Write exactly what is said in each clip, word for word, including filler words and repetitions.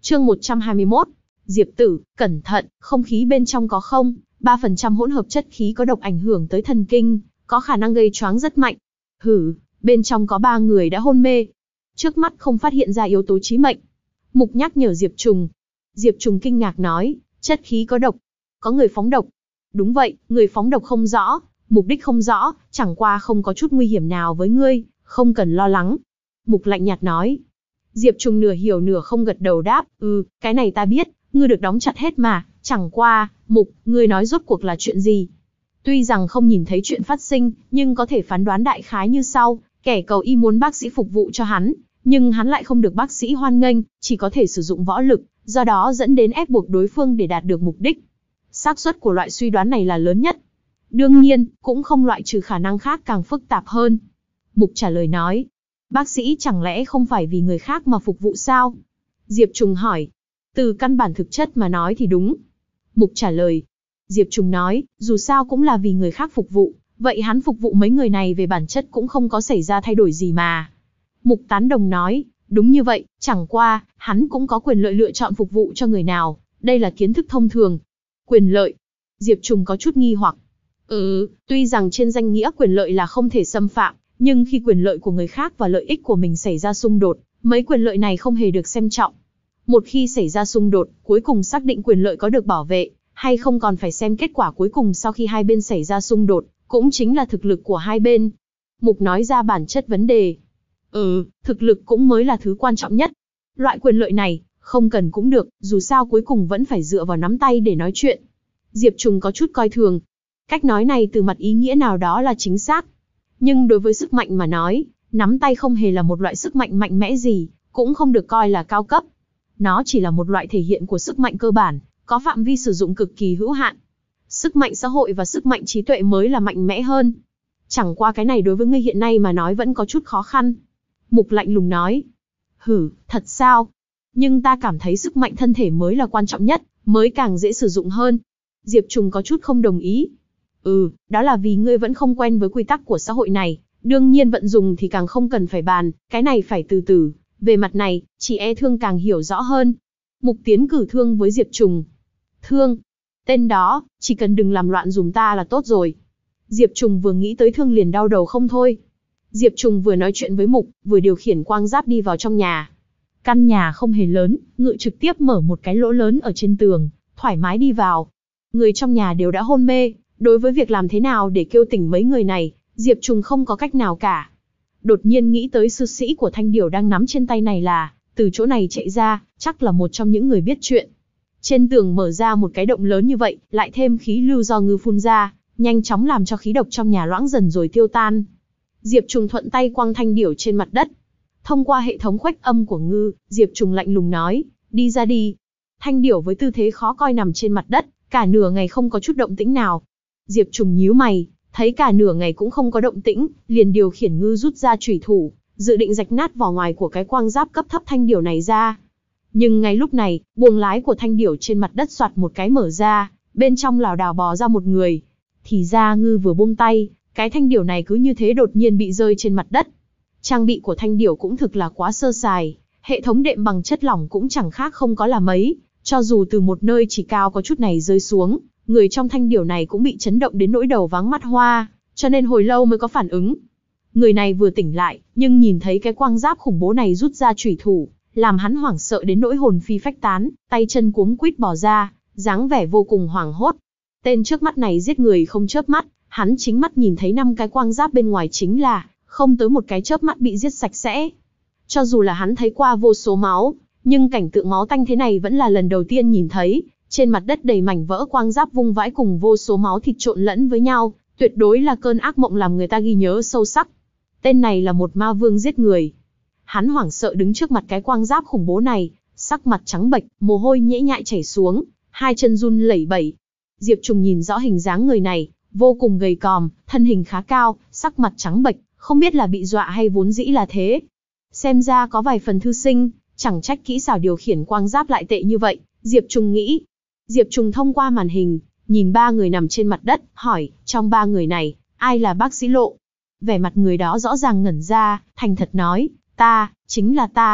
Chương một trăm hai mươi mốt. Diệp tử, cẩn thận, không khí bên trong có không, ba phần trăm hỗn hợp chất khí có độc ảnh hưởng tới thần kinh, có khả năng gây choáng rất mạnh. Hử, bên trong có ba người đã hôn mê. Trước mắt không phát hiện ra yếu tố chí mệnh. Mục nhắc nhở Diệp Trùng. Diệp Trùng kinh ngạc nói, chất khí có độc. Có người phóng độc. Đúng vậy, người phóng độc không rõ, mục đích không rõ, chẳng qua không có chút nguy hiểm nào với ngươi, không cần lo lắng. Mục lạnh nhạt nói. Diệp Trùng nửa hiểu nửa không gật đầu đáp, ừ, cái này ta biết, ngươi được đóng chặt hết mà, chẳng qua, Mục, ngươi nói rốt cuộc là chuyện gì? Tuy rằng không nhìn thấy chuyện phát sinh, nhưng có thể phán đoán đại khái như sau, kẻ cầu y muốn bác sĩ phục vụ cho hắn, nhưng hắn lại không được bác sĩ hoan nghênh, chỉ có thể sử dụng võ lực, do đó dẫn đến ép buộc đối phương để đạt được mục đích. Xác suất của loại suy đoán này là lớn nhất. Đương nhiên, cũng không loại trừ khả năng khác càng phức tạp hơn. Mục trả lời nói, bác sĩ chẳng lẽ không phải vì người khác mà phục vụ sao? Diệp Trùng hỏi, từ căn bản thực chất mà nói thì đúng. Mục trả lời. Diệp Trùng nói, dù sao cũng là vì người khác phục vụ, vậy hắn phục vụ mấy người này về bản chất cũng không có xảy ra thay đổi gì mà. Mục tán đồng nói, đúng như vậy, chẳng qua, hắn cũng có quyền lợi lựa chọn phục vụ cho người nào, đây là kiến thức thông thường. Quyền lợi? Diệp Trùng có chút nghi hoặc. Ừ, tuy rằng trên danh nghĩa quyền lợi là không thể xâm phạm, nhưng khi quyền lợi của người khác và lợi ích của mình xảy ra xung đột, mấy quyền lợi này không hề được xem trọng. Một khi xảy ra xung đột, cuối cùng xác định quyền lợi có được bảo vệ, hay không còn phải xem kết quả cuối cùng sau khi hai bên xảy ra xung đột, cũng chính là thực lực của hai bên. Mục nói ra bản chất vấn đề. Ừ, thực lực cũng mới là thứ quan trọng nhất. Loại quyền lợi này, không cần cũng được, dù sao cuối cùng vẫn phải dựa vào nắm tay để nói chuyện. Diệp Trùng có chút coi thường. Cách nói này từ mặt ý nghĩa nào đó là chính xác. Nhưng đối với sức mạnh mà nói, nắm tay không hề là một loại sức mạnh mạnh mẽ gì, cũng không được coi là cao cấp. Nó chỉ là một loại thể hiện của sức mạnh cơ bản, có phạm vi sử dụng cực kỳ hữu hạn. Sức mạnh xã hội và sức mạnh trí tuệ mới là mạnh mẽ hơn. Chẳng qua cái này đối với ngươi hiện nay mà nói vẫn có chút khó khăn. Mục lạnh lùng nói. Hử, thật sao? Nhưng ta cảm thấy sức mạnh thân thể mới là quan trọng nhất, mới càng dễ sử dụng hơn. Diệp Trùng có chút không đồng ý. Ừ, đó là vì ngươi vẫn không quen với quy tắc của xã hội này, đương nhiên vận dụng thì càng không cần phải bàn, cái này phải từ từ. Về mặt này, chỉ e Thương càng hiểu rõ hơn. Mục tiến cử Thương với Diệp Trùng. Thương, tên đó, chỉ cần đừng làm loạn dùm ta là tốt rồi. Diệp Trùng vừa nghĩ tới Thương liền đau đầu không thôi. Diệp Trùng vừa nói chuyện với Mục, vừa điều khiển quang giáp đi vào trong nhà. Căn nhà không hề lớn, Ngự trực tiếp mở một cái lỗ lớn ở trên tường, thoải mái đi vào. Người trong nhà đều đã hôn mê, đối với việc làm thế nào để kêu tỉnh mấy người này, Diệp Trùng không có cách nào cả. Đột nhiên nghĩ tới sư sĩ của Thanh Điểu đang nắm trên tay này là, từ chỗ này chạy ra, chắc là một trong những người biết chuyện. Trên tường mở ra một cái động lớn như vậy, lại thêm khí lưu do ngư phun ra, nhanh chóng làm cho khí độc trong nhà loãng dần rồi tiêu tan. Diệp Trùng thuận tay quăng Thanh Điểu trên mặt đất. Thông qua hệ thống khuếch âm của ngư, Diệp Trùng lạnh lùng nói, đi ra đi. Thanh Điểu với tư thế khó coi nằm trên mặt đất, cả nửa ngày không có chút động tĩnh nào. Diệp Trùng nhíu mày, thấy cả nửa ngày cũng không có động tĩnh, liền điều khiển ngư rút ra chủy thủ, dự định rạch nát vỏ ngoài của cái quang giáp cấp thấp Thanh Điểu này ra. Nhưng ngay lúc này, buồng lái của Thanh Điểu trên mặt đất xoạt một cái mở ra, bên trong lảo đảo bò ra một người. Thì ra ngư vừa buông tay, cái Thanh Điểu này cứ như thế đột nhiên bị rơi trên mặt đất. Trang bị của Thanh Điểu cũng thực là quá sơ sài, hệ thống đệm bằng chất lỏng cũng chẳng khác không có là mấy, cho dù từ một nơi chỉ cao có chút này rơi xuống, người trong Thanh Điểu này cũng bị chấn động đến nỗi đầu váng mắt hoa, cho nên hồi lâu mới có phản ứng. Người này vừa tỉnh lại, nhưng nhìn thấy cái quang giáp khủng bố này rút ra chủy thủ, làm hắn hoảng sợ đến nỗi hồn phi phách tán, tay chân cuống quýt bỏ ra, dáng vẻ vô cùng hoảng hốt. Tên trước mắt này giết người không chớp mắt, hắn chính mắt nhìn thấy năm cái quang giáp bên ngoài chính là, không tới một cái chớp mắt bị giết sạch sẽ. Cho dù là hắn thấy qua vô số máu, nhưng cảnh tượng máu tanh thế này vẫn là lần đầu tiên nhìn thấy. Trên mặt đất đầy mảnh vỡ quang giáp vung vãi cùng vô số máu thịt trộn lẫn với nhau, tuyệt đối là cơn ác mộng làm người ta ghi nhớ sâu sắc. Tên này là một ma vương giết người. Hắn hoảng sợ đứng trước mặt cái quang giáp khủng bố này, sắc mặt trắng bệch, mồ hôi nhễ nhại chảy xuống, hai chân run lẩy bẩy. Diệp Trùng nhìn rõ hình dáng người này, vô cùng gầy còm, thân hình khá cao, sắc mặt trắng bệch, không biết là bị dọa hay vốn dĩ là thế. Xem ra có vài phần thư sinh, chẳng trách kỹ xảo điều khiển quang giáp lại tệ như vậy, Diệp Trùng nghĩ. Diệp Trùng thông qua màn hình, nhìn ba người nằm trên mặt đất, hỏi, trong ba người này, ai là bác sĩ Lộ? Vẻ mặt người đó rõ ràng ngẩn ra, thành thật nói, ta, chính là ta.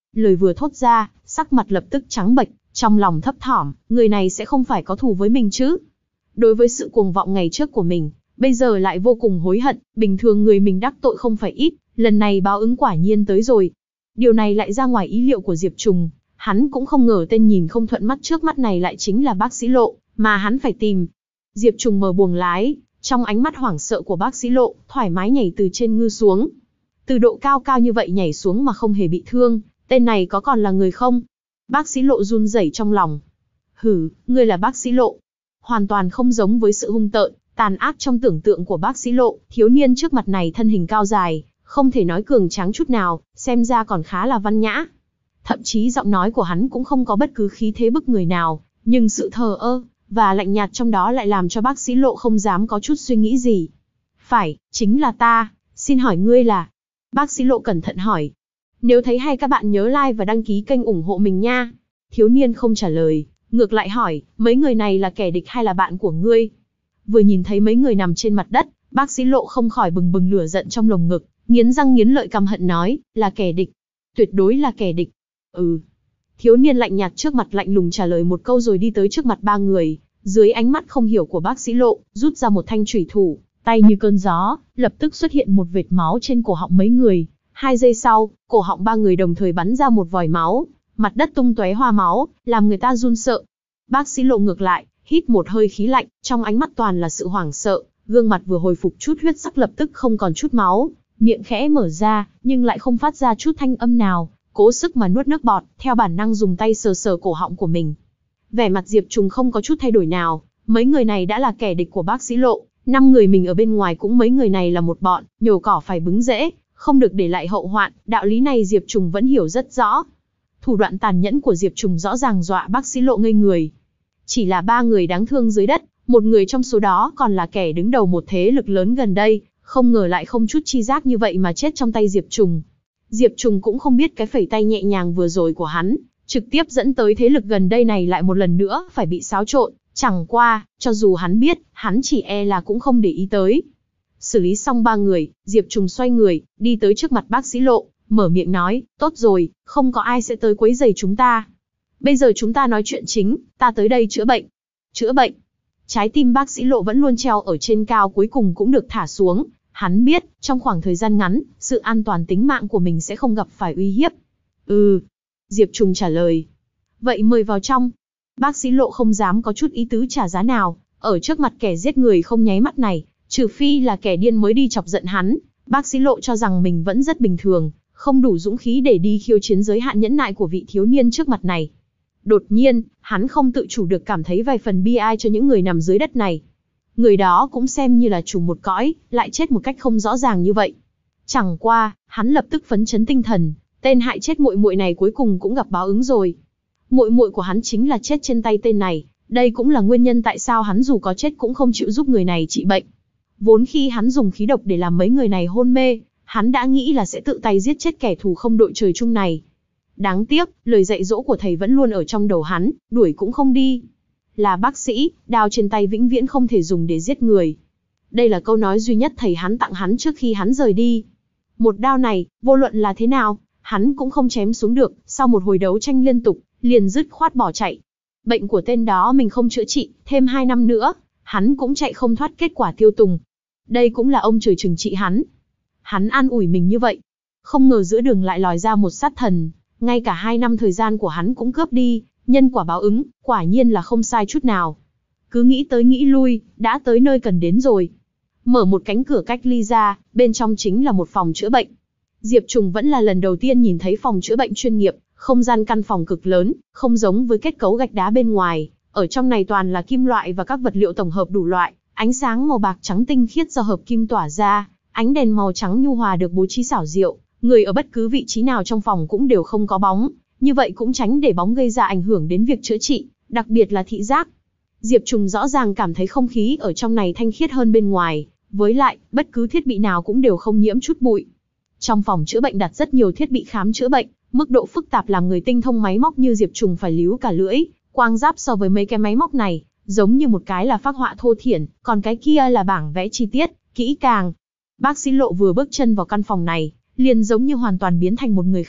Lời vừa thốt ra, sắc mặt lập tức trắng bệch, trong lòng thấp thỏm, người này sẽ không phải có thù với mình chứ? Đối với sự cuồng vọng ngày trước của mình, bây giờ lại vô cùng hối hận, bình thường người mình đắc tội không phải ít, lần này báo ứng quả nhiên tới rồi. Điều này lại ra ngoài ý liệu của Diệp Trùng, hắn cũng không ngờ tên nhìn không thuận mắt trước mắt này lại chính là bác sĩ Lộ, mà hắn phải tìm. Diệp Trùng mở buồng lái, trong ánh mắt hoảng sợ của bác sĩ Lộ, thoải mái nhảy từ trên ngư xuống. Từ độ cao cao như vậy nhảy xuống mà không hề bị thương, tên này có còn là người không? Bác sĩ Lộ run rẩy trong lòng. Hử, ngươi là bác sĩ Lộ. Hoàn toàn không giống với sự hung tợn, tàn ác trong tưởng tượng của bác sĩ Lộ, thiếu niên trước mặt này thân hình cao dài, không thể nói cường tráng chút nào, xem ra còn khá là văn nhã. Thậm chí giọng nói của hắn cũng không có bất cứ khí thế bức người nào, nhưng sự thờ ơ và lạnh nhạt trong đó lại làm cho bác sĩ Lộ không dám có chút suy nghĩ gì. Phải, chính là ta, xin hỏi ngươi là... Bác sĩ Lộ cẩn thận hỏi. Nếu thấy hay các bạn nhớ like và đăng ký kênh ủng hộ mình nha. Thiếu niên không trả lời, ngược lại hỏi, mấy người này là kẻ địch hay là bạn của ngươi? Vừa nhìn thấy mấy người nằm trên mặt đất, bác sĩ Lộ không khỏi bừng bừng lửa giận trong lồng ngực, nghiến răng nghiến lợi căm hận nói, là kẻ địch. Tuyệt đối là kẻ địch. Ừ. Thiếu niên lạnh nhạt trước mặt lạnh lùng trả lời một câu rồi đi tới trước mặt ba người, dưới ánh mắt không hiểu của bác sĩ Lộ, rút ra một thanh chủy thủ, tay như cơn gió, lập tức xuất hiện một vệt máu trên cổ họng mấy người. Hai giây sau, cổ họng ba người đồng thời bắn ra một vòi máu, mặt đất tung tóe hoa máu, làm người ta run sợ. Bác sĩ Lộ ngược lại, hít một hơi khí lạnh, trong ánh mắt toàn là sự hoảng sợ, gương mặt vừa hồi phục chút huyết sắc lập tức không còn chút máu, miệng khẽ mở ra, nhưng lại không phát ra chút thanh âm nào, cố sức mà nuốt nước bọt, theo bản năng dùng tay sờ sờ cổ họng của mình. Vẻ mặt Diệp Trùng không có chút thay đổi nào, mấy người này đã là kẻ địch của bác sĩ Lộ, năm người mình ở bên ngoài cũng mấy người này là một bọn, nhổ cỏ phải bứng rễ, không được để lại hậu hoạn, đạo lý này Diệp Trùng vẫn hiểu rất rõ. Thủ đoạn tàn nhẫn của Diệp Trùng rõ ràng dọa bác sĩ Lộ ngây người. Chỉ là ba người đáng thương dưới đất, một người trong số đó còn là kẻ đứng đầu một thế lực lớn gần đây, không ngờ lại không chút chi giác như vậy mà chết trong tay Diệp Trùng. Diệp Trùng cũng không biết cái phẩy tay nhẹ nhàng vừa rồi của hắn, trực tiếp dẫn tới thế lực gần đây này lại một lần nữa phải bị xáo trộn, chẳng qua, cho dù hắn biết, hắn chỉ e là cũng không để ý tới. Xử lý xong ba người, Diệp Trùng xoay người, đi tới trước mặt bác sĩ Lộ, mở miệng nói, tốt rồi, không có ai sẽ tới quấy rầy chúng ta. Bây giờ chúng ta nói chuyện chính, ta tới đây chữa bệnh. Chữa bệnh. Trái tim bác sĩ Lộ vẫn luôn treo ở trên cao cuối cùng cũng được thả xuống. Hắn biết, trong khoảng thời gian ngắn, sự an toàn tính mạng của mình sẽ không gặp phải uy hiếp. Ừ. Diệp Trùng trả lời. Vậy mời vào trong. Bác sĩ Lộ không dám có chút ý tứ trả giá nào, ở trước mặt kẻ giết người không nháy mắt này, trừ phi là kẻ điên mới đi chọc giận hắn. Bác sĩ Lộ cho rằng mình vẫn rất bình thường, không đủ dũng khí để đi khiêu chiến giới hạn nhẫn nại của vị thiếu niên trước mặt này. Đột nhiên, hắn không tự chủ được cảm thấy vài phần bi ai cho những người nằm dưới đất này. Người đó cũng xem như là chủ một cõi, lại chết một cách không rõ ràng như vậy. Chẳng qua, hắn lập tức phấn chấn tinh thần, tên hại chết muội muội này cuối cùng cũng gặp báo ứng rồi. Muội muội của hắn chính là chết trên tay tên này, đây cũng là nguyên nhân tại sao hắn dù có chết cũng không chịu giúp người này trị bệnh. Vốn khi hắn dùng khí độc để làm mấy người này hôn mê, hắn đã nghĩ là sẽ tự tay giết chết kẻ thù không đội trời chung này. Đáng tiếc, lời dạy dỗ của thầy vẫn luôn ở trong đầu hắn, đuổi cũng không đi. Là bác sĩ, đao trên tay vĩnh viễn không thể dùng để giết người. Đây là câu nói duy nhất thầy hắn tặng hắn trước khi hắn rời đi. Một đao này, vô luận là thế nào, hắn cũng không chém xuống được, sau một hồi đấu tranh liên tục, liền dứt khoát bỏ chạy. Bệnh của tên đó mình không chữa trị, thêm hai năm nữa, hắn cũng chạy không thoát kết quả tiêu tùng. Đây cũng là ông trời trừng trị hắn. Hắn an ủi mình như vậy. Không ngờ giữa đường lại lòi ra một sát thần, ngay cả hai năm thời gian của hắn cũng cướp đi, nhân quả báo ứng, quả nhiên là không sai chút nào. Cứ nghĩ tới nghĩ lui, đã tới nơi cần đến rồi. Mở một cánh cửa cách ly ra, bên trong chính là một phòng chữa bệnh. Diệp Trùng vẫn là lần đầu tiên nhìn thấy phòng chữa bệnh chuyên nghiệp, không gian căn phòng cực lớn, không giống với kết cấu gạch đá bên ngoài. Ở trong này toàn là kim loại và các vật liệu tổng hợp đủ loại, ánh sáng màu bạc trắng tinh khiết do hợp kim tỏa ra, ánh đèn màu trắng nhu hòa được bố trí xảo diệu, người ở bất cứ vị trí nào trong phòng cũng đều không có bóng, như vậy cũng tránh để bóng gây ra ảnh hưởng đến việc chữa trị, đặc biệt là thị giác. Diệp Trùng rõ ràng cảm thấy không khí ở trong này thanh khiết hơn bên ngoài, với lại, bất cứ thiết bị nào cũng đều không nhiễm chút bụi. Trong phòng chữa bệnh đặt rất nhiều thiết bị khám chữa bệnh, mức độ phức tạp làm người tinh thông máy móc như Diệp Trùng phải líu cả lưỡi, quang giáp so với mấy cái máy móc này, giống như một cái là phác họa thô thiển, còn cái kia là bảng vẽ chi tiết, kỹ càng. Bác sĩ Lộ vừa bước chân vào căn phòng này, liền giống như hoàn toàn biến thành một người khác,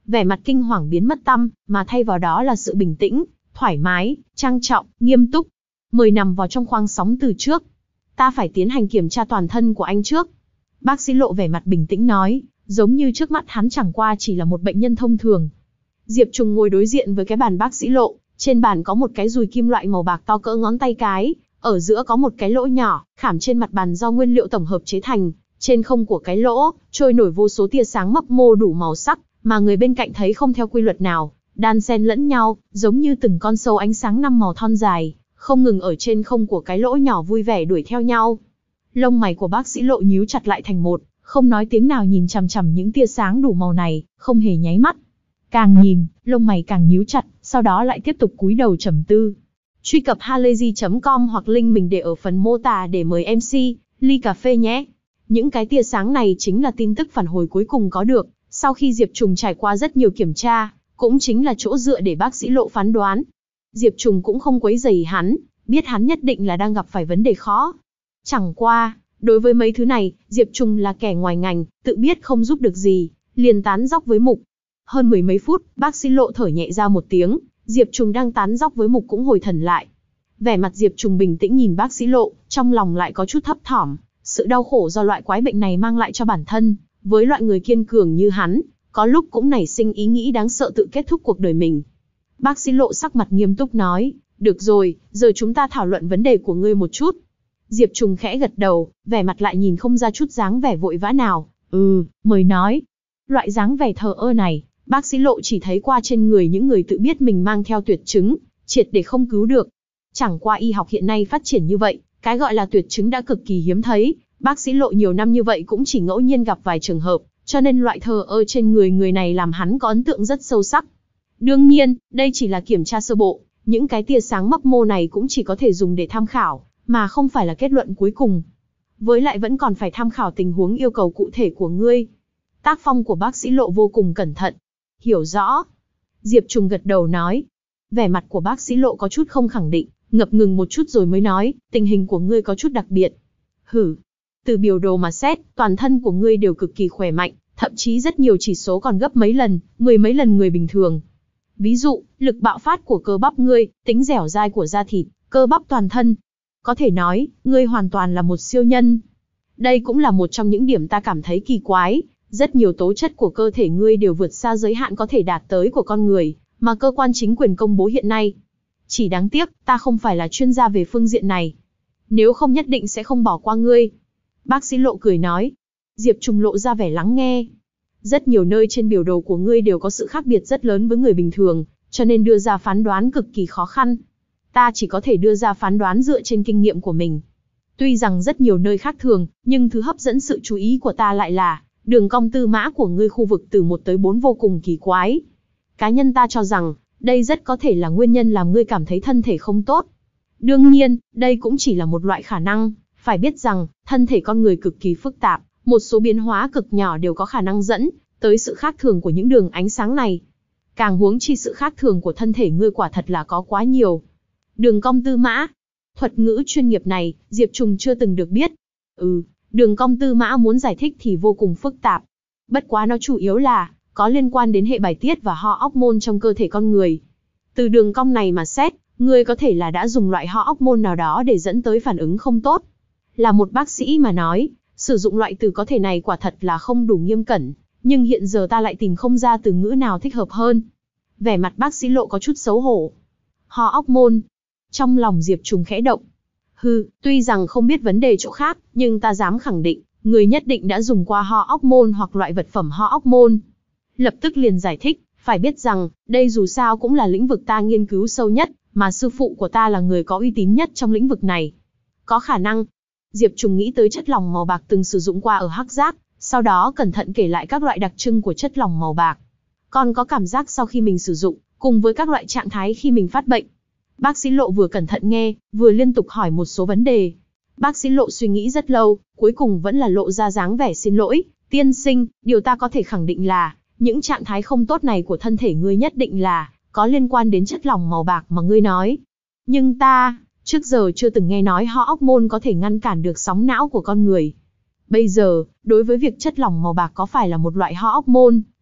vẻ mặt kinh hoàng biến mất tăm, mà thay vào đó là sự bình tĩnh, thoải mái, trang trọng, nghiêm túc. Mời nằm vào trong khoang sóng từ trước. Ta phải tiến hành kiểm tra toàn thân của anh trước. Bác sĩ Lộ vẻ mặt bình tĩnh nói, giống như trước mắt hắn chẳng qua chỉ là một bệnh nhân thông thường. Diệp Trùng ngồi đối diện với cái bàn bác sĩ Lộ, trên bàn có một cái dùi kim loại màu bạc to cỡ ngón tay cái, ở giữa có một cái lỗ nhỏ, khảm trên mặt bàn do nguyên liệu tổng hợp chế thành. Trên không của cái lỗ, trôi nổi vô số tia sáng mấp mô đủ màu sắc, mà người bên cạnh thấy không theo quy luật nào, đan xen lẫn nhau, giống như từng con sâu ánh sáng năm màu thon dài, không ngừng ở trên không của cái lỗ nhỏ vui vẻ đuổi theo nhau. Lông mày của bác sĩ Lộ nhíu chặt lại thành một, không nói tiếng nào nhìn chằm chằm những tia sáng đủ màu này, không hề nháy mắt. Càng nhìn, lông mày càng nhíu chặt, sau đó lại tiếp tục cúi đầu trầm tư. Truy cập halayzi chấm com hoặc link mình để ở phần mô tả để mời em xê, ly cà phê nhé. Những cái tia sáng này chính là tin tức phản hồi cuối cùng có được, sau khi Diệp Trùng trải qua rất nhiều kiểm tra, cũng chính là chỗ dựa để bác sĩ Lộ phán đoán. Diệp Trùng cũng không quấy rầy hắn, biết hắn nhất định là đang gặp phải vấn đề khó. Chẳng qua, đối với mấy thứ này, Diệp Trùng là kẻ ngoài ngành, tự biết không giúp được gì, liền tán dóc với Mục. Hơn mười mấy phút, bác sĩ Lộ thở nhẹ ra một tiếng, Diệp Trùng đang tán dóc với Mục cũng hồi thần lại. Vẻ mặt Diệp Trùng bình tĩnh nhìn bác sĩ Lộ, trong lòng lại có chút thấp thỏm, sự đau khổ do loại quái bệnh này mang lại cho bản thân, với loại người kiên cường như hắn, có lúc cũng nảy sinh ý nghĩ đáng sợ tự kết thúc cuộc đời mình. Bác sĩ Lộ sắc mặt nghiêm túc nói, được rồi, giờ chúng ta thảo luận vấn đề của ngươi một chút. Diệp Trùng khẽ gật đầu, vẻ mặt lại nhìn không ra chút dáng vẻ vội vã nào, ừ, mời nói. Loại dáng vẻ thờ ơ này, bác sĩ Lộ chỉ thấy qua trên người những người tự biết mình mang theo tuyệt chứng, triệt để không cứu được. Chẳng qua y học hiện nay phát triển như vậy, cái gọi là tuyệt chứng đã cực kỳ hiếm thấy, bác sĩ Lộ nhiều năm như vậy cũng chỉ ngẫu nhiên gặp vài trường hợp, cho nên loại thờ ơ trên người người này làm hắn có ấn tượng rất sâu sắc. Đương nhiên, đây chỉ là kiểm tra sơ bộ, những cái tia sáng mấp mô này cũng chỉ có thể dùng để tham khảo, mà không phải là kết luận cuối cùng. Với lại vẫn còn phải tham khảo tình huống yêu cầu cụ thể của ngươi. Tác phong của bác sĩ Lộ vô cùng cẩn thận. Hiểu rõ. Diệp Trùng gật đầu nói. Vẻ mặt của bác sĩ Lộ có chút không khẳng định, ngập ngừng một chút rồi mới nói, tình hình của ngươi có chút đặc biệt. Hử. Từ biểu đồ mà xét, toàn thân của ngươi đều cực kỳ khỏe mạnh, thậm chí rất nhiều chỉ số còn gấp mấy lần, mười mấy lần người bình thường. Ví dụ, lực bạo phát của cơ bắp ngươi, tính dẻo dai của da thịt, cơ bắp toàn thân. Có thể nói, ngươi hoàn toàn là một siêu nhân. Đây cũng là một trong những điểm ta cảm thấy kỳ quái, rất nhiều tố chất của cơ thể ngươi đều vượt xa giới hạn có thể đạt tới của con người, mà cơ quan chính quyền công bố hiện nay. Chỉ đáng tiếc, ta không phải là chuyên gia về phương diện này. Nếu không nhất định sẽ không bỏ qua ngươi. Bác sĩ Lộ cười nói. Diệp Trùng lộ ra vẻ lắng nghe. Rất nhiều nơi trên biểu đồ của ngươi đều có sự khác biệt rất lớn với người bình thường, cho nên đưa ra phán đoán cực kỳ khó khăn. Ta chỉ có thể đưa ra phán đoán dựa trên kinh nghiệm của mình. Tuy rằng rất nhiều nơi khác thường, nhưng thứ hấp dẫn sự chú ý của ta lại là đường cong tư mã của ngươi khu vực từ một tới bốn vô cùng kỳ quái. Cá nhân ta cho rằng, đây rất có thể là nguyên nhân làm ngươi cảm thấy thân thể không tốt. Đương nhiên, đây cũng chỉ là một loại khả năng, phải biết rằng, thân thể con người cực kỳ phức tạp, một số biến hóa cực nhỏ đều có khả năng dẫn tới sự khác thường của những đường ánh sáng này. Càng huống chi sự khác thường của thân thể ngươi quả thật là có quá nhiều. Đường cong tư mã. Thuật ngữ chuyên nghiệp này, Diệp Trùng chưa từng được biết. Ừ, đường cong tư mã muốn giải thích thì vô cùng phức tạp. Bất quá nó chủ yếu là, có liên quan đến hệ bài tiết và hormone trong cơ thể con người. Từ đường cong này mà xét, ngươi có thể là đã dùng loại hormone nào đó để dẫn tới phản ứng không tốt. Là một bác sĩ mà nói, sử dụng loại từ có thể này quả thật là không đủ nghiêm cẩn, nhưng hiện giờ ta lại tìm không ra từ ngữ nào thích hợp hơn. Vẻ mặt bác sĩ Lộ có chút xấu hổ. Hormone. Trong lòng Diệp Trùng khẽ động. Hừ, tuy rằng không biết vấn đề chỗ khác, nhưng ta dám khẳng định, người nhất định đã dùng qua hormone hoặc loại vật phẩm hormone. Lập tức liền giải thích, phải biết rằng, đây dù sao cũng là lĩnh vực ta nghiên cứu sâu nhất, mà sư phụ của ta là người có uy tín nhất trong lĩnh vực này. Có khả năng. Diệp Trùng nghĩ tới chất lỏng màu bạc từng sử dụng qua ở Hắc Giác, sau đó cẩn thận kể lại các loại đặc trưng của chất lỏng màu bạc. Còn có cảm giác sau khi mình sử dụng, cùng với các loại trạng thái khi mình phát bệnh. Bác sĩ Lộ vừa cẩn thận nghe, vừa liên tục hỏi một số vấn đề. Bác sĩ Lộ suy nghĩ rất lâu, cuối cùng vẫn là lộ ra dáng vẻ xin lỗi. Tiên sinh, điều ta có thể khẳng định là, những trạng thái không tốt này của thân thể ngươi nhất định là có liên quan đến chất lỏng màu bạc mà ngươi nói. Nhưng ta, trước giờ chưa từng nghe nói hormone có thể ngăn cản được sóng não của con người. Bây giờ, đối với việc chất lỏng màu bạc có phải là một loại hormone,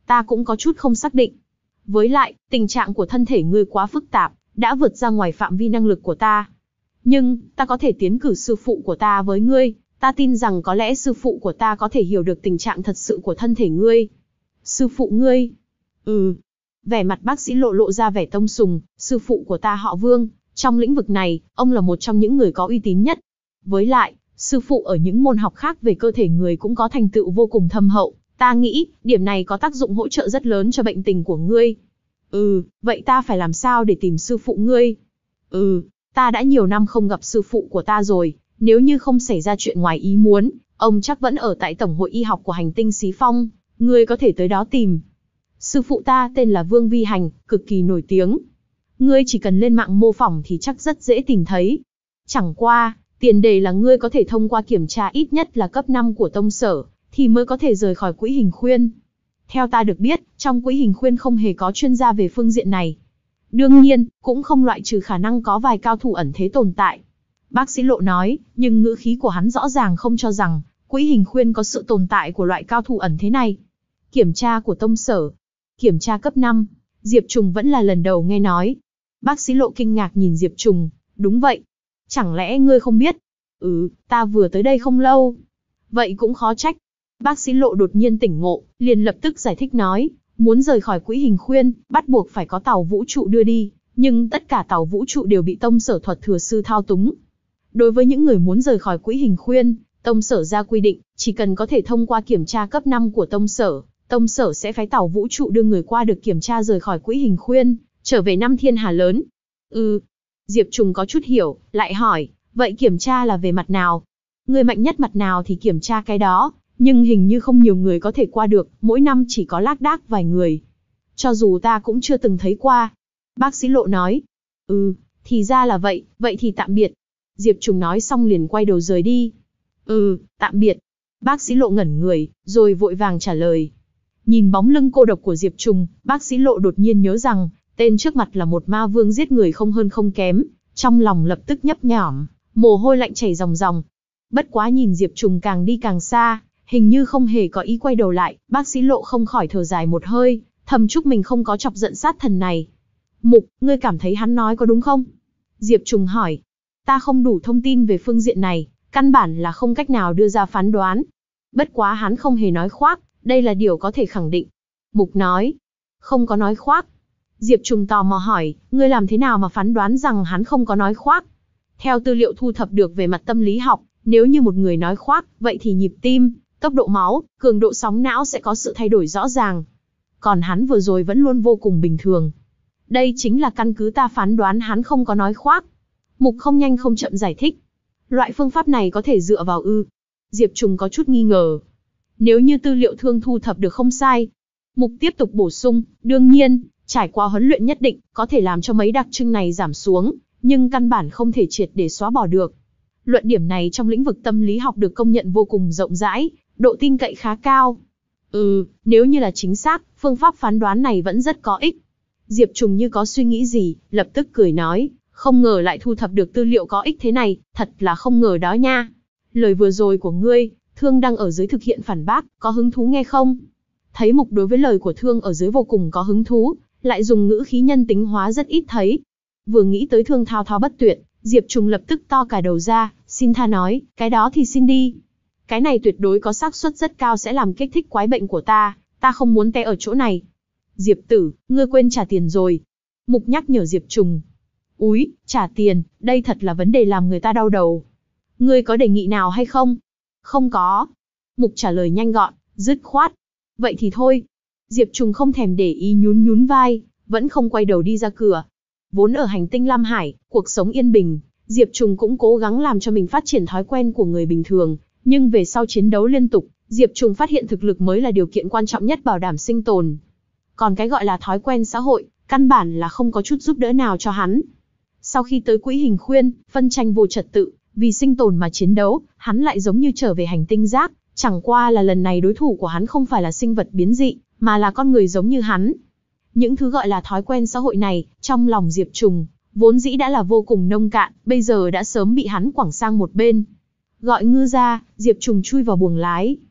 Ta cũng có chút không xác định. Với lại, tình trạng của thân thể ngươi quá phức tạp, đã vượt ra ngoài phạm vi năng lực của ta. Nhưng, ta có thể tiến cử sư phụ của ta với ngươi, ta tin rằng có lẽ sư phụ của ta có thể hiểu được tình trạng thật sự của thân thể ngươi. Sư phụ ngươi? Ừ. Vẻ mặt bác sĩ Lộ lộ ra vẻ tông sùng, sư phụ của ta họ Vương, trong lĩnh vực này, ông là một trong những người có uy tín nhất. Với lại, sư phụ ở những môn học khác về cơ thể người cũng có thành tựu vô cùng thâm hậu, ta nghĩ, điểm này có tác dụng hỗ trợ rất lớn cho bệnh tình của ngươi. Ừ, vậy ta phải làm sao để tìm sư phụ ngươi? Ừ, ta đã nhiều năm không gặp sư phụ của ta rồi, nếu như không xảy ra chuyện ngoài ý muốn, ông chắc vẫn ở tại Tổng hội Y học của hành tinh Xí Phong, ngươi có thể tới đó tìm. Sư phụ ta tên là Vương Vi Hành, cực kỳ nổi tiếng. Ngươi chỉ cần lên mạng mô phỏng thì chắc rất dễ tìm thấy. Chẳng qua, tiền đề là ngươi có thể thông qua kiểm tra ít nhất là cấp năm của tông sở, thì mới có thể rời khỏi quỹ hình khuyên. Theo ta được biết, trong quỹ hình khuyên không hề có chuyên gia về phương diện này. Đương nhiên, cũng không loại trừ khả năng có vài cao thủ ẩn thế tồn tại. Bác sĩ Lộ nói, nhưng ngữ khí của hắn rõ ràng không cho rằng, quỹ hình khuyên có sự tồn tại của loại cao thủ ẩn thế này. Kiểm tra của tông sở. Kiểm tra cấp năm. Diệp Trùng vẫn là lần đầu nghe nói. Bác sĩ Lộ kinh ngạc nhìn Diệp Trùng, đúng vậy. Chẳng lẽ ngươi không biết? Ừ, ta vừa tới đây không lâu. Vậy cũng khó trách. Bác sĩ Lộ đột nhiên tỉnh ngộ, liền lập tức giải thích nói, muốn rời khỏi quỹ hình khuyên, bắt buộc phải có tàu vũ trụ đưa đi, nhưng tất cả tàu vũ trụ đều bị tông sở thuật thừa sư thao túng. Đối với những người muốn rời khỏi quỹ hình khuyên, tông sở ra quy định, chỉ cần có thể thông qua kiểm tra cấp năm của tông sở, tông sở sẽ phái tàu vũ trụ đưa người qua được kiểm tra rời khỏi quỹ hình khuyên, trở về năm thiên hà lớn. Ừ. Diệp Trùng có chút hiểu, lại hỏi, vậy kiểm tra là về mặt nào? Người mạnh nhất mặt nào thì kiểm tra cái đó, nhưng hình như không nhiều người có thể qua được, mỗi năm chỉ có lác đác vài người. Cho dù ta cũng chưa từng thấy qua. Bác sĩ Lộ nói, ừ, thì ra là vậy, vậy thì tạm biệt. Diệp Trùng nói xong liền quay đầu rời đi. Ừ, tạm biệt. Bác sĩ Lộ ngẩn người, rồi vội vàng trả lời. Nhìn bóng lưng cô độc của Diệp Trùng, bác sĩ Lộ đột nhiên nhớ rằng, tên trước mặt là một ma vương giết người không hơn không kém, trong lòng lập tức nhấp nhỏm, mồ hôi lạnh chảy ròng ròng. Bất quá nhìn Diệp Trùng càng đi càng xa, hình như không hề có ý quay đầu lại, bác sĩ Lộ không khỏi thở dài một hơi, thầm chúc mình không có chọc giận sát thần này. Mục, ngươi cảm thấy hắn nói có đúng không? Diệp Trùng hỏi. Ta không đủ thông tin về phương diện này, căn bản là không cách nào đưa ra phán đoán. Bất quá hắn không hề nói khoác, đây là điều có thể khẳng định. Mục nói. Không có nói khoác. Diệp Trùng tò mò hỏi, ngươi làm thế nào mà phán đoán rằng hắn không có nói khoác? Theo tư liệu thu thập được về mặt tâm lý học, nếu như một người nói khoác, vậy thì nhịp tim, tốc độ máu, cường độ sóng não sẽ có sự thay đổi rõ ràng. Còn hắn vừa rồi vẫn luôn vô cùng bình thường. Đây chính là căn cứ ta phán đoán hắn không có nói khoác. Mục không nhanh không chậm giải thích. Loại phương pháp này có thể dựa vào ư? Diệp Trùng có chút nghi ngờ. Nếu như tư liệu thương thu thập được không sai. Mục tiếp tục bổ sung, đương nhiên, trải qua huấn luyện nhất định, có thể làm cho mấy đặc trưng này giảm xuống, nhưng căn bản không thể triệt để xóa bỏ được. Luận điểm này trong lĩnh vực tâm lý học được công nhận vô cùng rộng rãi, độ tin cậy khá cao. Ừ, nếu như là chính xác, phương pháp phán đoán này vẫn rất có ích. Diệp Trùng như có suy nghĩ gì, lập tức cười nói, không ngờ lại thu thập được tư liệu có ích thế này, thật là không ngờ đó nha. Lời vừa rồi của ngươi, Thương đang ở dưới thực hiện phản bác, có hứng thú nghe không? Thấy Mục đối với lời của Thương ở dưới vô cùng có hứng thú, lại dùng ngữ khí nhân tính hóa rất ít thấy. Vừa nghĩ tới Thương thao thao bất tuyệt, Diệp Trùng lập tức to cả đầu ra, xin tha nói, cái đó thì xin đi. Cái này tuyệt đối có xác suất rất cao sẽ làm kích thích quái bệnh của ta, ta không muốn té ở chỗ này. Diệp tử, ngươi quên trả tiền rồi. Mục nhắc nhở Diệp Trùng. Úi, trả tiền, đây thật là vấn đề làm người ta đau đầu. Ngươi có đề nghị nào hay không? Không có. Mục trả lời nhanh gọn, dứt khoát. Vậy thì thôi. Diệp Trùng không thèm để ý nhún nhún vai, vẫn không quay đầu đi ra cửa. Vốn ở hành tinh Lam Hải, cuộc sống yên bình, Diệp Trùng cũng cố gắng làm cho mình phát triển thói quen của người bình thường, nhưng về sau chiến đấu liên tục, Diệp Trùng phát hiện thực lực mới là điều kiện quan trọng nhất bảo đảm sinh tồn. Còn cái gọi là thói quen xã hội, căn bản là không có chút giúp đỡ nào cho hắn. Sau khi tới quỹ hình khuyên, phân tranh vô trật tự, vì sinh tồn mà chiến đấu, hắn lại giống như trở về hành tinh rác, chẳng qua là lần này đối thủ của hắn không phải là sinh vật biến dị, mà là con người giống như hắn. Những thứ gọi là thói quen xã hội này, trong lòng Diệp Trùng, vốn dĩ đã là vô cùng nông cạn, bây giờ đã sớm bị hắn quẳng sang một bên. Gọi ngư ra, Diệp Trùng chui vào buồng lái.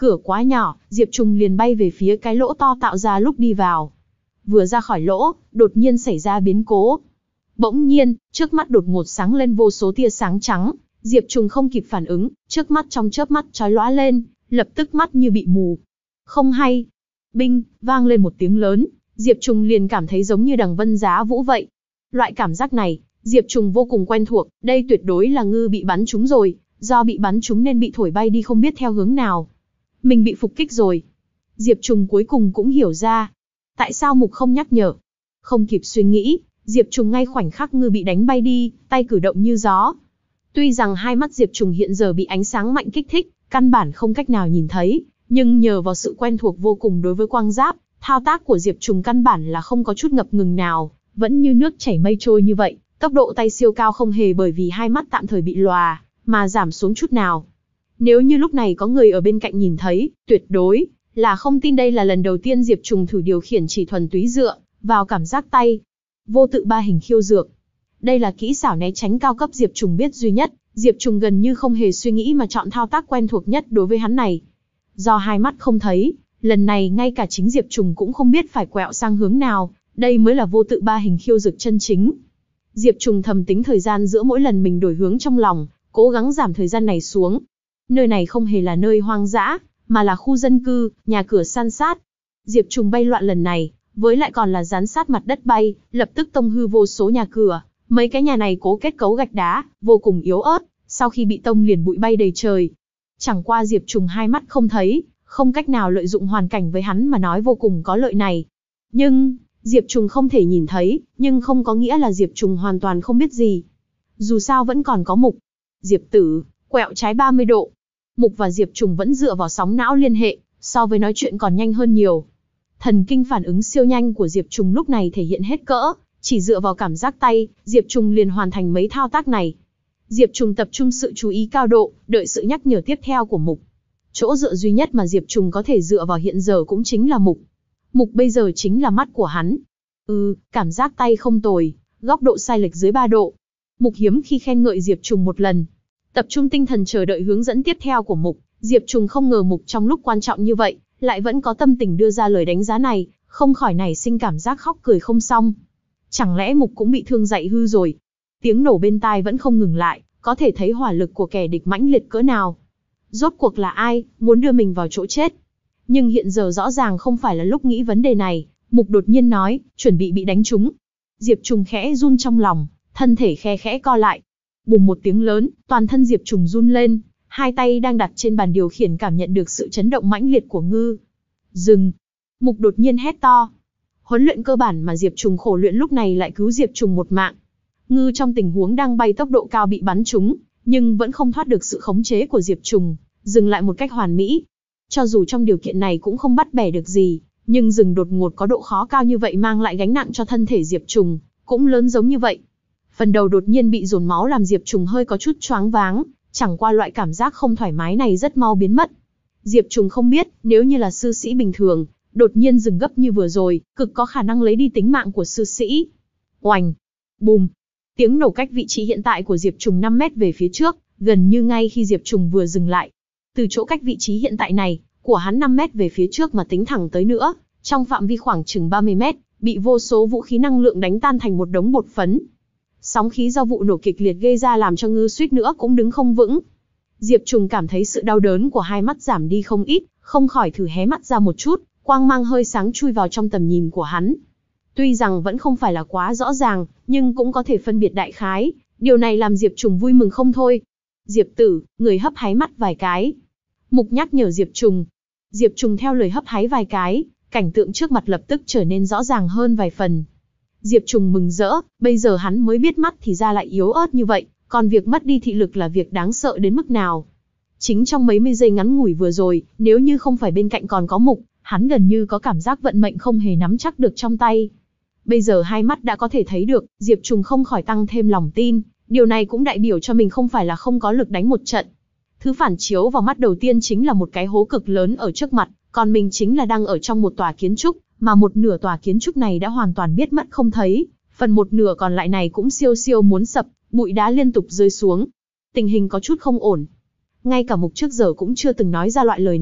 Cửa quá nhỏ, Diệp Trùng liền bay về phía cái lỗ to tạo ra lúc đi vào. Vừa ra khỏi lỗ, đột nhiên xảy ra biến cố. Bỗng nhiên, trước mắt đột ngột sáng lên vô số tia sáng trắng, Diệp Trùng không kịp phản ứng, trước mắt trong chớp mắt chói lóa lên, lập tức mắt như bị mù. Không hay. Binh, vang lên một tiếng lớn, Diệp Trùng liền cảm thấy giống như đằng vân giá vũ vậy. Loại cảm giác này, Diệp Trùng vô cùng quen thuộc, đây tuyệt đối là ngư bị bắn trúng rồi, do bị bắn trúng nên bị thổi bay đi không biết theo hướng nào. Mình bị phục kích rồi. Diệp Trùng cuối cùng cũng hiểu ra. Tại sao Mục không nhắc nhở? Không kịp suy nghĩ, Diệp Trùng ngay khoảnh khắc ngư bị đánh bay đi, tay cử động như gió. Tuy rằng hai mắt Diệp Trùng hiện giờ bị ánh sáng mạnh kích thích, căn bản không cách nào nhìn thấy, nhưng nhờ vào sự quen thuộc vô cùng đối với quang giáp, thao tác của Diệp Trùng căn bản là không có chút ngập ngừng nào, vẫn như nước chảy mây trôi như vậy, tốc độ tay siêu cao không hề bởi vì hai mắt tạm thời bị lòa, mà giảm xuống chút nào. Nếu như lúc này có người ở bên cạnh nhìn thấy, tuyệt đối là không tin đây là lần đầu tiên Diệp Trùng thử điều khiển chỉ thuần túy dựa vào cảm giác tay. Vô tự ba hình khiêu dược. Đây là kỹ xảo né tránh cao cấp Diệp Trùng biết duy nhất, Diệp Trùng gần như không hề suy nghĩ mà chọn thao tác quen thuộc nhất đối với hắn này. Do hai mắt không thấy, lần này ngay cả chính Diệp Trùng cũng không biết phải quẹo sang hướng nào, đây mới là vô tự ba hình khiêu dược chân chính. Diệp Trùng thầm tính thời gian giữa mỗi lần mình đổi hướng trong lòng, cố gắng giảm thời gian này xuống. Nơi này không hề là nơi hoang dã, mà là khu dân cư, nhà cửa san sát. Diệp Trùng bay loạn lần này, với lại còn là dán sát mặt đất bay, lập tức tông hư vô số nhà cửa. Mấy cái nhà này cố kết cấu gạch đá, vô cùng yếu ớt, sau khi bị tông liền bụi bay đầy trời. Chẳng qua Diệp Trùng hai mắt không thấy, không cách nào lợi dụng hoàn cảnh với hắn mà nói vô cùng có lợi này. Nhưng, Diệp Trùng không thể nhìn thấy, nhưng không có nghĩa là Diệp Trùng hoàn toàn không biết gì. Dù sao vẫn còn có Mục. Diệp Tử, quẹo trái ba mươi độ. Mục và Diệp Trùng vẫn dựa vào sóng não liên hệ, so với nói chuyện còn nhanh hơn nhiều. Thần kinh phản ứng siêu nhanh của Diệp Trùng lúc này thể hiện hết cỡ, chỉ dựa vào cảm giác tay, Diệp Trùng liền hoàn thành mấy thao tác này. Diệp Trùng tập trung sự chú ý cao độ, đợi sự nhắc nhở tiếp theo của Mục. Chỗ dựa duy nhất mà Diệp Trùng có thể dựa vào hiện giờ cũng chính là Mục. Mục bây giờ chính là mắt của hắn. Ừ, cảm giác tay không tồi, góc độ sai lệch dưới ba độ. Mục hiếm khi khen ngợi Diệp Trùng một lần. Tập trung tinh thần chờ đợi hướng dẫn tiếp theo của Mục, Diệp Trùng không ngờ Mục trong lúc quan trọng như vậy, lại vẫn có tâm tình đưa ra lời đánh giá này, không khỏi nảy sinh cảm giác khóc cười không xong. Chẳng lẽ Mục cũng bị thương dạy hư rồi? Tiếng nổ bên tai vẫn không ngừng lại, có thể thấy hỏa lực của kẻ địch mãnh liệt cỡ nào. Rốt cuộc là ai, muốn đưa mình vào chỗ chết? Nhưng hiện giờ rõ ràng không phải là lúc nghĩ vấn đề này, Mục đột nhiên nói, chuẩn bị bị đánh trúng. Diệp Trùng khẽ run trong lòng, thân thể khe khẽ co lại. Bùm một tiếng lớn, toàn thân Diệp Trùng run lên, hai tay đang đặt trên bàn điều khiển cảm nhận được sự chấn động mãnh liệt của ngư. Dừng! Mục đột nhiên hét to. Huấn luyện cơ bản mà Diệp Trùng khổ luyện lúc này lại cứu Diệp Trùng một mạng. Ngư trong tình huống đang bay tốc độ cao bị bắn trúng, nhưng vẫn không thoát được sự khống chế của Diệp Trùng, dừng lại một cách hoàn mỹ. Cho dù trong điều kiện này cũng không bắt bẻ được gì, nhưng dừng đột ngột có độ khó cao như vậy mang lại gánh nặng cho thân thể Diệp Trùng, cũng lớn giống như vậy. Phần đầu đột nhiên bị dồn máu làm Diệp Trùng hơi có chút choáng váng, chẳng qua loại cảm giác không thoải mái này rất mau biến mất. Diệp Trùng không biết, nếu như là sư sĩ bình thường, đột nhiên dừng gấp như vừa rồi, cực có khả năng lấy đi tính mạng của sư sĩ. Oành! Bùm! Tiếng nổ cách vị trí hiện tại của Diệp Trùng năm mét về phía trước, gần như ngay khi Diệp Trùng vừa dừng lại. Từ chỗ cách vị trí hiện tại này, của hắn năm mét về phía trước mà tính thẳng tới nữa, trong phạm vi khoảng chừng ba mươi mét, bị vô số vũ khí năng lượng đánh tan thành một đống bột phấn. Sóng khí do vụ nổ kịch liệt gây ra làm cho ngư suýt nữa cũng đứng không vững. Diệp Trùng cảm thấy sự đau đớn của hai mắt giảm đi không ít, không khỏi thử hé mắt ra một chút, quang mang hơi sáng chui vào trong tầm nhìn của hắn. Tuy rằng vẫn không phải là quá rõ ràng, nhưng cũng có thể phân biệt đại khái, điều này làm Diệp Trùng vui mừng không thôi. Diệp Tử, người hấp háy mắt vài cái. Mục nhắc nhở Diệp Trùng. Diệp Trùng theo lời hấp háy vài cái, cảnh tượng trước mặt lập tức trở nên rõ ràng hơn vài phần. Diệp Trùng mừng rỡ, bây giờ hắn mới biết mắt thì ra lại yếu ớt như vậy, còn việc mất đi thị lực là việc đáng sợ đến mức nào. Chính trong mấy mươi giây ngắn ngủi vừa rồi, nếu như không phải bên cạnh còn có Mục, hắn gần như có cảm giác vận mệnh không hề nắm chắc được trong tay. Bây giờ hai mắt đã có thể thấy được, Diệp Trùng không khỏi tăng thêm lòng tin, điều này cũng đại biểu cho mình không phải là không có lực đánh một trận. Thứ phản chiếu vào mắt đầu tiên chính là một cái hố cực lớn ở trước mặt, còn mình chính là đang ở trong một tòa kiến trúc, mà một nửa tòa kiến trúc này đã hoàn toàn biết mất không thấy, phần một nửa còn lại này cũng siêu siêu muốn sập, bụi đá liên tục rơi xuống. Tình hình có chút không ổn. Ngay cả Mục trước giờ cũng chưa từng nói ra loại lời này,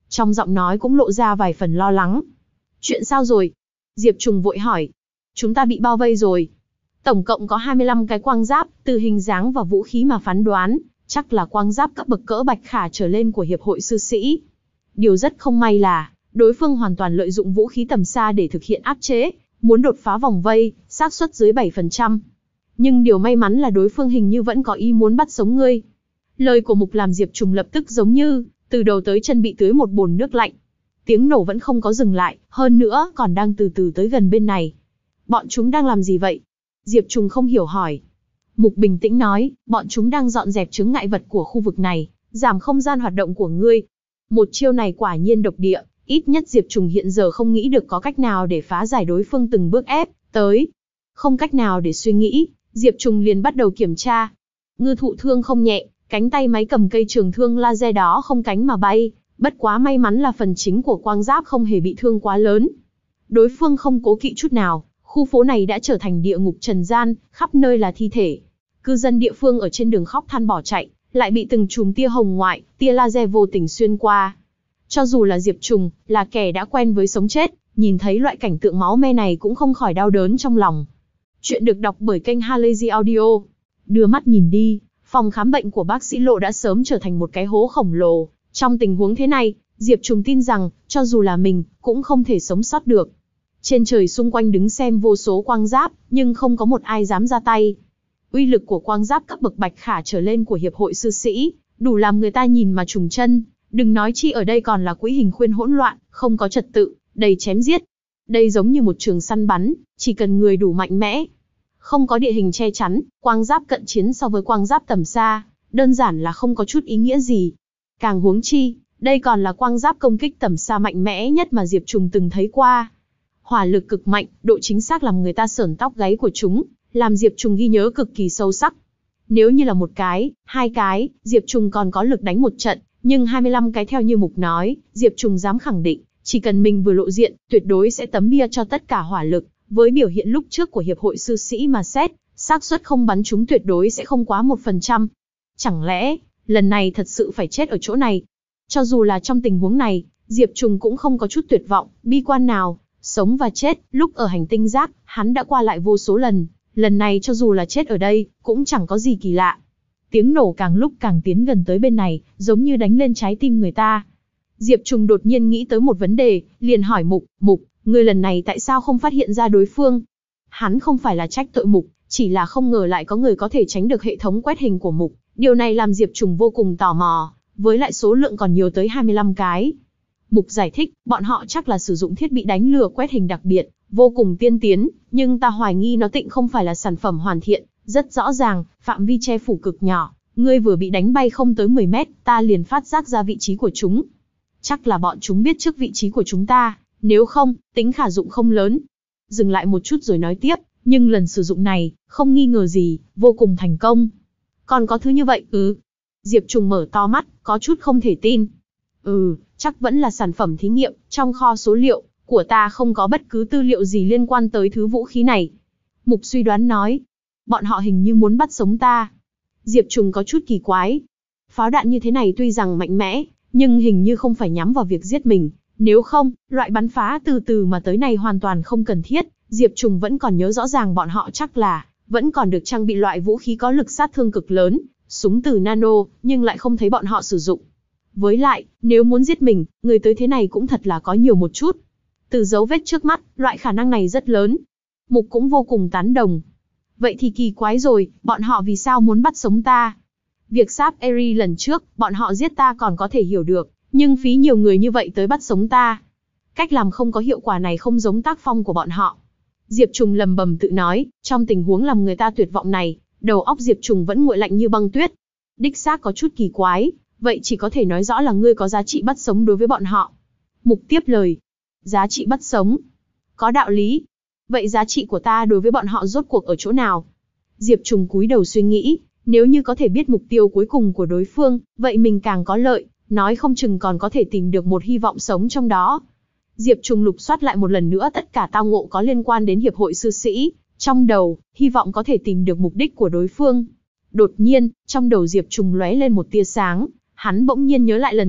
Trong giọng nói cũng lộ ra vài phần lo lắng. Chuyện sao rồi? Diệp Trùng vội hỏi. Chúng ta bị bao vây rồi. Tổng cộng có hai mươi lăm cái quang giáp, từ hình dáng và vũ khí mà phán đoán, chắc là quang giáp cấp bậc cỡ Bạch Khả trở lên của Hiệp hội Sư Sĩ. Điều rất không may là, đối phương hoàn toàn lợi dụng vũ khí tầm xa để thực hiện áp chế, muốn đột phá vòng vây, xác suất dưới bảy phần trăm. Nhưng điều may mắn là đối phương hình như vẫn có ý muốn bắt sống ngươi. Lời của Mục làm Diệp Trùng lập tức giống như, từ đầu tới chân bị tưới một bồn nước lạnh. Tiếng nổ vẫn không có dừng lại, hơn nữa còn đang từ từ tới gần bên này. Bọn chúng đang làm gì vậy? Diệp Trùng không hiểu hỏi. Mục bình tĩnh nói, bọn chúng đang dọn dẹp chướng ngại vật của khu vực này, giảm không gian hoạt động của ngươi. Một chiêu này quả nhiên độc địa, ít nhất Diệp Trùng hiện giờ không nghĩ được có cách nào để phá giải đối phương từng bước ép tới. Không cách nào để suy nghĩ, Diệp Trùng liền bắt đầu kiểm tra. Ngư thụ thương không nhẹ, cánh tay máy cầm cây trường thương laser đó không cánh mà bay, bất quá may mắn là phần chính của quang giáp không hề bị thương quá lớn. Đối phương không cố kỵ chút nào, khu phố này đã trở thành địa ngục trần gian, khắp nơi là thi thể. Cư dân địa phương ở trên đường khóc than bỏ chạy, lại bị từng chùm tia hồng ngoại, tia laser vô tình xuyên qua. Cho dù là Diệp Trùng, là kẻ đã quen với sống chết, nhìn thấy loại cảnh tượng máu me này cũng không khỏi đau đớn trong lòng. Chuyện được đọc bởi kênh Halazy Audio. Đưa mắt nhìn đi, phòng khám bệnh của bác sĩ Lộ đã sớm trở thành một cái hố khổng lồ. Trong tình huống thế này, Diệp Trùng tin rằng, cho dù là mình, cũng không thể sống sót được. Trên trời xung quanh đứng xem vô số quang giáp, nhưng không có một ai dám ra tay. Uy lực của quang giáp cấp bậc Bạch Khả trở lên của Hiệp hội Sư Sĩ, đủ làm người ta nhìn mà trùng chân. Đừng nói chi ở đây còn là quỹ hình khuyên hỗn loạn, không có trật tự, đầy chém giết. Đây giống như một trường săn bắn, chỉ cần người đủ mạnh mẽ. Không có địa hình che chắn, quang giáp cận chiến so với quang giáp tầm xa, đơn giản là không có chút ý nghĩa gì. Càng huống chi, đây còn là quang giáp công kích tầm xa mạnh mẽ nhất mà Diệp Trùng từng thấy qua. Hỏa lực cực mạnh, độ chính xác làm người ta sởn tóc gáy của chúng, làm Diệp Trùng ghi nhớ cực kỳ sâu sắc. Nếu như là một cái, hai cái, Diệp Trùng còn có lực đánh một trận, nhưng hai mươi lăm cái theo như Mục nói, Diệp Trùng dám khẳng định, chỉ cần mình vừa lộ diện, tuyệt đối sẽ tấm bia cho tất cả hỏa lực. Với biểu hiện lúc trước của Hiệp hội Sư Sĩ mà xét, xác suất không bắn chúng tuyệt đối sẽ không quá một phần trăm. Chẳng lẽ, lần này thật sự phải chết ở chỗ này? Cho dù là trong tình huống này, Diệp Trùng cũng không có chút tuyệt vọng, bi quan nào. Sống và chết, lúc ở hành tinh rác, hắn đã qua lại vô số lần. Lần này cho dù là chết ở đây, cũng chẳng có gì kỳ lạ. Tiếng nổ càng lúc càng tiến gần tới bên này, giống như đánh lên trái tim người ta. Diệp Trùng đột nhiên nghĩ tới một vấn đề, liền hỏi Mục, Mục, ngươi lần này tại sao không phát hiện ra đối phương? Hắn không phải là trách tội Mục, chỉ là không ngờ lại có người có thể tránh được hệ thống quét hình của Mục. Điều này làm Diệp Trùng vô cùng tò mò, với lại số lượng còn nhiều tới hai mươi lăm cái. Mục giải thích, bọn họ chắc là sử dụng thiết bị đánh lừa quét hình đặc biệt, vô cùng tiên tiến, nhưng ta hoài nghi nó tịnh không phải là sản phẩm hoàn thiện, rất rõ ràng, phạm vi che phủ cực nhỏ, ngươi vừa bị đánh bay không tới mười mét, ta liền phát giác ra vị trí của chúng. Chắc là bọn chúng biết trước vị trí của chúng ta, nếu không, tính khả dụng không lớn. Dừng lại một chút rồi nói tiếp, nhưng lần sử dụng này, không nghi ngờ gì, vô cùng thành công. Còn có thứ như vậy, ừ. Diệp Trùng mở to mắt, có chút không thể tin. Ừ, chắc vẫn là sản phẩm thí nghiệm, trong kho số liệu của ta không có bất cứ tư liệu gì liên quan tới thứ vũ khí này. Mục suy đoán nói, bọn họ hình như muốn bắt sống ta. Diệp Trùng có chút kỳ quái. Pháo đạn như thế này tuy rằng mạnh mẽ, nhưng hình như không phải nhắm vào việc giết mình. Nếu không, loại bắn phá từ từ mà tới này hoàn toàn không cần thiết. Diệp Trùng vẫn còn nhớ rõ ràng bọn họ chắc là vẫn còn được trang bị loại vũ khí có lực sát thương cực lớn, súng từ nano, nhưng lại không thấy bọn họ sử dụng. Với lại, nếu muốn giết mình, người tới thế này cũng thật là có nhiều một chút. Từ dấu vết trước mắt, loại khả năng này rất lớn. Mục cũng vô cùng tán đồng. Vậy thì kỳ quái rồi, bọn họ vì sao muốn bắt sống ta? Việc Sáp Eri lần trước, bọn họ giết ta còn có thể hiểu được, nhưng phí nhiều người như vậy tới bắt sống ta. Cách làm không có hiệu quả này không giống tác phong của bọn họ. Diệp Trùng lầm bầm tự nói, trong tình huống làm người ta tuyệt vọng này, đầu óc Diệp Trùng vẫn nguội lạnh như băng tuyết. Đích xác có chút kỳ quái, vậy chỉ có thể nói rõ là ngươi có giá trị bắt sống đối với bọn họ. Mục tiếp lời, giá trị bắt sống. Có đạo lý. Vậy giá trị của ta đối với bọn họ rốt cuộc ở chỗ nào? Diệp Trùng cúi đầu suy nghĩ, nếu như có thể biết mục tiêu cuối cùng của đối phương, vậy mình càng có lợi, nói không chừng còn có thể tìm được một hy vọng sống trong đó. Diệp Trùng lục soát lại một lần nữa tất cả tao ngộ có liên quan đến Hiệp hội Sư Sĩ, trong đầu, hy vọng có thể tìm được mục đích của đối phương. Đột nhiên, trong đầu Diệp Trùng lóe lên một tia sáng, hắn bỗng nhiên nhớ lại lần trước,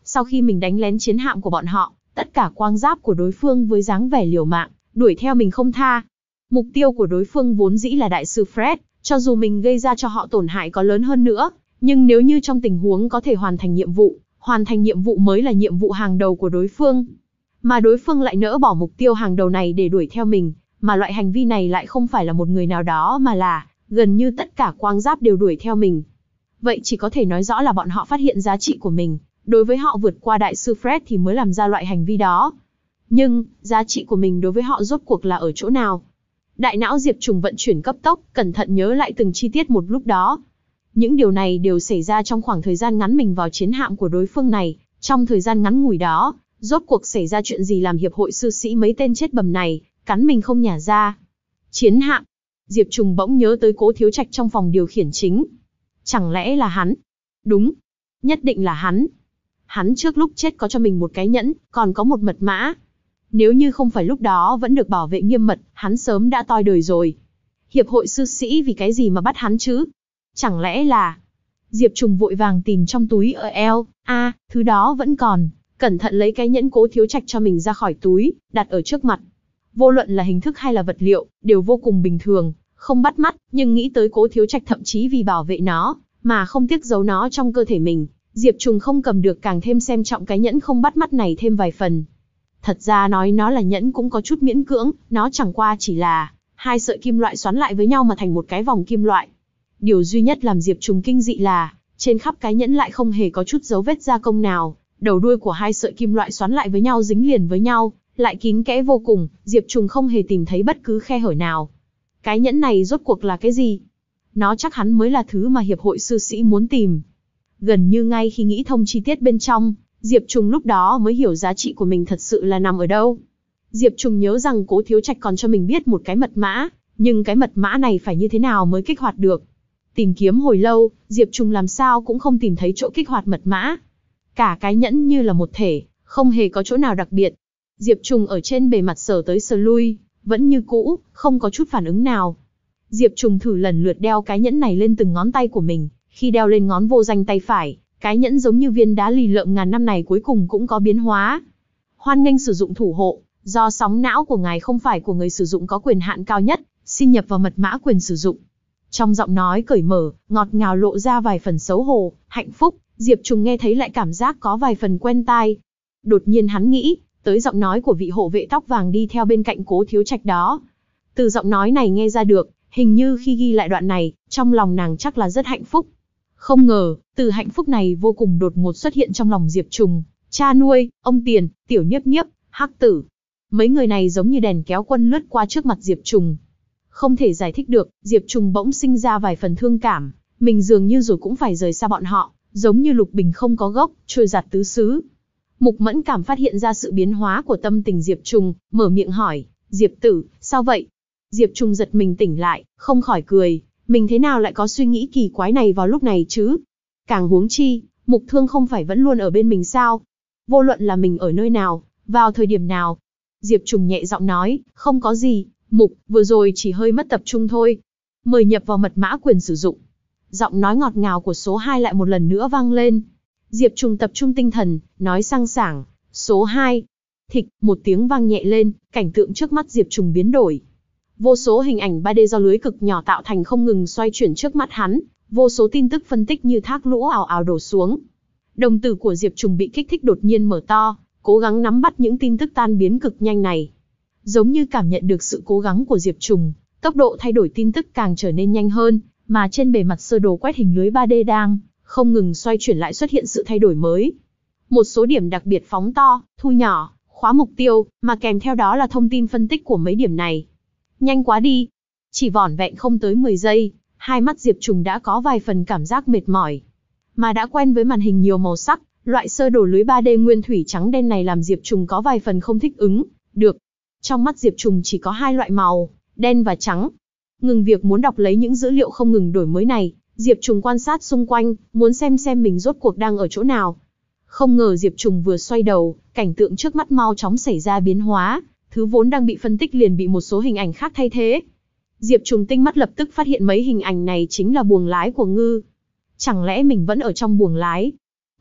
Sau khi mình đánh lén chiến hạm của bọn họ, tất cả quang giáp của đối phương với dáng vẻ liều mạng, đuổi theo mình không tha. Mục tiêu của đối phương vốn dĩ là đại sư Fred, cho dù mình gây ra cho họ tổn hại có lớn hơn nữa, nhưng nếu như trong tình huống có thể hoàn thành nhiệm vụ, hoàn thành nhiệm vụ mới là nhiệm vụ hàng đầu của đối phương. Mà đối phương lại nỡ bỏ mục tiêu hàng đầu này để đuổi theo mình, mà loại hành vi này lại không phải là một người nào đó mà là, gần như tất cả quang giáp đều đuổi theo mình. Vậy chỉ có thể nói rõ là bọn họ phát hiện giá trị của mình, đối với họ vượt qua đại sư Fred thì mới làm ra loại hành vi đó. Nhưng, giá trị của mình đối với họ rốt cuộc là ở chỗ nào? Đại não Diệp Trùng vận chuyển cấp tốc, cẩn thận nhớ lại từng chi tiết một lúc đó. Những điều này đều xảy ra trong khoảng thời gian ngắn mình vào chiến hạm của đối phương này, trong thời gian ngắn ngủi đó, rốt cuộc xảy ra chuyện gì làm hiệp hội sư sĩ mấy tên chết bầm này, cắn mình không nhả ra. Chiến hạm. Diệp Trùng bỗng nhớ tới Cố Thiếu Trạch trong phòng điều khiển chính. Chẳng lẽ là hắn? Đúng. Nhất định là hắn. Hắn trước lúc chết có cho mình một cái nhẫn, còn có một mật mã. Nếu như không phải lúc đó vẫn được bảo vệ nghiêm mật, hắn sớm đã toi đời rồi. Hiệp hội sư sĩ vì cái gì mà bắt hắn chứ? Chẳng lẽ là... Diệp Trùng vội vàng tìm trong túi ở eo, a, à, thứ đó vẫn còn, cẩn thận lấy cái nhẫn Cố Thiếu Trạch cho mình ra khỏi túi, đặt ở trước mặt. Vô luận là hình thức hay là vật liệu, đều vô cùng bình thường, không bắt mắt, nhưng nghĩ tới Cố Thiếu Trạch thậm chí vì bảo vệ nó, mà không tiếc giấu nó trong cơ thể mình, Diệp Trùng không cầm được càng thêm xem trọng cái nhẫn không bắt mắt này thêm vài phần. Thật ra nói nó là nhẫn cũng có chút miễn cưỡng, nó chẳng qua chỉ là hai sợi kim loại xoắn lại với nhau mà thành một cái vòng kim loại. Điều duy nhất làm Diệp Trùng kinh dị là, trên khắp cái nhẫn lại không hề có chút dấu vết gia công nào, đầu đuôi của hai sợi kim loại xoắn lại với nhau dính liền với nhau, lại kín kẽ vô cùng, Diệp Trùng không hề tìm thấy bất cứ khe hở nào. Cái nhẫn này rốt cuộc là cái gì? Nó chắc hắn mới là thứ mà hiệp hội sư sĩ muốn tìm. Gần như ngay khi nghĩ thông chi tiết bên trong, Diệp Trùng lúc đó mới hiểu giá trị của mình thật sự là nằm ở đâu. Diệp Trùng nhớ rằng Cố Thiếu Trạch còn cho mình biết một cái mật mã, nhưng cái mật mã này phải như thế nào mới kích hoạt được? Tìm kiếm hồi lâu, Diệp Trùng làm sao cũng không tìm thấy chỗ kích hoạt mật mã. Cả cái nhẫn như là một thể, không hề có chỗ nào đặc biệt. Diệp Trùng ở trên bề mặt sờ tới sờ lui, vẫn như cũ, không có chút phản ứng nào. Diệp Trùng thử lần lượt đeo cái nhẫn này lên từng ngón tay của mình, khi đeo lên ngón vô danh tay phải, cái nhẫn giống như viên đá lì lợm ngàn năm này cuối cùng cũng có biến hóa. Hoan nghênh sử dụng thủ hộ, do sóng não của ngài không phải của người sử dụng có quyền hạn cao nhất, xin nhập vào mật mã quyền sử dụng. Trong giọng nói cởi mở, ngọt ngào lộ ra vài phần xấu hổ, hạnh phúc, Diệp Trùng nghe thấy lại cảm giác có vài phần quen tai. Đột nhiên hắn nghĩ tới giọng nói của vị hộ vệ tóc vàng đi theo bên cạnh Cố Thiếu Trạch đó. Từ giọng nói này nghe ra được, hình như khi ghi lại đoạn này, trong lòng nàng chắc là rất hạnh phúc. Không ngờ, từ hạnh phúc này vô cùng đột ngột xuất hiện trong lòng Diệp Trùng, cha nuôi, ông Tiền, Tiểu Niếp Niếp, Hắc Tử. Mấy người này giống như đèn kéo quân lướt qua trước mặt Diệp Trùng. Không thể giải thích được, Diệp Trùng bỗng sinh ra vài phần thương cảm, mình dường như rồi cũng phải rời xa bọn họ, giống như lục bình không có gốc, trôi giạt tứ xứ. Mục Mẫn Cảm phát hiện ra sự biến hóa của tâm tình Diệp Trùng, mở miệng hỏi, Diệp Tử, sao vậy? Diệp Trùng giật mình tỉnh lại, không khỏi cười, mình thế nào lại có suy nghĩ kỳ quái này vào lúc này chứ? Càng huống chi, Mục Thương không phải vẫn luôn ở bên mình sao? Vô luận là mình ở nơi nào, vào thời điểm nào? Diệp Trùng nhẹ giọng nói, không có gì, Mục, vừa rồi chỉ hơi mất tập trung thôi. Mời nhập vào mật mã quyền sử dụng. Giọng nói ngọt ngào của số hai lại một lần nữa vang lên. Diệp Trùng tập trung tinh thần, nói sang sảng, số hai. Thịch, một tiếng vang nhẹ lên, cảnh tượng trước mắt Diệp Trùng biến đổi. Vô số hình ảnh ba D do lưới cực nhỏ tạo thành không ngừng xoay chuyển trước mắt hắn, vô số tin tức phân tích như thác lũ ào ào đổ xuống. Đồng tử của Diệp Trùng bị kích thích đột nhiên mở to, cố gắng nắm bắt những tin tức tan biến cực nhanh này. Giống như cảm nhận được sự cố gắng của Diệp Trùng, tốc độ thay đổi tin tức càng trở nên nhanh hơn, mà trên bề mặt sơ đồ quét hình lưới ba D đang không ngừng xoay chuyển lại xuất hiện sự thay đổi mới. Một số điểm đặc biệt phóng to, thu nhỏ, khóa mục tiêu, mà kèm theo đó là thông tin phân tích của mấy điểm này. Nhanh quá đi. Chỉ vỏn vẹn không tới mười giây, hai mắt Diệp Trùng đã có vài phần cảm giác mệt mỏi. Mà đã quen với màn hình nhiều màu sắc, loại sơ đồ lưới ba D nguyên thủy trắng đen này làm Diệp Trùng có vài phần không thích ứng được. Trong mắt Diệp Trùng chỉ có hai loại màu, đen và trắng. Ngừng việc muốn đọc lấy những dữ liệu không ngừng đổi mới này, Diệp Trùng quan sát xung quanh, muốn xem xem mình rốt cuộc đang ở chỗ nào. Không ngờ Diệp Trùng vừa xoay đầu, cảnh tượng trước mắt mau chóng xảy ra biến hóa, thứ vốn đang bị phân tích liền bị một số hình ảnh khác thay thế. Diệp Trùng tinh mắt lập tức phát hiện mấy hình ảnh này chính là buồng lái của Ngư. Chẳng lẽ mình vẫn ở trong buồng lái? Mục,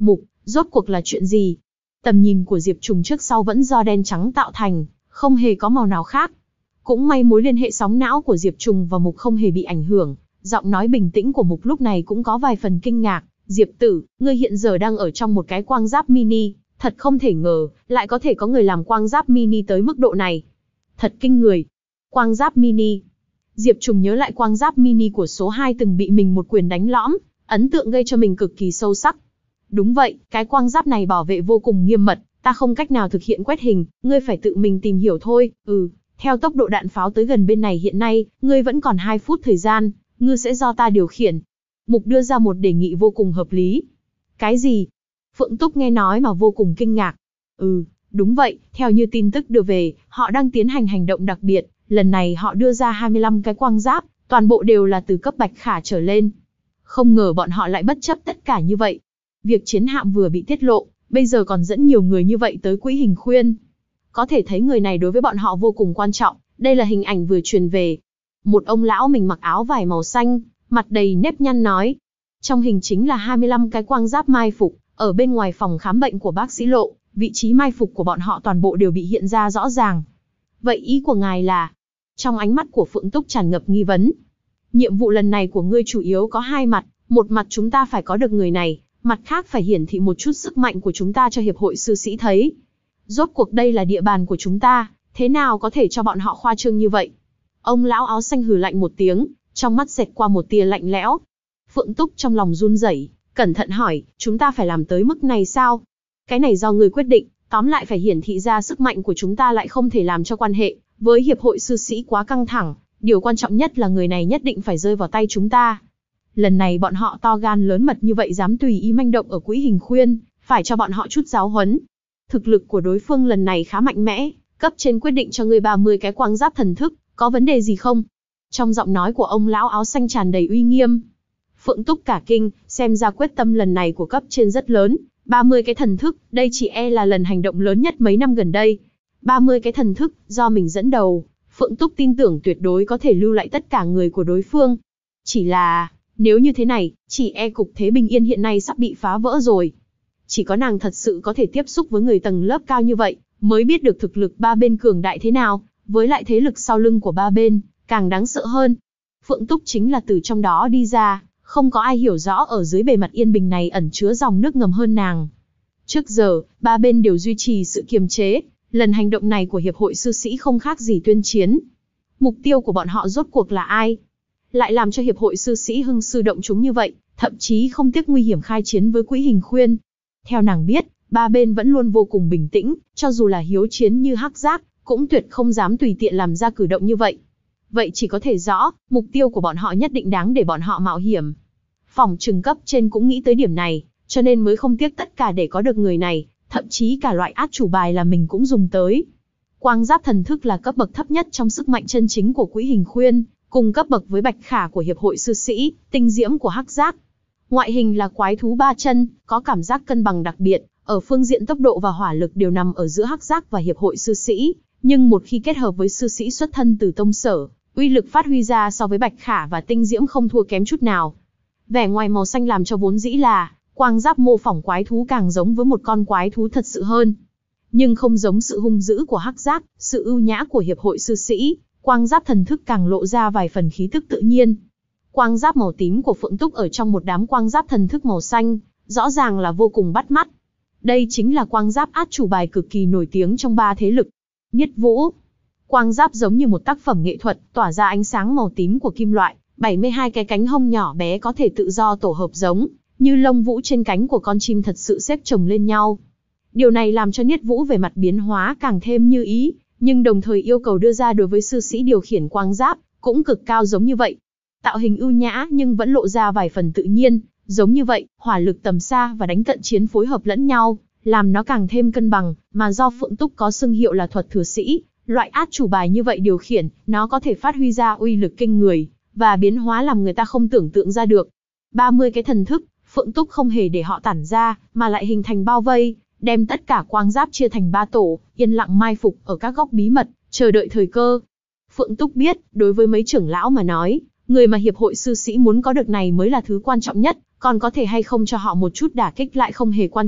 Rốt cuộc là chuyện gì? Tầm nhìn của Diệp Trùng trước sau vẫn do đen trắng tạo thành, không hề có màu nào khác. Cũng may mối liên hệ sóng não của Diệp Trùng và Mục không hề bị ảnh hưởng, giọng nói bình tĩnh của Mục lúc này cũng có vài phần kinh ngạc. Diệp tử, ngươi hiện giờ đang ở trong một cái quang giáp mini, thật không thể ngờ, lại có thể có người làm quang giáp mini tới mức độ này. Thật kinh người. Quang giáp mini. Diệp Trùng nhớ lại quang giáp mini của số hai từng bị mình một quyền đánh lõm, ấn tượng gây cho mình cực kỳ sâu sắc. Đúng vậy, cái quang giáp này bảo vệ vô cùng nghiêm mật, ta không cách nào thực hiện quét hình, ngươi phải tự mình tìm hiểu thôi. Ừ, theo tốc độ đạn pháo tới gần bên này hiện nay, ngươi vẫn còn hai phút thời gian, ngươi sẽ do ta điều khiển. Mục đưa ra một đề nghị vô cùng hợp lý. Cái gì? Phượng Túc nghe nói mà vô cùng kinh ngạc. Ừ, đúng vậy, theo như tin tức đưa về, họ đang tiến hành hành động đặc biệt, lần này họ đưa ra hai mươi lăm cái quang giáp, toàn bộ đều là từ cấp bạch khả trở lên. Không ngờ bọn họ lại bất chấp tất cả như vậy. Việc chiến hạm vừa bị tiết lộ, bây giờ còn dẫn nhiều người như vậy tới Quỹ Hình Khuyên. Có thể thấy người này đối với bọn họ vô cùng quan trọng, đây là hình ảnh vừa truyền về. Một ông lão mình mặc áo vải màu xanh, mặt đầy nếp nhăn nói. Trong hình chính là hai mươi lăm cái quang giáp mai phục, ở bên ngoài phòng khám bệnh của bác sĩ Lộ, vị trí mai phục của bọn họ toàn bộ đều bị hiện ra rõ ràng. Vậy ý của ngài là? Trong ánh mắt của Phượng Túc tràn ngập nghi vấn. Nhiệm vụ lần này của ngươi chủ yếu có hai mặt, một mặt chúng ta phải có được người này, mặt khác phải hiển thị một chút sức mạnh của chúng ta cho hiệp hội sư sĩ thấy. Rốt cuộc đây là địa bàn của chúng ta, thế nào có thể cho bọn họ khoa trương như vậy? Ông lão áo xanh hừ lạnh một tiếng, trong mắt xẹt qua một tia lạnh lẽo. Phượng Túc trong lòng run rẩy, cẩn thận hỏi, chúng ta phải làm tới mức này sao? Cái này do người quyết định, tóm lại phải hiển thị ra sức mạnh của chúng ta lại không thể làm cho quan hệ với hiệp hội sư sĩ quá căng thẳng, điều quan trọng nhất là người này nhất định phải rơi vào tay chúng ta. Lần này bọn họ to gan lớn mật như vậy dám tùy ý manh động ở Quỹ Hình Khuyên, phải cho bọn họ chút giáo huấn. Thực lực của đối phương lần này khá mạnh mẽ, cấp trên quyết định cho ngươi ba mươi cái quang giáp thần thức, có vấn đề gì không? Trong giọng nói của ông lão áo xanh tràn đầy uy nghiêm. Phượng Túc cả kinh, xem ra quyết tâm lần này của cấp trên rất lớn, ba mươi cái thần thức, đây chỉ e là lần hành động lớn nhất mấy năm gần đây. ba mươi cái thần thức, do mình dẫn đầu, Phượng Túc tin tưởng tuyệt đối có thể lưu lại tất cả người của đối phương. Chỉ là, nếu như thế này, chỉ e cục thế bình yên hiện nay sắp bị phá vỡ rồi. Chỉ có nàng thật sự có thể tiếp xúc với người tầng lớp cao như vậy, mới biết được thực lực ba bên cường đại thế nào, với lại thế lực sau lưng của ba bên, càng đáng sợ hơn. Phượng Túc chính là từ trong đó đi ra, không có ai hiểu rõ ở dưới bề mặt yên bình này ẩn chứa dòng nước ngầm hơn nàng. Trước giờ, ba bên đều duy trì sự kiềm chế, lần hành động này của Hiệp hội Sư sĩ không khác gì tuyên chiến. Mục tiêu của bọn họ rốt cuộc là ai? Lại làm cho Hiệp hội Sư sĩ hưng sư động chúng như vậy, thậm chí không tiếc nguy hiểm khai chiến với Quỹ Hình Khuyên. Theo nàng biết, ba bên vẫn luôn vô cùng bình tĩnh, cho dù là hiếu chiến như Hắc Giác, cũng tuyệt không dám tùy tiện làm ra cử động như vậy. Vậy chỉ có thể rõ, mục tiêu của bọn họ nhất định đáng để bọn họ mạo hiểm. Phòng trừng cấp trên cũng nghĩ tới điểm này, cho nên mới không tiếc tất cả để có được người này, thậm chí cả loại át chủ bài là mình cũng dùng tới. Quang giáp thần thức là cấp bậc thấp nhất trong sức mạnh chân chính của Quỹ Hình Khuyên, cùng cấp bậc với Bạch Khả của Hiệp hội Sư sĩ, tinh diễm của Hắc Giác. Ngoại hình là quái thú ba chân, có cảm giác cân bằng đặc biệt, ở phương diện tốc độ và hỏa lực đều nằm ở giữa Hắc Giác và Hiệp hội Sư sĩ, nhưng một khi kết hợp với sư sĩ xuất thân từ tông sở, uy lực phát huy ra so với Bạch Khả và tinh diễm không thua kém chút nào. Vẻ ngoài màu xanh làm cho vốn dĩ là quang giáp mô phỏng quái thú càng giống với một con quái thú thật sự hơn. Nhưng không giống sự hung dữ của Hắc Giác, sự ưu nhã của Hiệp hội Sư sĩ, quang giáp thần thức càng lộ ra vài phần khí tức tự nhiên. Quang giáp màu tím của Phượng Túc ở trong một đám quang giáp thần thức màu xanh, rõ ràng là vô cùng bắt mắt. Đây chính là quang giáp át chủ bài cực kỳ nổi tiếng trong ba thế lực. Nhất Vũ. Quang giáp giống như một tác phẩm nghệ thuật, tỏa ra ánh sáng màu tím của kim loại, bảy mươi hai cái cánh hông nhỏ bé có thể tự do tổ hợp giống như lông vũ trên cánh của con chim thật sự xếp chồng lên nhau. Điều này làm cho Niết Vũ về mặt biến hóa càng thêm như ý, nhưng đồng thời yêu cầu đưa ra đối với sư sĩ điều khiển quang giáp cũng cực cao giống như vậy. Tạo hình ưu nhã nhưng vẫn lộ ra vài phần tự nhiên, giống như vậy, hỏa lực tầm xa và đánh cận chiến phối hợp lẫn nhau, làm nó càng thêm cân bằng, mà do Phượng Túc có xưng hiệu là thuật thừa sĩ, loại át chủ bài như vậy điều khiển, nó có thể phát huy ra uy lực kinh người, và biến hóa làm người ta không tưởng tượng ra được. ba mươi cái thần thức, Phượng Túc không hề để họ tản ra, mà lại hình thành bao vây, đem tất cả quang giáp chia thành ba tổ, yên lặng mai phục ở các góc bí mật, chờ đợi thời cơ. Phượng Túc biết, đối với mấy trưởng lão mà nói, người mà Hiệp hội Sư sĩ muốn có được này mới là thứ quan trọng nhất, còn có thể hay không cho họ một chút đả kích lại không hề quan trọng,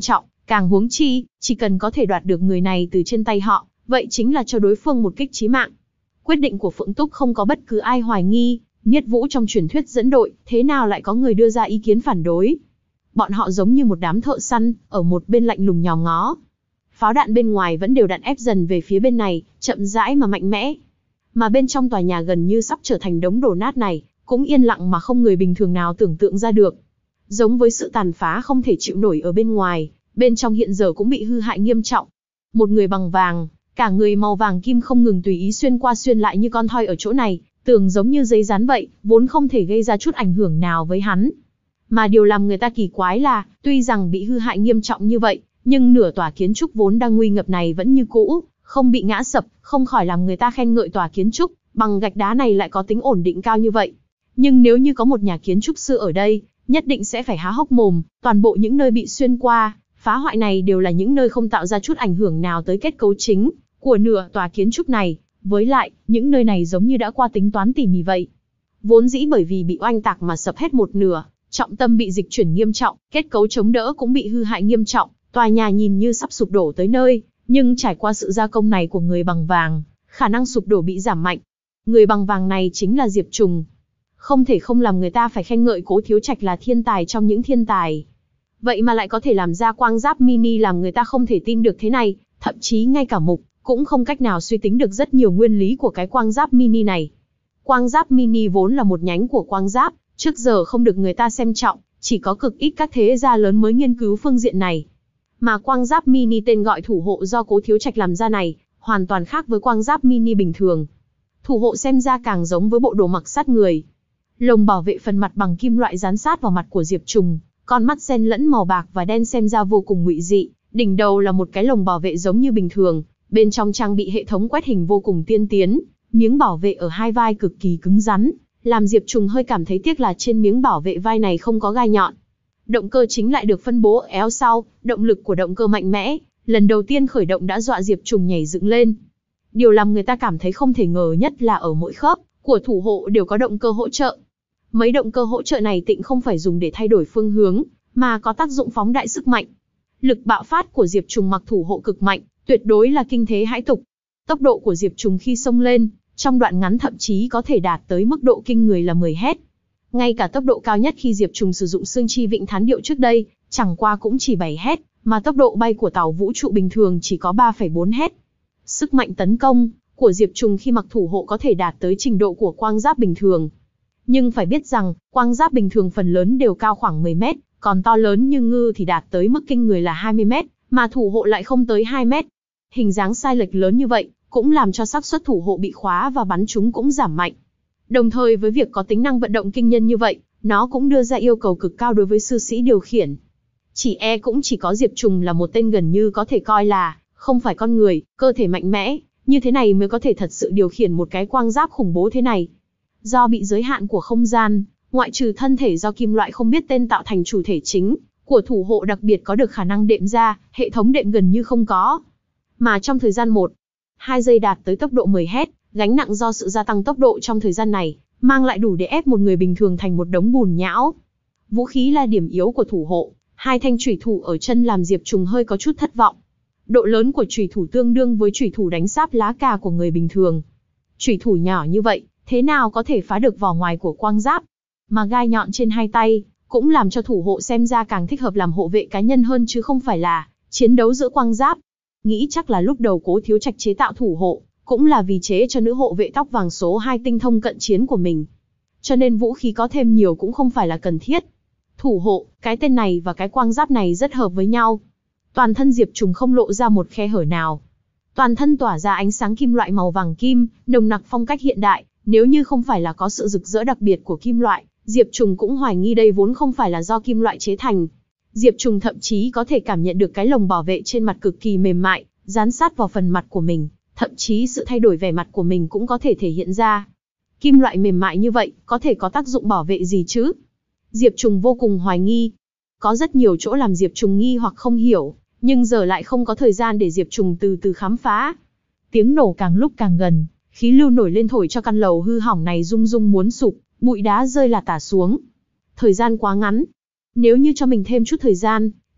Càng huống chi, chỉ cần có thể đoạt được người này từ trên tay họ, vậy chính là cho đối phương một kích chí mạng. Quyết định của Phượng Túc không có bất cứ ai hoài nghi, Niết Vũ trong truyền thuyết dẫn đội, thế nào lại có người đưa ra ý kiến phản đối. Bọn họ giống như một đám thợ săn, ở một bên lạnh lùng nhòm ngó. Pháo đạn bên ngoài vẫn đều đặn ép dần về phía bên này, chậm rãi mà mạnh mẽ. Mà bên trong tòa nhà gần như sắp trở thành đống đổ nát này, cũng yên lặng mà không người bình thường nào tưởng tượng ra được. Giống với sự tàn phá không thể chịu nổi ở bên ngoài, bên trong hiện giờ cũng bị hư hại nghiêm trọng. Một người bằng vàng, cả người màu vàng kim không ngừng tùy ý xuyên qua xuyên lại như con thoi ở chỗ này, tưởng giống như giấy dán vậy, vốn không thể gây ra chút ảnh hưởng nào với hắn. Mà điều làm người ta kỳ quái là, tuy rằng bị hư hại nghiêm trọng như vậy, nhưng nửa tòa kiến trúc vốn đang nguy ngập này vẫn như cũ, không bị ngã sập, không khỏi làm người ta khen ngợi tòa kiến trúc bằng gạch đá này lại có tính ổn định cao như vậy. Nhưng nếu như có một nhà kiến trúc sư ở đây, nhất định sẽ phải há hốc mồm, toàn bộ những nơi bị xuyên qua, phá hoại này đều là những nơi không tạo ra chút ảnh hưởng nào tới kết cấu chính của nửa tòa kiến trúc này, với lại, những nơi này giống như đã qua tính toán tỉ mỉ vậy. Vốn dĩ bởi vì bị oanh tạc mà sập hết một nửa, trọng tâm bị dịch chuyển nghiêm trọng, kết cấu chống đỡ cũng bị hư hại nghiêm trọng, tòa nhà nhìn như sắp sụp đổ tới nơi, nhưng trải qua sự gia công này của người bằng vàng, khả năng sụp đổ bị giảm mạnh. Người bằng vàng này chính là Diệp Trùng. Không thể không làm người ta phải khen ngợi Cố Thiếu Trạch là thiên tài trong những thiên tài. Vậy mà lại có thể làm ra quang giáp mini làm người ta không thể tin được thế này, thậm chí ngay cả Mục cũng không cách nào suy tính được rất nhiều nguyên lý của cái quang giáp mini này. Quang giáp mini vốn là một nhánh của quang giáp, trước giờ không được người ta xem trọng, chỉ có cực ít các thế gia lớn mới nghiên cứu phương diện này. Mà quang giáp mini tên gọi thủ hộ do Cố Thiếu Trạch làm ra này, hoàn toàn khác với quang giáp mini bình thường. Thủ hộ xem ra càng giống với bộ đồ mặc sát người. Lồng bảo vệ phần mặt bằng kim loại dán sát vào mặt của Diệp Trùng, con mắt xen lẫn màu bạc và đen xem ra vô cùng ngụy dị, đỉnh đầu là một cái lồng bảo vệ giống như bình thường, bên trong trang bị hệ thống quét hình vô cùng tiên tiến, miếng bảo vệ ở hai vai cực kỳ cứng rắn, làm Diệp Trùng hơi cảm thấy tiếc là trên miếng bảo vệ vai này không có gai nhọn. Động cơ chính lại được phân bố ở eo sau, động lực của động cơ mạnh mẽ, lần đầu tiên khởi động đã dọa Diệp Trùng nhảy dựng lên. Điều làm người ta cảm thấy không thể ngờ nhất là ở mỗi khớp của thủ hộ đều có động cơ hỗ trợ. Mấy động cơ hỗ trợ này tịnh không phải dùng để thay đổi phương hướng, mà có tác dụng phóng đại sức mạnh. Lực bạo phát của Diệp Trùng mặc thủ hộ cực mạnh, tuyệt đối là kinh thế hãi tục. Tốc độ của Diệp Trùng khi xông lên, trong đoạn ngắn thậm chí có thể đạt tới mức độ kinh người là mười héc. Ngay cả tốc độ cao nhất khi Diệp Trùng sử dụng xương chi vịnh thán điệu trước đây, chẳng qua cũng chỉ bảy héc, mà tốc độ bay của tàu vũ trụ bình thường chỉ có ba phẩy bốn héc. Sức mạnh tấn công của Diệp Trùng khi mặc thủ hộ có thể đạt tới trình độ của quang giáp bình thường. Nhưng phải biết rằng, quang giáp bình thường phần lớn đều cao khoảng mười mét, còn to lớn như ngư thì đạt tới mức kinh người là hai mươi mét, mà thủ hộ lại không tới hai mét. Hình dáng sai lệch lớn như vậy, cũng làm cho xác suất thủ hộ bị khóa và bắn trúng cũng giảm mạnh. Đồng thời với việc có tính năng vận động kinh nhân như vậy, nó cũng đưa ra yêu cầu cực cao đối với sư sĩ điều khiển. Chỉ e cũng chỉ có Diệp Trùng là một tên gần như có thể coi là, không phải con người, cơ thể mạnh mẽ, như thế này mới có thể thật sự điều khiển một cái quang giáp khủng bố thế này. Do bị giới hạn của không gian, ngoại trừ thân thể do kim loại không biết tên tạo thành chủ thể chính của thủ hộ đặc biệt có được khả năng đệm ra, hệ thống đệm gần như không có. Mà trong thời gian một, hai giây đạt tới tốc độ mười héc, gánh nặng do sự gia tăng tốc độ trong thời gian này, mang lại đủ để ép một người bình thường thành một đống bùn nhão. Vũ khí là điểm yếu của thủ hộ, hai thanh chủy thủ ở chân làm Diệp Trùng hơi có chút thất vọng. Độ lớn của chủy thủ tương đương với chủy thủ đánh sáp lá cà của người bình thường. Chủy thủ nhỏ như vậy, thế nào có thể phá được vỏ ngoài của quang giáp? Mà gai nhọn trên hai tay, cũng làm cho thủ hộ xem ra càng thích hợp làm hộ vệ cá nhân hơn chứ không phải là chiến đấu giữa quang giáp. Nghĩ chắc là lúc đầu Cố Thiếu Trạch chế tạo thủ hộ, cũng là vì chế cho nữ hộ vệ tóc vàng số hai tinh thông cận chiến của mình. Cho nên vũ khí có thêm nhiều cũng không phải là cần thiết. Thủ hộ, cái tên này và cái quang giáp này rất hợp với nhau. Toàn thân Diệp Trùng không lộ ra một khe hở nào. Toàn thân tỏa ra ánh sáng kim loại màu vàng kim, nồng nặc phong cách hiện đại. Nếu như không phải là có sự rực rỡ đặc biệt của kim loại, Diệp Trùng cũng hoài nghi đây vốn không phải là do kim loại chế thành. Diệp Trùng thậm chí có thể cảm nhận được cái lồng bảo vệ trên mặt cực kỳ mềm mại, dán sát vào phần mặt của mình, thậm chí sự thay đổi vẻ mặt của mình cũng có thể thể hiện ra. Kim loại mềm mại như vậy, có thể có tác dụng bảo vệ gì chứ? Diệp Trùng vô cùng hoài nghi. Có rất nhiều chỗ làm Diệp Trùng nghi hoặc không hiểu, nhưng giờ lại không có thời gian để Diệp Trùng từ từ khám phá. Tiếng nổ càng lúc càng gần, khí lưu nổi lên thổi cho căn lầu hư hỏng này rung rung muốn sụp, bụi đá rơi là tả xuống. Thời gian quá ngắn. Nếu như cho mình thêm chút thời gian,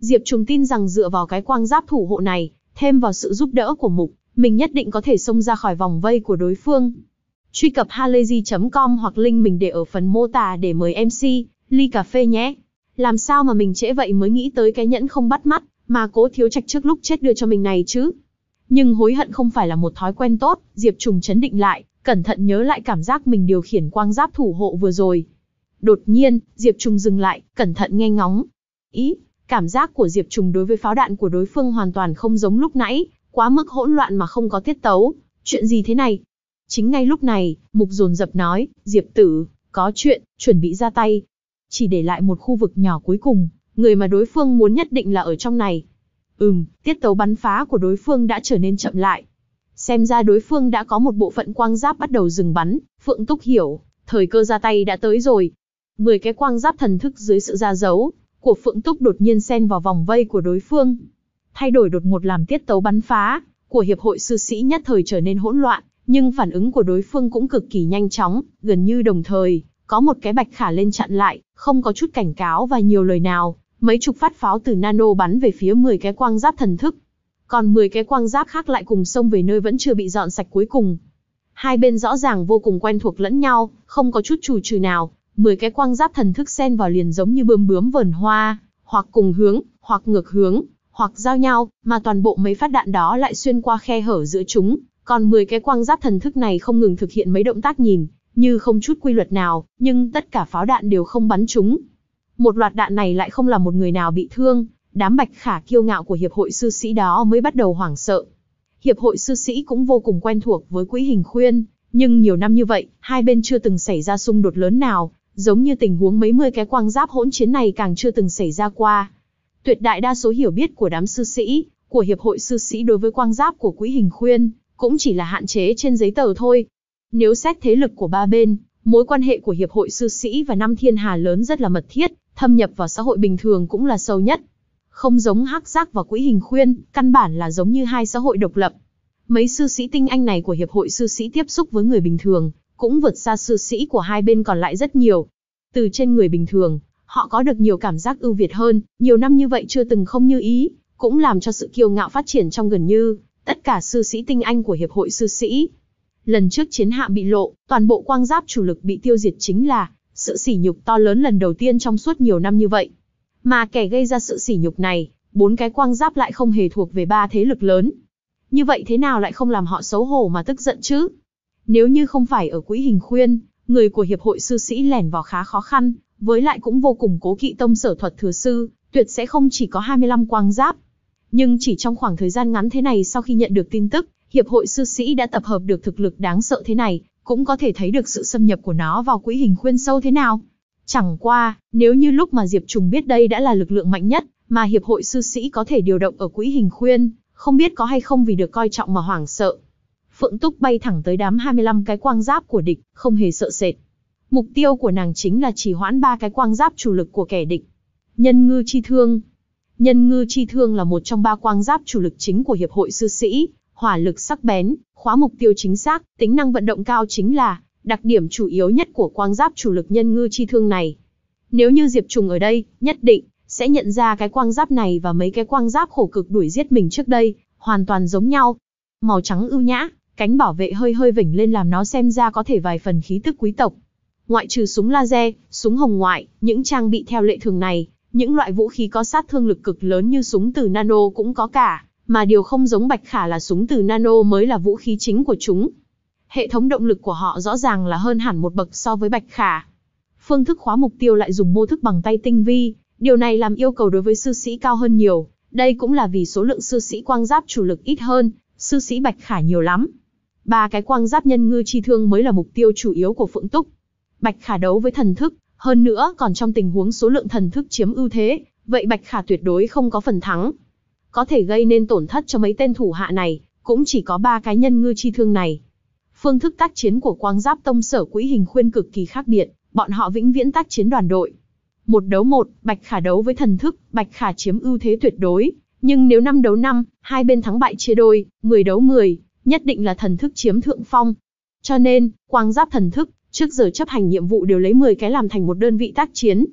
Diệp Trùng tin rằng dựa vào cái quang giáp thủ hộ này, thêm vào sự giúp đỡ của Mục, mình nhất định có thể xông ra khỏi vòng vây của đối phương. Truy cập halayzi chấm com hoặc link mình để ở phần mô tả để mời em xê, ly cà phê nhé. Làm sao mà mình trễ vậy mới nghĩ tới cái nhẫn không bắt mắt, mà Cố Thiếu Trạch trước lúc chết đưa cho mình này chứ. Nhưng hối hận không phải là một thói quen tốt, Diệp Trùng trấn định lại, cẩn thận nhớ lại cảm giác mình điều khiển quang giáp thủ hộ vừa rồi. Đột nhiên, Diệp Trùng dừng lại, cẩn thận nghe ngóng. Ý, cảm giác của Diệp Trùng đối với pháo đạn của đối phương hoàn toàn không giống lúc nãy, quá mức hỗn loạn mà không có tiết tấu. Chuyện gì thế này? Chính ngay lúc này, Mục dồn dập nói, Diệp tử, có chuyện, chuẩn bị ra tay. Chỉ để lại một khu vực nhỏ cuối cùng, người mà đối phương muốn nhất định là ở trong này. Ừm, tiết tấu bắn phá của đối phương đã trở nên chậm lại. Xem ra đối phương đã có một bộ phận quang giáp bắt đầu dừng bắn, Phượng Túc hiểu, thời cơ ra tay đã tới rồi. Mười cái quang giáp thần thức dưới sự ra dấu của Phượng Túc đột nhiên xen vào vòng vây của đối phương. Thay đổi đột ngột làm tiết tấu bắn phá của hiệp hội sư sĩ nhất thời trở nên hỗn loạn, nhưng phản ứng của đối phương cũng cực kỳ nhanh chóng, gần như đồng thời, có một cái bạch khả lên chặn lại, không có chút cảnh cáo và nhiều lời nào, mấy chục phát pháo từ nano bắn về phía mười cái quang giáp thần thức. Còn mười cái quang giáp khác lại cùng xông về nơi vẫn chưa bị dọn sạch cuối cùng. Hai bên rõ ràng vô cùng quen thuộc lẫn nhau, không có chút chù trừ nào, mười cái quang giáp thần thức xen vào liền giống như bươm bướm vờn hoa, hoặc cùng hướng, hoặc ngược hướng, hoặc giao nhau, mà toàn bộ mấy phát đạn đó lại xuyên qua khe hở giữa chúng. Còn mười cái quang giáp thần thức này không ngừng thực hiện mấy động tác nhìn như không chút quy luật nào, nhưng tất cả pháo đạn đều không bắn trúng. Một loạt đạn này lại không làm một người nào bị thương, đám bạch khả kiêu ngạo của hiệp hội sư sĩ đó mới bắt đầu hoảng sợ. Hiệp hội sư sĩ cũng vô cùng quen thuộc với quỹ hình khuyên, nhưng nhiều năm như vậy, hai bên chưa từng xảy ra xung đột lớn nào, giống như tình huống mấy mươi cái quang giáp hỗn chiến này càng chưa từng xảy ra qua. Tuyệt đại đa số hiểu biết của đám sư sĩ, của hiệp hội sư sĩ đối với quang giáp của quỹ hình khuyên, cũng chỉ là hạn chế trên giấy tờ thôi. Nếu xét thế lực của ba bên, mối quan hệ của hiệp hội sư sĩ và năm thiên hà lớn rất là mật thiết, thâm nhập vào xã hội bình thường cũng là sâu nhất. Không giống Hắc Giác và quỹ hình khuyên, căn bản là giống như hai xã hội độc lập. Mấy sư sĩ tinh anh này của hiệp hội sư sĩ tiếp xúc với người bình thường, cũng vượt xa sư sĩ của hai bên còn lại rất nhiều. Từ trên người bình thường, họ có được nhiều cảm giác ưu việt hơn, nhiều năm như vậy chưa từng không như ý, cũng làm cho sự kiêu ngạo phát triển trong gần như tất cả sư sĩ tinh anh của hiệp hội sư sĩ. Lần trước chiến hạm bị lộ, toàn bộ quang giáp chủ lực bị tiêu diệt chính là sự sỉ nhục to lớn lần đầu tiên trong suốt nhiều năm như vậy. Mà kẻ gây ra sự sỉ nhục này, bốn cái quang giáp lại không hề thuộc về ba thế lực lớn. Như vậy thế nào lại không làm họ xấu hổ mà tức giận chứ? Nếu như không phải ở quỹ hình khuyên, người của hiệp hội sư sĩ lẻn vào khá khó khăn, với lại cũng vô cùng cố kỵ tông sở thuật thừa sư, tuyệt sẽ không chỉ có hai mươi lăm quang giáp. Nhưng chỉ trong khoảng thời gian ngắn thế này, sau khi nhận được tin tức, hiệp hội sư sĩ đã tập hợp được thực lực đáng sợ thế này, cũng có thể thấy được sự xâm nhập của nó vào quỹ hình khuyên sâu thế nào. Chẳng qua, nếu như lúc mà Diệp Trùng biết đây đã là lực lượng mạnh nhất mà hiệp hội sư sĩ có thể điều động ở quỹ hình khuyên, không biết có hay không vì được coi trọng mà hoảng sợ. Phượng Túc bay thẳng tới đám hai mươi lăm cái quang giáp của địch, không hề sợ sệt. Mục tiêu của nàng chính là trì hoãn ba cái quang giáp chủ lực của kẻ địch. Nhân ngư chi thương. Nhân ngư chi thương là một trong ba quang giáp chủ lực chính của hiệp hội sư sĩ, hỏa lực sắc bén, khóa mục tiêu chính xác, tính năng vận động cao chính là đặc điểm chủ yếu nhất của quang giáp chủ lực nhân ngư chi thương này. Nếu như Diệp Trùng ở đây, nhất định sẽ nhận ra cái quang giáp này và mấy cái quang giáp khổ cực đuổi giết mình trước đây, hoàn toàn giống nhau. Màu trắng ưu nhã, cánh bảo vệ hơi hơi vểnh lên làm nó xem ra có thể vài phần khí tức quý tộc. Ngoại trừ súng laser, súng hồng ngoại, những trang bị theo lệ thường này, những loại vũ khí có sát thương lực cực lớn như súng từ nano cũng có cả, mà điều không giống Bạch Khả là súng từ nano mới là vũ khí chính của chúng. Hệ thống động lực của họ rõ ràng là hơn hẳn một bậc so với Bạch Khả. Phương thức khóa mục tiêu lại dùng mô thức bằng tay tinh vi, điều này làm yêu cầu đối với sư sĩ cao hơn nhiều, đây cũng là vì số lượng sư sĩ quang giáp chủ lực ít hơn, sư sĩ Bạch Khả nhiều lắm. Ba cái quang giáp nhân ngư chi thương mới là mục tiêu chủ yếu của Phượng Túc. Bạch Khả đấu với thần thức, hơn nữa còn trong tình huống số lượng thần thức chiếm ưu thế, vậy Bạch Khả tuyệt đối không có phần thắng. Có thể gây nên tổn thất cho mấy tên thủ hạ này, cũng chỉ có ba cái nhân ngư chi thương này. Phương thức tác chiến của quang giáp tông sở quỹ hình khuyên cực kỳ khác biệt, bọn họ vĩnh viễn tác chiến đoàn đội. Một đấu một, Bạch Khả đấu với thần thức, Bạch Khả chiếm ưu thế tuyệt đối, nhưng nếu năm đấu năm, hai bên thắng bại chia đôi, mười đấu mười, nhất định là thần thức chiếm thượng phong. Cho nên, quang giáp thần thức, trước giờ chấp hành nhiệm vụ đều lấy mười cái làm thành một đơn vị tác chiến.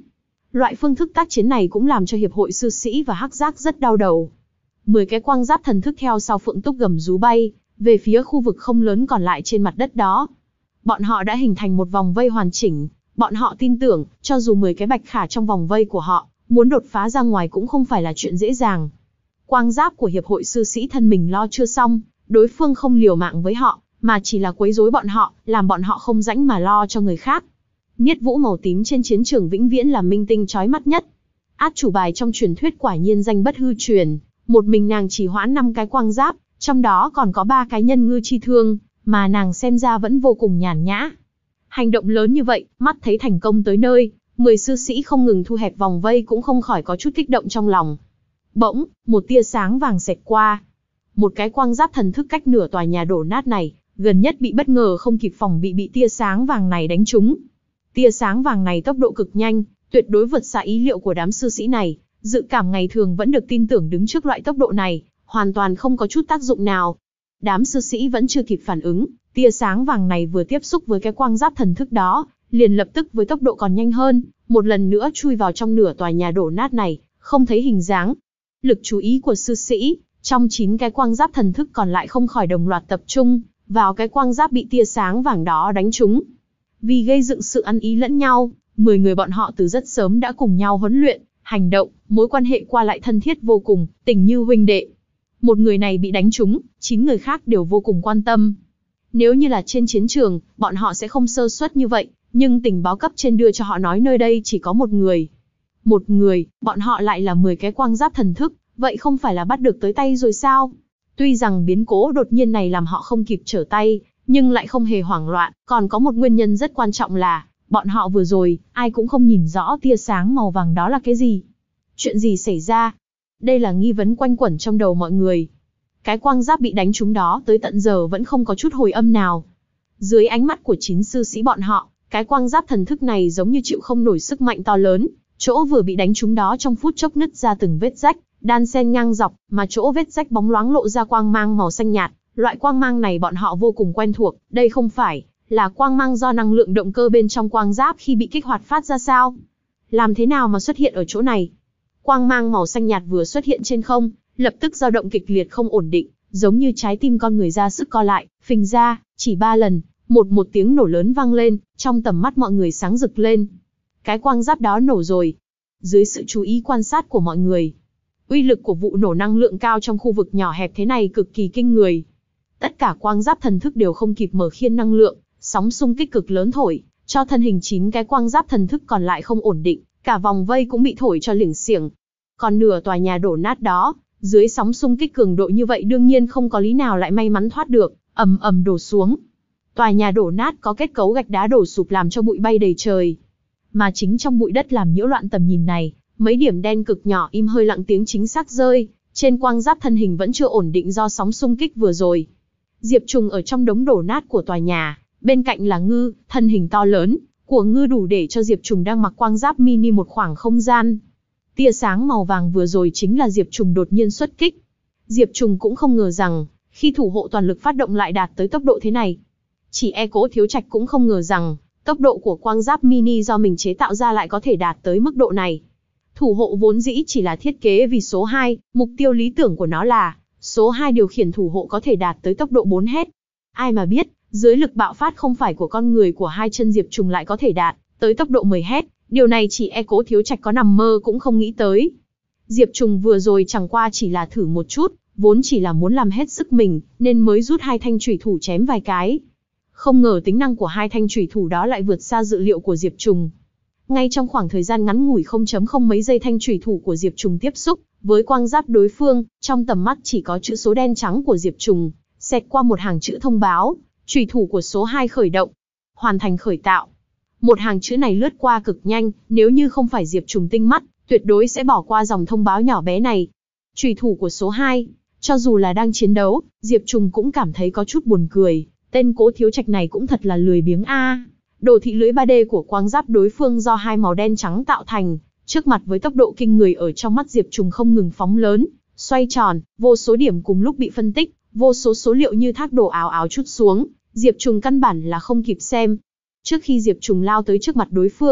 Loại phương thức tác chiến này cũng làm cho hiệp hội sư sĩ và hắc giác rất đau đầu. Mười cái quang giáp thần thức theo sau Phượng Túc gầm rú bay về phía khu vực không lớn còn lại trên mặt đất đó. Bọn họ đã hình thành một vòng vây hoàn chỉnh. Bọn họ tin tưởng, cho dù mười cái bạch khả trong vòng vây của họ, muốn đột phá ra ngoài cũng không phải là chuyện dễ dàng. Quang giáp của hiệp hội sư sĩ thân mình lo chưa xong, đối phương không liều mạng với họ, mà chỉ là quấy rối bọn họ, làm bọn họ không rảnh mà lo cho người khác. Niết vũ màu tím trên chiến trường vĩnh viễn là minh tinh chói mắt nhất. Át chủ bài trong truyền thuyết quả nhiên danh bất hư truyền, một mình nàng chỉ hoãn năm cái quang giáp, trong đó còn có ba cái nhân ngư chi thương, mà nàng xem ra vẫn vô cùng nhàn nhã. Hành động lớn như vậy, mắt thấy thành công tới nơi, mười sư sĩ không ngừng thu hẹp vòng vây cũng không khỏi có chút kích động trong lòng. Bỗng, một tia sáng vàng xẹt qua. Một cái quang giáp thần thức cách nửa tòa nhà đổ nát này, gần nhất bị bất ngờ không kịp phòng bị bị tia sáng vàng này đánh trúng. Tia sáng vàng này tốc độ cực nhanh, tuyệt đối vượt xa ý liệu của đám sư sĩ này, dự cảm ngày thường vẫn được tin tưởng đứng trước loại tốc độ này, hoàn toàn không có chút tác dụng nào. Đám sư sĩ vẫn chưa kịp phản ứng, tia sáng vàng này vừa tiếp xúc với cái quang giáp thần thức đó, liền lập tức với tốc độ còn nhanh hơn, một lần nữa chui vào trong nửa tòa nhà đổ nát này, không thấy hình dáng. Lực chú ý của sư sĩ, trong chín cái quang giáp thần thức còn lại không khỏi đồng loạt tập trung vào cái quang giáp bị tia sáng vàng đó đánh trúng. Vì gây dựng sự ăn ý lẫn nhau, mười người bọn họ từ rất sớm đã cùng nhau huấn luyện, hành động, mối quan hệ qua lại thân thiết vô cùng, tình như huynh đệ. Một người này bị đánh trúng, chín người khác đều vô cùng quan tâm. Nếu như là trên chiến trường, bọn họ sẽ không sơ suất như vậy, nhưng tình báo cấp trên đưa cho họ nói nơi đây chỉ có một người. Một người, bọn họ lại là mười cái quang giáp thần thức, vậy không phải là bắt được tới tay rồi sao? Tuy rằng biến cố đột nhiên này làm họ không kịp trở tay, nhưng lại không hề hoảng loạn, còn có một nguyên nhân rất quan trọng là, bọn họ vừa rồi, ai cũng không nhìn rõ tia sáng màu vàng đó là cái gì. Chuyện gì xảy ra? Đây là nghi vấn quanh quẩn trong đầu mọi người. Cái quang giáp bị đánh trúng đó tới tận giờ vẫn không có chút hồi âm nào. Dưới ánh mắt của chín sư sĩ bọn họ, cái quang giáp thần thức này giống như chịu không nổi sức mạnh to lớn, chỗ vừa bị đánh trúng đó trong phút chốc nứt ra từng vết rách, đan xen ngang dọc, mà chỗ vết rách bóng loáng lộ ra quang mang màu xanh nhạt. Loại quang mang này bọn họ vô cùng quen thuộc, đây không phải là quang mang do năng lượng động cơ bên trong quang giáp khi bị kích hoạt phát ra sao? Làm thế nào mà xuất hiện ở chỗ này? Quang mang màu xanh nhạt vừa xuất hiện trên không, lập tức dao động kịch liệt không ổn định, giống như trái tim con người ra sức co lại, phình ra, chỉ ba lần, một một tiếng nổ lớn vang lên, trong tầm mắt mọi người sáng rực lên. Cái quang giáp đó nổ rồi. Dưới sự chú ý quan sát của mọi người, uy lực của vụ nổ năng lượng cao trong khu vực nhỏ hẹp thế này cực kỳ kinh người. Tất cả quang giáp thần thức đều không kịp mở khiên năng lượng, sóng xung kích cực lớn thổi, cho thân hình chín cái quang giáp thần thức còn lại không ổn định, cả vòng vây cũng bị thổi cho liểng xiểng. Còn nửa tòa nhà đổ nát đó, dưới sóng xung kích cường độ như vậy đương nhiên không có lý nào lại may mắn thoát được, ầm ầm đổ xuống. Tòa nhà đổ nát có kết cấu gạch đá đổ sụp làm cho bụi bay đầy trời. Mà chính trong bụi đất làm nhiễu loạn tầm nhìn này, mấy điểm đen cực nhỏ im hơi lặng tiếng chính xác rơi, trên quang giáp thân hình vẫn chưa ổn định do sóng xung kích vừa rồi. Diệp Trùng ở trong đống đổ nát của tòa nhà, bên cạnh là Ngư, thân hình to lớn của Ngư đủ để cho Diệp Trùng đang mặc quang giáp mini một khoảng không gian. Tia sáng màu vàng vừa rồi chính là Diệp Trùng đột nhiên xuất kích. Diệp Trùng cũng không ngờ rằng, khi thủ hộ toàn lực phát động lại đạt tới tốc độ thế này. Chỉ e Cố Thiếu Trạch cũng không ngờ rằng, tốc độ của quang giáp mini do mình chế tạo ra lại có thể đạt tới mức độ này. Thủ hộ vốn dĩ chỉ là thiết kế vì số hai, mục tiêu lý tưởng của nó là số hai điều khiển thủ hộ có thể đạt tới tốc độ bốn hết. Ai mà biết, dưới lực bạo phát không phải của con người của hai chân Diệp Trùng lại có thể đạt tới tốc độ mười hết, điều này chỉ e Cố Thiếu Trạch có nằm mơ cũng không nghĩ tới. Diệp Trùng vừa rồi chẳng qua chỉ là thử một chút, vốn chỉ là muốn làm hết sức mình, nên mới rút hai thanh chủy thủ chém vài cái. Không ngờ tính năng của hai thanh chủy thủ đó lại vượt xa dự liệu của Diệp Trùng. Ngay trong khoảng thời gian ngắn ngủi không chấm không mấy giây thanh chủy thủ của Diệp Trùng tiếp xúc với quang giáp đối phương, trong tầm mắt chỉ có chữ số đen trắng của Diệp Trùng, xẹt qua một hàng chữ thông báo, chủy thủ của số hai khởi động, hoàn thành khởi tạo. Một hàng chữ này lướt qua cực nhanh, nếu như không phải Diệp Trùng tinh mắt, tuyệt đối sẽ bỏ qua dòng thông báo nhỏ bé này. Chủy thủ của số hai, cho dù là đang chiến đấu, Diệp Trùng cũng cảm thấy có chút buồn cười, tên Cố Thiếu Trạch này cũng thật là lười biếng a. Đồ thị lưới ba D của quang giáp đối phương do hai màu đen trắng tạo thành, trước mặt với tốc độ kinh người ở trong mắt Diệp Trùng không ngừng phóng lớn, xoay tròn, vô số điểm cùng lúc bị phân tích, vô số số liệu như thác đổ ào ào trút xuống, Diệp Trùng căn bản là không kịp xem. Trước khi Diệp Trùng lao tới trước mặt đối phương,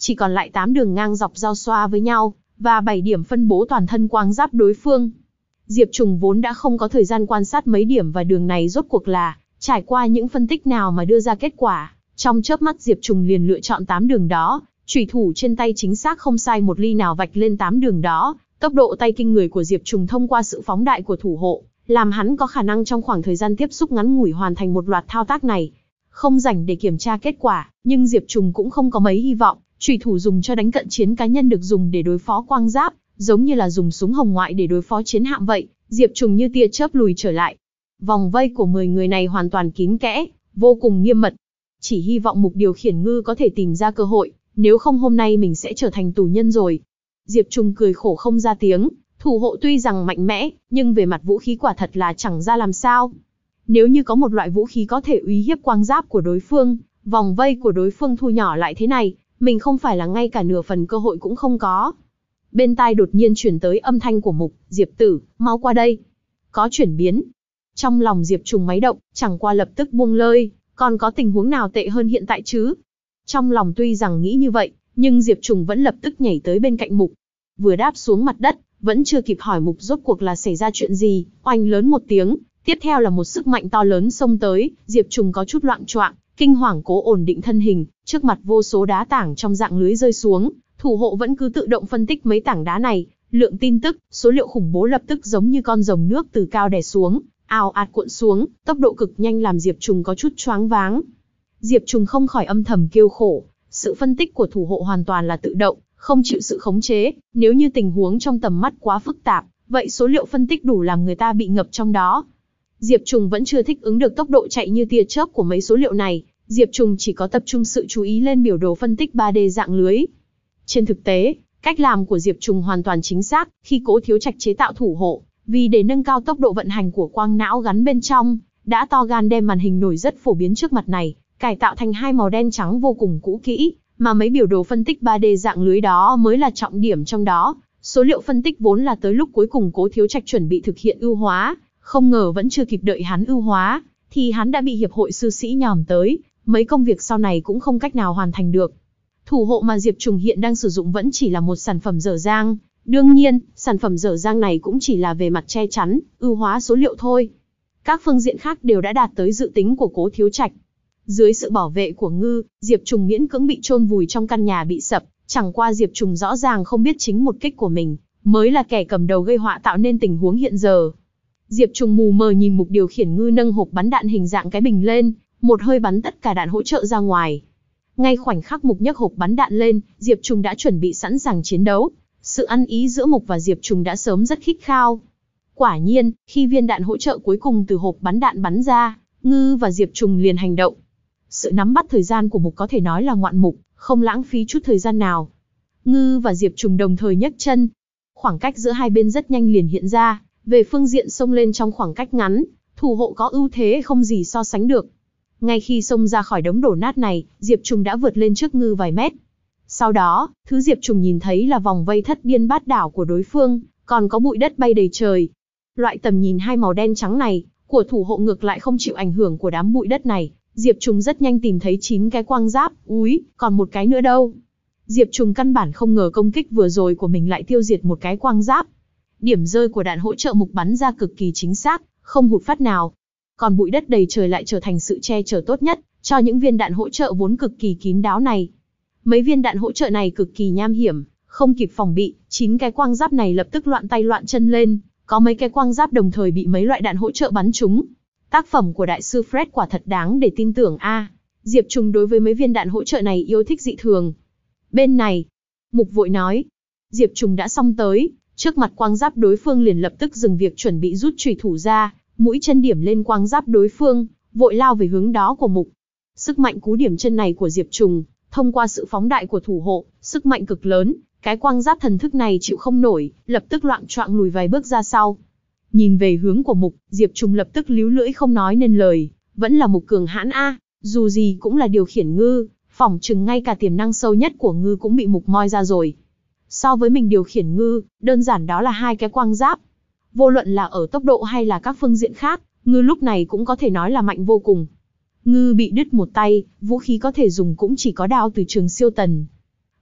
chỉ còn lại tám đường ngang dọc giao xoa với nhau, và bảy điểm phân bố toàn thân quang giáp đối phương. Diệp Trùng vốn đã không có thời gian quan sát mấy điểm và đường này rốt cuộc là trải qua những phân tích nào mà đưa ra kết quả. Trong chớp mắt Diệp Trùng liền lựa chọn tám đường đó, chủy thủ trên tay chính xác không sai một ly nào vạch lên tám đường đó. Tốc độ tay kinh người của Diệp Trùng thông qua sự phóng đại của thủ hộ, làm hắn có khả năng trong khoảng thời gian tiếp xúc ngắn ngủi hoàn thành một loạt thao tác này. Không rảnh để kiểm tra kết quả, nhưng Diệp Trùng cũng không có mấy hy vọng. Chủy thủ dùng cho đánh cận chiến cá nhân được dùng để đối phó quang giáp, giống như là dùng súng hồng ngoại để đối phó chiến hạm vậy. Diệp Trùng như tia chớp lùi trở lại. Vòng vây của mười người này hoàn toàn kín kẽ, vô cùng nghiêm mật. Chỉ hy vọng Mục điều khiển ngư có thể tìm ra cơ hội, nếu không hôm nay mình sẽ trở thành tù nhân rồi. Diệp Trùng cười khổ không ra tiếng, thủ hộ tuy rằng mạnh mẽ, nhưng về mặt vũ khí quả thật là chẳng ra làm sao. Nếu như có một loại vũ khí có thể uy hiếp quang giáp của đối phương, vòng vây của đối phương thu nhỏ lại thế này, mình không phải là ngay cả nửa phần cơ hội cũng không có. Bên tai đột nhiên chuyển tới âm thanh của Mục, Diệp tử, mau qua đây. Có chuyển biến. Trong lòng Diệp Trùng máy động, chẳng qua lập tức buông lơi, còn có tình huống nào tệ hơn hiện tại chứ? Trong lòng tuy rằng nghĩ như vậy, nhưng Diệp Trùng vẫn lập tức nhảy tới bên cạnh Mục. Vừa đáp xuống mặt đất, vẫn chưa kịp hỏi Mục rốt cuộc là xảy ra chuyện gì, oanh lớn một tiếng, tiếp theo là một sức mạnh to lớn xông tới, Diệp Trùng có chút loạng choạng, kinh hoàng cố ổn định thân hình, trước mặt vô số đá tảng trong dạng lưới rơi xuống, thủ hộ vẫn cứ tự động phân tích mấy tảng đá này, lượng tin tức, số liệu khủng bố lập tức giống như con rồng nước từ cao đè xuống, ào ạt cuộn xuống, tốc độ cực nhanh làm Diệp Trùng có chút choáng váng. Diệp Trùng không khỏi âm thầm kêu khổ, sự phân tích của thủ hộ hoàn toàn là tự động, không chịu sự khống chế, nếu như tình huống trong tầm mắt quá phức tạp, vậy số liệu phân tích đủ làm người ta bị ngập trong đó. Diệp Trùng vẫn chưa thích ứng được tốc độ chạy như tia chớp của mấy số liệu này, Diệp Trùng chỉ có tập trung sự chú ý lên biểu đồ phân tích ba D dạng lưới. Trên thực tế, cách làm của Diệp Trùng hoàn toàn chính xác, khi Cố Thiếu Trạch chế tạo thủ hộ, vì để nâng cao tốc độ vận hành của quang não gắn bên trong, đã to gan đem màn hình nổi rất phổ biến trước mặt này, cải tạo thành hai màu đen trắng vô cùng cũ kỹ, mà mấy biểu đồ phân tích ba D dạng lưới đó mới là trọng điểm trong đó. Số liệu phân tích vốn là tới lúc cuối cùng Cố Thiếu Trạch chuẩn bị thực hiện ưu hóa, không ngờ vẫn chưa kịp đợi hắn ưu hóa, thì hắn đã bị hiệp hội sư sĩ nhòm tới, mấy công việc sau này cũng không cách nào hoàn thành được. Thủ hộ mà Diệp Trùng hiện đang sử dụng vẫn chỉ là một sản phẩm dở dang, đương nhiên, sản phẩm dở dang này cũng chỉ là về mặt che chắn, ưu hóa số liệu thôi. Các phương diện khác đều đã đạt tới dự tính của Cố Thiếu Trạch. Dưới sự bảo vệ của Ngư, Diệp Trùng miễn cưỡng bị chôn vùi trong căn nhà bị sập, chẳng qua Diệp Trùng rõ ràng không biết chính một kích của mình mới là kẻ cầm đầu gây họa tạo nên tình huống hiện giờ. Diệp Trùng mù mờ nhìn Mục điều khiển Ngư nâng hộp bắn đạn hình dạng cái bình lên, một hơi bắn tất cả đạn hỗ trợ ra ngoài. Ngay khoảnh khắc Mục nhấc hộp bắn đạn lên, Diệp Trùng đã chuẩn bị sẵn sàng chiến đấu. Sự ăn ý giữa Mục và Diệp Trùng đã sớm rất khít khao. Quả nhiên, khi viên đạn hỗ trợ cuối cùng từ hộp bắn đạn bắn ra, Ngư và Diệp Trùng liền hành động. Sự nắm bắt thời gian của Mục có thể nói là ngoạn mục, không lãng phí chút thời gian nào. Ngư và Diệp Trùng đồng thời nhấc chân. Khoảng cách giữa hai bên rất nhanh liền hiện ra, về phương diện xông lên trong khoảng cách ngắn, thủ hộ có ưu thế không gì so sánh được. Ngay khi xông ra khỏi đống đổ nát này, Diệp Trùng đã vượt lên trước Ngư vài mét. Sau đó, thứ Diệp Trùng nhìn thấy là vòng vây thất điên bát đảo của đối phương, còn có bụi đất bay đầy trời. Loại tầm nhìn hai màu đen trắng này, của thủ hộ ngược lại không chịu ảnh hưởng của đám bụi đất này. Diệp Trùng rất nhanh tìm thấy chín cái quang giáp, úi, còn một cái nữa đâu. Diệp Trùng căn bản không ngờ công kích vừa rồi của mình lại tiêu diệt một cái quang giáp. Điểm rơi của đạn hỗ trợ Mục bắn ra cực kỳ chính xác, không hụt phát nào. Còn bụi đất đầy trời lại trở thành sự che chở tốt nhất cho những viên đạn hỗ trợ vốn cực kỳ kín đáo này. Mấy viên đạn hỗ trợ này cực kỳ nham hiểm, không kịp phòng bị, chín cái quang giáp này lập tức loạn tay loạn chân lên, có mấy cái quang giáp đồng thời bị mấy loại đạn hỗ trợ bắn trúng. Tác phẩm của đại sư Fred quả thật đáng để tin tưởng a. À, Diệp Trùng đối với mấy viên đạn hỗ trợ này yêu thích dị thường. Bên này, Mục vội nói, Diệp Trùng đã xong tới, trước mặt quang giáp đối phương liền lập tức dừng việc chuẩn bị rút chùy thủ ra, mũi chân điểm lên quang giáp đối phương, vội lao về hướng đó của Mục. Sức mạnh cú điểm chân này của Diệp Trùng, thông qua sự phóng đại của thủ hộ, sức mạnh cực lớn, cái quang giáp thần thức này chịu không nổi, lập tức loạng choạng lùi vài bước ra sau. Nhìn về hướng của Mục, Diệp Trùng lập tức líu lưỡi không nói nên lời, vẫn là Mục cường hãn a, dù gì cũng là điều khiển Ngư, phỏng chừng ngay cả tiềm năng sâu nhất của Ngư cũng bị Mục moi ra rồi. So với mình điều khiển Ngư, đơn giản đó là hai cái quang giáp. Vô luận là ở tốc độ hay là các phương diện khác, Ngư lúc này cũng có thể nói là mạnh vô cùng. Ngư bị đứt một tay, vũ khí có thể dùng cũng chỉ có đao từ trường siêu tần.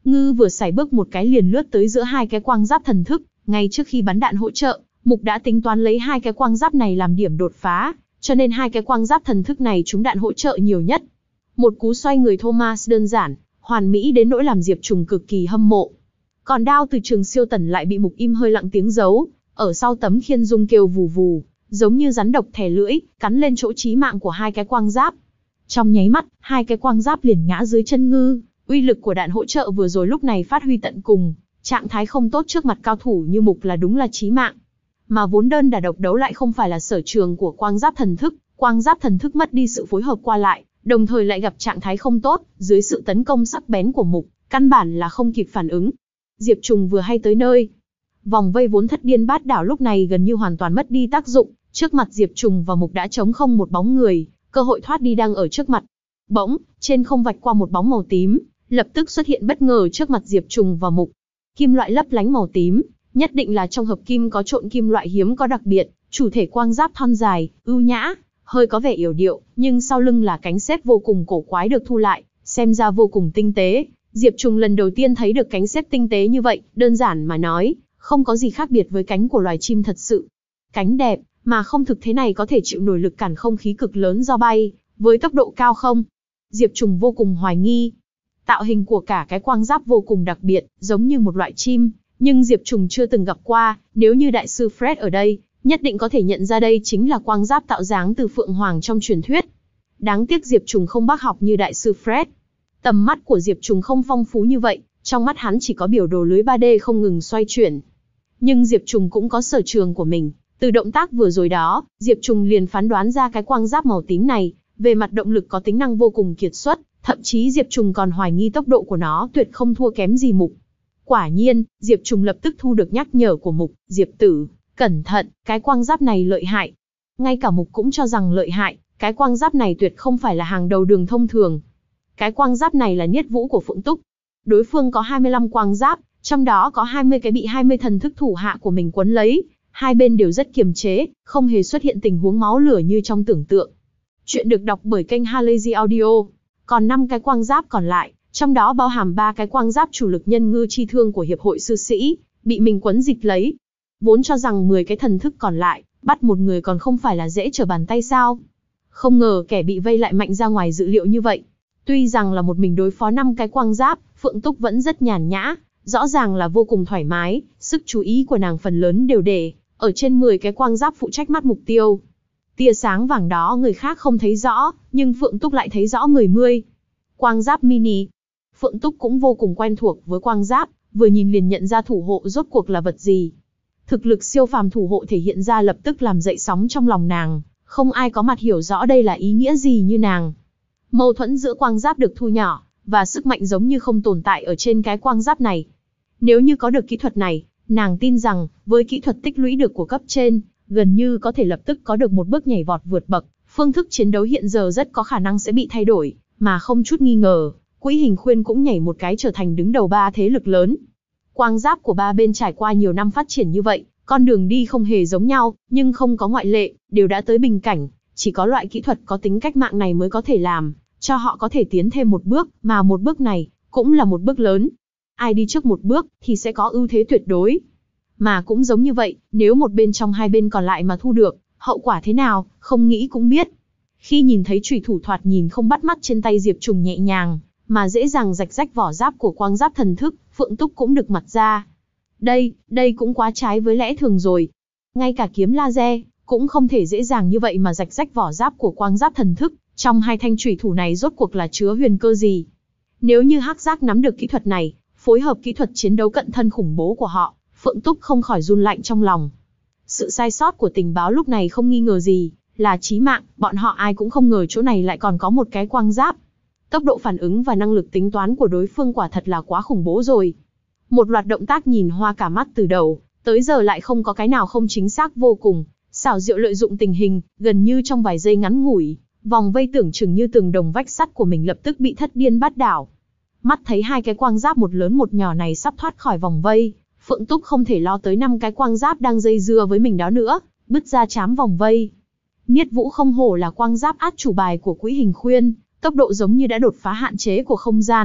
Ngư vừa sải bước một cái liền lướt tới giữa hai cái quang giáp thần thức, ngay trước khi bắn đạn hỗ trợ, Mục đã tính toán lấy hai cái quang giáp này làm điểm đột phá, cho nên hai cái quang giáp thần thức này trúng đạn hỗ trợ nhiều nhất. Một cú xoay người Thomas đơn giản, hoàn mỹ đến nỗi làm Diệp Trùng cực kỳ hâm mộ. Còn đao từ Trường Siêu Tần lại bị Mục im hơi lặng tiếng giấu, ở sau tấm khiên dung kêu vù vù, giống như rắn độc thè lưỡi, cắn lên chỗ chí mạng của hai cái quang giáp. Trong nháy mắt, hai cái quang giáp liền ngã dưới chân Ngư, uy lực của đạn hỗ trợ vừa rồi lúc này phát huy tận cùng, trạng thái không tốt trước mặt cao thủ như Mục là đúng là chí mạng. Mà vốn đơn đả độc đấu lại không phải là sở trường của quang giáp thần thức, quang giáp thần thức mất đi sự phối hợp qua lại, đồng thời lại gặp trạng thái không tốt, dưới sự tấn công sắc bén của Mục, căn bản là không kịp phản ứng. Diệp Trùng vừa hay tới nơi, vòng vây vốn thất điên bát đảo lúc này gần như hoàn toàn mất đi tác dụng, trước mặt Diệp Trùng và Mục đã trống không một bóng người, cơ hội thoát đi đang ở trước mặt. Bỗng, trên không vạch qua một bóng màu tím, lập tức xuất hiện bất ngờ trước mặt Diệp Trùng và Mục. Kim loại lấp lánh màu tím, nhất định là trong hợp kim có trộn kim loại hiếm có đặc biệt, chủ thể quang giáp thon dài, ưu nhã, hơi có vẻ yểu điệu, nhưng sau lưng là cánh xếp vô cùng cổ quái được thu lại, xem ra vô cùng tinh tế. Diệp Trùng lần đầu tiên thấy được cánh xếp tinh tế như vậy, đơn giản mà nói, không có gì khác biệt với cánh của loài chim thật sự. Cánh đẹp, mà không thực thế này có thể chịu nổi lực cản không khí cực lớn do bay, với tốc độ cao không? Diệp Trùng vô cùng hoài nghi. Tạo hình của cả cái quang giáp vô cùng đặc biệt, giống như một loại chim, nhưng Diệp Trùng chưa từng gặp qua, nếu như đại sư Fred ở đây, nhất định có thể nhận ra đây chính là quang giáp tạo dáng từ Phượng Hoàng trong truyền thuyết. Đáng tiếc Diệp Trùng không bác học như đại sư Fred. Tầm mắt của Diệp Trùng không phong phú như vậy, trong mắt hắn chỉ có biểu đồ lưới ba D không ngừng xoay chuyển. Nhưng Diệp Trùng cũng có sở trường của mình, từ động tác vừa rồi đó, Diệp Trùng liền phán đoán ra cái quang giáp màu tím này, về mặt động lực có tính năng vô cùng kiệt xuất, thậm chí Diệp Trùng còn hoài nghi tốc độ của nó tuyệt không thua kém gì Mục. Quả nhiên, Diệp Trùng lập tức thu được nhắc nhở của Mục, Diệp tử, cẩn thận, cái quang giáp này lợi hại. Ngay cả Mục cũng cho rằng lợi hại, cái quang giáp này tuyệt không phải là hàng đầu đường thông thường. Cái quang giáp này là niết vũ của Phượng Túc. Đối phương có hai mươi lăm quang giáp, trong đó có hai mươi cái bị hai mươi thần thức thủ hạ của mình quấn lấy, hai bên đều rất kiềm chế, không hề xuất hiện tình huống máu lửa như trong tưởng tượng. Chuyện được đọc bởi kênh Halazy Audio. Còn năm cái quang giáp còn lại, trong đó bao hàm ba cái quang giáp chủ lực nhân ngư chi thương của hiệp hội sư sĩ, bị mình quấn dịch lấy. Vốn cho rằng mười cái thần thức còn lại, bắt một người còn không phải là dễ trở bàn tay sao? Không ngờ kẻ bị vây lại mạnh ra ngoài dự liệu như vậy. Tuy rằng là một mình đối phó năm cái quang giáp, Phượng Túc vẫn rất nhàn nhã, rõ ràng là vô cùng thoải mái, sức chú ý của nàng phần lớn đều để ở trên mười cái quang giáp phụ trách mắt mục tiêu. Tia sáng vàng đó người khác không thấy rõ, nhưng Phượng Túc lại thấy rõ mười mươi. Quang giáp mini. Phượng Túc cũng vô cùng quen thuộc với quang giáp, vừa nhìn liền nhận ra thủ hộ rốt cuộc là vật gì. Thực lực siêu phàm thủ hộ thể hiện ra lập tức làm dậy sóng trong lòng nàng, không ai có mặt hiểu rõ đây là ý nghĩa gì như nàng. Mâu thuẫn giữa quang giáp được thu nhỏ, và sức mạnh giống như không tồn tại ở trên cái quang giáp này. Nếu như có được kỹ thuật này, nàng tin rằng, với kỹ thuật tích lũy được của cấp trên, gần như có thể lập tức có được một bước nhảy vọt vượt bậc, phương thức chiến đấu hiện giờ rất có khả năng sẽ bị thay đổi, mà không chút nghi ngờ, Quỹ Hình Khuyên cũng nhảy một cái trở thành đứng đầu ba thế lực lớn. Quang giáp của ba bên trải qua nhiều năm phát triển như vậy, con đường đi không hề giống nhau, nhưng không có ngoại lệ, đều đã tới bình cảnh, chỉ có loại kỹ thuật có tính cách mạng này mới có thể làm cho họ có thể tiến thêm một bước, mà một bước này cũng là một bước lớn. Ai đi trước một bước thì sẽ có ưu thế tuyệt đối. Mà cũng giống như vậy, nếu một bên trong hai bên còn lại mà thu được, hậu quả thế nào, không nghĩ cũng biết. Khi nhìn thấy chùy thủ thoạt nhìn không bắt mắt trên tay Diệp Trùng nhẹ nhàng, mà dễ dàng rạch rách vỏ giáp của quang giáp thần thức, Phượng Túc cũng được mặt ra. Đây, đây cũng quá trái với lẽ thường rồi. Ngay cả kiếm laser, cũng không thể dễ dàng như vậy mà rạch rách vỏ giáp của quang giáp thần thức, trong hai thanh chùy thủ này rốt cuộc là chứa huyền cơ gì? Nếu như Hắc Giác nắm được kỹ thuật này, phối hợp kỹ thuật chiến đấu cận thân khủng bố của họ, Phượng Túc không khỏi run lạnh trong lòng. Sự sai sót của tình báo lúc này không nghi ngờ gì, là chí mạng, bọn họ ai cũng không ngờ chỗ này lại còn có một cái quang giáp. Tốc độ phản ứng và năng lực tính toán của đối phương quả thật là quá khủng bố rồi. Một loạt động tác nhìn hoa cả mắt từ đầu, tới giờ lại không có cái nào không chính xác vô cùng, xảo diệu lợi dụng tình hình, gần như trong vài giây ngắn ngủi, vòng vây tưởng chừng như tường đồng vách sắt của mình lập tức bị thất điên bát đảo. Mắt thấy hai cái quang giáp một lớn một nhỏ này sắp thoát khỏi vòng vây, Phượng Túc không thể lo tới năm cái quang giáp đang dây dưa với mình đó nữa, bứt ra trám vòng vây. Niết Vũ không hổ là quang giáp át chủ bài của Quỹ Hình Khuyên, tốc độ giống như đã đột phá hạn chế của không gian,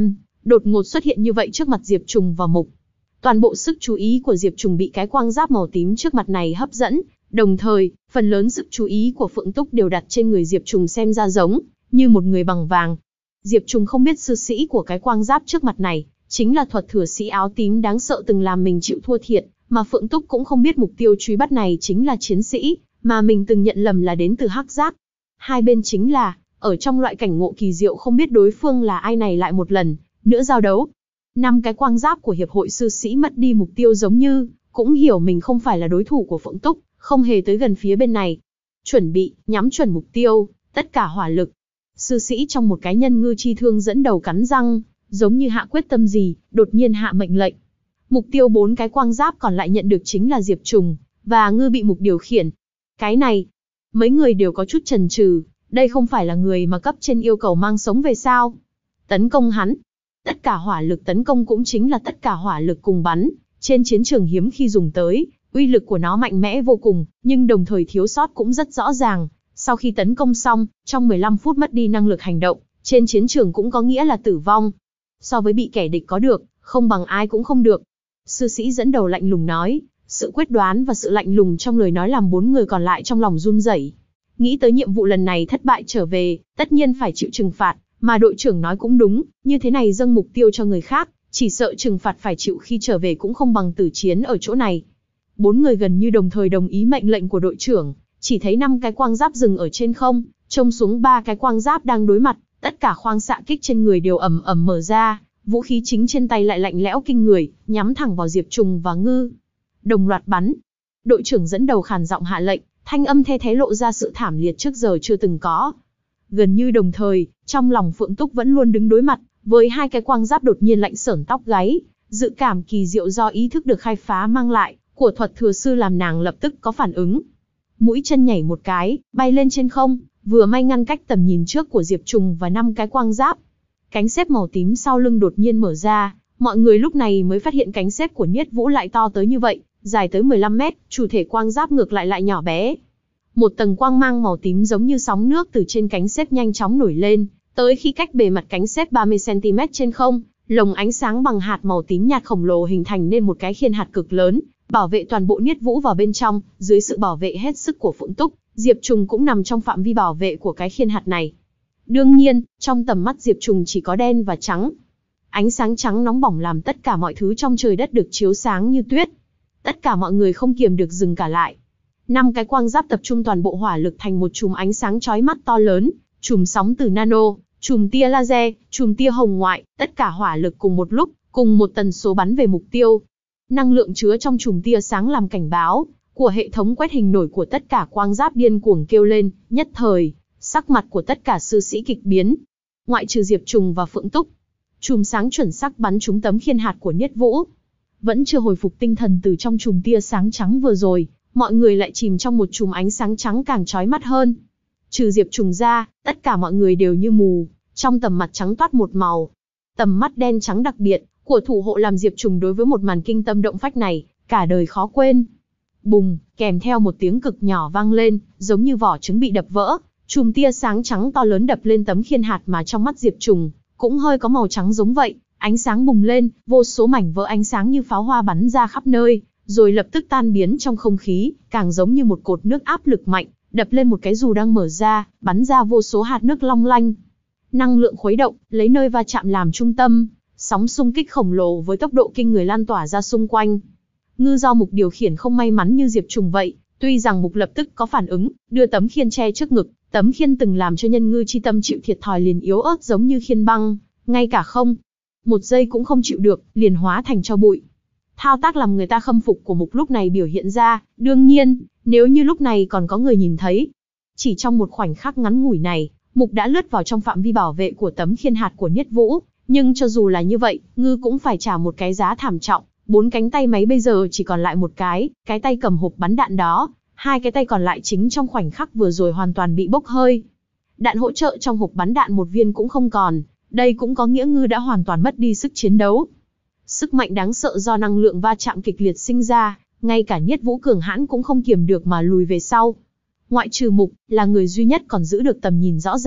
đột ngột xuất hiện như vậy trước mặt Diệp Trùng và Mục. Toàn bộ sức chú ý của Diệp Trùng bị cái quang giáp màu tím trước mặt này hấp dẫn, đồng thời, phần lớn sức chú ý của Phượng Túc đều đặt trên người Diệp Trùng xem ra giống như một người bằng vàng. Diệp Trùng không biết sư sĩ của cái quang giáp trước mặt này chính là thuật thừa sĩ áo tím đáng sợ từng làm mình chịu thua thiệt, mà Phượng Túc cũng không biết mục tiêu truy bắt này chính là chiến sĩ mà mình từng nhận lầm là đến từ Hắc Giác. Hai bên chính là ở trong loại cảnh ngộ kỳ diệu không biết đối phương là ai này lại một lần nữa giao đấu. Năm cái quang giáp của hiệp hội sư sĩ mất đi mục tiêu giống như cũng hiểu mình không phải là đối thủ của Phượng Túc, không hề tới gần phía bên này. Chuẩn bị, nhắm chuẩn mục tiêu, tất cả hỏa lực. Sư sĩ trong một cái nhân ngư chi thương dẫn đầu cắn răng, giống như hạ quyết tâm gì, đột nhiên hạ mệnh lệnh. Mục tiêu bốn cái quang giáp còn lại nhận được chính là Diệp Trùng và Ngư bị Mục điều khiển. Cái này, mấy người đều có chút chần chừ, đây không phải là người mà cấp trên yêu cầu mang sống về sao? Tấn công hắn. Tất cả hỏa lực tấn công cũng chính là tất cả hỏa lực cùng bắn, trên chiến trường hiếm khi dùng tới, uy lực của nó mạnh mẽ vô cùng, nhưng đồng thời thiếu sót cũng rất rõ ràng. Sau khi tấn công xong, trong mười lăm phút mất đi năng lực hành động, trên chiến trường cũng có nghĩa là tử vong. So với bị kẻ địch có được, không bằng ai cũng không được. Sư sĩ dẫn đầu lạnh lùng nói, sự quyết đoán và sự lạnh lùng trong lời nói làm bốn người còn lại trong lòng run rẩy. Nghĩ tới nhiệm vụ lần này thất bại trở về, tất nhiên phải chịu trừng phạt, mà đội trưởng nói cũng đúng, như thế này dâng mục tiêu cho người khác, chỉ sợ trừng phạt phải chịu khi trở về cũng không bằng tử chiến ở chỗ này. Bốn người gần như đồng thời đồng ý mệnh lệnh của đội trưởng, chỉ thấy năm cái quang giáp dừng ở trên không, trông xuống ba cái quang giáp đang đối mặt, tất cả khoang xạ kích trên người đều ầm ầm mở ra, vũ khí chính trên tay lại lạnh lẽo kinh người, nhắm thẳng vào Diệp Trùng và Ngư. Đồng loạt bắn. Đội trưởng dẫn đầu khàn giọng hạ lệnh, thanh âm the thé lộ ra sự thảm liệt trước giờ chưa từng có. Gần như đồng thời, trong lòng Phượng Túc vẫn luôn đứng đối mặt với hai cái quang giáp đột nhiên lạnh sởn tóc gáy, dự cảm kỳ diệu do ý thức được khai phá mang lại của thuật thừa sư làm nàng lập tức có phản ứng. Mũi chân nhảy một cái, bay lên trên không, vừa may ngăn cách tầm nhìn trước của Diệp Trùng và năm cái quang giáp. Cánh xếp màu tím sau lưng đột nhiên mở ra, mọi người lúc này mới phát hiện cánh xếp của Niết Vũ lại to tới như vậy, dài tới mười lăm mét, chủ thể quang giáp ngược lại lại nhỏ bé. Một tầng quang mang màu tím giống như sóng nước từ trên cánh xếp nhanh chóng nổi lên, tới khi cách bề mặt cánh xếp ba mươi xăng ti mét trên không, lồng ánh sáng bằng hạt màu tím nhạt khổng lồ hình thành nên một cái khiên hạt cực lớn, bảo vệ toàn bộ Niết Vũ vào bên trong. Dưới sự bảo vệ hết sức của Phượng Túc, Diệp Trùng cũng nằm trong phạm vi bảo vệ của cái khiên hạt này. Đương nhiên, trong tầm mắt Diệp Trùng chỉ có đen và trắng. Ánh sáng trắng nóng bỏng làm tất cả mọi thứ trong trời đất được chiếu sáng như tuyết. Tất cả mọi người không kiềm được dừng cả lại. Năm cái quang giáp tập trung toàn bộ hỏa lực thành một chùm ánh sáng chói mắt to lớn, chùm sóng từ nano, chùm tia laser, chùm tia hồng ngoại, tất cả hỏa lực cùng một lúc, cùng một tần số bắn về mục tiêu. Năng lượng chứa trong chùm tia sáng làm cảnh báo của hệ thống quét hình nổi của tất cả quang giáp điên cuồng kêu lên, nhất thời, sắc mặt của tất cả sư sĩ kịch biến. Ngoại trừ Diệp Trùng và Phượng Túc, chùm sáng chuẩn xác bắn trúng tấm khiên hạt của Niết Vũ. Vẫn chưa hồi phục tinh thần từ trong chùm tia sáng trắng vừa rồi, mọi người lại chìm trong một chùm ánh sáng trắng càng chói mắt hơn. Trừ Diệp Trùng ra, tất cả mọi người đều như mù, trong tầm mặt trắng toát một màu. Tầm mắt đen trắng đặc biệt của thủ hộ làm Diệp Trùng đối với một màn kinh tâm động phách này, cả đời khó quên. Bùng, kèm theo một tiếng cực nhỏ vang lên, giống như vỏ trứng bị đập vỡ, chùm tia sáng trắng to lớn đập lên tấm khiên hạt mà trong mắt Diệp Trùng cũng hơi có màu trắng giống vậy, ánh sáng bùng lên, vô số mảnh vỡ ánh sáng như pháo hoa bắn ra khắp nơi, rồi lập tức tan biến trong không khí, càng giống như một cột nước áp lực mạnh, đập lên một cái dù đang mở ra, bắn ra vô số hạt nước long lanh. Năng lượng khuấy động, lấy nơi va chạm làm trung tâm, sóng xung kích khổng lồ với tốc độ kinh người lan tỏa ra xung quanh. Ngư do Mục điều khiển không may mắn như Diệp Trùng vậy, tuy rằng Mục lập tức có phản ứng, đưa tấm khiên che trước ngực, tấm khiên từng làm cho nhân ngư chi tâm chịu thiệt thòi liền yếu ớt giống như khiên băng, ngay cả không một giây cũng không chịu được, liền hóa thành tro bụi. Thao tác làm người ta khâm phục của Mục lúc này biểu hiện ra, đương nhiên, nếu như lúc này còn có người nhìn thấy. Chỉ trong một khoảnh khắc ngắn ngủi này, Mục đã lướt vào trong phạm vi bảo vệ của tấm khiên hạt của Niết Vũ, nhưng cho dù là như vậy, Ngư cũng phải trả một cái giá thảm trọng, bốn cánh tay máy bây giờ chỉ còn lại một cái, cái tay cầm hộp bắn đạn đó, hai cái tay còn lại chính trong khoảnh khắc vừa rồi hoàn toàn bị bốc hơi. Đạn hỗ trợ trong hộp bắn đạn một viên cũng không còn, đây cũng có nghĩa Ngư đã hoàn toàn mất đi sức chiến đấu. Sức mạnh đáng sợ do năng lượng va chạm kịch liệt sinh ra, ngay cả Niết Vũ cường hãn cũng không kiềm được mà lùi về sau. Ngoại trừ Mục, là người duy nhất còn giữ được tầm nhìn rõ ràng,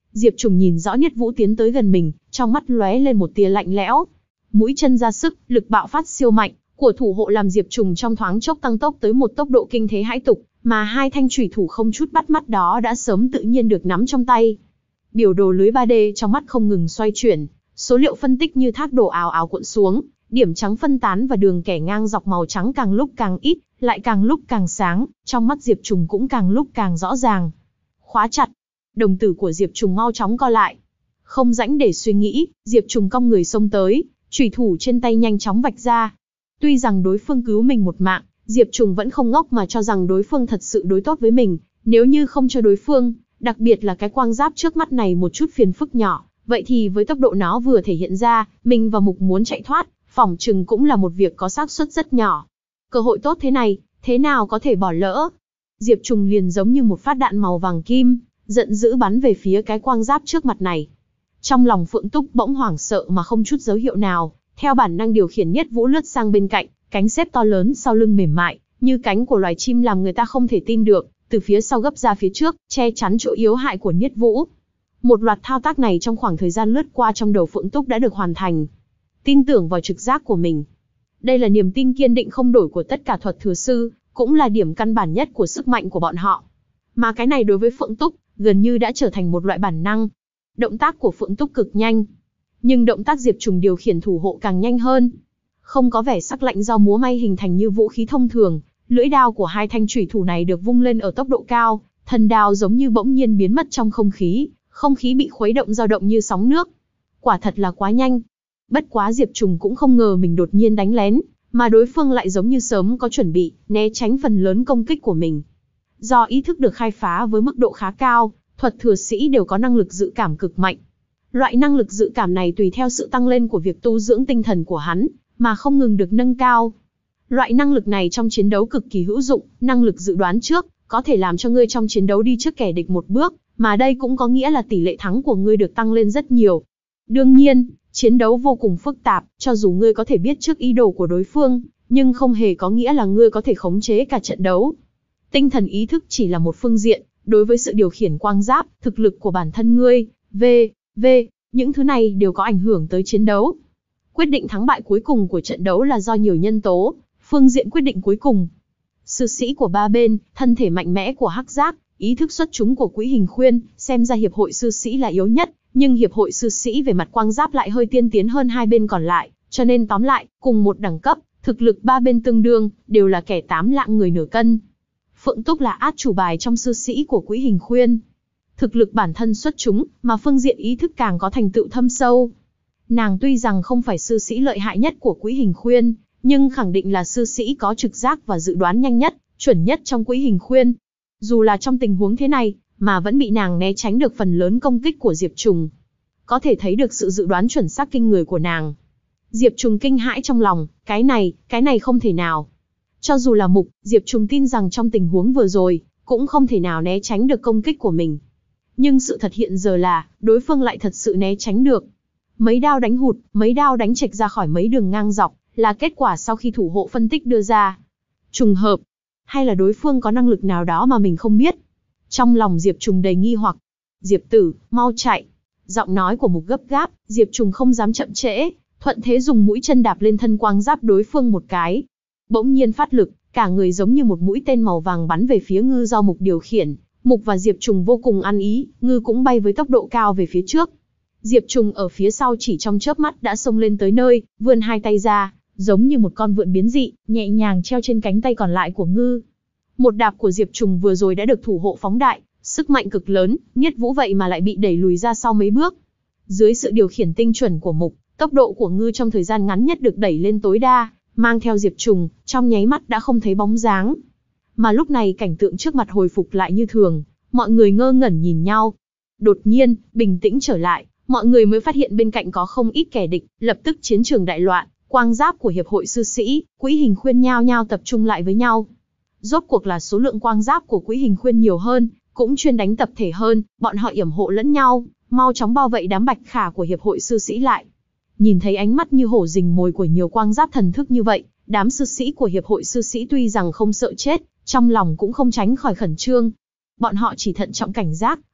Diệp Trùng nhìn rõ Niết Vũ tiến tới gần mình, trong mắt lóe lên một tia lạnh lẽo. Mũi chân ra sức, lực bạo phát siêu mạnh của thủ hộ làm Diệp Trùng trong thoáng chốc tăng tốc tới một tốc độ kinh thế hãi tục, mà hai thanh chủy thủ không chút bắt mắt đó đã sớm tự nhiên được nắm trong tay. Biểu đồ lưới ba D trong mắt không ngừng xoay chuyển, số liệu phân tích như thác đổ ào ào cuộn xuống, điểm trắng phân tán và đường kẻ ngang dọc màu trắng càng lúc càng ít, lại càng lúc càng sáng, trong mắt Diệp Trùng cũng càng lúc càng rõ ràng. Khóa chặt, đồng tử của Diệp Trùng mau chóng co lại. Không rãnh để suy nghĩ, Diệp Trùng cong người xông tới, chủy thủ trên tay nhanh chóng vạch ra. Tuy rằng đối phương cứu mình một mạng, Diệp Trùng vẫn không ngốc mà cho rằng đối phương thật sự đối tốt với mình. Nếu như không cho đối phương, đặc biệt là cái quang giáp trước mắt này một chút phiền phức nhỏ, vậy thì với tốc độ nó vừa thể hiện ra, mình và Mục muốn chạy thoát, phỏng chừng cũng là một việc có xác suất rất nhỏ. Cơ hội tốt thế này, thế nào có thể bỏ lỡ? Diệp Trùng liền giống như một phát đạn màu vàng kim, giận dữ bắn về phía cái quang giáp trước mặt này. Trong lòng Phượng Túc bỗng hoảng sợ mà không chút dấu hiệu nào, theo bản năng điều khiển Niết Vũ lướt sang bên cạnh, cánh xếp to lớn sau lưng mềm mại, như cánh của loài chim làm người ta không thể tin được, từ phía sau gấp ra phía trước, che chắn chỗ yếu hại của Niết Vũ. Một loạt thao tác này trong khoảng thời gian lướt qua trong đầu Phượng Túc đã được hoàn thành. Tin tưởng vào trực giác của mình. Đây là niềm tin kiên định không đổi của tất cả thuật thừa sư, cũng là điểm căn bản nhất của sức mạnh của bọn họ. Mà cái này đối với Phượng Túc, gần như đã trở thành một loại bản năng. Động tác của Phượng Túc cực nhanh, nhưng động tác Diệp Trùng điều khiển thủ hộ càng nhanh hơn. Không có vẻ sắc lạnh do múa may hình thành như vũ khí thông thường, lưỡi đao của hai thanh chủy thủ này được vung lên ở tốc độ cao, thần đao giống như bỗng nhiên biến mất trong không khí, không khí bị khuấy động dao động như sóng nước. Quả thật là quá nhanh. Bất quá Diệp Trùng cũng không ngờ mình đột nhiên đánh lén, mà đối phương lại giống như sớm có chuẩn bị, né tránh phần lớn công kích của mình. Do ý thức được khai phá với mức độ khá cao, thuật thừa sĩ đều có năng lực dự cảm cực mạnh. Loại năng lực dự cảm này tùy theo sự tăng lên của việc tu dưỡng tinh thần của hắn, mà không ngừng được nâng cao. Loại năng lực này trong chiến đấu cực kỳ hữu dụng, năng lực dự đoán trước, có thể làm cho ngươi trong chiến đấu đi trước kẻ địch một bước, mà đây cũng có nghĩa là tỷ lệ thắng của ngươi được tăng lên rất nhiều. Đương nhiên, chiến đấu vô cùng phức tạp, cho dù ngươi có thể biết trước ý đồ của đối phương, nhưng không hề có nghĩa là ngươi có thể khống chế cả trận đấu. Tinh thần ý thức chỉ là một phương diện, đối với sự điều khiển quang giáp, thực lực của bản thân ngươi, v, v, những thứ này đều có ảnh hưởng tới chiến đấu. Quyết định thắng bại cuối cùng của trận đấu là do nhiều nhân tố, phương diện quyết định cuối cùng. Sư sĩ của ba bên, thân thể mạnh mẽ của Hắc Giác, ý thức xuất chúng của Quỹ Hình Khuyên, xem ra hiệp hội sư sĩ là yếu nhất, nhưng hiệp hội sư sĩ về mặt quang giáp lại hơi tiên tiến hơn hai bên còn lại, cho nên tóm lại, cùng một đẳng cấp, thực lực ba bên tương đương, đều là kẻ tám lạng người nửa cân. Phượng Túc là át chủ bài trong sư sĩ của Quỹ Hình Khuyên. Thực lực bản thân xuất chúng, mà phương diện ý thức càng có thành tựu thâm sâu. Nàng tuy rằng không phải sư sĩ lợi hại nhất của Quỹ Hình Khuyên, nhưng khẳng định là sư sĩ có trực giác và dự đoán nhanh nhất, chuẩn nhất trong Quỹ Hình Khuyên. Dù là trong tình huống thế này, mà vẫn bị nàng né tránh được phần lớn công kích của Diệp Trùng. Có thể thấy được sự dự đoán chuẩn xác kinh người của nàng. Diệp Trùng kinh hãi trong lòng, cái này, cái này không thể nào. Cho dù là Mục, Diệp Trùng tin rằng trong tình huống vừa rồi, cũng không thể nào né tránh được công kích của mình. Nhưng sự thật hiện giờ là, đối phương lại thật sự né tránh được. Mấy đao đánh hụt, mấy đao đánh chệch ra khỏi mấy đường ngang dọc, là kết quả sau khi thủ hộ phân tích đưa ra. Trùng hợp, hay là đối phương có năng lực nào đó mà mình không biết? Trong lòng Diệp Trùng đầy nghi hoặc. Diệp tử, mau chạy. Giọng nói của Mục gấp gáp, Diệp Trùng không dám chậm trễ, thuận thế dùng mũi chân đạp lên thân quang giáp đối phương một cái. Bỗng nhiên phát lực, cả người giống như một mũi tên màu vàng bắn về phía Ngư do Mục điều khiển. Mục và Diệp Trùng vô cùng ăn ý, Ngư cũng bay với tốc độ cao về phía trước. Diệp Trùng ở phía sau chỉ trong chớp mắt đã xông lên tới nơi, vươn hai tay ra, giống như một con vượn biến dị, nhẹ nhàng treo trên cánh tay còn lại của Ngư. Một đạp của Diệp Trùng vừa rồi đã được thủ hộ phóng đại, sức mạnh cực lớn, Niết Vũ vậy mà lại bị đẩy lùi ra sau mấy bước. Dưới sự điều khiển tinh chuẩn của Mục, tốc độ của Ngư trong thời gian ngắn nhất được đẩy lên tối đa, mang theo Diệp Trùng, trong nháy mắt đã không thấy bóng dáng. Mà lúc này cảnh tượng trước mặt hồi phục lại như thường, mọi người ngơ ngẩn nhìn nhau. Đột nhiên, bình tĩnh trở lại, mọi người mới phát hiện bên cạnh có không ít kẻ địch, lập tức chiến trường đại loạn, quang giáp của hiệp hội sư sĩ, Quỹ Hình Khuyên nhao nhao tập trung lại với nhau. Rốt cuộc là số lượng quang giáp của Quỹ Hình Khuyên nhiều hơn, cũng chuyên đánh tập thể hơn, bọn họ yểm hộ lẫn nhau, mau chóng bao vây đám bạch khả của hiệp hội sư sĩ lại. Nhìn thấy ánh mắt như hổ rình mồi của nhiều quang giáp thần thức như vậy, đám sư sĩ của hiệp hội sư sĩ tuy rằng không sợ chết, trong lòng cũng không tránh khỏi khẩn trương. Bọn họ chỉ thận trọng cảnh giác,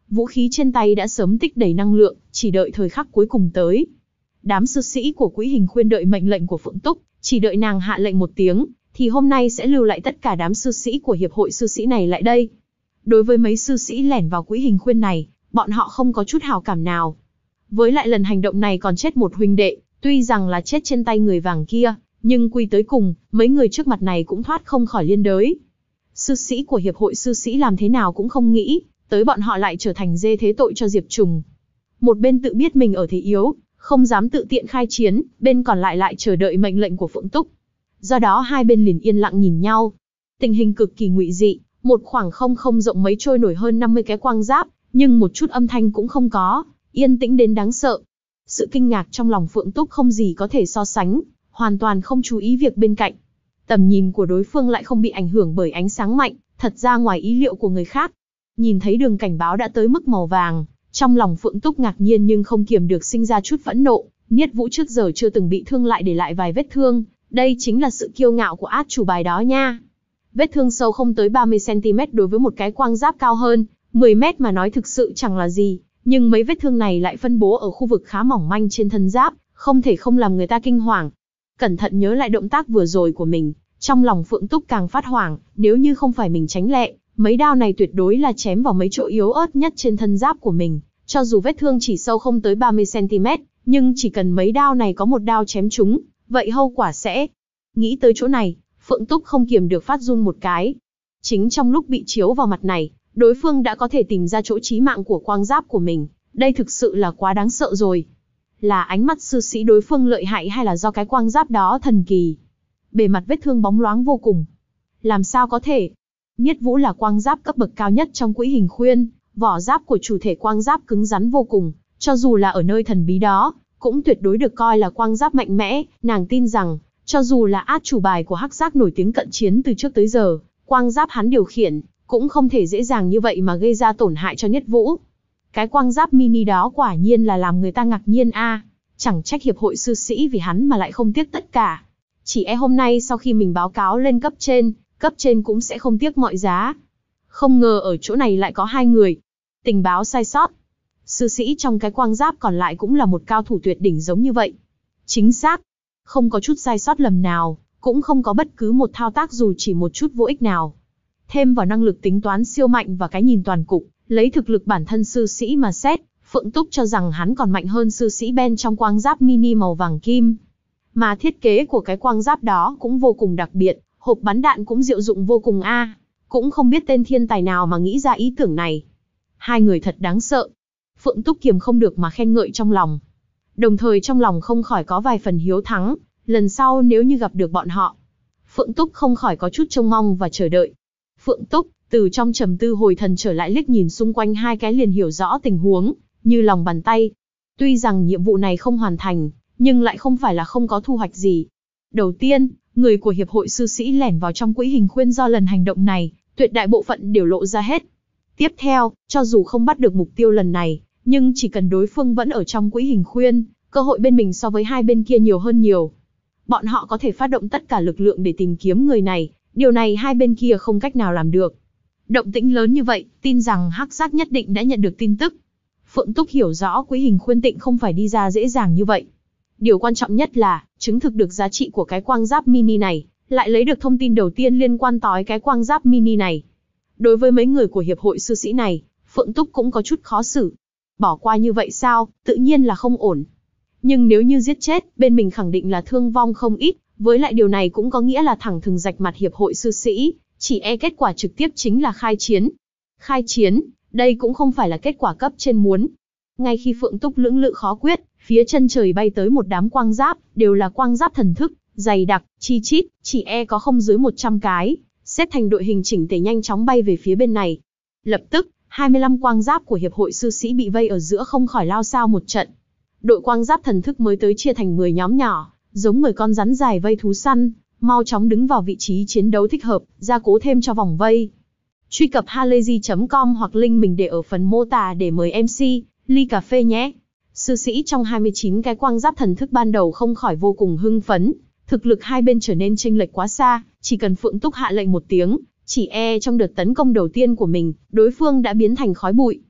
vũ khí trên tay đã sớm tích đầy năng lượng, chỉ đợi thời khắc cuối cùng tới. Đám sư sĩ của Quỹ Hình Khuyên đợi mệnh lệnh của Phượng Túc, chỉ đợi nàng hạ lệnh một tiếng, thì hôm nay sẽ lưu lại tất cả đám sư sĩ của hiệp hội sư sĩ này lại đây. Đối với mấy sư sĩ lẻn vào Quỹ Hình Khuyên này, bọn họ không có chút hào cảm nào. Với lại lần hành động này còn chết một huynh đệ, tuy rằng là chết trên tay người vàng kia, nhưng quy tới cùng, mấy người trước mặt này cũng thoát không khỏi liên đới. Sư sĩ của hiệp hội sư sĩ làm thế nào cũng không nghĩ, tới bọn họ lại trở thành dê thế tội cho Diệp Trùng. Một bên tự biết mình ở thế yếu, không dám tự tiện khai chiến, bên còn lại lại chờ đợi mệnh lệnh của Phượng Túc. Do đó hai bên liền yên lặng nhìn nhau. Tình hình cực kỳ ngụy dị, một khoảng không không rộng mấy trôi nổi hơn năm mươi cái quang giáp, nhưng một chút âm thanh cũng không có, yên tĩnh đến đáng sợ. Sự kinh ngạc trong lòng Phượng Túc không gì có thể so sánh, hoàn toàn không chú ý việc bên cạnh. Tầm nhìn của đối phương lại không bị ảnh hưởng bởi ánh sáng mạnh, thật ra ngoài ý liệu của người khác. Nhìn thấy đường cảnh báo đã tới mức màu vàng, trong lòng Phượng Túc ngạc nhiên nhưng không kiềm được sinh ra chút phẫn nộ. Niết Vũ trước giờ chưa từng bị thương lại để lại vài vết thương, đây chính là sự kiêu ngạo của át chủ bài đó nha. Vết thương sâu không tới ba mươi xăng ti mét đối với một cái quang giáp cao hơn mười mét mà nói thực sự chẳng là gì, nhưng mấy vết thương này lại phân bố ở khu vực khá mỏng manh trên thân giáp, không thể không làm người ta kinh hoàng. Cẩn thận nhớ lại động tác vừa rồi của mình, trong lòng Phượng Túc càng phát hoảng, nếu như không phải mình tránh lẹ, mấy đao này tuyệt đối là chém vào mấy chỗ yếu ớt nhất trên thân giáp của mình, cho dù vết thương chỉ sâu không tới ba mươi xăng ti mét, nhưng chỉ cần mấy đao này có một đao chém trúng, vậy hậu quả sẽ... Nghĩ tới chỗ này, Phượng Túc không kiềm được phát run một cái. Chính trong lúc bị chiếu vào mặt này, đối phương đã có thể tìm ra chỗ chí mạng của quang giáp của mình, đây thực sự là quá đáng sợ rồi. Là ánh mắt sư sĩ đối phương lợi hại hay là do cái quang giáp đó thần kỳ? Bề mặt vết thương bóng loáng vô cùng. Làm sao có thể? Niết Vũ là quang giáp cấp bậc cao nhất trong Quỹ Hình Khuyên, vỏ giáp của chủ thể quang giáp cứng rắn vô cùng, cho dù là ở nơi thần bí đó, cũng tuyệt đối được coi là quang giáp mạnh mẽ. Nàng tin rằng, cho dù là át chủ bài của Hắc Giác nổi tiếng cận chiến từ trước tới giờ, quang giáp hắn điều khiển, cũng không thể dễ dàng như vậy mà gây ra tổn hại cho Niết Vũ. Cái quang giáp mini đó quả nhiên là làm người ta ngạc nhiên a, à. Chẳng trách hiệp hội sư sĩ vì hắn mà lại không tiếc tất cả. Chỉ e hôm nay sau khi mình báo cáo lên cấp trên, cấp trên cũng sẽ không tiếc mọi giá. Không ngờ ở chỗ này lại có hai người. Tình báo sai sót. Sư sĩ trong cái quang giáp còn lại cũng là một cao thủ tuyệt đỉnh giống như vậy. Chính xác. Không có chút sai sót lầm nào, cũng không có bất cứ một thao tác dù chỉ một chút vô ích nào. Thêm vào năng lực tính toán siêu mạnh và cái nhìn toàn cục, lấy thực lực bản thân sư sĩ mà xét, Phượng Túc cho rằng hắn còn mạnh hơn sư sĩ Ben trong quang giáp mini màu vàng kim. Mà thiết kế của cái quang giáp đó cũng vô cùng đặc biệt, hộp bắn đạn cũng diệu dụng vô cùng a. À. Cũng không biết tên thiên tài nào mà nghĩ ra ý tưởng này. Hai người thật đáng sợ. Phượng Túc kiềm không được mà khen ngợi trong lòng. Đồng thời trong lòng không khỏi có vài phần hiếu thắng, lần sau nếu như gặp được bọn họ. Phượng Túc không khỏi có chút trông mong và chờ đợi. Phượng Túc, từ trong trầm tư hồi thần trở lại liếc nhìn xung quanh hai cái liền hiểu rõ tình huống, như lòng bàn tay. Tuy rằng nhiệm vụ này không hoàn thành, nhưng lại không phải là không có thu hoạch gì. Đầu tiên, người của hiệp hội sư sĩ lẻn vào trong Quỹ Hình Khuyên do lần hành động này, tuyệt đại bộ phận đều lộ ra hết. Tiếp theo, cho dù không bắt được mục tiêu lần này, nhưng chỉ cần đối phương vẫn ở trong Quỹ Hình Khuyên, cơ hội bên mình so với hai bên kia nhiều hơn nhiều. Bọn họ có thể phát động tất cả lực lượng để tìm kiếm người này, điều này hai bên kia không cách nào làm được. Động tĩnh lớn như vậy, tin rằng Hắc Giác nhất định đã nhận được tin tức. Phượng Túc hiểu rõ Quỹ Hình Khuyên Tịnh không phải đi ra dễ dàng như vậy. Điều quan trọng nhất là, chứng thực được giá trị của cái quang giáp mini này, lại lấy được thông tin đầu tiên liên quan tới cái quang giáp mini này. Đối với mấy người của hiệp hội sư sĩ này, Phượng Túc cũng có chút khó xử. Bỏ qua như vậy sao, tự nhiên là không ổn. Nhưng nếu như giết chết, bên mình khẳng định là thương vong không ít, với lại điều này cũng có nghĩa là thẳng thừng rạch mặt hiệp hội sư sĩ, chỉ e kết quả trực tiếp chính là khai chiến. Khai chiến, đây cũng không phải là kết quả cấp trên muốn. Ngay khi Phượng Túc lưỡng lự khó quyết, phía chân trời bay tới một đám quang giáp, đều là quang giáp thần thức, dày đặc, chi chít, chỉ e có không dưới một trăm cái, xếp thành đội hình chỉnh tề nhanh chóng bay về phía bên này. Lập tức, hai mươi lăm quang giáp của hiệp hội sư sĩ bị vây ở giữa không khỏi lao sao một trận. Đội quang giáp thần thức mới tới chia thành mười nhóm nhỏ, giống mười con rắn dài vây thú săn, mau chóng đứng vào vị trí chiến đấu thích hợp, gia cố thêm cho vòng vây. Truy cập halayzi chấm com hoặc link mình để ở phần mô tả để mời em xê, ly cà phê nhé. Sư sĩ trong hai mươi chín cái quang giáp thần thức ban đầu không khỏi vô cùng hưng phấn, thực lực hai bên trở nên chênh lệch quá xa, chỉ cần Phượng Túc hạ lệnh một tiếng, chỉ e trong đợt tấn công đầu tiên của mình, đối phương đã biến thành khói bụi.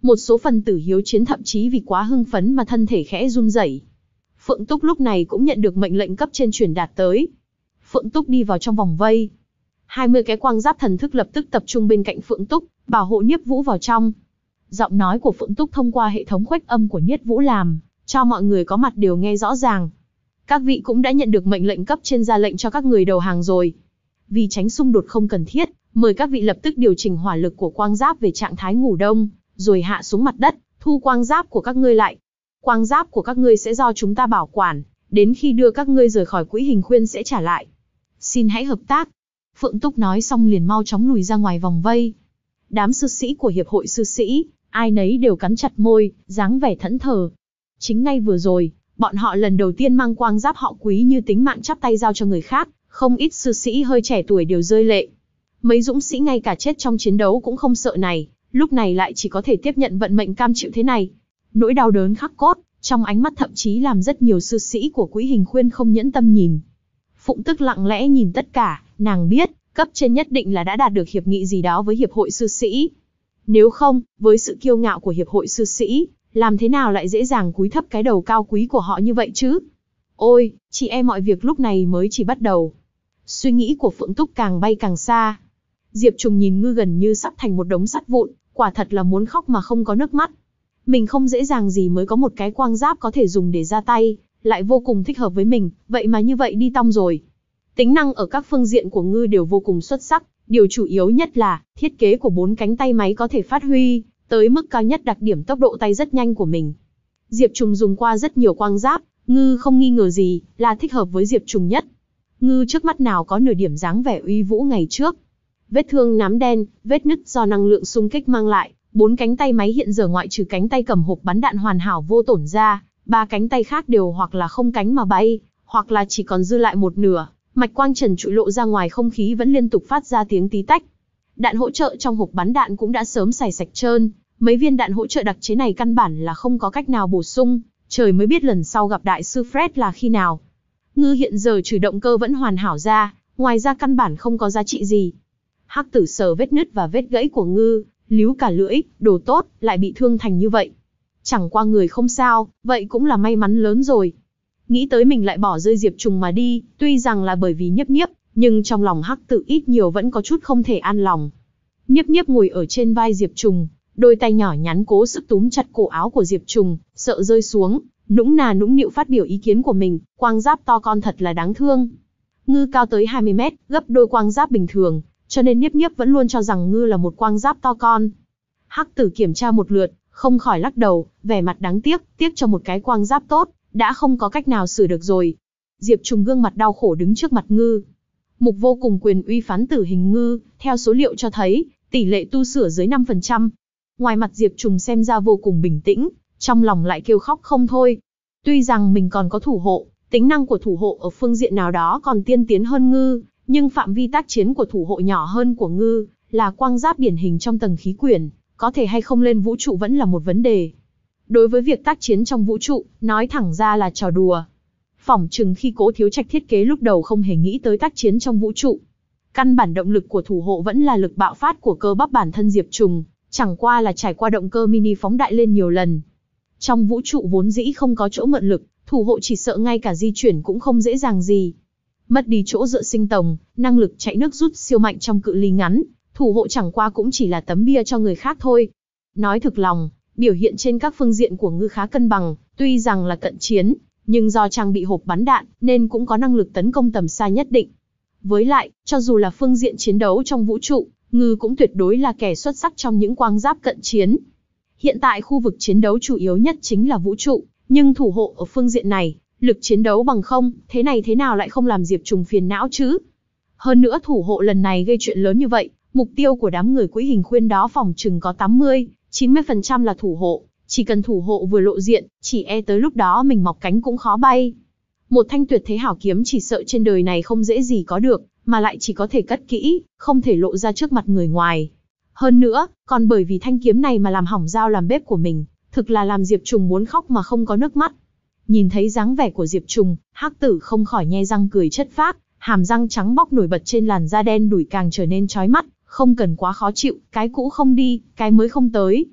Một số phần tử hiếu chiến thậm chí vì quá hưng phấn mà thân thể khẽ run rẩy. Phượng Túc lúc này cũng nhận được mệnh lệnh cấp trên truyền đạt tới. Phượng Túc đi vào trong vòng vây. hai mươi cái quang giáp thần thức lập tức tập trung bên cạnh Phượng Túc, bảo hộ Niếp Vũ vào trong. Giọng nói của Phượng Túc thông qua hệ thống khuếch âm của Niếp Vũ làm cho mọi người có mặt đều nghe rõ ràng. Các vị cũng đã nhận được mệnh lệnh cấp trên ra lệnh cho các người đầu hàng rồi. Vì tránh xung đột không cần thiết, mời các vị lập tức điều chỉnh hỏa lực của quang giáp về trạng thái ngủ đông, rồi hạ xuống mặt đất, thu quang giáp của các ngươi lại. Quang giáp của các ngươi sẽ do chúng ta bảo quản, đến khi đưa các ngươi rời khỏi quỹ hình khuyên sẽ trả lại. Xin hãy hợp tác. Phượng Túc nói xong liền mau chóng lùi ra ngoài vòng vây. Đám sư sĩ của hiệp hội sư sĩ, ai nấy đều cắn chặt môi, dáng vẻ thẫn thờ. Chính ngay vừa rồi, bọn họ lần đầu tiên mang quang giáp họ quý như tính mạng chắp tay giao cho người khác, không ít sư sĩ hơi trẻ tuổi đều rơi lệ. Mấy dũng sĩ ngay cả chết trong chiến đấu cũng không sợ này, lúc này lại chỉ có thể tiếp nhận vận mệnh cam chịu thế này. Nỗi đau đớn khắc cốt, trong ánh mắt thậm chí làm rất nhiều sư sĩ của quỹ hình khuyên không nhẫn tâm nhìn. Phụng Tức lặng lẽ nhìn tất cả, nàng biết, cấp trên nhất định là đã đạt được hiệp nghị gì đó với hiệp hội sư sĩ. Nếu không, với sự kiêu ngạo của hiệp hội sư sĩ, làm thế nào lại dễ dàng cúi thấp cái đầu cao quý của họ như vậy chứ? Ôi, chị em mọi việc lúc này mới chỉ bắt đầu. Suy nghĩ của Phượng Túc càng bay càng xa. Diệp Trùng nhìn Ngư gần như sắp thành một đống sắt vụn, quả thật là muốn khóc mà không có nước mắt. Mình không dễ dàng gì mới có một cái quang giáp có thể dùng để ra tay, lại vô cùng thích hợp với mình, vậy mà như vậy đi tong rồi. Tính năng ở các phương diện của Ngư đều vô cùng xuất sắc, điều chủ yếu nhất là thiết kế của bốn cánh tay máy có thể phát huy tới mức cao nhất đặc điểm tốc độ tay rất nhanh của mình. Diệp Trùng dùng qua rất nhiều quang giáp, Ngư không nghi ngờ gì là thích hợp với Diệp Trùng nhất. Ngư trước mắt nào có nửa điểm dáng vẻ uy vũ ngày trước. Vết thương nám đen, vết nứt do năng lượng xung kích mang lại, bốn cánh tay máy hiện giờ ngoại trừ cánh tay cầm hộp bắn đạn hoàn hảo vô tổn ra, ba cánh tay khác đều hoặc là không cánh mà bay, hoặc là chỉ còn dư lại một nửa, mạch quang trần trụi lộ ra ngoài không khí vẫn liên tục phát ra tiếng tí tách. Đạn hỗ trợ trong hộp bắn đạn cũng đã sớm xài sạch trơn, mấy viên đạn hỗ trợ đặc chế này căn bản là không có cách nào bổ sung, trời mới biết lần sau gặp đại sư Fred là khi nào. Ngư hiện giờ trừ động cơ vẫn hoàn hảo ra, ngoài ra căn bản không có giá trị gì. Hắc Tử sờ vết nứt và vết gãy của Ngư, líu cả lưỡi, đồ tốt, lại bị thương thành như vậy. Chẳng qua người không sao, vậy cũng là may mắn lớn rồi. Nghĩ tới mình lại bỏ rơi Diệp Trùng mà đi, tuy rằng là bởi vì Nhiếp Nhiếp, nhưng trong lòng Hắc Tử ít nhiều vẫn có chút không thể an lòng. Nhiếp Nhiếp ngồi ở trên vai Diệp Trùng, đôi tay nhỏ nhắn cố sức túm chặt cổ áo của Diệp Trùng, sợ rơi xuống, nũng nà nũng nịu phát biểu ý kiến của mình, quang giáp to con thật là đáng thương. Ngư cao tới hai mươi mét, gấp đôi quang giáp bình thường, cho nên Nhiếp Nhiếp vẫn luôn cho rằng Ngư là một quang giáp to con. Hắc Tử kiểm tra một lượt, không khỏi lắc đầu, vẻ mặt đáng tiếc, tiếc cho một cái quang giáp tốt, đã không có cách nào sửa được rồi. Diệp Trùng gương mặt đau khổ đứng trước mặt Ngư. Mục Vô Cùng quyền uy phán tử hình Ngư, theo số liệu cho thấy, tỷ lệ tu sửa dưới năm phần trăm. Ngoài mặt Diệp Trùng xem ra vô cùng bình tĩnh, trong lòng lại kêu khóc không thôi. Tuy rằng mình còn có thủ hộ, tính năng của thủ hộ ở phương diện nào đó còn tiên tiến hơn Ngư, nhưng phạm vi tác chiến của thủ hộ nhỏ hơn của Ngư, là quang giáp điển hình trong tầng khí quyển, có thể hay không lên vũ trụ vẫn là một vấn đề. Đối với việc tác chiến trong vũ trụ, nói thẳng ra là trò đùa. Phỏng chừng khi Cố Thiếu Trạch thiết kế lúc đầu không hề nghĩ tới tác chiến trong vũ trụ. Căn bản động lực của thủ hộ vẫn là lực bạo phát của cơ bắp bản thân Diệp Trùng, chẳng qua là trải qua động cơ mini phóng đại lên nhiều lần. Trong vũ trụ vốn dĩ không có chỗ mượn lực, thủ hộ chỉ sợ ngay cả di chuyển cũng không dễ dàng gì. Mất đi chỗ dựa sinh tồn, năng lực chạy nước rút siêu mạnh trong cự ly ngắn, thủ hộ chẳng qua cũng chỉ là tấm bia cho người khác thôi. Nói thực lòng, biểu hiện trên các phương diện của Ngư khá cân bằng, tuy rằng là cận chiến, nhưng do trang bị hộp bắn đạn, nên cũng có năng lực tấn công tầm xa nhất định. Với lại, cho dù là phương diện chiến đấu trong vũ trụ, Ngư cũng tuyệt đối là kẻ xuất sắc trong những quang giáp cận chiến. Hiện tại khu vực chiến đấu chủ yếu nhất chính là vũ trụ, nhưng thủ hộ ở phương diện này, lực chiến đấu bằng không, thế này thế nào lại không làm Diệp Trùng phiền não chứ? Hơn nữa thủ hộ lần này gây chuyện lớn như vậy, mục tiêu của đám người quỹ hình khuyên đó phòng chừng có tám mươi, chín mươi phần trăm là thủ hộ, chỉ cần thủ hộ vừa lộ diện, chỉ e tới lúc đó mình mọc cánh cũng khó bay. Một thanh tuyệt thế hảo kiếm chỉ sợ trên đời này không dễ gì có được, mà lại chỉ có thể cất kỹ, không thể lộ ra trước mặt người ngoài. Hơn nữa, còn bởi vì thanh kiếm này mà làm hỏng dao làm bếp của mình, thực là làm Diệp Trùng muốn khóc mà không có nước mắt. Nhìn thấy dáng vẻ của Diệp Trùng, Hắc Tử không khỏi nhe răng cười chất phác, hàm răng trắng bóc nổi bật trên làn da đen đủi càng trở nên chói mắt, không cần quá khó chịu, cái cũ không đi, cái mới không tới.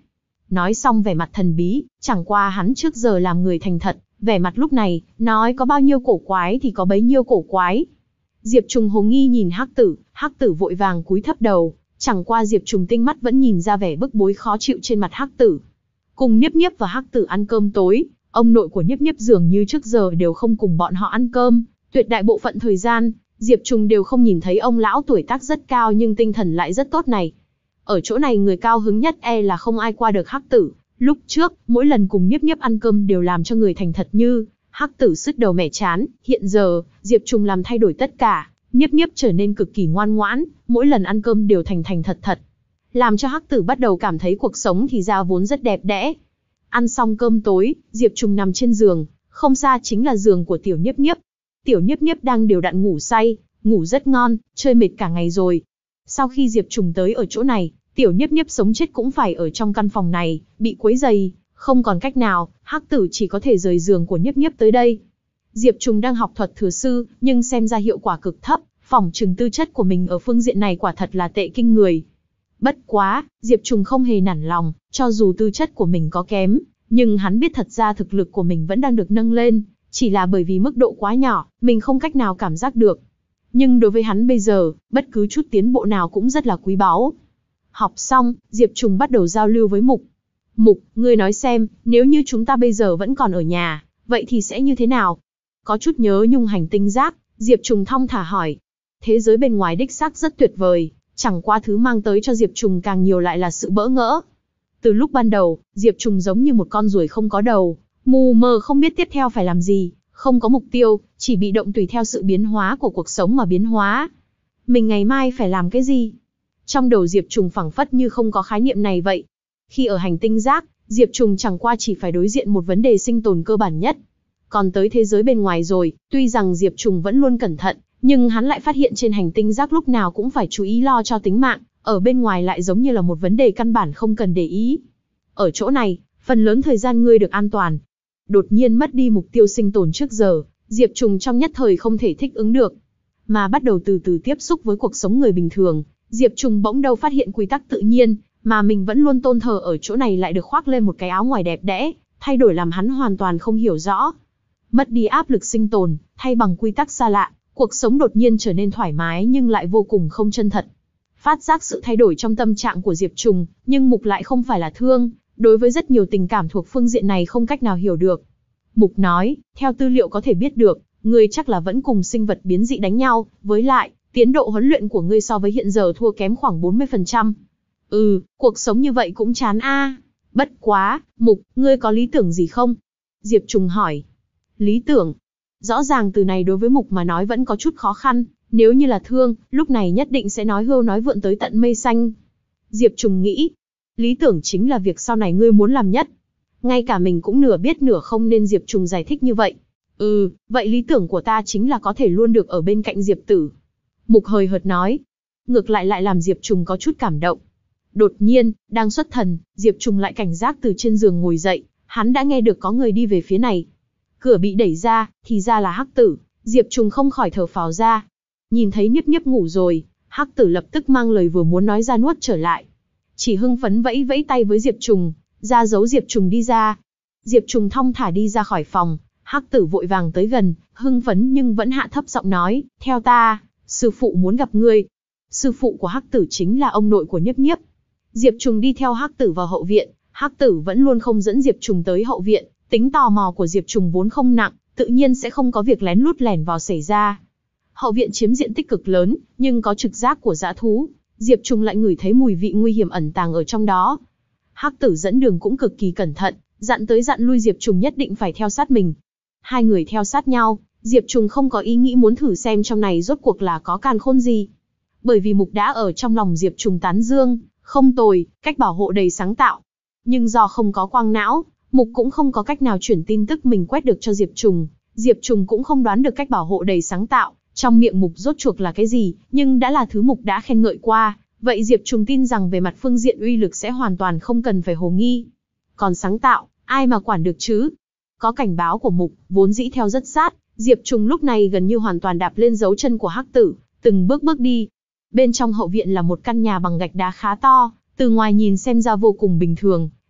Nói xong vẻ mặt thần bí, chẳng qua hắn trước giờ làm người thành thật, vẻ mặt lúc này, nói có bao nhiêu cổ quái thì có bấy nhiêu cổ quái. Diệp Trùng hồ nghi nhìn Hắc Tử, Hắc Tử vội vàng cúi thấp đầu, chẳng qua Diệp Trùng tinh mắt vẫn nhìn ra vẻ bức bối khó chịu trên mặt Hắc Tử. Cùng Niếp Niếp và Hắc Tử ăn cơm tối, ông nội của Niếp Niếp dường như trước giờ đều không cùng bọn họ ăn cơm, tuyệt đại bộ phận thời gian, Diệp Trùng đều không nhìn thấy ông lão tuổi tác rất cao nhưng tinh thần lại rất tốt này. Ở chỗ này người cao hứng nhất e là không ai qua được Hắc Tử, lúc trước, mỗi lần cùng Niếp Niếp ăn cơm đều làm cho người thành thật như Hắc Tử sứt đầu mẻ chán, hiện giờ, Diệp Trùng làm thay đổi tất cả, Niếp Niếp trở nên cực kỳ ngoan ngoãn, mỗi lần ăn cơm đều thành thành thật thật. Làm cho Hắc Tử bắt đầu cảm thấy cuộc sống thì ra vốn rất đẹp đẽ. Ăn xong cơm tối, Diệp Trùng nằm trên giường, không xa chính là giường của Tiểu Niếp Niếp. Tiểu Niếp Niếp đang đều đặn ngủ say, ngủ rất ngon, chơi mệt cả ngày rồi. Sau khi Diệp Trùng tới ở chỗ này, Tiểu Niếp Niếp sống chết cũng phải ở trong căn phòng này, bị quấy rầy, không còn cách nào, Hắc Tử chỉ có thể rời giường của Niếp Niếp tới đây. Diệp Trùng đang học thuật thừa sư, nhưng xem ra hiệu quả cực thấp, phỏng chừng tư chất của mình ở phương diện này quả thật là tệ kinh người. Bất quá, Diệp Trùng không hề nản lòng, cho dù tư chất của mình có kém, nhưng hắn biết thật ra thực lực của mình vẫn đang được nâng lên, chỉ là bởi vì mức độ quá nhỏ, mình không cách nào cảm giác được. Nhưng đối với hắn bây giờ, bất cứ chút tiến bộ nào cũng rất là quý báu. Học xong, Diệp Trùng bắt đầu giao lưu với Mục. Mục, ngươi nói xem, nếu như chúng ta bây giờ vẫn còn ở nhà, vậy thì sẽ như thế nào? Có chút nhớ nhung hành tinh rác, Diệp Trùng thong thả hỏi. Thế giới bên ngoài đích xác rất tuyệt vời, chẳng qua thứ mang tới cho Diệp Trùng càng nhiều lại là sự bỡ ngỡ. Từ lúc ban đầu, Diệp Trùng giống như một con ruồi không có đầu, mù mờ không biết tiếp theo phải làm gì, không có mục tiêu, chỉ bị động tùy theo sự biến hóa của cuộc sống mà biến hóa. Mình ngày mai phải làm cái gì? Trong đầu Diệp Trùng phảng phất như không có khái niệm này vậy. Khi ở hành tinh rác, Diệp Trùng chẳng qua chỉ phải đối diện một vấn đề sinh tồn cơ bản nhất. Còn tới thế giới bên ngoài rồi, tuy rằng Diệp Trùng vẫn luôn cẩn thận, nhưng hắn lại phát hiện trên hành tinh rác lúc nào cũng phải chú ý lo cho tính mạng, ở bên ngoài lại giống như là một vấn đề căn bản không cần để ý. Ở chỗ này, phần lớn thời gian ngươi được an toàn. Đột nhiên mất đi mục tiêu sinh tồn trước giờ, Diệp Trùng trong nhất thời không thể thích ứng được, mà bắt đầu từ từ tiếp xúc với cuộc sống người bình thường. Diệp Trùng bỗng đâu phát hiện quy tắc tự nhiên, mà mình vẫn luôn tôn thờ ở chỗ này lại được khoác lên một cái áo ngoài đẹp đẽ, thay đổi làm hắn hoàn toàn không hiểu rõ. Mất đi áp lực sinh tồn, thay bằng quy tắc xa lạ, cuộc sống đột nhiên trở nên thoải mái nhưng lại vô cùng không chân thật. Phát giác sự thay đổi trong tâm trạng của Diệp Trùng, nhưng Mục lại không phải là thương, đối với rất nhiều tình cảm thuộc phương diện này không cách nào hiểu được. Mục nói, theo tư liệu có thể biết được, ngươi chắc là vẫn cùng sinh vật biến dị đánh nhau, với lại, tiến độ huấn luyện của ngươi so với hiện giờ thua kém khoảng bốn mươi phần trăm. Ừ, cuộc sống như vậy cũng chán a. Bất quá, Mục, ngươi có lý tưởng gì không? Diệp Trùng hỏi. Lý tưởng? Rõ ràng từ này đối với Mục mà nói vẫn có chút khó khăn, nếu như là thương, lúc này nhất định sẽ nói hưu nói vượn tới tận mây xanh. Diệp Trùng nghĩ, lý tưởng chính là việc sau này ngươi muốn làm nhất. Ngay cả mình cũng nửa biết nửa không nên Diệp Trùng giải thích như vậy. Ừ, vậy lý tưởng của ta chính là có thể luôn được ở bên cạnh Diệp Tử. Mục hời hợt nói. Ngược lại lại làm Diệp Trùng có chút cảm động. Đột nhiên, đang xuất thần, Diệp Trùng lại cảnh giác từ trên giường ngồi dậy, hắn đã nghe được có người đi về phía này. Cửa bị đẩy ra, thì ra là Hắc Tử, Diệp Trùng không khỏi thở phào ra. Nhìn thấy Niếp Niếp ngủ rồi, Hắc Tử lập tức mang lời vừa muốn nói ra nuốt trở lại. Chỉ hưng phấn vẫy vẫy tay với Diệp Trùng, ra dấu Diệp Trùng đi ra. Diệp Trùng thong thả đi ra khỏi phòng, Hắc Tử vội vàng tới gần, hưng phấn nhưng vẫn hạ thấp giọng nói, theo ta, sư phụ muốn gặp ngươi. Sư phụ của Hắc Tử chính là ông nội của Niếp Niếp. Diệp Trùng đi theo Hắc Tử vào hậu viện, Hắc Tử vẫn luôn không dẫn Diệp Trùng tới hậu viện, tính tò mò của Diệp Trùng vốn không nặng, tự nhiên sẽ không có việc lén lút lẻn vào xảy ra. Hậu viện chiếm diện tích cực lớn, nhưng có trực giác của dã thú, Diệp Trùng lại ngửi thấy mùi vị nguy hiểm ẩn tàng ở trong đó. Hắc Tử dẫn đường cũng cực kỳ cẩn thận, dặn tới dặn lui Diệp Trùng nhất định phải theo sát mình. Hai người theo sát nhau, Diệp Trùng không có ý nghĩ muốn thử xem trong này rốt cuộc là có càn khôn gì. Bởi vì Mục đã ở trong lòng Diệp Trùng tán dương, không tồi, cách bảo hộ đầy sáng tạo. Nhưng do không có quang não, Mục cũng không có cách nào chuyển tin tức mình quét được cho Diệp Trùng. Diệp Trùng cũng không đoán được cách bảo hộ đầy sáng tạo, trong miệng Mục rốt cuộc là cái gì, nhưng đã là thứ Mục đã khen ngợi qua, vậy Diệp Trùng tin rằng về mặt phương diện uy lực sẽ hoàn toàn không cần phải hồ nghi. Còn sáng tạo, ai mà quản được chứ? Có cảnh báo của Mục, vốn dĩ theo rất sát, Diệp Trùng lúc này gần như hoàn toàn đạp lên dấu chân của Hắc Tử, từng bước bước đi. Bên trong hậu viện là một căn nhà bằng gạch đá khá to, từ ngoài nhìn xem ra vô cùng bình thường,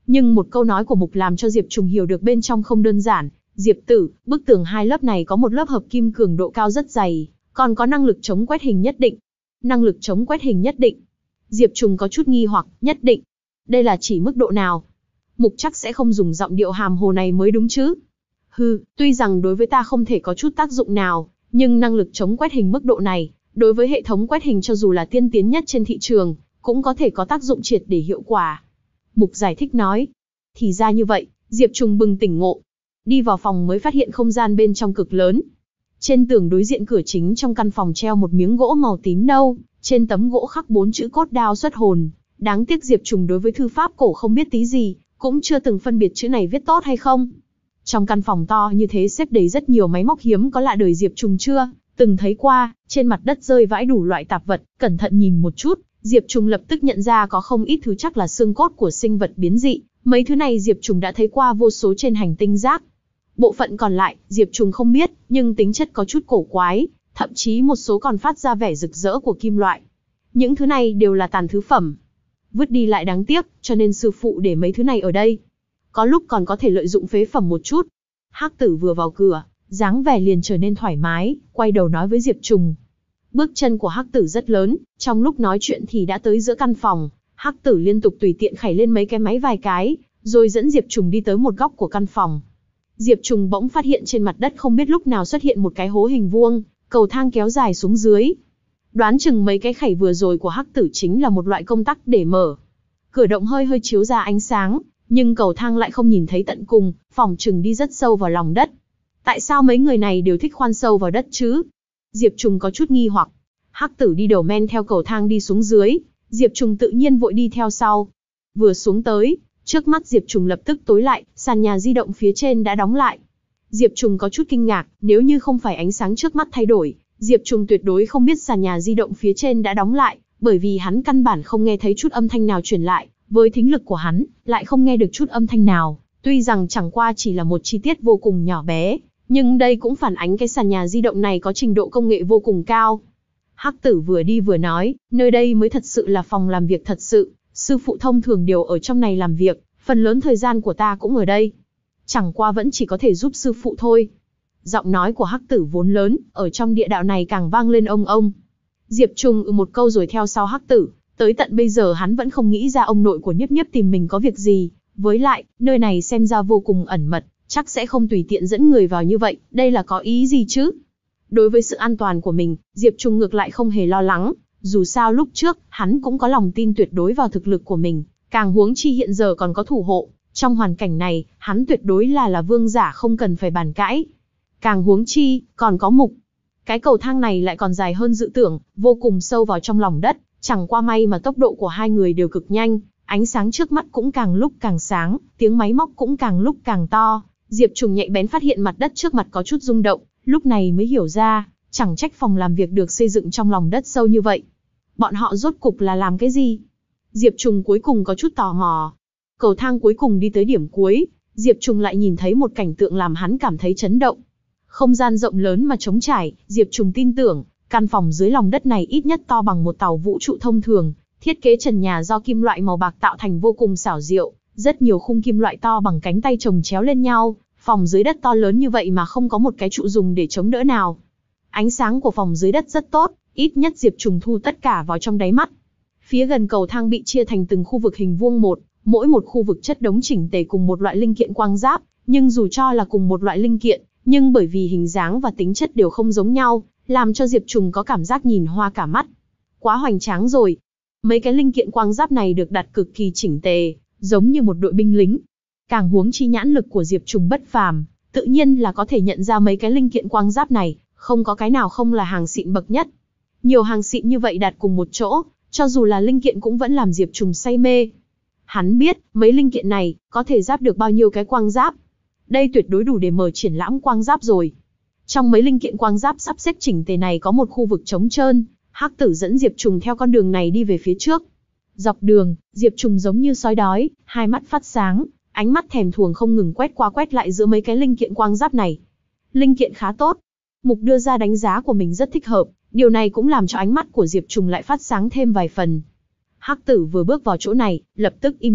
Nhưng một câu nói của Mục làm cho Diệp Trùng hiểu được bên trong không đơn giản. Diệp Tử, bức tường hai lớp này có một lớp hợp kim cường độ cao rất dày, còn có năng lực chống quét hình nhất định. Năng lực chống quét hình nhất định. Diệp Trùng có chút nghi hoặc, nhất định. Đây là chỉ mức độ nào? Mục chắc sẽ không dùng giọng điệu hàm hồ này mới đúng chứ. Hừ, tuy rằng đối với ta không thể có chút tác dụng nào, nhưng năng lực chống quét hình mức độ này, đối với hệ thống quét hình cho dù là tiên tiến nhất trên thị trường, cũng có thể có tác dụng triệt để hiệu quả. Mục giải thích nói. Thì ra như vậy, Diệp Trùng bừng tỉnh ngộ. Đi vào phòng mới phát hiện không gian bên trong cực lớn. Trên tường đối diện cửa chính trong căn phòng treo một miếng gỗ màu tím nâu, trên tấm gỗ khắc bốn chữ cốt đao xuất hồn. Đáng tiếc Diệp Trùng đối với thư pháp cổ không biết tí gì, cũng chưa từng phân biệt chữ này viết tốt hay không. Trong căn phòng to như thế xếp đầy rất nhiều máy móc hiếm có lạ đời Diệp Trùng chưa từng thấy qua, trên mặt đất rơi vãi đủ loại tạp vật, cẩn thận nhìn một chút, Diệp Trùng lập tức nhận ra có không ít thứ chắc là xương cốt của sinh vật biến dị, mấy thứ này Diệp Trùng đã thấy qua vô số trên hành tinh rác. Bộ phận còn lại, Diệp Trùng không biết, nhưng tính chất có chút cổ quái, thậm chí một số còn phát ra vẻ rực rỡ của kim loại. Những thứ này đều là tàn thứ phẩm. Vứt đi lại đáng tiếc, cho nên sư phụ để mấy thứ này ở đây. Có lúc còn có thể lợi dụng phế phẩm một chút. Hắc Tử vừa vào cửa, dáng vẻ liền trở nên thoải mái, quay đầu nói với Diệp Trùng. Bước chân của Hắc Tử rất lớn, trong lúc nói chuyện thì đã tới giữa căn phòng. Hắc Tử liên tục tùy tiện khẩy lên mấy cái máy vài cái, rồi dẫn Diệp Trùng đi tới một góc của căn phòng. Diệp Trùng bỗng phát hiện trên mặt đất không biết lúc nào xuất hiện một cái hố hình vuông, cầu thang kéo dài xuống dưới. Đoán chừng mấy cái khẩy vừa rồi của Hắc Tử chính là một loại công tắc để mở. Cửa động hơi hơi chiếu ra ánh sáng, nhưng cầu thang lại không nhìn thấy tận cùng, phỏng chừng đi rất sâu vào lòng đất. Tại sao mấy người này đều thích khoan sâu vào đất chứ? Diệp Trùng có chút nghi hoặc. Hắc Tử đi đầu men theo cầu thang đi xuống dưới, Diệp Trùng tự nhiên vội đi theo sau. Vừa xuống tới, trước mắt Diệp Trùng lập tức tối lại, sàn nhà di động phía trên đã đóng lại. Diệp Trùng có chút kinh ngạc, nếu như không phải ánh sáng trước mắt thay đổi, Diệp Trùng tuyệt đối không biết sàn nhà di động phía trên đã đóng lại, bởi vì hắn căn bản không nghe thấy chút âm thanh nào truyền lại, với thính lực của hắn, lại không nghe được chút âm thanh nào, tuy rằng chẳng qua chỉ là một chi tiết vô cùng nhỏ bé, nhưng đây cũng phản ánh cái sàn nhà di động này có trình độ công nghệ vô cùng cao. Hắc Tử vừa đi vừa nói, nơi đây mới thật sự là phòng làm việc thật sự, sư phụ thông thường đều ở trong này làm việc, phần lớn thời gian của ta cũng ở đây. Chẳng qua vẫn chỉ có thể giúp sư phụ thôi. Giọng nói của Hắc Tử vốn lớn, ở trong địa đạo này càng vang lên ông ông. Diệp Trùng ừ một câu rồi theo sau Hắc Tử, tới tận bây giờ hắn vẫn không nghĩ ra ông nội của Nhiếp Nhiếp tìm mình có việc gì, với lại, nơi này xem ra vô cùng ẩn mật, chắc sẽ không tùy tiện dẫn người vào như vậy, đây là có ý gì chứ? Đối với sự an toàn của mình, Diệp Trùng ngược lại không hề lo lắng, dù sao lúc trước, hắn cũng có lòng tin tuyệt đối vào thực lực của mình, càng huống chi hiện giờ còn có thủ hộ, trong hoàn cảnh này, hắn tuyệt đối là là vương giả không cần phải bàn cãi. Càng huống chi, còn có Mục. Cái cầu thang này lại còn dài hơn dự tưởng, vô cùng sâu vào trong lòng đất, chẳng qua may mà tốc độ của hai người đều cực nhanh, ánh sáng trước mắt cũng càng lúc càng sáng, tiếng máy móc cũng càng lúc càng to. Diệp Trùng nhạy bén phát hiện mặt đất trước mặt có chút rung động, lúc này mới hiểu ra, chẳng trách phòng làm việc được xây dựng trong lòng đất sâu như vậy. Bọn họ rốt cục là làm cái gì? Diệp Trùng cuối cùng có chút tò mò. Cầu thang cuối cùng đi tới điểm cuối, Diệp Trùng lại nhìn thấy một cảnh tượng làm hắn cảm thấy chấn động. Không gian rộng lớn mà trống trải, Diệp Trùng tin tưởng, căn phòng dưới lòng đất này ít nhất to bằng một tàu vũ trụ thông thường, thiết kế trần nhà do kim loại màu bạc tạo thành vô cùng xảo diệu, rất nhiều khung kim loại to bằng cánh tay chồng chéo lên nhau, phòng dưới đất to lớn như vậy mà không có một cái trụ dùng để chống đỡ nào. Ánh sáng của phòng dưới đất rất tốt, ít nhất Diệp Trùng thu tất cả vào trong đáy mắt. Phía gần cầu thang bị chia thành từng khu vực hình vuông một, mỗi một khu vực chất đống chỉnh tề cùng một loại linh kiện quang giáp, nhưng dù cho là cùng một loại linh kiện, nhưng bởi vì hình dáng và tính chất đều không giống nhau, làm cho Diệp Trùng có cảm giác nhìn hoa cả mắt. Quá hoành tráng rồi. Mấy cái linh kiện quang giáp này được đặt cực kỳ chỉnh tề, giống như một đội binh lính. Càng huống chi nhãn lực của Diệp Trùng bất phàm, tự nhiên là có thể nhận ra mấy cái linh kiện quang giáp này, không có cái nào không là hàng xịn bậc nhất. Nhiều hàng xịn như vậy đặt cùng một chỗ, cho dù là linh kiện cũng vẫn làm Diệp Trùng say mê. Hắn biết, mấy linh kiện này, có thể giáp được bao nhiêu cái quang giáp. Đây tuyệt đối đủ để mở triển lãm quang giáp rồi. Trong mấy linh kiện quang giáp sắp xếp chỉnh tề này có một khu vực trống trơn, Hắc Tử dẫn Diệp Trùng theo con đường này đi về phía trước. Dọc đường, Diệp Trùng giống như sói đói, hai mắt phát sáng, ánh mắt thèm thuồng không ngừng quét qua quét lại giữa mấy cái linh kiện quang giáp này. Linh kiện khá tốt. Mục đưa ra đánh giá của mình rất thích hợp, điều này cũng làm cho ánh mắt của Diệp Trùng lại phát sáng thêm vài phần. Hắc Tử vừa bước vào chỗ này, lập tức im lặng,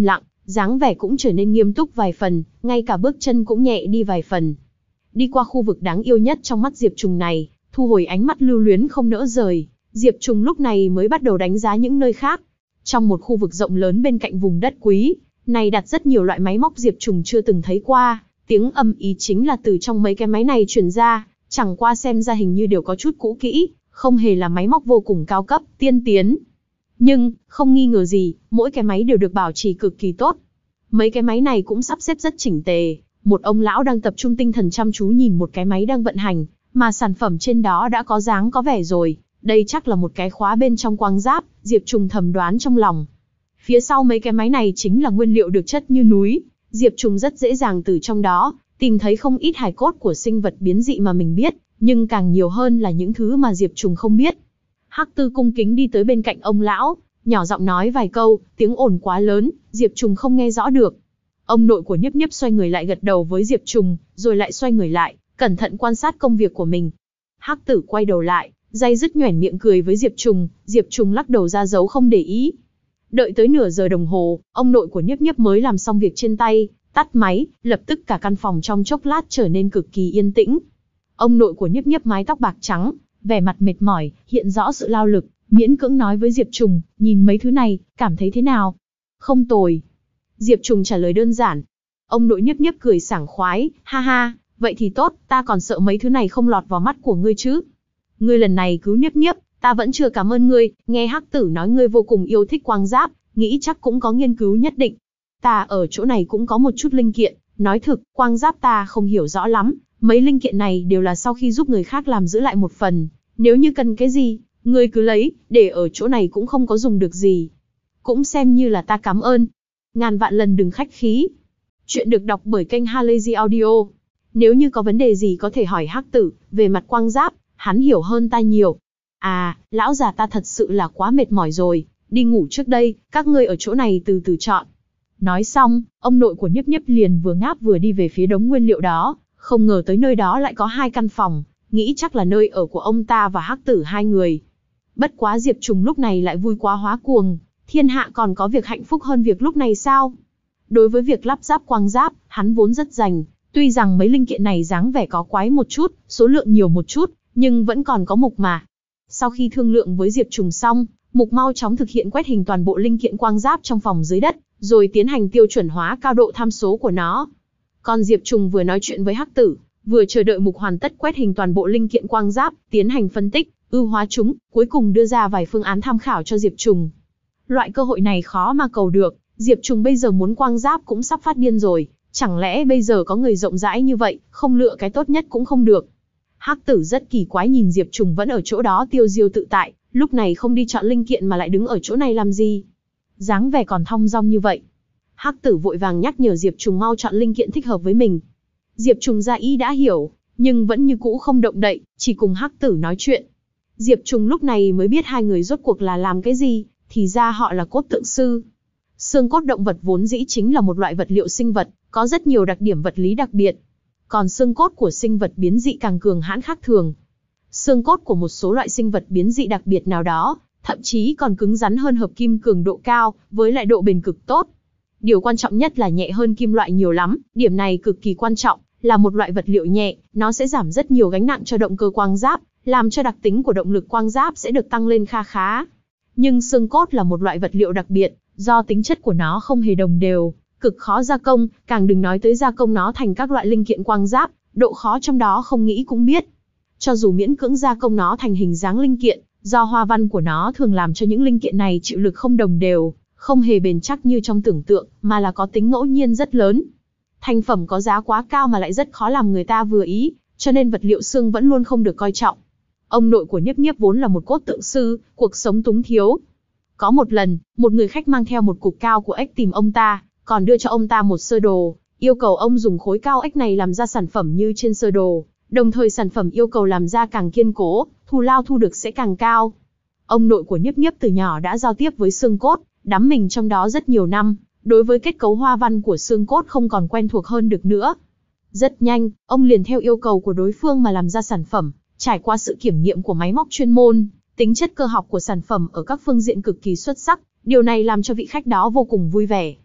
dáng vẻ cũng trở nên nghiêm túc vài phần, ngay cả bước chân cũng nhẹ đi vài phần. Đi qua khu vực đáng yêu nhất trong mắt Diệp Trùng này, thu hồi ánh mắt lưu luyến không nỡ rời, Diệp Trùng lúc này mới bắt đầu đánh giá những nơi khác. Trong một khu vực rộng lớn bên cạnh vùng đất quý, này đặt rất nhiều loại máy móc Diệp Trùng chưa từng thấy qua, tiếng âm ý chính là từ trong mấy cái máy này truyền ra, chẳng qua xem ra hình như đều có chút cũ kỹ, không hề là máy móc vô cùng cao cấp, tiên tiến. Nhưng, không nghi ngờ gì, mỗi cái máy đều được bảo trì cực kỳ tốt. Mấy cái máy này cũng sắp xếp rất chỉnh tề, một ông lão đang tập trung tinh thần chăm chú nhìn một cái máy đang vận hành, mà sản phẩm trên đó đã có dáng có vẻ rồi, đây chắc là một cái khóa bên trong quang giáp, Diệp Trùng thầm đoán trong lòng. Phía sau mấy cái máy này chính là nguyên liệu được chất như núi, Diệp Trùng rất dễ dàng từ trong đó tìm thấy không ít hài cốt của sinh vật biến dị mà mình biết, nhưng càng nhiều hơn là những thứ mà Diệp Trùng không biết. Hắc Tư cung kính đi tới bên cạnh ông lão, nhỏ giọng nói vài câu, tiếng ồn quá lớn, Diệp Trùng không nghe rõ được. Ông nội của Niếp Niếp xoay người lại gật đầu với Diệp Trùng, rồi lại xoay người lại, cẩn thận quan sát công việc của mình. Hắc Tử quay đầu lại, day dứt nhoẻn miệng cười với Diệp Trùng, Diệp Trùng lắc đầu ra dấu không để ý. Đợi tới nửa giờ đồng hồ, ông nội của Niếp Niếp mới làm xong việc trên tay, tắt máy, lập tức cả căn phòng trong chốc lát trở nên cực kỳ yên tĩnh. Ông nội của Niếp Niếp mái tóc bạc trắng, vẻ mặt mệt mỏi, hiện rõ sự lao lực, miễn cưỡng nói với Diệp Trùng, nhìn mấy thứ này, cảm thấy thế nào? Không tồi. Diệp Trùng trả lời đơn giản. Ông nội Niếp Niếp cười sảng khoái, ha ha, vậy thì tốt, ta còn sợ mấy thứ này không lọt vào mắt của ngươi chứ. Ngươi lần này cứu Niếp Niếp, ta vẫn chưa cảm ơn ngươi, nghe Hắc Tử nói ngươi vô cùng yêu thích quang giáp, nghĩ chắc cũng có nghiên cứu nhất định. Ta ở chỗ này cũng có một chút linh kiện, nói thực, quang giáp ta không hiểu rõ lắm, mấy linh kiện này đều là sau khi giúp người khác làm giữ lại một phần, nếu như cần cái gì, ngươi cứ lấy, để ở chỗ này cũng không có dùng được gì. Cũng xem như là ta cảm ơn. Ngàn vạn lần đừng khách khí. Chuyện được đọc bởi kênh Halazy Audio. Nếu như có vấn đề gì có thể hỏi Hắc Tử, về mặt quang giáp, hắn hiểu hơn ta nhiều. À, lão già ta thật sự là quá mệt mỏi rồi, đi ngủ trước đây, các ngươi ở chỗ này từ từ chọn. Nói xong, ông nội của Niếp Niếp liền vừa ngáp vừa đi về phía đống nguyên liệu đó, không ngờ tới nơi đó lại có hai căn phòng, nghĩ chắc là nơi ở của ông ta và Hắc Tử hai người. Bất quá Diệp Trùng lúc này lại vui quá hóa cuồng, thiên hạ còn có việc hạnh phúc hơn việc lúc này sao? Đối với việc lắp ráp quang giáp, hắn vốn rất rành, tuy rằng mấy linh kiện này dáng vẻ có quái một chút, số lượng nhiều một chút, nhưng vẫn còn có Mục mà. Sau khi thương lượng với Diệp Trùng xong, Mục mau chóng thực hiện quét hình toàn bộ linh kiện quang giáp trong phòng dưới đất, rồi tiến hành tiêu chuẩn hóa cao độ tham số của nó. Còn Diệp Trùng vừa nói chuyện với Hắc Tử, vừa chờ đợi Mục hoàn tất quét hình toàn bộ linh kiện quang giáp, tiến hành phân tích, ưu hóa chúng, cuối cùng đưa ra vài phương án tham khảo cho Diệp Trùng. Loại cơ hội này khó mà cầu được, Diệp Trùng bây giờ muốn quang giáp cũng sắp phát điên rồi, chẳng lẽ bây giờ có người rộng rãi như vậy, không lựa cái tốt nhất cũng không được. Hắc Tử rất kỳ quái nhìn Diệp Trùng vẫn ở chỗ đó tiêu diêu tự tại, lúc này không đi chọn linh kiện mà lại đứng ở chỗ này làm gì? Dáng vẻ còn thong dong như vậy. Hắc Tử vội vàng nhắc nhở Diệp Trùng mau chọn linh kiện thích hợp với mình. Diệp Trùng ra ý đã hiểu, nhưng vẫn như cũ không động đậy, chỉ cùng Hắc Tử nói chuyện. Diệp Trùng lúc này mới biết hai người rốt cuộc là làm cái gì, thì ra họ là cốt tượng sư. Xương cốt động vật vốn dĩ chính là một loại vật liệu sinh vật, có rất nhiều đặc điểm vật lý đặc biệt. Còn xương cốt của sinh vật biến dị càng cường hãn khác thường. Xương cốt của một số loại sinh vật biến dị đặc biệt nào đó, thậm chí còn cứng rắn hơn hợp kim cường độ cao, với lại độ bền cực tốt. Điều quan trọng nhất là nhẹ hơn kim loại nhiều lắm, điểm này cực kỳ quan trọng, là một loại vật liệu nhẹ, nó sẽ giảm rất nhiều gánh nặng cho động cơ quang giáp, làm cho đặc tính của động lực quang giáp sẽ được tăng lên kha khá. Nhưng xương cốt là một loại vật liệu đặc biệt, do tính chất của nó không hề đồng đều, cực khó gia công, càng đừng nói tới gia công nó thành các loại linh kiện quang giáp, độ khó trong đó không nghĩ cũng biết. Cho dù miễn cưỡng gia công nó thành hình dáng linh kiện, do hoa văn của nó thường làm cho những linh kiện này chịu lực không đồng đều, không hề bền chắc như trong tưởng tượng, mà là có tính ngẫu nhiên rất lớn. Thành phẩm có giá quá cao mà lại rất khó làm người ta vừa ý, cho nên vật liệu xương vẫn luôn không được coi trọng. Ông nội của Niếp Niếp vốn là một cốt tượng sư, cuộc sống túng thiếu. Có một lần, một người khách mang theo một cục cao của ếch tìm ông ta, còn đưa cho ông ta một sơ đồ, yêu cầu ông dùng khối cao ếch này làm ra sản phẩm như trên sơ đồ, đồng thời sản phẩm yêu cầu làm ra càng kiên cố, thù lao thu được sẽ càng cao. Ông nội của Niếp Niếp từ nhỏ đã giao tiếp với xương cốt, đắm mình trong đó rất nhiều năm, đối với kết cấu hoa văn của xương cốt không còn quen thuộc hơn được nữa. Rất nhanh, ông liền theo yêu cầu của đối phương mà làm ra sản phẩm, trải qua sự kiểm nghiệm của máy móc chuyên môn, tính chất cơ học của sản phẩm ở các phương diện cực kỳ xuất sắc, điều này làm cho vị khách đó vô cùng vui vẻ.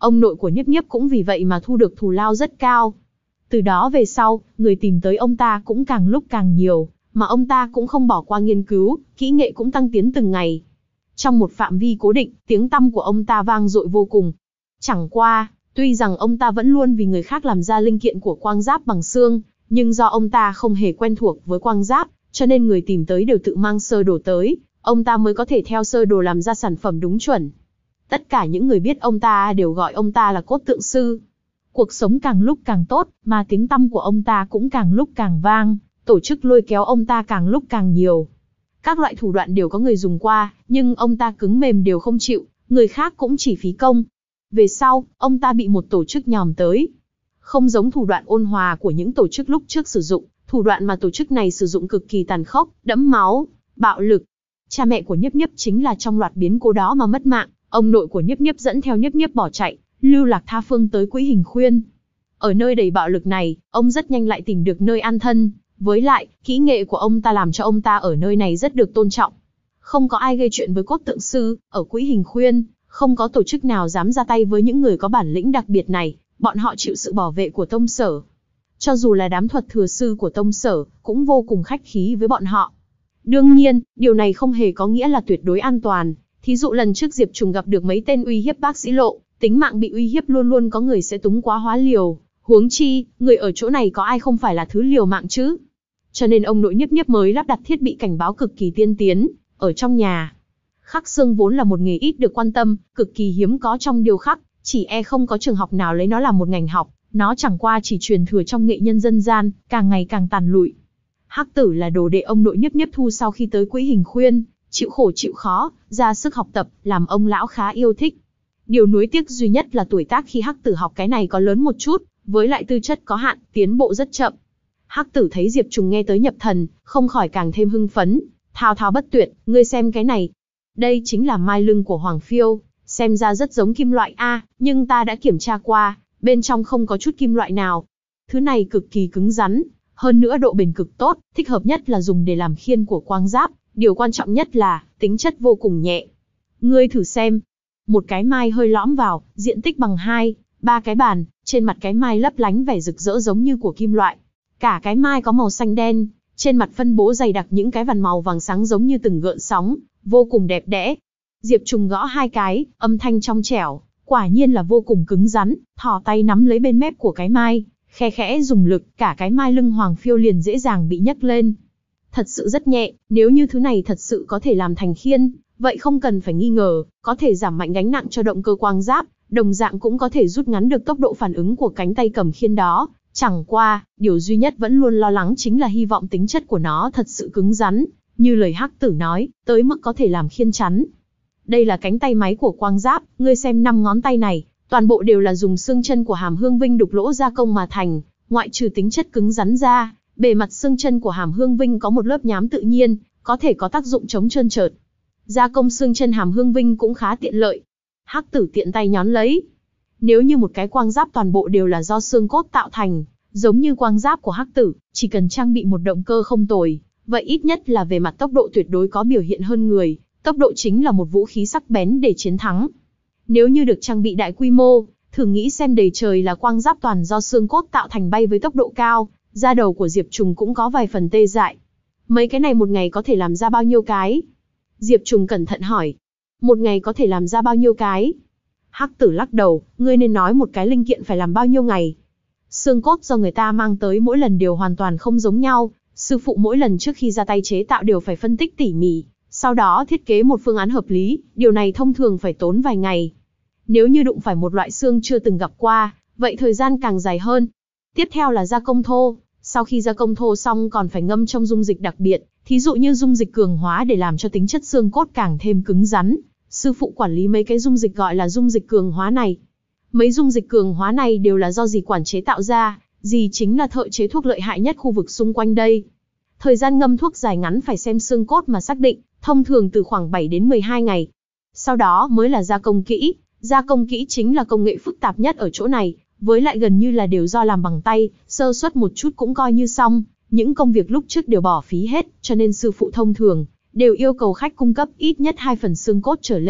Ông nội của Nhiếp Nhiếp cũng vì vậy mà thu được thù lao rất cao. Từ đó về sau, người tìm tới ông ta cũng càng lúc càng nhiều, mà ông ta cũng không bỏ qua nghiên cứu, kỹ nghệ cũng tăng tiến từng ngày. Trong một phạm vi cố định, tiếng tăm của ông ta vang dội vô cùng. Chẳng qua, tuy rằng ông ta vẫn luôn vì người khác làm ra linh kiện của quang giáp bằng xương, nhưng do ông ta không hề quen thuộc với quang giáp, cho nên người tìm tới đều tự mang sơ đồ tới, ông ta mới có thể theo sơ đồ làm ra sản phẩm đúng chuẩn. Tất cả những người biết ông ta đều gọi ông ta là cốt tượng sư. Cuộc sống càng lúc càng tốt, mà tiếng tăm của ông ta cũng càng lúc càng vang, tổ chức lôi kéo ông ta càng lúc càng nhiều. Các loại thủ đoạn đều có người dùng qua, nhưng ông ta cứng mềm đều không chịu, người khác cũng chỉ phí công. Về sau, ông ta bị một tổ chức nhòm tới. Không giống thủ đoạn ôn hòa của những tổ chức lúc trước sử dụng, thủ đoạn mà tổ chức này sử dụng cực kỳ tàn khốc, đẫm máu, bạo lực. Cha mẹ của Nhiếp Nhiếp chính là trong loạt biến cố đó mà mất mạng, ông nội của Nhiếp Nhiếp dẫn theo Nhiếp Nhiếp bỏ chạy, lưu lạc tha phương tới Quỹ Hình Khuyên. Ở nơi đầy bạo lực này, ông rất nhanh lại tìm được nơi an thân, với lại, kỹ nghệ của ông ta làm cho ông ta ở nơi này rất được tôn trọng. Không có ai gây chuyện với cốt tượng sư, ở Quỹ Hình Khuyên, không có tổ chức nào dám ra tay với những người có bản lĩnh đặc biệt này, bọn họ chịu sự bảo vệ của tông sở. Cho dù là đám thuật thừa sư của tông sở, cũng vô cùng khách khí với bọn họ. Đương nhiên, điều này không hề có nghĩa là tuyệt đối an toàn. Thí dụ lần trước Diệp Trùng gặp được mấy tên uy hiếp bác sĩ Lộ, tính mạng bị uy hiếp luôn luôn có người sẽ túng quá hóa liều, huống chi, người ở chỗ này có ai không phải là thứ liều mạng chứ. Cho nên ông nội Nhiếp Nhiếp mới lắp đặt thiết bị cảnh báo cực kỳ tiên tiến, ở trong nhà. Khắc xương vốn là một nghề ít được quan tâm, cực kỳ hiếm có trong điêu khắc, chỉ e không có trường học nào lấy nó làm một ngành học, nó chẳng qua chỉ truyền thừa trong nghệ nhân dân gian, càng ngày càng tàn lụi. Hắc Tử là đồ đệ ông nội Nhiếp Nhiếp thu sau khi tới Quỹ Hình Khuyên, chịu khổ chịu khó, ra sức học tập, làm ông lão khá yêu thích. Điều nuối tiếc duy nhất là tuổi tác khi Hắc Tử học cái này có lớn một chút, với lại tư chất có hạn, tiến bộ rất chậm. Hắc Tử thấy Diệp Trùng nghe tới nhập thần, không khỏi càng thêm hưng phấn, thao thao bất tuyệt, ngươi xem cái này. Đây chính là mai lưng của Hoàng Phiêu, xem ra rất giống kim loại A, nhưng ta đã kiểm tra qua, bên trong không có chút kim loại nào. Thứ này cực kỳ cứng rắn, hơn nữa độ bền cực tốt, thích hợp nhất là dùng để làm khiên của quang giáp, điều quan trọng nhất là, tính chất vô cùng nhẹ. Ngươi thử xem, một cái mai hơi lõm vào, diện tích bằng hai, ba cái bàn, trên mặt cái mai lấp lánh vẻ rực rỡ giống như của kim loại. Cả cái mai có màu xanh đen, trên mặt phân bố dày đặc những cái vằn màu vàng sáng giống như từng gợn sóng, vô cùng đẹp đẽ. Diệp Trùng gõ hai cái, âm thanh trong trẻo, quả nhiên là vô cùng cứng rắn, thò tay nắm lấy bên mép của cái mai, khe khẽ dùng lực, cả cái mai lưng Hoàng Phiêu liền dễ dàng bị nhấc lên. Thật sự rất nhẹ, nếu như thứ này thật sự có thể làm thành khiên, vậy không cần phải nghi ngờ, có thể giảm mạnh gánh nặng cho động cơ quang giáp, đồng dạng cũng có thể rút ngắn được tốc độ phản ứng của cánh tay cầm khiên đó. Chẳng qua, điều duy nhất vẫn luôn lo lắng chính là hy vọng tính chất của nó thật sự cứng rắn, như lời Hắc Tử nói, tới mức có thể làm khiên chắn. Đây là cánh tay máy của quang giáp, ngươi xem năm ngón tay này, toàn bộ đều là dùng xương chân của Hàm Hương Vinh đục lỗ gia công mà thành, ngoại trừ tính chất cứng rắn ra, bề mặt xương chân của Hàm Hương Vinh có một lớp nhám tự nhiên, có thể có tác dụng chống trơn trượt. Gia công xương chân Hàm Hương Vinh cũng khá tiện lợi. Hắc Tử tiện tay nhón lấy. Nếu như một cái quang giáp toàn bộ đều là do xương cốt tạo thành, giống như quang giáp của Hắc Tử, chỉ cần trang bị một động cơ không tồi, vậy ít nhất là về mặt tốc độ tuyệt đối có biểu hiện hơn người, tốc độ chính là một vũ khí sắc bén để chiến thắng. Nếu như được trang bị đại quy mô, thử nghĩ xem đầy trời là quang giáp toàn do xương cốt tạo thành bay với tốc độ cao, da đầu của Diệp Trùng cũng có vài phần tê dại. Mấy cái này một ngày có thể làm ra bao nhiêu cái? Diệp Trùng cẩn thận hỏi. Một ngày có thể làm ra bao nhiêu cái? Hắc Tử lắc đầu, ngươi nên nói một cái linh kiện phải làm bao nhiêu ngày. Xương cốt do người ta mang tới mỗi lần đều hoàn toàn không giống nhau, sư phụ mỗi lần trước khi ra tay chế tạo đều phải phân tích tỉ mỉ, sau đó thiết kế một phương án hợp lý, điều này thông thường phải tốn vài ngày. Nếu như đụng phải một loại xương chưa từng gặp qua, vậy thời gian càng dài hơn. Tiếp theo là gia công thô, sau khi gia công thô xong còn phải ngâm trong dung dịch đặc biệt, thí dụ như dung dịch cường hóa để làm cho tính chất xương cốt càng thêm cứng rắn. Sư phụ quản lý mấy cái dung dịch gọi là dung dịch cường hóa này. Mấy dung dịch cường hóa này đều là do dì quản chế tạo ra, dì chính là thợ chế thuốc lợi hại nhất khu vực xung quanh đây. Thời gian ngâm thuốc dài ngắn phải xem xương cốt mà xác định, thông thường từ khoảng bảy đến mười hai ngày. Sau đó mới là gia công kỹ, gia công kỹ chính là công nghệ phức tạp nhất ở chỗ này, với lại gần như là đều do làm bằng tay, sơ suất một chút cũng coi như xong, những công việc lúc trước đều bỏ phí hết, cho nên sư phụ thông thường đều yêu cầu khách cung cấp ít nhất hai phần xương cốt trở lên,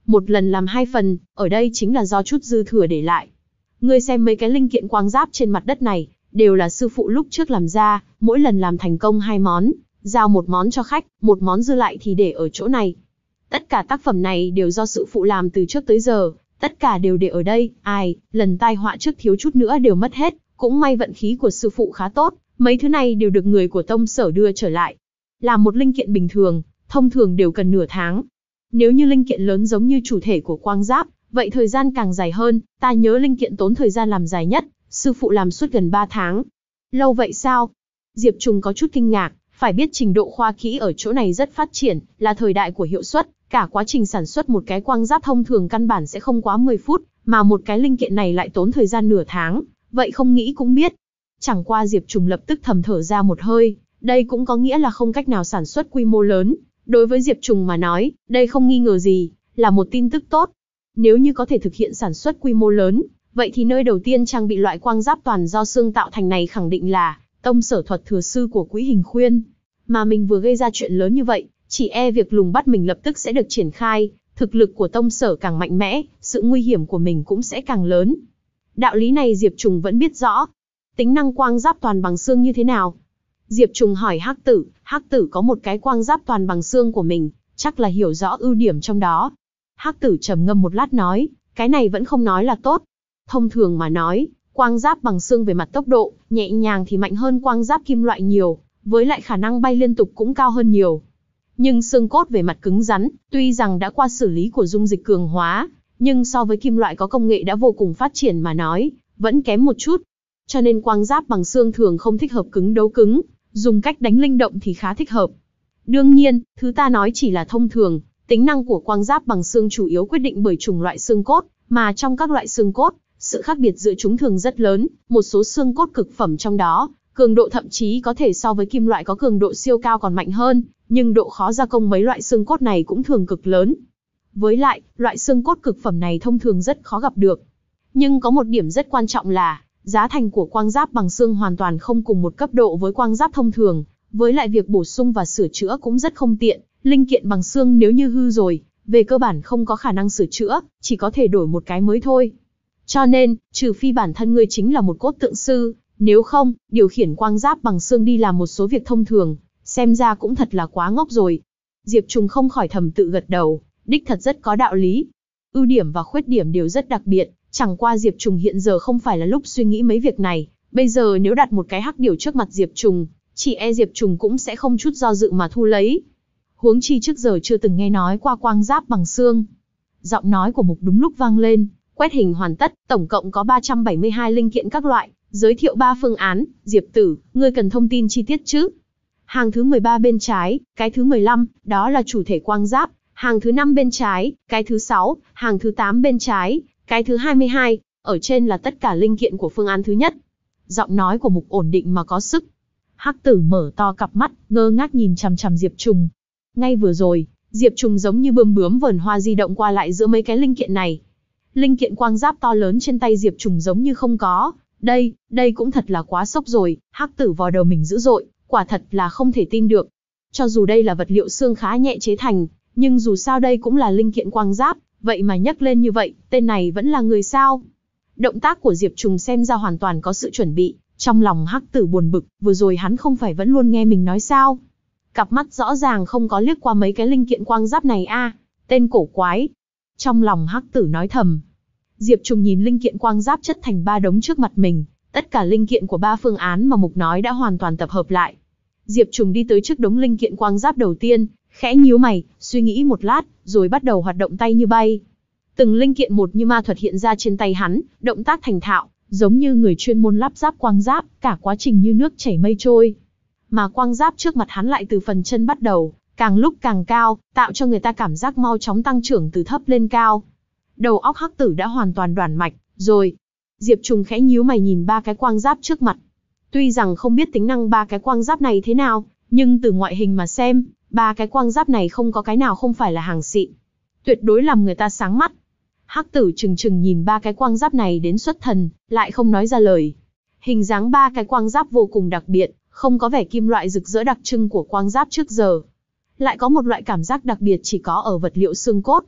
Một lần làm hai phần, ở đây chính là do chút dư thừa để lại. Ngươi xem mấy cái linh kiện quang giáp trên mặt đất này, đều là sư phụ lúc trước làm ra, mỗi lần làm thành công hai món, giao một món cho khách, một món dư lại thì để ở chỗ này. Tất cả tác phẩm này đều do sư phụ làm từ trước tới giờ, tất cả đều để ở đây, ai, lần tai họa trước thiếu chút nữa đều mất hết, cũng may vận khí của sư phụ khá tốt, mấy thứ này đều được người của tông sở đưa trở lại. Làm một linh kiện bình thường, thông thường đều cần nửa tháng. Nếu như linh kiện lớn giống như chủ thể của quang giáp, vậy thời gian càng dài hơn, ta nhớ linh kiện tốn thời gian làm dài nhất, sư phụ làm suốt gần ba tháng. Lâu vậy sao? Diệp Trùng có chút kinh ngạc, phải biết trình độ khoa kỹ ở chỗ này rất phát triển, là thời đại của hiệu suất, cả quá trình sản xuất một cái quang giáp thông thường căn bản sẽ không quá mười phút, mà một cái linh kiện này lại tốn thời gian nửa tháng, vậy không nghĩ cũng biết. Chẳng qua Diệp Trùng lập tức thầm thở ra một hơi, đây cũng có nghĩa là không cách nào sản xuất quy mô lớn. Đối với Diệp Trùng mà nói, đây không nghi ngờ gì, là một tin tức tốt. Nếu như có thể thực hiện sản xuất quy mô lớn, vậy thì nơi đầu tiên trang bị loại quang giáp toàn do xương tạo thành này khẳng định là tông sở thuật thừa sư của Quý Hình Khuyên. Mà mình vừa gây ra chuyện lớn như vậy, chỉ e việc lùng bắt mình lập tức sẽ được triển khai, thực lực của tông sở càng mạnh mẽ, sự nguy hiểm của mình cũng sẽ càng lớn. Đạo lý này Diệp Trùng vẫn biết rõ. Tính năng quang giáp toàn bằng xương như thế nào? Diệp Trùng hỏi Hắc Tử, Hắc Tử có một cái quang giáp toàn bằng xương của mình, chắc là hiểu rõ ưu điểm trong đó. Hắc Tử trầm ngâm một lát nói, cái này vẫn không nói là tốt. Thông thường mà nói, quang giáp bằng xương về mặt tốc độ, nhẹ nhàng thì mạnh hơn quang giáp kim loại nhiều, với lại khả năng bay liên tục cũng cao hơn nhiều. Nhưng xương cốt về mặt cứng rắn, tuy rằng đã qua xử lý của dung dịch cường hóa, nhưng so với kim loại có công nghệ đã vô cùng phát triển mà nói, vẫn kém một chút. Cho nên quang giáp bằng xương thường không thích hợp cứng đấu cứng, dùng cách đánh linh động thì khá thích hợp. Đương nhiên, thứ ta nói chỉ là thông thường, tính năng của quang giáp bằng xương chủ yếu quyết định bởi chủng loại xương cốt, mà trong các loại xương cốt, sự khác biệt giữa chúng thường rất lớn, một số xương cốt cực phẩm trong đó, cường độ thậm chí có thể so với kim loại có cường độ siêu cao còn mạnh hơn, nhưng độ khó gia công mấy loại xương cốt này cũng thường cực lớn. Với lại, loại xương cốt cực phẩm này thông thường rất khó gặp được. Nhưng có một điểm rất quan trọng là, giá thành của quang giáp bằng xương hoàn toàn không cùng một cấp độ với quang giáp thông thường, với lại việc bổ sung và sửa chữa cũng rất không tiện, linh kiện bằng xương nếu như hư rồi, về cơ bản không có khả năng sửa chữa, chỉ có thể đổi một cái mới thôi. Cho nên, trừ phi bản thân ngươi chính là một cốt tượng sư, nếu không, điều khiển quang giáp bằng xương đi làm một số việc thông thường, xem ra cũng thật là quá ngốc rồi. Diệp Trùng không khỏi thầm tự gật đầu, đích thật rất có đạo lý. Ưu điểm và khuyết điểm đều rất đặc biệt, chẳng qua Diệp Trùng hiện giờ không phải là lúc suy nghĩ mấy việc này, bây giờ nếu đặt một cái hắc điểu trước mặt Diệp Trùng, chỉ e Diệp Trùng cũng sẽ không chút do dự mà thu lấy. Huống chi trước giờ chưa từng nghe nói qua quang giáp bằng xương. Giọng nói của Mục đúng lúc vang lên, quét hình hoàn tất, tổng cộng có ba trăm bảy mươi hai linh kiện các loại, giới thiệu ba phương án, Diệp Tử, ngươi cần thông tin chi tiết chứ? Hàng thứ mười ba bên trái, cái thứ mười lăm, đó là chủ thể quang giáp, hàng thứ năm bên trái, cái thứ sáu, hàng thứ tám bên trái, cái thứ hai mươi hai, ở trên là tất cả linh kiện của phương án thứ nhất. Giọng nói của Mục ổn định mà có sức. Hắc Tử mở to cặp mắt, ngơ ngác nhìn chằm chằm Diệp Trùng. Ngay vừa rồi, Diệp Trùng giống như bướm bướm vờn hoa di động qua lại giữa mấy cái linh kiện này. Linh kiện quang giáp to lớn trên tay Diệp Trùng giống như không có. Đây, đây cũng thật là quá sốc rồi, Hắc Tử vò đầu mình dữ dội, quả thật là không thể tin được. Cho dù đây là vật liệu xương khá nhẹ chế thành, nhưng dù sao đây cũng là linh kiện quang giáp, vậy mà nhấc lên như vậy, tên này vẫn là người sao? Động tác của Diệp Trùng xem ra hoàn toàn có sự chuẩn bị, trong lòng Hắc Tử buồn bực, vừa rồi hắn không phải vẫn luôn nghe mình nói sao? Cặp mắt rõ ràng không có liếc qua mấy cái linh kiện quang giáp này a, à, tên cổ quái. Trong lòng Hắc Tử nói thầm. Diệp Trùng nhìn linh kiện quang giáp chất thành ba đống trước mặt mình, tất cả linh kiện của ba phương án mà Mục nói đã hoàn toàn tập hợp lại. Diệp Trùng đi tới trước đống linh kiện quang giáp đầu tiên, khẽ nhíu mày, suy nghĩ một lát, rồi bắt đầu hoạt động tay như bay. Từng linh kiện một như ma thuật hiện ra trên tay hắn, động tác thành thạo, giống như người chuyên môn lắp ráp quang giáp, cả quá trình như nước chảy mây trôi. Mà quang giáp trước mặt hắn lại từ phần chân bắt đầu, càng lúc càng cao, tạo cho người ta cảm giác mau chóng tăng trưởng từ thấp lên cao. Đầu óc Hắc Tử đã hoàn toàn đoản mạch, rồi. Diệp Trùng khẽ nhíu mày nhìn ba cái quang giáp trước mặt. Tuy rằng không biết tính năng ba cái quang giáp này thế nào, nhưng từ ngoại hình mà xem, ba cái quang giáp này không có cái nào không phải là hàng xịn. Tuyệt đối làm người ta sáng mắt. Hắc Tử trừng trừng nhìn ba cái quang giáp này đến xuất thần, lại không nói ra lời. Hình dáng ba cái quang giáp vô cùng đặc biệt, không có vẻ kim loại rực rỡ đặc trưng của quang giáp trước giờ. Lại có một loại cảm giác đặc biệt chỉ có ở vật liệu xương cốt.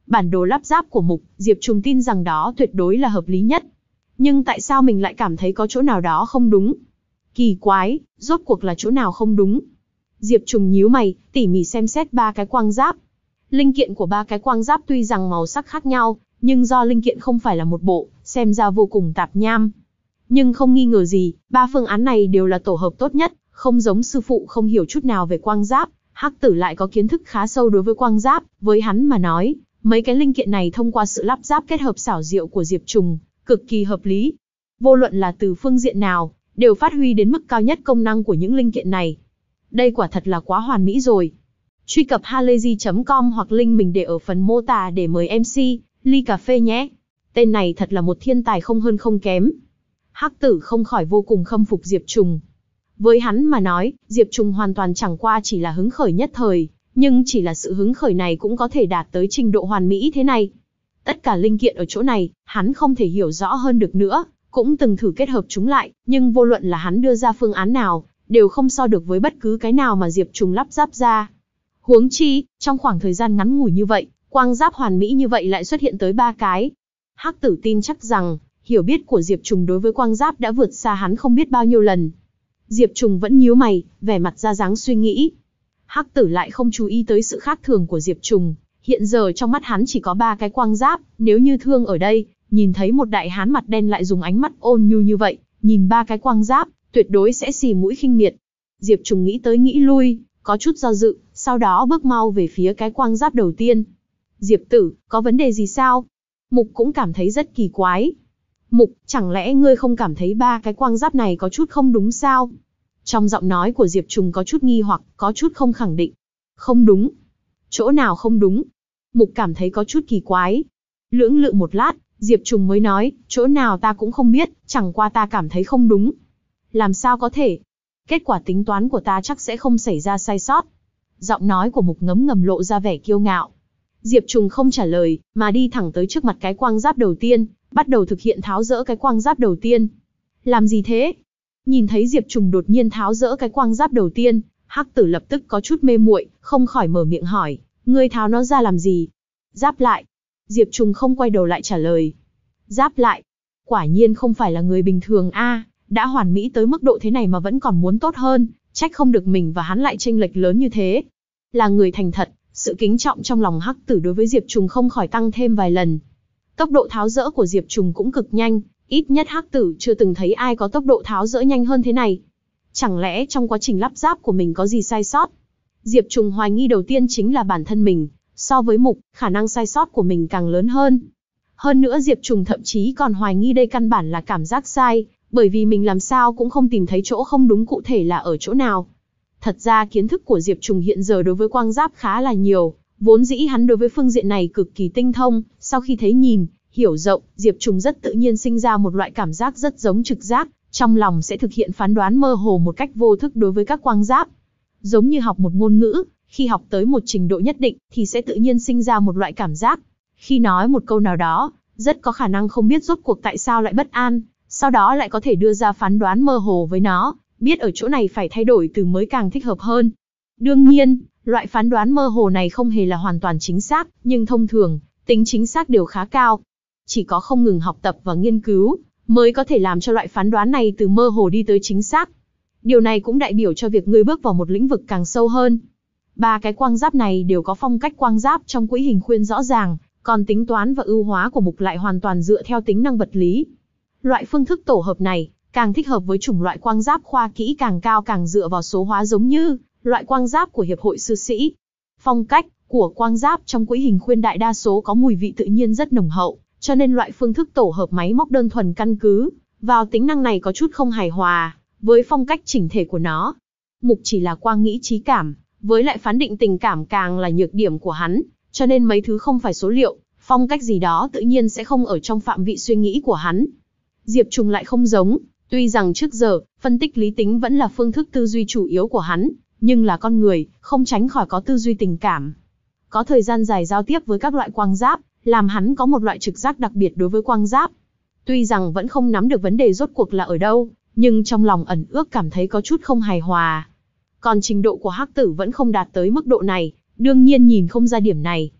Bản đồ lắp ráp của Mục, Diệp Trùng tin rằng đó tuyệt đối là hợp lý nhất. Nhưng tại sao mình lại cảm thấy có chỗ nào đó không đúng? Kỳ quái, rốt cuộc là chỗ nào không đúng? Diệp Trùng nhíu mày, tỉ mỉ xem xét ba cái quang giáp. Linh kiện của ba cái quang giáp tuy rằng màu sắc khác nhau, nhưng do linh kiện không phải là một bộ, xem ra vô cùng tạp nham. Nhưng không nghi ngờ gì, ba phương án này đều là tổ hợp tốt nhất, không giống sư phụ không hiểu chút nào về quang giáp, Hắc Tử lại có kiến thức khá sâu đối với quang giáp, với hắn mà nói, mấy cái linh kiện này thông qua sự lắp ráp kết hợp xảo diệu của Diệp Trùng, cực kỳ hợp lý. Vô luận là từ phương diện nào, đều phát huy đến mức cao nhất công năng của những linh kiện này. Đây quả thật là quá hoàn mỹ rồi. Truy cập halayzi chấm com hoặc link mình để ở phần mô tả để mời em xê, ly cà phê nhé. Tên này thật là một thiên tài không hơn không kém. Hắc Tử không khỏi vô cùng khâm phục Diệp Trùng. Với hắn mà nói, Diệp Trùng hoàn toàn chẳng qua chỉ là hứng khởi nhất thời, nhưng chỉ là sự hứng khởi này cũng có thể đạt tới trình độ hoàn mỹ thế này. Tất cả linh kiện ở chỗ này, hắn không thể hiểu rõ hơn được nữa, cũng từng thử kết hợp chúng lại, nhưng vô luận là hắn đưa ra phương án nào, đều không so được với bất cứ cái nào mà Diệp Trùng lắp ráp ra. Huống chi, trong khoảng thời gian ngắn ngủi như vậy, quang giáp hoàn mỹ như vậy lại xuất hiện tới ba cái. Hắc Tử tin chắc rằng, hiểu biết của Diệp Trùng đối với quang giáp đã vượt xa hắn không biết bao nhiêu lần. Diệp Trùng vẫn nhíu mày, vẻ mặt ra dáng suy nghĩ. Hắc Tử lại không chú ý tới sự khác thường của Diệp Trùng, hiện giờ trong mắt hắn chỉ có ba cái quang giáp, nếu như Thương ở đây, nhìn thấy một đại hán mặt đen lại dùng ánh mắt ôn nhu như vậy, nhìn ba cái quang giáp, tuyệt đối sẽ xì mũi khinh miệt. Diệp Trùng nghĩ tới nghĩ lui, có chút do dự, sau đó bước mau về phía cái quang giáp đầu tiên. Diệp Tử, có vấn đề gì sao? Mục cũng cảm thấy rất kỳ quái. Mục, chẳng lẽ ngươi không cảm thấy ba cái quang giáp này có chút không đúng sao? Trong giọng nói của Diệp Trùng có chút nghi hoặc, có chút không khẳng định. Không đúng. Chỗ nào không đúng? Mục cảm thấy có chút kỳ quái. Lưỡng lự một lát, Diệp Trùng mới nói, chỗ nào ta cũng không biết, chẳng qua ta cảm thấy không đúng. Làm sao có thể? Kết quả tính toán của ta chắc sẽ không xảy ra sai sót. Giọng nói của Mục ngấm ngầm lộ ra vẻ kiêu ngạo. Diệp Trùng không trả lời, mà đi thẳng tới trước mặt cái quang giáp đầu tiên, bắt đầu thực hiện tháo dỡ cái quang giáp đầu tiên. Làm gì thế? Nhìn thấy Diệp Trùng đột nhiên tháo dỡ cái quang giáp đầu tiên, Hắc Tử lập tức có chút mê muội, không khỏi mở miệng hỏi, ngươi tháo nó ra làm gì? Giáp lại. Diệp Trùng không quay đầu lại trả lời. Giáp lại. Quả nhiên không phải là người bình thường a, đã hoàn mỹ tới mức độ thế này mà vẫn còn muốn tốt hơn, trách không được mình và hắn lại chênh lệch lớn như thế. Là người thành thật, sự kính trọng trong lòng Hắc Tử đối với Diệp Trùng không khỏi tăng thêm vài lần. Tốc độ tháo dỡ của Diệp Trùng cũng cực nhanh, ít nhất Hắc Tử chưa từng thấy ai có tốc độ tháo dỡ nhanh hơn thế này. Chẳng lẽ trong quá trình lắp ráp của mình có gì sai sót? Diệp Trùng hoài nghi đầu tiên chính là bản thân mình, so với Mục, khả năng sai sót của mình càng lớn hơn. Hơn nữa Diệp Trùng thậm chí còn hoài nghi đây căn bản là cảm giác sai, bởi vì mình làm sao cũng không tìm thấy chỗ không đúng cụ thể là ở chỗ nào. Thật ra kiến thức của Diệp Trùng hiện giờ đối với quang giáp khá là nhiều, vốn dĩ hắn đối với phương diện này cực kỳ tinh thông, sau khi thấy nhìn, hiểu rộng, Diệp Trùng rất tự nhiên sinh ra một loại cảm giác rất giống trực giác, trong lòng sẽ thực hiện phán đoán mơ hồ một cách vô thức đối với các quang giáp. Giống như học một ngôn ngữ, khi học tới một trình độ nhất định thì sẽ tự nhiên sinh ra một loại cảm giác. Khi nói một câu nào đó, rất có khả năng không biết rốt cuộc tại sao lại bất an, sau đó lại có thể đưa ra phán đoán mơ hồ với nó, biết ở chỗ này phải thay đổi từ mới càng thích hợp hơn. Đương nhiên, loại phán đoán mơ hồ này không hề là hoàn toàn chính xác, nhưng thông thường, tính chính xác đều khá cao. Chỉ có không ngừng học tập và nghiên cứu, mới có thể làm cho loại phán đoán này từ mơ hồ đi tới chính xác. Điều này cũng đại biểu cho việc ngươi bước vào một lĩnh vực càng sâu hơn. Ba cái quang giáp này đều có phong cách quang giáp trong quỹ hình khuyên rõ ràng, còn tính toán và ưu hóa của Mục lại hoàn toàn dựa theo tính năng vật lý. Loại phương thức tổ hợp này, càng thích hợp với chủng loại quang giáp khoa kỹ càng cao càng dựa vào số hóa giống như loại quang giáp của Hiệp hội Sư sĩ. Phong cách của quang giáp trong quỹ hình khuyên đại đa số có mùi vị tự nhiên rất nồng hậu, cho nên loại phương thức tổ hợp máy móc đơn thuần căn cứ vào tính năng này có chút không hài hòa với phong cách chỉnh thể của nó. Mục chỉ là quang nghĩ trí cảm, với lại phán định tình cảm càng là nhược điểm của hắn, cho nên mấy thứ không phải số liệu, phong cách gì đó tự nhiên sẽ không ở trong phạm vị suy nghĩ của hắn. Diệp Trùng lại không giống, tuy rằng trước giờ, phân tích lý tính vẫn là phương thức tư duy chủ yếu của hắn, nhưng là con người, không tránh khỏi có tư duy tình cảm. Có thời gian dài giao tiếp với các loại quang giáp, làm hắn có một loại trực giác đặc biệt đối với quang giáp. Tuy rằng vẫn không nắm được vấn đề rốt cuộc là ở đâu, nhưng trong lòng ẩn ước cảm thấy có chút không hài hòa. Còn trình độ của Hắc Tử vẫn không đạt tới mức độ này, đương nhiên nhìn không ra điểm này.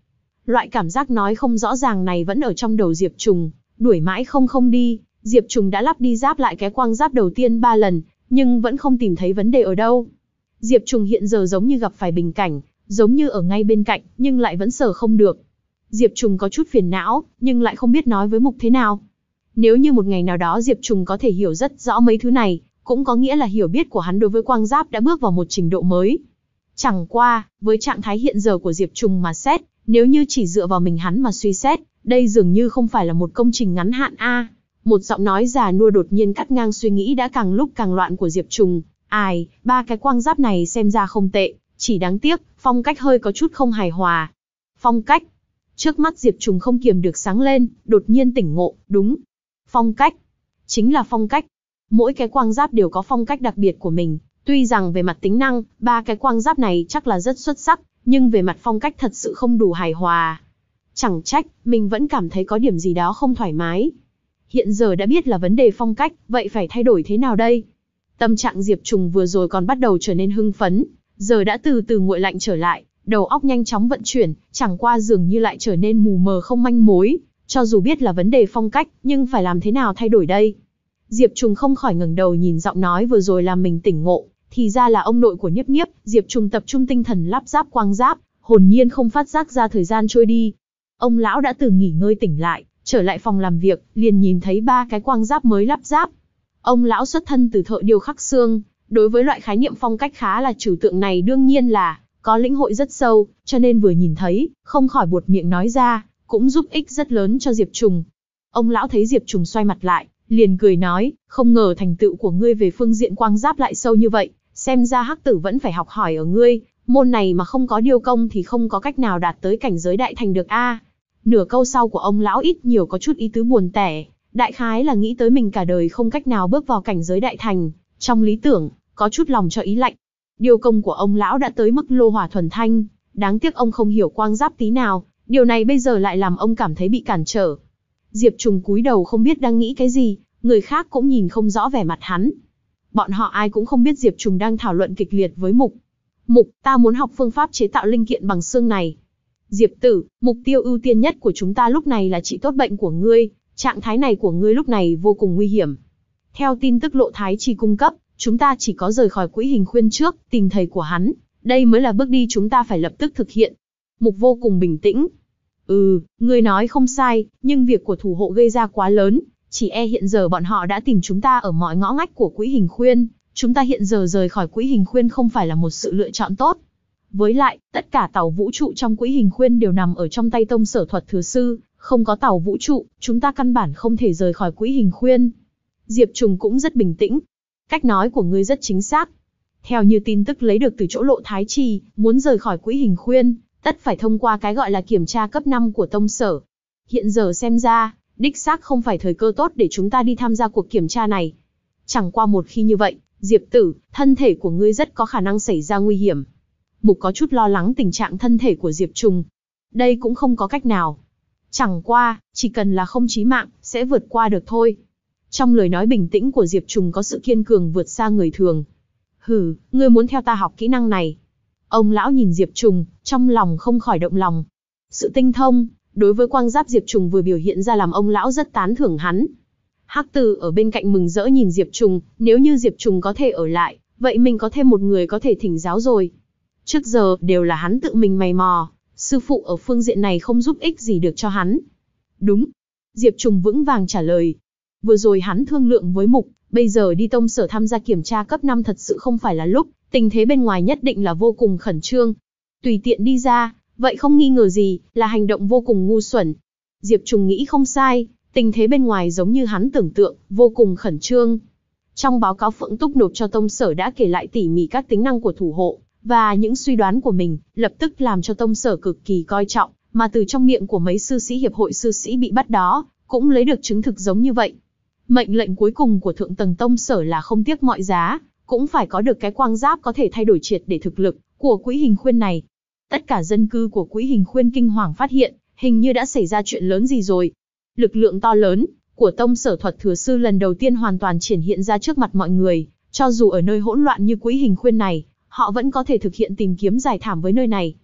Loại cảm giác nói không rõ ràng này vẫn ở trong đầu Diệp Trùng, đuổi mãi không không đi, Diệp Trùng đã lắp đi giáp lại cái quang giáp đầu tiên ba lần, nhưng vẫn không tìm thấy vấn đề ở đâu. Diệp Trùng hiện giờ giống như gặp phải bình cảnh, giống như ở ngay bên cạnh, nhưng lại vẫn sờ không được. Diệp Trùng có chút phiền não, nhưng lại không biết nói với Mục thế nào. Nếu như một ngày nào đó Diệp Trùng có thể hiểu rất rõ mấy thứ này, cũng có nghĩa là hiểu biết của hắn đối với quang giáp đã bước vào một trình độ mới. Chẳng qua, với trạng thái hiện giờ của Diệp Trùng mà xét, nếu như chỉ dựa vào mình hắn mà suy xét, đây dường như không phải là một công trình ngắn hạn a. Một giọng nói già nua đột nhiên cắt ngang suy nghĩ đã càng lúc càng loạn của Diệp Trùng. Ai, ba cái quang giáp này xem ra không tệ, chỉ đáng tiếc, phong cách hơi có chút không hài hòa. Phong cách? Trước mắt Diệp Trùng không kiềm được sáng lên, đột nhiên tỉnh ngộ, đúng. Phong cách. Chính là phong cách. Mỗi cái quang giáp đều có phong cách đặc biệt của mình. Tuy rằng về mặt tính năng, ba cái quang giáp này chắc là rất xuất sắc, nhưng về mặt phong cách thật sự không đủ hài hòa. Chẳng trách, mình vẫn cảm thấy có điểm gì đó không thoải mái. Hiện giờ đã biết là vấn đề phong cách, vậy phải thay đổi thế nào đây? Tâm trạng Diệp Trùng vừa rồi còn bắt đầu trở nên hưng phấn, giờ đã từ từ nguội lạnh trở lại, đầu óc nhanh chóng vận chuyển, chẳng qua dường như lại trở nên mù mờ không manh mối, cho dù biết là vấn đề phong cách, nhưng phải làm thế nào thay đổi đây? Diệp Trùng không khỏi ngẩng đầu nhìn giọng nói vừa rồi làm mình tỉnh ngộ, thì ra là ông nội của Niếp Niếp. Diệp Trùng tập trung tinh thần lắp ráp quang giáp, hồn nhiên không phát giác ra thời gian trôi đi. Ông lão đã từ nghỉ ngơi tỉnh lại, trở lại phòng làm việc, liền nhìn thấy ba cái quang giáp mới lắp ráp. Ông lão xuất thân từ thợ điêu khắc xương, đối với loại khái niệm phong cách khá là trừu tượng này đương nhiên là có lĩnh hội rất sâu, cho nên vừa nhìn thấy, không khỏi buột miệng nói ra, cũng giúp ích rất lớn cho Diệp Trùng. Ông lão thấy Diệp Trùng xoay mặt lại, liền cười nói, không ngờ thành tựu của ngươi về phương diện quang giáp lại sâu như vậy, xem ra Hắc Tử vẫn phải học hỏi ở ngươi, môn này mà không có điêu công thì không có cách nào đạt tới cảnh giới đại thành được a. Nửa câu sau của ông lão ít nhiều có chút ý tứ buồn tẻ, đại khái là nghĩ tới mình cả đời không cách nào bước vào cảnh giới đại thành, trong lý tưởng, có chút lòng cho ý lạnh. Điêu công của ông lão đã tới mức lô hỏa thuần thanh, đáng tiếc ông không hiểu quang giáp tí nào, điều này bây giờ lại làm ông cảm thấy bị cản trở. Diệp Trùng cúi đầu không biết đang nghĩ cái gì, người khác cũng nhìn không rõ vẻ mặt hắn. Bọn họ ai cũng không biết Diệp Trùng đang thảo luận kịch liệt với Mục. Mục, ta muốn học phương pháp chế tạo linh kiện bằng xương này. Diệp Tử, mục tiêu ưu tiên nhất của chúng ta lúc này là trị tốt bệnh của ngươi, trạng thái này của ngươi lúc này vô cùng nguy hiểm. Theo tin tức Lộ Thái Chi cung cấp, chúng ta chỉ có rời khỏi Quỹ Hình Khuyên trước, tìm thầy của hắn, đây mới là bước đi chúng ta phải lập tức thực hiện. Mục vô cùng bình tĩnh. Ừ, ngươi nói không sai, nhưng việc của thủ hộ gây ra quá lớn, chỉ e hiện giờ bọn họ đã tìm chúng ta ở mọi ngõ ngách của Quỹ Hình Khuyên, chúng ta hiện giờ rời khỏi Quỹ Hình Khuyên không phải là một sự lựa chọn tốt. Với lại, tất cả tàu vũ trụ trong Quỹ Hình Khuyên đều nằm ở trong tay Tông Sở Thuật Thừa Sư, không có tàu vũ trụ, chúng ta căn bản không thể rời khỏi Quỹ Hình Khuyên. Diệp Trùng cũng rất bình tĩnh. Cách nói của ngươi rất chính xác. Theo như tin tức lấy được từ chỗ Lộ Thái Chi, muốn rời khỏi Quỹ Hình Khuyên, tất phải thông qua cái gọi là kiểm tra cấp năm của Tông Sở. Hiện giờ xem ra, đích xác không phải thời cơ tốt để chúng ta đi tham gia cuộc kiểm tra này. Chẳng qua một khi như vậy, Diệp Tử, thân thể của ngươi rất có khả năng xảy ra nguy hiểm. Mục có chút lo lắng tình trạng thân thể của Diệp Trùng. Đây cũng không có cách nào. Chẳng qua, chỉ cần là không chí mạng, sẽ vượt qua được thôi. Trong lời nói bình tĩnh của Diệp Trùng có sự kiên cường vượt xa người thường. Hừ, ngươi muốn theo ta học kỹ năng này. Ông lão nhìn Diệp Trùng, trong lòng không khỏi động lòng. Sự tinh thông, đối với quang giáp Diệp Trùng vừa biểu hiện ra làm ông lão rất tán thưởng hắn. Hắc Tử ở bên cạnh mừng rỡ nhìn Diệp Trùng, nếu như Diệp Trùng có thể ở lại, vậy mình có thêm một người có thể thỉnh giáo rồi. Trước giờ, đều là hắn tự mình mày mò, sư phụ ở phương diện này không giúp ích gì được cho hắn. Đúng. Diệp Trùng vững vàng trả lời. Vừa rồi hắn thương lượng với Mục, bây giờ đi Tông Sở tham gia kiểm tra cấp năm thật sự không phải là lúc, tình thế bên ngoài nhất định là vô cùng khẩn trương. Tùy tiện đi ra, vậy không nghi ngờ gì, là hành động vô cùng ngu xuẩn. Diệp Trùng nghĩ không sai, tình thế bên ngoài giống như hắn tưởng tượng, vô cùng khẩn trương. Trong báo cáo Phượng Túc nộp cho Tông Sở đã kể lại tỉ mỉ các tính năng của thủ hộ, và những suy đoán của mình, lập tức làm cho Tông Sở cực kỳ coi trọng, mà từ trong miệng của mấy sư sĩ hiệp hội sư sĩ bị bắt đó, cũng lấy được chứng thực giống như vậy. Mệnh lệnh cuối cùng của thượng tầng Tông Sở là không tiếc mọi giá, cũng phải có được cái quang giáp có thể thay đổi triệt để thực lực của Quỹ Hình Khuyên này. Tất cả dân cư của Quỹ Hình Khuyên kinh hoàng phát hiện, hình như đã xảy ra chuyện lớn gì rồi. Lực lượng to lớn của Tông Sở Thuật Thừa Sư lần đầu tiên hoàn toàn triển hiện ra trước mặt mọi người, cho dù ở nơi hỗn loạn như Quỹ Hình Khuyên này, họ vẫn có thể thực hiện tìm kiếm giải thảm với nơi này.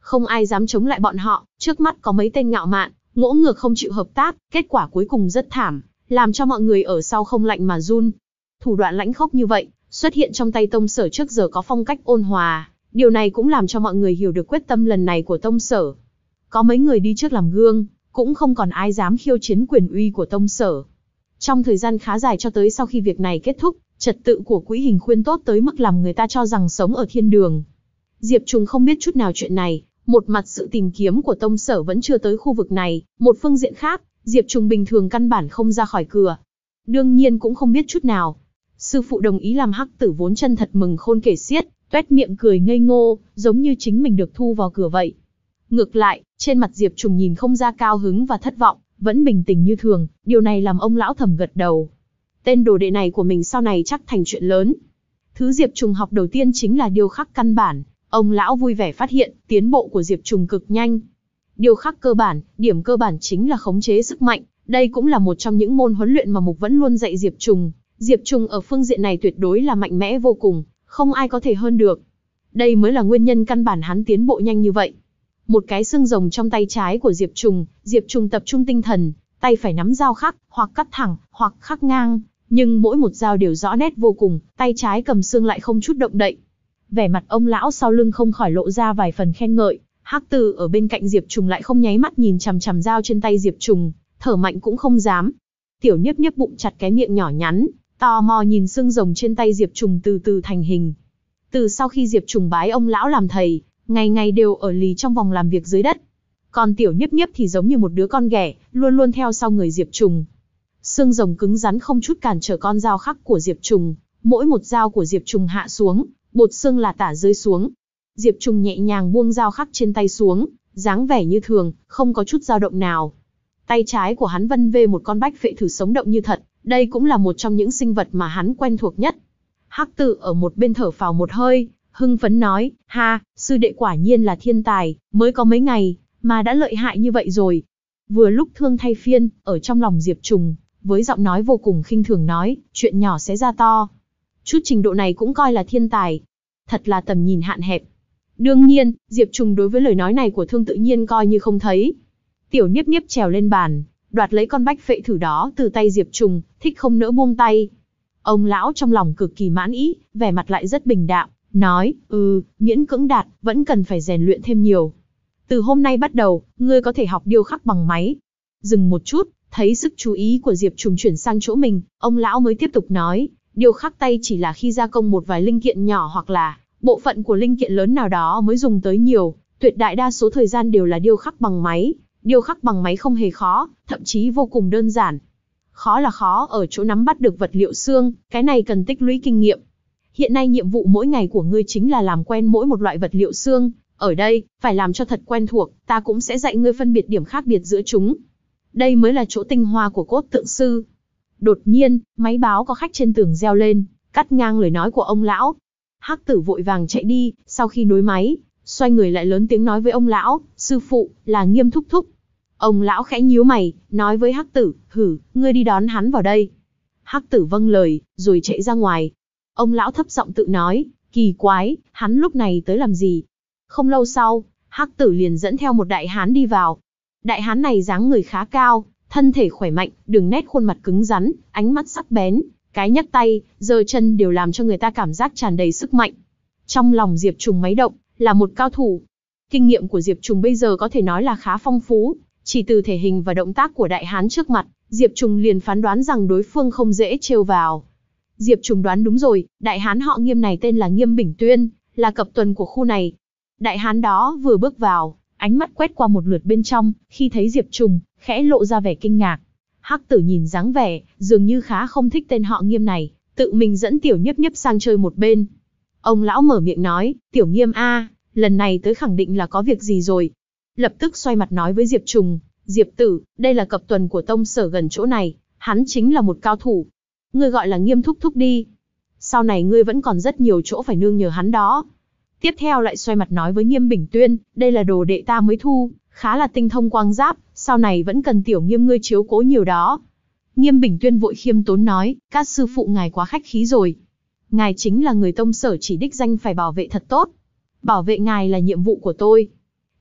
Không ai dám chống lại bọn họ, trước mắt có mấy tên ngạo mạn, ngỗ ngược không chịu hợp tác, kết quả cuối cùng rất thảm, làm cho mọi người ở sau không lạnh mà run. Thủ đoạn lãnh khốc như vậy, xuất hiện trong tay Tông Sở trước giờ có phong cách ôn hòa, điều này cũng làm cho mọi người hiểu được quyết tâm lần này của Tông Sở. Có mấy người đi trước làm gương, cũng không còn ai dám khiêu chiến quyền uy của Tông Sở. Trong thời gian khá dài cho tới sau khi việc này kết thúc, trật tự của Quỹ Hình Khuyên tốt tới mức làm người ta cho rằng sống ở thiên đường. Diệp Trùng không biết chút nào chuyện này, một mặt sự tìm kiếm của Tông Sở vẫn chưa tới khu vực này, một phương diện khác, Diệp Trùng bình thường căn bản không ra khỏi cửa. Đương nhiên cũng không biết chút nào. Sư phụ đồng ý làm Hắc Tử vốn chân thật mừng khôn kể xiết, toét miệng cười ngây ngô, giống như chính mình được thu vào cửa vậy. Ngược lại, trên mặt Diệp Trùng nhìn không ra cao hứng và thất vọng, vẫn bình tĩnh như thường, điều này làm ông lão thầm gật đầu. Tên đồ đệ này của mình sau này chắc thành chuyện lớn. Thứ Diệp Trùng học đầu tiên chính là điêu khắc căn bản, ông lão vui vẻ phát hiện, tiến bộ của Diệp Trùng cực nhanh. Điêu khắc cơ bản, điểm cơ bản chính là khống chế sức mạnh, đây cũng là một trong những môn huấn luyện mà Mục vẫn luôn dạy Diệp Trùng. Diệp Trùng ở phương diện này tuyệt đối là mạnh mẽ vô cùng, không ai có thể hơn được. Đây mới là nguyên nhân căn bản hắn tiến bộ nhanh như vậy. Một cái xương rồng trong tay trái của Diệp Trùng, Diệp Trùng tập trung tinh thần, tay phải nắm dao khắc, hoặc cắt thẳng, hoặc khắc ngang, nhưng mỗi một dao đều rõ nét vô cùng, tay trái cầm xương lại không chút động đậy. Vẻ mặt ông lão sau lưng không khỏi lộ ra vài phần khen ngợi, Hắc Tử ở bên cạnh Diệp Trùng lại không nháy mắt nhìn chằm chằm dao trên tay Diệp Trùng, thở mạnh cũng không dám. Tiểu Niếp Niếp bụng chặt cái miệng nhỏ nhắn, tò mò nhìn xương rồng trên tay Diệp Trùng từ từ thành hình. Từ sau khi Diệp Trùng bái ông lão làm thầy, ngày ngày đều ở lì trong vòng làm việc dưới đất. Còn Tiểu Niếp Niếp thì giống như một đứa con ghẻ, luôn luôn theo sau người Diệp Trùng. Xương rồng cứng rắn không chút cản trở con dao khắc của Diệp Trùng, mỗi một dao của Diệp Trùng hạ xuống, bột xương là tả rơi xuống. Diệp Trùng nhẹ nhàng buông dao khắc trên tay xuống, dáng vẻ như thường, không có chút dao động nào. Tay trái của hắn vân vê một con bách phệ thử sống động như thật, đây cũng là một trong những sinh vật mà hắn quen thuộc nhất. Hắc Tử ở một bên thở phào một hơi, hưng phấn nói, ha, sư đệ quả nhiên là thiên tài, mới có mấy ngày, mà đã lợi hại như vậy rồi. Vừa lúc thương thay phiên, ở trong lòng Diệp Trùng, với giọng nói vô cùng khinh thường nói, chuyện nhỏ sẽ ra to. Chút trình độ này cũng coi là thiên tài. Thật là tầm nhìn hạn hẹp. Đương nhiên, Diệp Trùng đối với lời nói này của thương tự nhiên coi như không thấy. Tiểu Niếp Niếp trèo lên bàn, đoạt lấy con bách phệ thử đó từ tay Diệp Trùng, thích không nỡ buông tay. Ông lão trong lòng cực kỳ mãn ý, vẻ mặt lại rất bình đạm, nói, ừ, miễn cưỡng đạt, vẫn cần phải rèn luyện thêm nhiều. Từ hôm nay bắt đầu, ngươi có thể học điêu khắc bằng máy. Dừng một chút, thấy sức chú ý của Diệp Trùng chuyển sang chỗ mình, ông lão mới tiếp tục nói, điêu khắc tay chỉ là khi gia công một vài linh kiện nhỏ hoặc là bộ phận của linh kiện lớn nào đó mới dùng tới nhiều, tuyệt đại đa số thời gian đều là điêu khắc bằng máy. Điêu khắc bằng máy không hề khó, thậm chí vô cùng đơn giản. Khó là khó ở chỗ nắm bắt được vật liệu xương, cái này cần tích lũy kinh nghiệm. Hiện nay nhiệm vụ mỗi ngày của ngươi chính là làm quen mỗi một loại vật liệu xương, ở đây, phải làm cho thật quen thuộc, ta cũng sẽ dạy ngươi phân biệt điểm khác biệt giữa chúng. Đây mới là chỗ tinh hoa của cốt tượng sư. Đột nhiên, máy báo có khách trên tường reo lên, cắt ngang lời nói của ông lão. Hắc Tử vội vàng chạy đi, sau khi nối máy, xoay người lại lớn tiếng nói với ông lão, sư phụ, là Nghiêm thúc thúc. Ông lão khẽ nhíu mày, nói với Hắc Tử, hử, ngươi đi đón hắn vào đây. Hắc Tử vâng lời, rồi chạy ra ngoài. Ông lão thấp giọng tự nói, kỳ quái, hắn lúc này tới làm gì? Không lâu sau, Hắc Tử liền dẫn theo một đại hán đi vào. Đại hán này dáng người khá cao, thân thể khỏe mạnh, đường nét khuôn mặt cứng rắn, ánh mắt sắc bén, cái nhấc tay, giơ chân đều làm cho người ta cảm giác tràn đầy sức mạnh. Trong lòng Diệp Trùng máy động, là một cao thủ. Kinh nghiệm của Diệp Trùng bây giờ có thể nói là khá phong phú, chỉ từ thể hình và động tác của đại hán trước mặt, Diệp Trùng liền phán đoán rằng đối phương không dễ trêu vào. Diệp Trùng đoán đúng rồi, đại hán họ Nghiêm này tên là Nghiêm Bình Tuyên, là cập tuần của khu này. Đại hán đó vừa bước vào, ánh mắt quét qua một lượt bên trong, khi thấy Diệp Trùng, khẽ lộ ra vẻ kinh ngạc. Hắc Tử nhìn dáng vẻ, dường như khá không thích tên họ Nghiêm này, tự mình dẫn Tiểu Niếp Niếp sang chơi một bên. Ông lão mở miệng nói, Tiểu Nghiêm a, lần này tới khẳng định là có việc gì rồi. Lập tức xoay mặt nói với Diệp Trùng, Diệp tử, đây là cập tuần của Tông Sở gần chỗ này, hắn chính là một cao thủ. Ngươi gọi là Nghiêm thúc thúc đi. Sau này ngươi vẫn còn rất nhiều chỗ phải nương nhờ hắn đó. Tiếp theo lại xoay mặt nói với Nghiêm Bình Tuyên, đây là đồ đệ ta mới thu, khá là tinh thông quang giáp, sau này vẫn cần Tiểu Nghiêm ngươi chiếu cố nhiều đó. Nghiêm Bình Tuyên vội khiêm tốn nói, các sư phụ ngài quá khách khí rồi. Ngài chính là người Tông Sở chỉ đích danh phải bảo vệ thật tốt. Bảo vệ ngài là nhiệm vụ của tôi.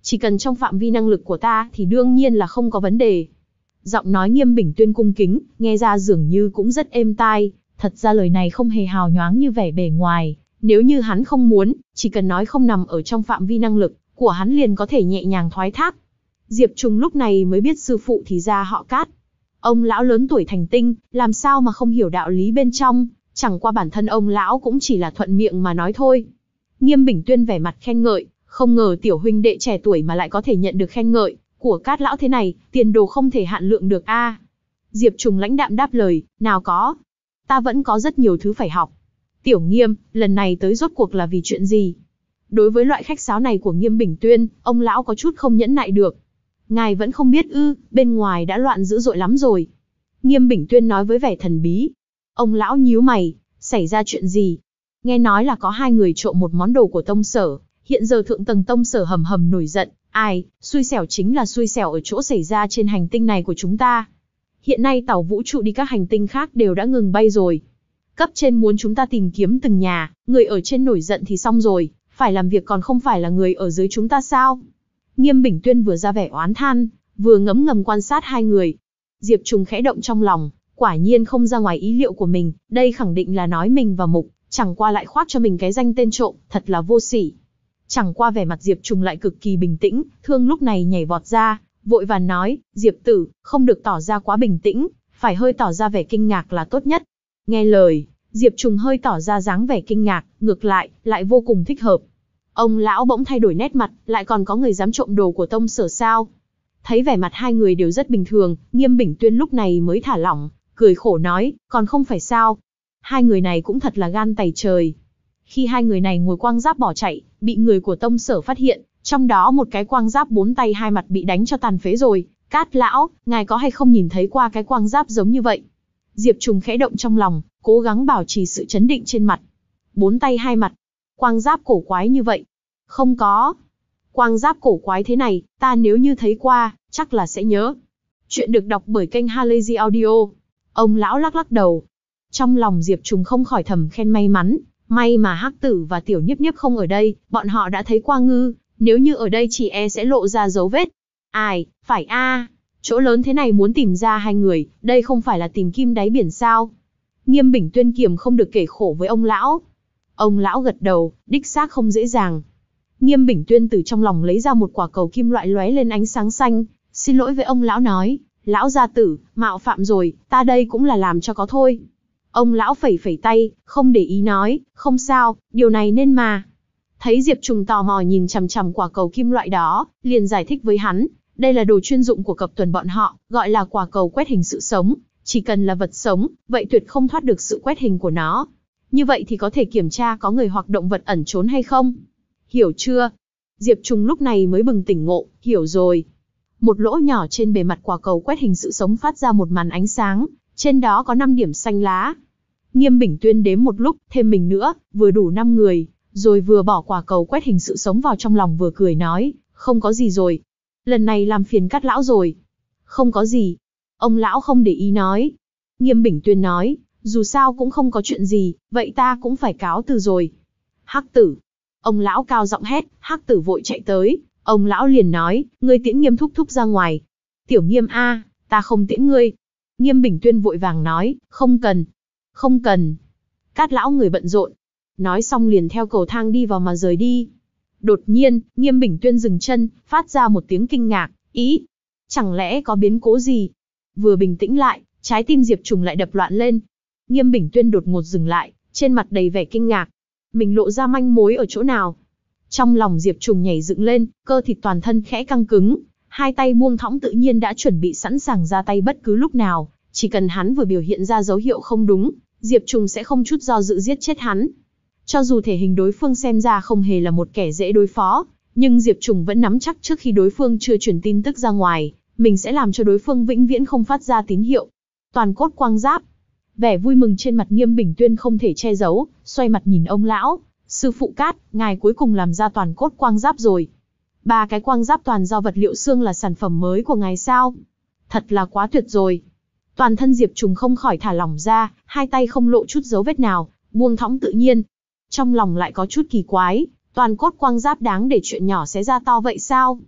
Chỉ cần trong phạm vi năng lực của ta thì đương nhiên là không có vấn đề. Giọng nói Nghiêm Bình Tuyên cung kính, nghe ra dường như cũng rất êm tai, thật ra lời này không hề hào nhoáng như vẻ bề ngoài, nếu như hắn không muốn, chỉ cần nói không nằm ở trong phạm vi năng lực của hắn liền có thể nhẹ nhàng thoái thác. Diệp Trùng lúc này mới biết sư phụ thì ra họ Cát. Ông lão lớn tuổi thành tinh, làm sao mà không hiểu đạo lý bên trong, chẳng qua bản thân ông lão cũng chỉ là thuận miệng mà nói thôi. Nghiêm Bình Tuyên vẻ mặt khen ngợi, không ngờ tiểu huynh đệ trẻ tuổi mà lại có thể nhận được khen ngợi của Cát lão thế này, tiền đồ không thể hạn lượng được a. À. Diệp Trùng lãnh đạm đáp lời, nào có, ta vẫn có rất nhiều thứ phải học. Tiểu Nghiêm, lần này tới rốt cuộc là vì chuyện gì? Đối với loại khách sáo này của Nghiêm Bình Tuyên, ông lão có chút không nhẫn nại được. Ngài vẫn không biết ư, bên ngoài đã loạn dữ dội lắm rồi. Nghiêm Bình Tuyên nói với vẻ thần bí. Ông lão nhíu mày, xảy ra chuyện gì? Nghe nói là có hai người trộm một món đồ của tông sở, hiện giờ thượng tầng tông sở hầm hầm nổi giận. Ai, xui xẻo chính là xui xẻo ở chỗ xảy ra trên hành tinh này của chúng ta. Hiện nay tàu vũ trụ đi các hành tinh khác đều đã ngừng bay rồi. Cấp trên muốn chúng ta tìm kiếm từng nhà, người ở trên nổi giận thì xong rồi, phải làm việc còn không phải là người ở dưới chúng ta sao? Nghiêm Bình Tuyên vừa ra vẻ oán than, vừa ngấm ngầm quan sát hai người. Diệp Trùng khẽ động trong lòng, quả nhiên không ra ngoài ý liệu của mình, đây khẳng định là nói mình và Mục, chẳng qua lại khoác cho mình cái danh tên trộm, thật là vô sỉ. Chẳng qua vẻ mặt Diệp Trùng lại cực kỳ bình tĩnh, Thương lúc này nhảy vọt ra, vội vàng nói, Diệp tử, không được tỏ ra quá bình tĩnh, phải hơi tỏ ra vẻ kinh ngạc là tốt nhất. Nghe lời, Diệp Trùng hơi tỏ ra dáng vẻ kinh ngạc, ngược lại, lại vô cùng thích hợp. Ông lão bỗng thay đổi nét mặt, lại còn có người dám trộm đồ của tông sở sao? Thấy vẻ mặt hai người đều rất bình thường, Nghiêm Bình Tuyên lúc này mới thả lỏng, cười khổ nói, còn không phải sao? Hai người này cũng thật là gan tày trời. Khi hai người này ngồi quang giáp bỏ chạy, bị người của tông sở phát hiện, trong đó một cái quang giáp bốn tay hai mặt bị đánh cho tàn phế rồi. Cát lão, ngài có hay không nhìn thấy qua cái quang giáp giống như vậy? Diệp Trùng khẽ động trong lòng, cố gắng bảo trì sự chấn định trên mặt. Bốn tay hai mặt, quang giáp cổ quái như vậy? Không có. Quang giáp cổ quái thế này, ta nếu như thấy qua, chắc là sẽ nhớ. Chuyện được đọc bởi kênh Halazy Audio. Ông lão lắc lắc đầu. Trong lòng Diệp Trùng không khỏi thầm khen may mắn, may mà Hắc Tử và Tiểu Nhiếp Nhiếp không ở đây, bọn họ đã thấy qua ngư, nếu như ở đây chỉ e sẽ lộ ra dấu vết. Ai, phải a, à, chỗ lớn thế này muốn tìm ra hai người, đây không phải là tìm kim đáy biển sao? Nghiêm Bình Tuyên kiềm không được kể khổ với ông lão. Ông lão gật đầu, đích xác không dễ dàng. Nghiêm Bình Tuyên từ trong lòng lấy ra một quả cầu kim loại lóe lên ánh sáng xanh, xin lỗi với ông lão nói, lão gia tử, mạo phạm rồi, ta đây cũng là làm cho có thôi. Ông lão phẩy phẩy tay, không để ý nói, không sao, điều này nên mà. Thấy Diệp Trùng tò mò nhìn chằm chằm quả cầu kim loại đó, liền giải thích với hắn, đây là đồ chuyên dụng của Cập Tuần bọn họ, gọi là quả cầu quét hình sự sống, chỉ cần là vật sống, vậy tuyệt không thoát được sự quét hình của nó. Như vậy thì có thể kiểm tra có người hoặc động vật ẩn trốn hay không. Hiểu chưa? Diệp Trùng lúc này mới bừng tỉnh ngộ, hiểu rồi. Một lỗ nhỏ trên bề mặt quả cầu quét hình sự sống phát ra một màn ánh sáng, trên đó có năm điểm xanh lá. Nghiêm Bình Tuyên đếm một lúc, thêm mình nữa, vừa đủ năm người, rồi vừa bỏ quả cầu quét hình sự sống vào trong lòng vừa cười nói, không có gì rồi. Lần này làm phiền Cát lão rồi. Không có gì. Ông lão không để ý nói. Nghiêm Bình Tuyên nói, dù sao cũng không có chuyện gì, vậy ta cũng phải cáo từ rồi. Hắc Tử. Ông lão cao giọng hét, Hắc Tử vội chạy tới, ông lão liền nói, ngươi tiễn Nghiêm thúc thúc ra ngoài. Tiểu Nghiêm a, ta không tiễn ngươi. Nghiêm Bình Tuyên vội vàng nói, không cần. Không cần. Cát lão người bận rộn. Nói xong liền theo cầu thang đi vào mà rời đi. Đột nhiên, Nghiêm Bình Tuyên dừng chân, phát ra một tiếng kinh ngạc, ý. Chẳng lẽ có biến cố gì? Vừa bình tĩnh lại, trái tim Diệp Trùng lại đập loạn lên. Nghiêm Bình Tuyên đột ngột dừng lại, trên mặt đầy vẻ kinh ngạc. Mình lộ ra manh mối ở chỗ nào? Trong lòng Diệp Trùng nhảy dựng lên, cơ thịt toàn thân khẽ căng cứng, hai tay buông thõng tự nhiên đã chuẩn bị sẵn sàng ra tay bất cứ lúc nào, chỉ cần hắn vừa biểu hiện ra dấu hiệu không đúng, Diệp Trùng sẽ không chút do dự giết chết hắn. Cho dù thể hình đối phương xem ra không hề là một kẻ dễ đối phó, nhưng Diệp Trùng vẫn nắm chắc trước khi đối phương chưa truyền tin tức ra ngoài, mình sẽ làm cho đối phương vĩnh viễn không phát ra tín hiệu. Toàn cốt quang giáp. Vẻ vui mừng trên mặt Nghiêm Bình Tuyên không thể che giấu, xoay mặt nhìn ông lão, sư phụ Cát, ngài cuối cùng làm ra toàn cốt quang giáp rồi. Ba cái quang giáp toàn do vật liệu xương là sản phẩm mới của ngài sao? Thật là quá tuyệt rồi. Toàn thân Diệp Trùng không khỏi thả lỏng ra, hai tay không lộ chút dấu vết nào, buông thõng tự nhiên. Trong lòng lại có chút kỳ quái, toàn cốt quang giáp đáng để chuyện nhỏ xé ra to vậy sao?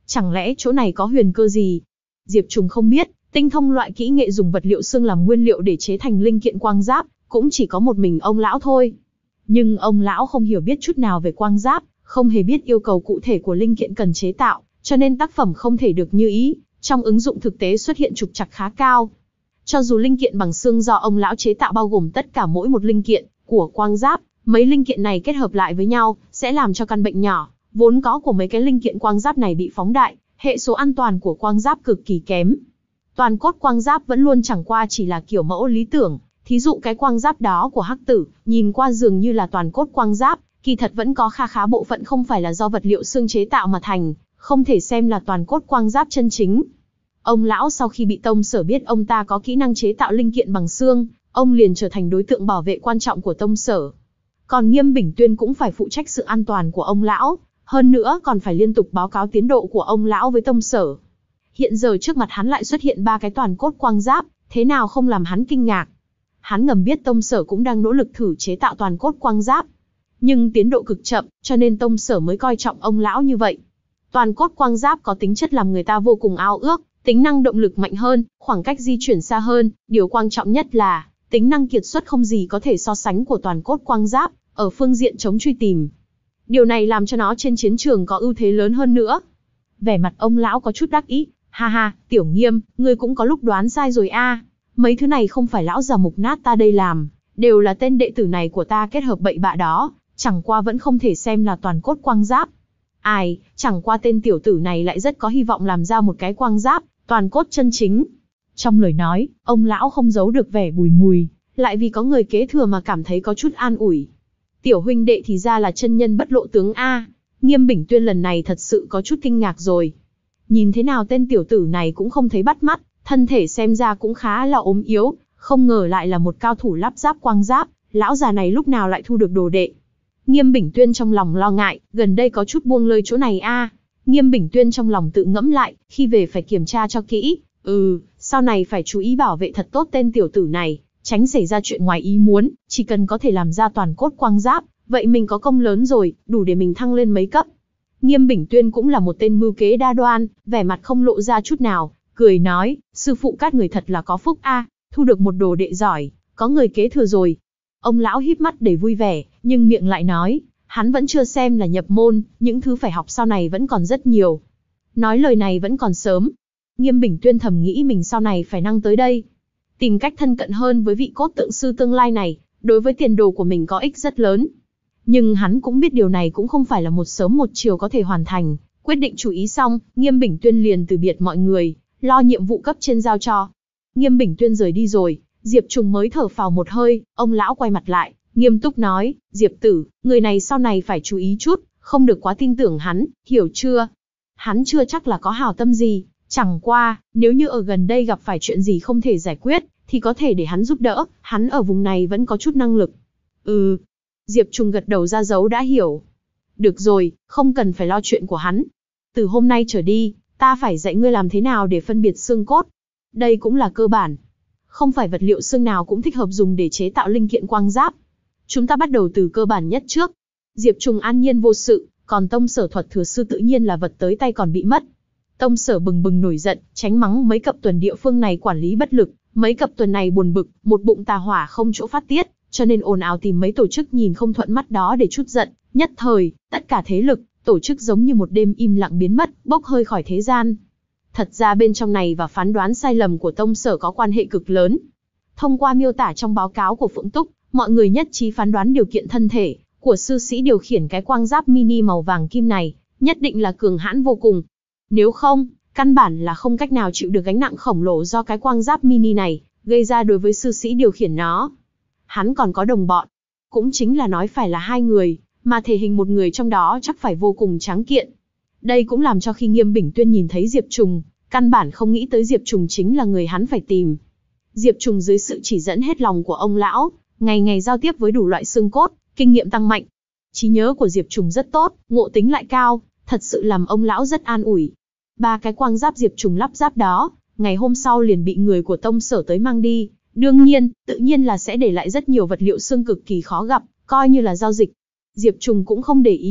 Chẳng lẽ chỗ này có huyền cơ gì? Diệp Trùng không biết, tinh thông loại kỹ nghệ dùng vật liệu xương làm nguyên liệu để chế thành linh kiện quang giáp, cũng chỉ có một mình ông lão thôi. Nhưng ông lão không hiểu biết chút nào về quang giáp, không hề biết yêu cầu cụ thể của linh kiện cần chế tạo, cho nên tác phẩm không thể được như ý, trong ứng dụng thực tế xuất hiện trục trặc khá cao. Cho dù linh kiện bằng xương do ông lão chế tạo bao gồm tất cả mỗi một linh kiện của quang giáp, mấy linh kiện này kết hợp lại với nhau, sẽ làm cho căn bệnh nhỏ, vốn có của mấy cái linh kiện quang giáp này bị phóng đại, hệ số an toàn của quang giáp cực kỳ kém. Toàn cốt quang giáp vẫn luôn chẳng qua chỉ là kiểu mẫu lý tưởng, thí dụ cái quang giáp đó của Hắc Tử, nhìn qua dường như là toàn cốt quang giáp, kỳ thật vẫn có kha khá bộ phận không phải là do vật liệu xương chế tạo mà thành, không thể xem là toàn cốt quang giáp chân chính. Ông lão sau khi bị Tông Sở biết ông ta có kỹ năng chế tạo linh kiện bằng xương, ông liền trở thành đối tượng bảo vệ quan trọng của Tông Sở. Còn Nghiêm Bình Tuyên cũng phải phụ trách sự an toàn của ông lão, hơn nữa còn phải liên tục báo cáo tiến độ của ông lão với Tông Sở. Hiện giờ trước mặt hắn lại xuất hiện ba cái toàn cốt quang giáp, thế nào không làm hắn kinh ngạc. Hắn ngầm biết Tông Sở cũng đang nỗ lực thử chế tạo toàn cốt quang giáp, nhưng tiến độ cực chậm, cho nên Tông Sở mới coi trọng ông lão như vậy. Toàn cốt quang giáp có tính chất làm người ta vô cùng ao ước, tính năng động lực mạnh hơn, khoảng cách di chuyển xa hơn, điều quan trọng nhất là tính năng kiệt xuất không gì có thể so sánh của toàn cốt quang giáp ở phương diện chống truy tìm. Điều này làm cho nó trên chiến trường có ưu thế lớn hơn nữa. Vẻ mặt ông lão có chút đắc ý, ha ha, Tiểu Nghiêm, ngươi cũng có lúc đoán sai rồi a. Mấy thứ này không phải lão già mục nát ta đây làm, đều là tên đệ tử này của ta kết hợp bậy bạ đó, chẳng qua vẫn không thể xem là toàn cốt quang giáp. Ai, chẳng qua tên tiểu tử này lại rất có hy vọng làm ra một cái quang giáp, toàn cốt chân chính. Trong lời nói, ông lão không giấu được vẻ bùi ngùi, lại vì có người kế thừa mà cảm thấy có chút an ủi. Tiểu huynh đệ thì ra là chân nhân bất lộ tướng a. Nghiêm Bình Tuyên lần này thật sự có chút kinh ngạc rồi. Nhìn thế nào tên tiểu tử này cũng không thấy bắt mắt, thân thể xem ra cũng khá là ốm yếu, không ngờ lại là một cao thủ lắp ráp quang giáp, lão già này lúc nào lại thu được đồ đệ. Nghiêm Bình Tuyên trong lòng lo ngại, gần đây có chút buông lơi chỗ này a. Nghiêm Bình Tuyên trong lòng tự ngẫm lại, khi về phải kiểm tra cho kỹ, ừ, sau này phải chú ý bảo vệ thật tốt tên tiểu tử này, tránh xảy ra chuyện ngoài ý muốn, chỉ cần có thể làm ra toàn cốt quang giáp, vậy mình có công lớn rồi, đủ để mình thăng lên mấy cấp. Nghiêm Bình Tuyên cũng là một tên mưu kế đa đoan, vẻ mặt không lộ ra chút nào, cười nói, sư phụ các người thật là có phúc a, thu được một đồ đệ giỏi, có người kế thừa rồi. Ông lão híp mắt đầy vui vẻ, nhưng miệng lại nói, hắn vẫn chưa xem là nhập môn, những thứ phải học sau này vẫn còn rất nhiều. Nói lời này vẫn còn sớm. Nghiêm Bình Tuyên thầm nghĩ mình sau này phải năng tới đây, tìm cách thân cận hơn với vị cốt tượng sư tương lai này, đối với tiền đồ của mình có ích rất lớn. Nhưng hắn cũng biết điều này cũng không phải là một sớm một chiều có thể hoàn thành. Quyết định chú ý xong, Nghiêm Bình Tuyên liền từ biệt mọi người, lo nhiệm vụ cấp trên giao cho. Nghiêm Bình Tuyên rời đi rồi, Diệp Trùng mới thở phào một hơi, ông lão quay mặt lại, nghiêm túc nói, Diệp tử, người này sau này phải chú ý chút, không được quá tin tưởng hắn, hiểu chưa? Hắn chưa chắc là có hảo tâm gì, chẳng qua, nếu như ở gần đây gặp phải chuyện gì không thể giải quyết, thì có thể để hắn giúp đỡ, hắn ở vùng này vẫn có chút năng lực. Ừ. Diệp Trùng gật đầu ra dấu đã hiểu. Được rồi, không cần phải lo chuyện của hắn. Từ hôm nay trở đi, ta phải dạy ngươi làm thế nào để phân biệt xương cốt. Đây cũng là cơ bản. Không phải vật liệu xương nào cũng thích hợp dùng để chế tạo linh kiện quang giáp. Chúng ta bắt đầu từ cơ bản nhất trước. Diệp Trùng an nhiên vô sự, còn Tông Sở thuật thừa sư tự nhiên là vật tới tay còn bị mất. Tông Sở bừng bừng nổi giận, tránh mắng mấy cập tuần địa phương này quản lý bất lực, mấy cập tuần này buồn bực, một bụng tà hỏa không chỗ phát tiết, cho nên ồn ào tìm mấy tổ chức nhìn không thuận mắt đó để trút giận. Nhất thời, tất cả thế lực, tổ chức giống như một đêm im lặng biến mất, bốc hơi khỏi thế gian. Thật ra bên trong này và phán đoán sai lầm của Tông Sở có quan hệ cực lớn. Thông qua miêu tả trong báo cáo của Phượng Túc, mọi người nhất trí phán đoán điều kiện thân thể của sư sĩ điều khiển cái quang giáp mini màu vàng kim này, nhất định là cường hãn vô cùng. Nếu không, căn bản là không cách nào chịu được gánh nặng khổng lồ do cái quang giáp mini này gây ra đối với sư sĩ điều khiển nó. Hắn còn có đồng bọn, cũng chính là nói phải là hai người, mà thể hình một người trong đó chắc phải vô cùng tráng kiện. Đây cũng làm cho khi Nghiêm Bình Tuyên nhìn thấy Diệp Trùng, căn bản không nghĩ tới Diệp Trùng chính là người hắn phải tìm. Diệp Trùng dưới sự chỉ dẫn hết lòng của ông lão, ngày ngày giao tiếp với đủ loại xương cốt, kinh nghiệm tăng mạnh. Trí nhớ của Diệp Trùng rất tốt, ngộ tính lại cao, thật sự làm ông lão rất an ủi. Ba cái quang giáp Diệp Trùng lắp ráp đó, ngày hôm sau liền bị người của Tông Sở tới mang đi. Đương nhiên, tự nhiên là sẽ để lại rất nhiều vật liệu xương cực kỳ khó gặp, coi như là giao dịch. Diệp Trùng cũng không để ý,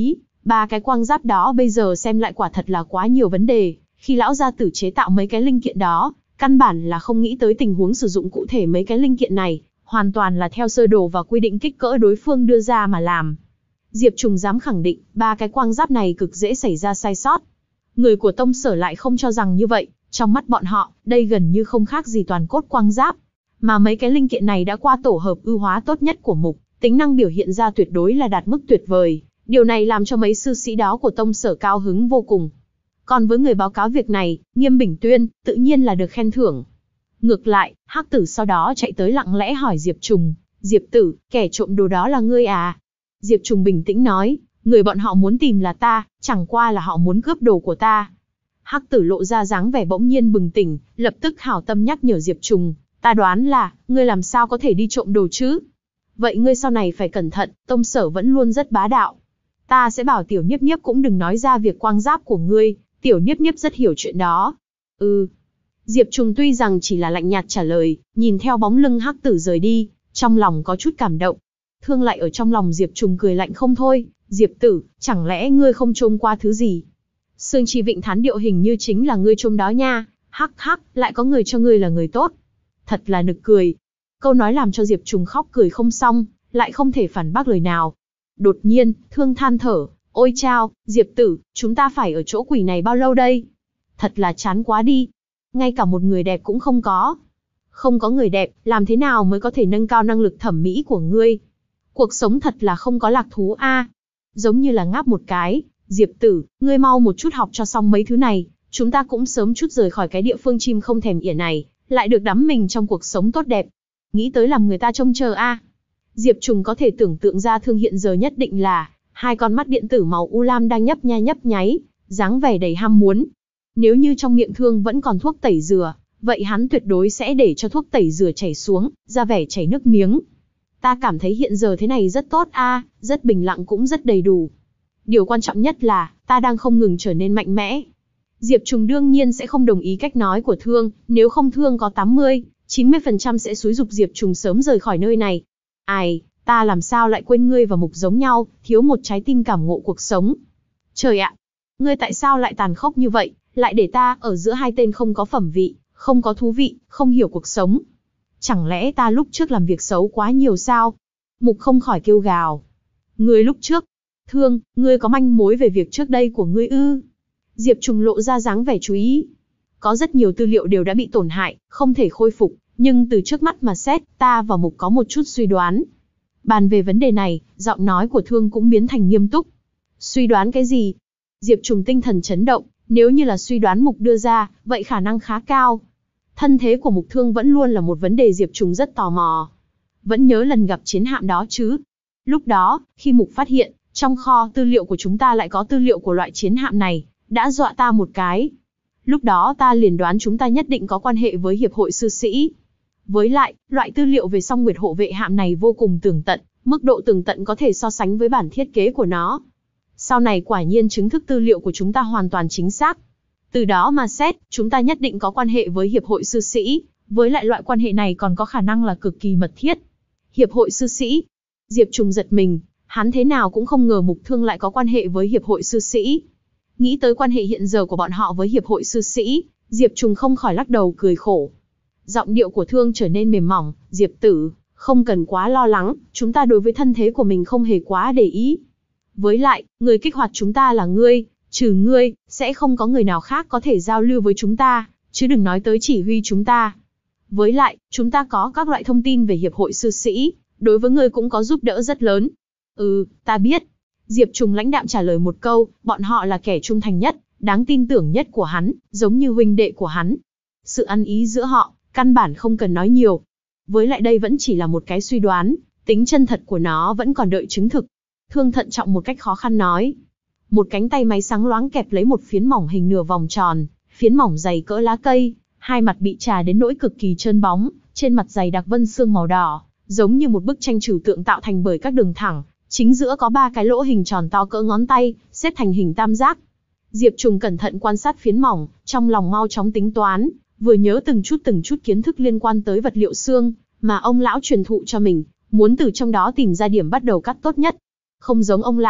Ba cái quang giáp đó bây giờ xem lại quả thật là quá nhiều vấn đề, khi lão gia tử chế tạo mấy cái linh kiện đó, căn bản là không nghĩ tới tình huống sử dụng cụ thể mấy cái linh kiện này, hoàn toàn là theo sơ đồ và quy định kích cỡ đối phương đưa ra mà làm. Diệp Trùng dám khẳng định, ba cái quang giáp này cực dễ xảy ra sai sót. Người của Tông Sở lại không cho rằng như vậy, trong mắt bọn họ, đây gần như không khác gì toàn cốt quang giáp. Mà mấy cái linh kiện này đã qua tổ hợp ưu hóa tốt nhất của mục, tính năng biểu hiện ra tuyệt đối là đạt mức tuyệt vời. Điều này làm cho mấy sư sĩ đó của Tông Sở cao hứng vô cùng. Còn với người báo cáo việc này, Nghiêm Bình Tuyên, tự nhiên là được khen thưởng. Ngược lại, Hắc Tử sau đó chạy tới lặng lẽ hỏi Diệp Trùng, Diệp Tử, kẻ trộm đồ đó là ngươi à? Diệp Trùng bình tĩnh nói, người bọn họ muốn tìm là ta, chẳng qua là họ muốn cướp đồ của ta. Hắc Tử lộ ra dáng vẻ bỗng nhiên bừng tỉnh, lập tức hảo tâm nhắc nhở Diệp Trùng, ta đoán là, ngươi làm sao có thể đi trộm đồ chứ? Vậy ngươi sau này phải cẩn thận, Tông Sở vẫn luôn rất bá đạo. Ta sẽ bảo Tiểu Niếp Niếp cũng đừng nói ra việc quang giáp của ngươi, Tiểu Niếp Niếp rất hiểu chuyện đó. Ừ. Diệp Trùng tuy rằng chỉ là lạnh nhạt trả lời, nhìn theo bóng lưng Hắc Tử rời đi, trong lòng có chút cảm động. Thương lại ở trong lòng Diệp Trùng cười lạnh không thôi, Diệp Tử, chẳng lẽ ngươi không trông qua thứ gì? Sương Chi Vịnh Thán Điệu hình như chính là ngươi trông đó nha, hắc hắc, lại có người cho ngươi là người tốt. Thật là nực cười. Câu nói làm cho Diệp Trùng khóc cười không xong, lại không thể phản bác lời nào. Đột nhiên, Thương than thở, ôi chao, Diệp Tử, chúng ta phải ở chỗ quỷ này bao lâu đây? Thật là chán quá đi. Ngay cả một người đẹp cũng không có. Không có người đẹp, làm thế nào mới có thể nâng cao năng lực thẩm mỹ của ngươi? Cuộc sống thật là không có lạc thú a. Giống như là ngáp một cái, Diệp Tử, ngươi mau một chút học cho xong mấy thứ này, chúng ta cũng sớm chút rời khỏi cái địa phương chim không thèm ỉa này, lại được đắm mình trong cuộc sống tốt đẹp. Nghĩ tới làm người ta trông chờ a. Diệp Trùng có thể tưởng tượng ra Thương hiện giờ nhất định là hai con mắt điện tử màu u lam đang nhấp nha nhấp nháy, dáng vẻ đầy ham muốn. Nếu như trong miệng Thương vẫn còn thuốc tẩy rửa, vậy hắn tuyệt đối sẽ để cho thuốc tẩy rửa chảy xuống, ra vẻ chảy nước miếng. Ta cảm thấy hiện giờ thế này rất tốt a, rất bình lặng cũng rất đầy đủ. Điều quan trọng nhất là, ta đang không ngừng trở nên mạnh mẽ. Diệp Trùng đương nhiên sẽ không đồng ý cách nói của Thương, nếu không Thương có tám mươi, chín mươi phần trăm sẽ xúi giục Diệp Trùng sớm rời khỏi nơi này. Ai, ta làm sao lại quên ngươi và Mục giống nhau, thiếu một trái tim cảm ngộ cuộc sống. Trời ạ, ngươi tại sao lại tàn khốc như vậy, lại để ta ở giữa hai tên không có phẩm vị, không có thú vị, không hiểu cuộc sống. Chẳng lẽ ta lúc trước làm việc xấu quá nhiều sao? Mục không khỏi kêu gào. Ngươi lúc trước, Thương, ngươi có manh mối về việc trước đây của ngươi ư? Diệp Trùng lộ ra dáng vẻ chú ý. Có rất nhiều tư liệu đều đã bị tổn hại, không thể khôi phục, nhưng từ trước mắt mà xét, ta và Mục có một chút suy đoán. Bàn về vấn đề này, giọng nói của Thương cũng biến thành nghiêm túc. Suy đoán cái gì? Diệp Trùng tinh thần chấn động, nếu như là suy đoán Mục đưa ra, vậy khả năng khá cao. Thân thế của Mục Thương vẫn luôn là một vấn đề Diệp Trùng rất tò mò. Vẫn nhớ lần gặp chiến hạm đó chứ? Lúc đó, khi Mục phát hiện, trong kho tư liệu của chúng ta lại có tư liệu của loại chiến hạm này, đã dọa ta một cái. Lúc đó ta liền đoán chúng ta nhất định có quan hệ với Hiệp hội Sư Sĩ. Với lại, loại tư liệu về Song Nguyệt hộ vệ hạm này vô cùng tường tận, mức độ tường tận có thể so sánh với bản thiết kế của nó. Sau này quả nhiên chứng thực tư liệu của chúng ta hoàn toàn chính xác. Từ đó mà xét, chúng ta nhất định có quan hệ với Hiệp hội Sư Sĩ, với lại loại quan hệ này còn có khả năng là cực kỳ mật thiết. Hiệp hội Sư Sĩ. Diệp Trùng giật mình, hắn thế nào cũng không ngờ Mục Thương lại có quan hệ với Hiệp hội Sư Sĩ. Nghĩ tới quan hệ hiện giờ của bọn họ với Hiệp hội Sư Sĩ, Diệp Trùng không khỏi lắc đầu cười khổ. Giọng điệu của Thương trở nên mềm mỏng, Diệp Tử, không cần quá lo lắng, chúng ta đối với thân thế của mình không hề quá để ý. Với lại, người kích hoạt chúng ta là ngươi, trừ ngươi, sẽ không có người nào khác có thể giao lưu với chúng ta, chứ đừng nói tới chỉ huy chúng ta. Với lại, chúng ta có các loại thông tin về Hiệp hội Sư Sĩ, đối với ngươi cũng có giúp đỡ rất lớn. Ừ, ta biết. Diệp Trùng lãnh đạm trả lời một câu, bọn họ là kẻ trung thành nhất, đáng tin tưởng nhất của hắn, giống như huynh đệ của hắn. Sự ăn ý giữa họ, căn bản không cần nói nhiều. Với lại đây vẫn chỉ là một cái suy đoán, tính chân thật của nó vẫn còn đợi chứng thực. Thương thận trọng một cách khó khăn nói. Một cánh tay máy sáng loáng kẹp lấy một phiến mỏng hình nửa vòng tròn, phiến mỏng dày cỡ lá cây, hai mặt bị trà đến nỗi cực kỳ trơn bóng, trên mặt dày đặc vân xương màu đỏ, giống như một bức tranh trừu tượng tạo thành bởi các đường thẳng, chính giữa có ba cái lỗ hình tròn to cỡ ngón tay, xếp thành hình tam giác. Diệp Trùng cẩn thận quan sát phiến mỏng, trong lòng mau chóng tính toán, vừa nhớ từng chút từng chút kiến thức liên quan tới vật liệu xương mà ông lão truyền thụ cho mình, muốn từ trong đó tìm ra điểm bắt đầu cắt tốt nhất. Không giống ông lão,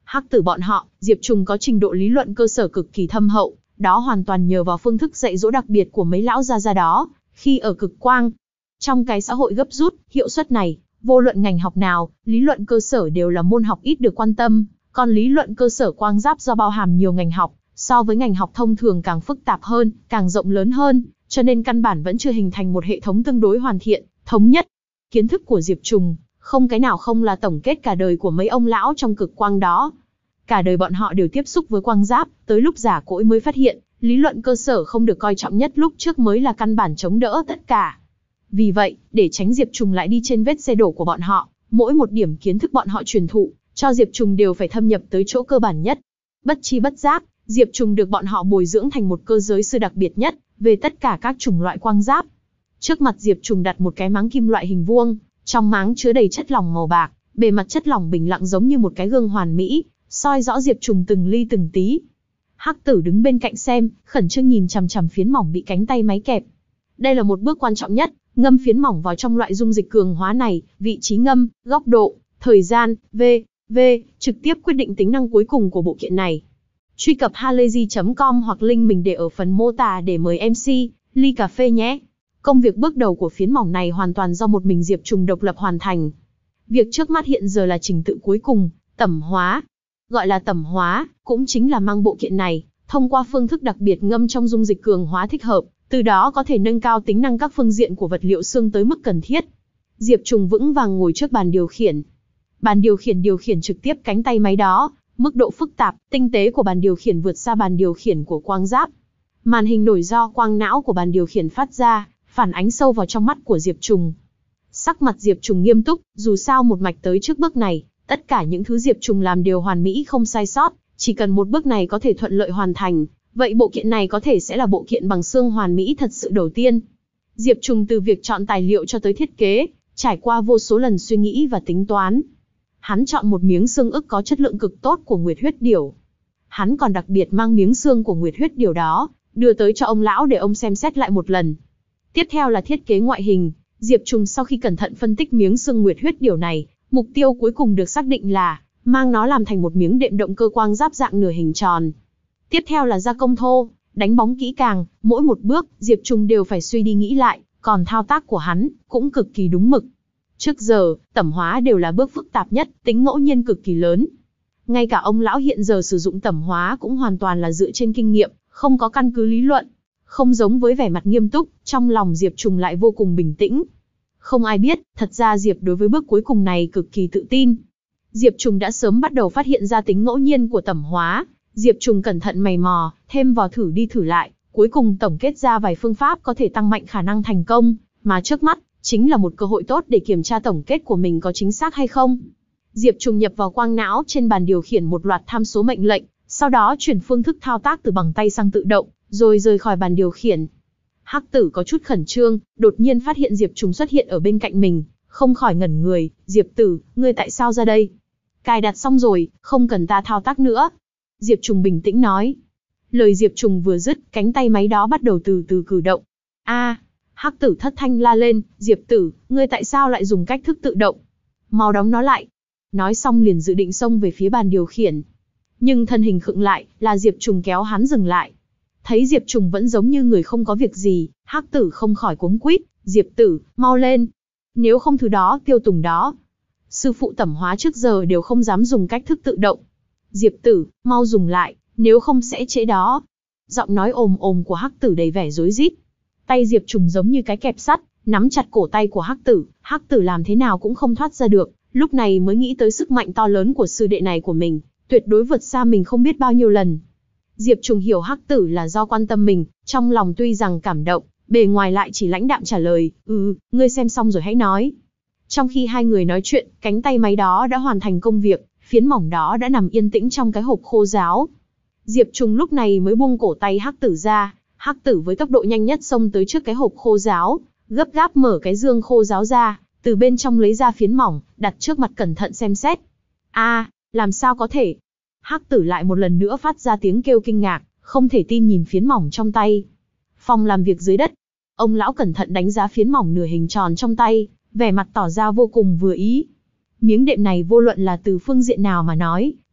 Hắc tử bọn họ, Diệp Trùng có trình độ lý luận cơ sở cực kỳ thâm hậu, đó hoàn toàn nhờ vào phương thức dạy dỗ đặc biệt của mấy lão gia gia đó, khi ở Cực Quang. Trong cái xã hội gấp rút, hiệu suất này, vô luận ngành học nào, lý luận cơ sở đều là môn học ít được quan tâm, còn lý luận cơ sở quang giáp do bao hàm nhiều ngành học, so với ngành học thông thường càng phức tạp hơn, càng rộng lớn hơn, cho nên căn bản vẫn chưa hình thành một hệ thống tương đối hoàn thiện, thống nhất. Kiến thức của Diệp Trùng, không cái nào không là tổng kết cả đời của mấy ông lão trong Cực Quang đó. Cả đời bọn họ đều tiếp xúc với quang giáp, tới lúc già cỗi mới phát hiện, lý luận cơ sở không được coi trọng nhất lúc trước mới là căn bản chống đỡ tất cả. Vì vậy, để tránh Diệp Trùng lại đi trên vết xe đổ của bọn họ, mỗi một điểm kiến thức bọn họ truyền thụ, cho Diệp Trùng đều phải thâm nhập tới chỗ cơ bản nhất. Bất chi bất giác, Diệp Trùng được bọn họ bồi dưỡng thành một cơ giới sư đặc biệt nhất, về tất cả các chủng loại quang giáp. Trước mặt Diệp Trùng đặt một cái máng kim loại hình vuông, trong máng chứa đầy chất lỏng màu bạc, bề mặt chất lỏng bình lặng giống như một cái gương hoàn mỹ, soi rõ Diệp Trùng từng ly từng tí. Hắc tử đứng bên cạnh xem, khẩn trương nhìn chằm chằm phiến mỏng bị cánh tay máy kẹp. Đây là một bước quan trọng nhất, ngâm phiến mỏng vào trong loại dung dịch cường hóa này, vị trí ngâm, góc độ, thời gian, v, v, trực tiếp quyết định tính năng cuối cùng của bộ kiện này. Truy cập halayzi chấm com hoặc link mình để ở phần mô tả để mời em xê, ly cà phê nhé. Công việc bước đầu của phiến mỏng này hoàn toàn do một mình Diệp Trùng độc lập hoàn thành. Việc trước mắt hiện giờ là trình tự cuối cùng, tẩm hóa. Gọi là tẩm hóa, cũng chính là mang bộ kiện này, thông qua phương thức đặc biệt ngâm trong dung dịch cường hóa thích hợp, từ đó có thể nâng cao tính năng các phương diện của vật liệu xương tới mức cần thiết. Diệp Trùng vững vàng ngồi trước bàn điều khiển. Bàn điều khiển điều khiển trực tiếp cánh tay máy đó, mức độ phức tạp, tinh tế của bàn điều khiển vượt xa bàn điều khiển của quang giáp. Màn hình nổi do quang não của bàn điều khiển phát ra, phản ánh sâu vào trong mắt của Diệp Trùng. Sắc mặt Diệp Trùng nghiêm túc, dù sao một mạch tới trước bước này, tất cả những thứ Diệp Trùng làm đều hoàn mỹ không sai sót, chỉ cần một bước này có thể thuận lợi hoàn thành, vậy bộ kiện này có thể sẽ là bộ kiện bằng xương hoàn mỹ thật sự đầu tiên. Diệp Trùng từ việc chọn tài liệu cho tới thiết kế, trải qua vô số lần suy nghĩ và tính toán. Hắn chọn một miếng xương ức có chất lượng cực tốt của Nguyệt huyết điểu. Hắn còn đặc biệt mang miếng xương của Nguyệt huyết điểu đó, đưa tới cho ông lão để ông xem xét lại một lần. Tiếp theo là thiết kế ngoại hình. Diệp Trùng sau khi cẩn thận phân tích miếng xương Nguyệt huyết điểu này, mục tiêu cuối cùng được xác định là mang nó làm thành một miếng đệm động cơ quang giáp dạng nửa hình tròn. Tiếp theo là gia công thô, đánh bóng kỹ càng, mỗi một bước Diệp Trùng đều phải suy đi nghĩ lại, còn thao tác của hắn cũng cực kỳ đúng mực. Trước giờ, tẩm hóa đều là bước phức tạp nhất, tính ngẫu nhiên cực kỳ lớn. Ngay cả ông lão hiện giờ sử dụng tẩm hóa cũng hoàn toàn là dựa trên kinh nghiệm, không có căn cứ lý luận. Không giống với vẻ mặt nghiêm túc, trong lòng Diệp Trùng lại vô cùng bình tĩnh. Không ai biết, thật ra Diệp đối với bước cuối cùng này cực kỳ tự tin. Diệp Trùng đã sớm bắt đầu phát hiện ra tính ngẫu nhiên của tẩm hóa. Diệp Trùng cẩn thận mày mò, thêm vào thử đi thử lại, cuối cùng tổng kết ra vài phương pháp có thể tăng mạnh khả năng thành công, mà trước mắt chính là một cơ hội tốt để kiểm tra tổng kết của mình có chính xác hay không. Diệp Trùng nhập vào quang não trên bàn điều khiển một loạt tham số mệnh lệnh, sau đó chuyển phương thức thao tác từ bằng tay sang tự động, rồi rời khỏi bàn điều khiển. Hắc tử có chút khẩn trương, đột nhiên phát hiện Diệp Trùng xuất hiện ở bên cạnh mình, không khỏi ngẩn người. Diệp tử, ngươi tại sao ra đây? Cài đặt xong rồi, không cần ta thao tác nữa. Diệp Trùng bình tĩnh nói. Lời Diệp Trùng vừa dứt, cánh tay máy đó bắt đầu từ từ cử động. A, Hắc tử thất thanh la lên, Diệp tử, ngươi tại sao lại dùng cách thức tự động? Mau đóng nó lại. Nói xong liền dự định xông về phía bàn điều khiển. Nhưng thân hình khựng lại, là Diệp Trùng kéo hắn dừng lại. Thấy Diệp Trùng vẫn giống như người không có việc gì, Hắc tử không khỏi cuống quýt, Diệp tử, mau lên. Nếu không thứ đó, tiêu tùng đó. Sư phụ tẩm hóa trước giờ đều không dám dùng cách thức tự động. Diệp tử, mau dùng lại, nếu không sẽ trễ đó. Giọng nói ồm ồm của Hắc tử đầy vẻ rối rít. Tay Diệp Trùng giống như cái kẹp sắt, nắm chặt cổ tay của Hắc tử, Hắc tử làm thế nào cũng không thoát ra được, lúc này mới nghĩ tới sức mạnh to lớn của sư đệ này của mình, tuyệt đối vượt xa mình không biết bao nhiêu lần. Diệp Trùng hiểu Hắc tử là do quan tâm mình, trong lòng tuy rằng cảm động, bề ngoài lại chỉ lãnh đạm trả lời, ừ, ngươi xem xong rồi hãy nói. Trong khi hai người nói chuyện, cánh tay máy đó đã hoàn thành công việc, phiến mỏng đó đã nằm yên tĩnh trong cái hộp khô ráo. Diệp Trùng lúc này mới buông cổ tay Hắc tử ra, Hắc tử với tốc độ nhanh nhất xông tới trước cái hộp khô ráo, gấp gáp mở cái dương khô ráo ra, từ bên trong lấy ra phiến mỏng, đặt trước mặt cẩn thận xem xét. A, làm sao có thể? Hắc tử lại một lần nữa phát ra tiếng kêu kinh ngạc, không thể tin nhìn phiến mỏng trong tay. Phòng làm việc dưới đất, ông lão cẩn thận đánh giá phiến mỏng nửa hình tròn trong tay, vẻ mặt tỏ ra vô cùng vừa ý. Miếng đệm này vô luận là từ phương diện nào mà nói,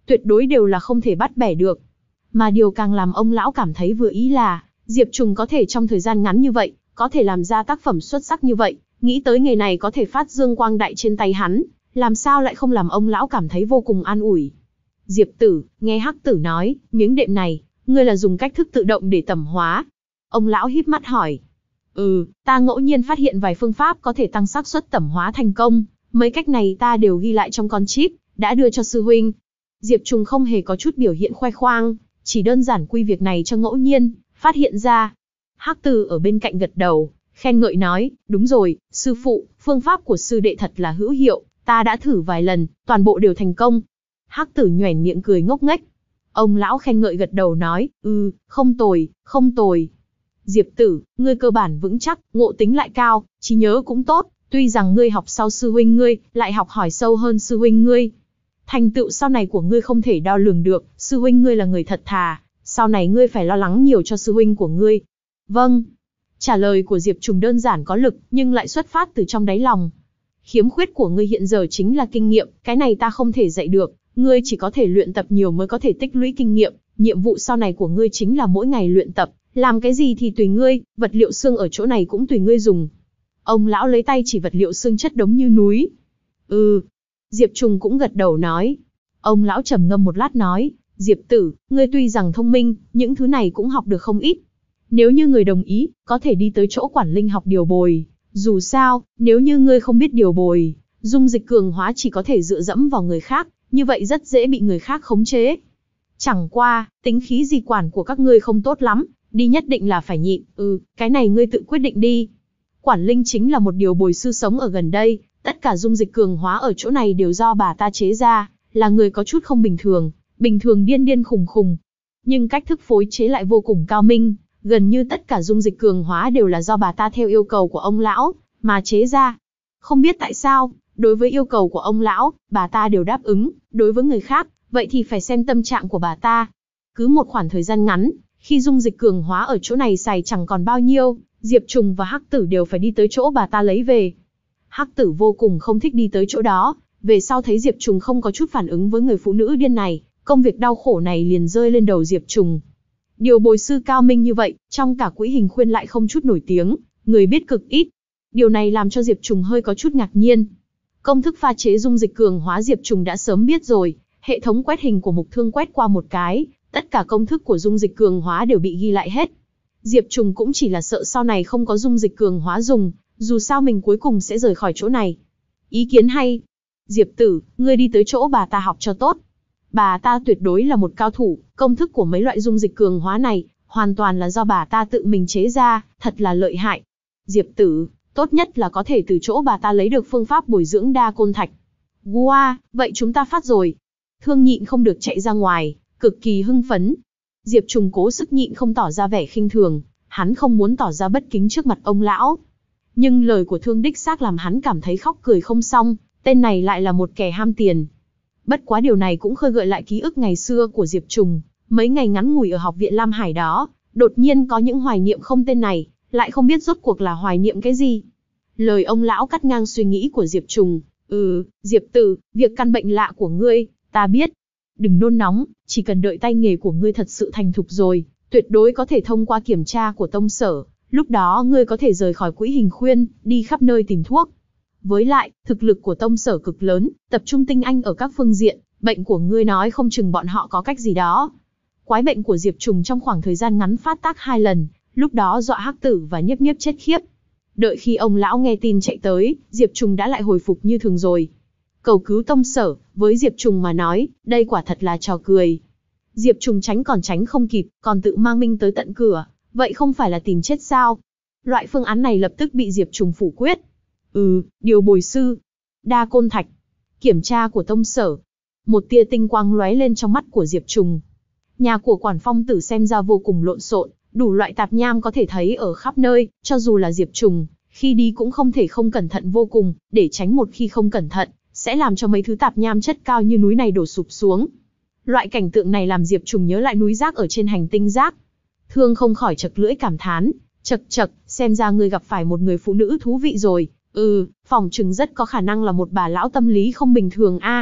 tuyệt đối đều là không thể bắt bẻ được. Mà điều càng làm ông lão cảm thấy vừa ý là, Diệp Trùng có thể trong thời gian ngắn như vậy, có thể làm ra tác phẩm xuất sắc như vậy, nghĩ tới nghề này có thể phát dương quang đại trên tay hắn, làm sao lại không làm ông lão cảm thấy vô cùng an ủi. Diệp Tử, nghe Hắc Tử nói, miếng đệm này, ngươi là dùng cách thức tự động để tẩm hóa. Ông lão híp mắt hỏi. Ừ, ta ngẫu nhiên phát hiện vài phương pháp có thể tăng xác suất tẩm hóa thành công, mấy cách này ta đều ghi lại trong con chip, đã đưa cho sư huynh. Diệp Trùng không hề có chút biểu hiện khoe khoang, chỉ đơn giản quy việc này cho ngẫu nhiên, phát hiện ra. Hắc Tử ở bên cạnh gật đầu, khen ngợi nói, đúng rồi, sư phụ, phương pháp của sư đệ thật là hữu hiệu, ta đã thử vài lần, toàn bộ đều thành công. Hắc Tử nhoẻn miệng cười ngốc nghếch. Ông lão khen ngợi gật đầu nói, ừ, không tồi, không tồi. Diệp Tử, ngươi cơ bản vững chắc, ngộ tính lại cao, trí nhớ cũng tốt, tuy rằng ngươi học sau sư huynh ngươi, lại học hỏi sâu hơn sư huynh ngươi. Thành tựu sau này của ngươi không thể đo lường được, sư huynh ngươi là người thật thà, sau này ngươi phải lo lắng nhiều cho sư huynh của ngươi. Vâng. Trả lời của Diệp Trùng đơn giản có lực, nhưng lại xuất phát từ trong đáy lòng. Khiếm khuyết của ngươi hiện giờ chính là kinh nghiệm, cái này ta không thể dạy được, ngươi chỉ có thể luyện tập nhiều mới có thể tích lũy kinh nghiệm, nhiệm vụ sau này của ngươi chính là mỗi ngày luyện tập, làm cái gì thì tùy ngươi, vật liệu xương ở chỗ này cũng tùy ngươi dùng. Ông lão lấy tay chỉ vật liệu xương chất đống như núi. Ừ. Diệp Trùng cũng gật đầu nói. Ông lão trầm ngâm một lát nói, Diệp Tử, ngươi tuy rằng thông minh, những thứ này cũng học được không ít. Nếu như người đồng ý, có thể đi tới chỗ quản linh học điều bồi. Dù sao, nếu như ngươi không biết điều bồi, dung dịch cường hóa chỉ có thể dựa dẫm vào người khác, như vậy rất dễ bị người khác khống chế. Chẳng qua, tính khí di quản của các ngươi không tốt lắm, đi nhất định là phải nhịn, ừ, cái này ngươi tự quyết định đi. Quản linh chính là một điều bồi sư sống ở gần đây, tất cả dung dịch cường hóa ở chỗ này đều do bà ta chế ra, là người có chút không bình thường, bình thường điên điên khùng khùng. Nhưng cách thức phối chế lại vô cùng cao minh, gần như tất cả dung dịch cường hóa đều là do bà ta theo yêu cầu của ông lão, mà chế ra. Không biết tại sao, đối với yêu cầu của ông lão, bà ta đều đáp ứng, đối với người khác, vậy thì phải xem tâm trạng của bà ta. Cứ một khoảng thời gian ngắn, khi dung dịch cường hóa ở chỗ này xài chẳng còn bao nhiêu, Diệp Trùng và Hắc Tử đều phải đi tới chỗ bà ta lấy về. Hắc Tử vô cùng không thích đi tới chỗ đó, về sau thấy Diệp Trùng không có chút phản ứng với người phụ nữ điên này, công việc đau khổ này liền rơi lên đầu Diệp Trùng. Điều bồi sư cao minh như vậy, trong cả quỹ hình khuyên lại không chút nổi tiếng, người biết cực ít. Điều này làm cho Diệp Trùng hơi có chút ngạc nhiên. Công thức pha chế dung dịch cường hóa Diệp Trùng đã sớm biết rồi, hệ thống quét hình của Mục Thương quét qua một cái, tất cả công thức của dung dịch cường hóa đều bị ghi lại hết. Diệp Trùng cũng chỉ là sợ sau này không có dung dịch cường hóa dùng, dù sao mình cuối cùng sẽ rời khỏi chỗ này. Ý kiến hay. Diệp Tử, ngươi đi tới chỗ bà ta học cho tốt. Bà ta tuyệt đối là một cao thủ, công thức của mấy loại dung dịch cường hóa này, hoàn toàn là do bà ta tự mình chế ra, thật là lợi hại. Diệp Tử, tốt nhất là có thể từ chỗ bà ta lấy được phương pháp bồi dưỡng đa côn thạch. Wow, vậy chúng ta phát rồi. Thương nhịn không được chạy ra ngoài, cực kỳ hưng phấn. Diệp Trùng cố sức nhịn không tỏ ra vẻ khinh thường, hắn không muốn tỏ ra bất kính trước mặt ông lão. Nhưng lời của Thương đích xác làm hắn cảm thấy khóc cười không xong, tên này lại là một kẻ ham tiền. Bất quá điều này cũng khơi gợi lại ký ức ngày xưa của Diệp Trùng, mấy ngày ngắn ngủi ở học viện Lam Hải đó, đột nhiên có những hoài niệm không tên này, lại không biết rốt cuộc là hoài niệm cái gì. Lời ông lão cắt ngang suy nghĩ của Diệp Trùng, ừ, Diệp Tử, việc căn bệnh lạ của ngươi, ta biết. Đừng nôn nóng, chỉ cần đợi tay nghề của ngươi thật sự thành thục rồi, tuyệt đối có thể thông qua kiểm tra của tông sở, lúc đó ngươi có thể rời khỏi quỹ hình khuyên, đi khắp nơi tìm thuốc. Với lại, thực lực của tông sở cực lớn, tập trung tinh anh ở các phương diện, bệnh của ngươi nói không chừng bọn họ có cách gì đó. Quái bệnh của Diệp Trùng trong khoảng thời gian ngắn phát tác hai lần, lúc đó dọa Hắc Tử và Nhiếp Nhiếp chết khiếp. Đợi khi ông lão nghe tin chạy tới, Diệp Trùng đã lại hồi phục như thường rồi. Cầu cứu tông sở, với Diệp Trùng mà nói, đây quả thật là trò cười. Diệp Trùng tránh còn tránh không kịp, còn tự mang Minh tới tận cửa, vậy không phải là tìm chết sao? Loại phương án này lập tức bị Diệp Trùng phủ quyết. Ừ, điều bồi sư, đa côn thạch, kiểm tra của tông sở. Một tia tinh quang lóe lên trong mắt của Diệp Trùng. Nhà của Quản Phong Tử xem ra vô cùng lộn xộn, đủ loại tạp nham có thể thấy ở khắp nơi, cho dù là Diệp Trùng, khi đi cũng không thể không cẩn thận vô cùng, để tránh một khi không cẩn thận, sẽ làm cho mấy thứ tạp nham chất cao như núi này đổ sụp xuống. Loại cảnh tượng này làm Diệp Trùng nhớ lại núi rác ở trên hành tinh rác. Thương không khỏi chật lưỡi cảm thán, chật chật, xem ra ngươi gặp phải một người phụ nữ thú vị rồi. Ừ, phỏng chừng rất có khả năng là một bà lão tâm lý không bình thường a.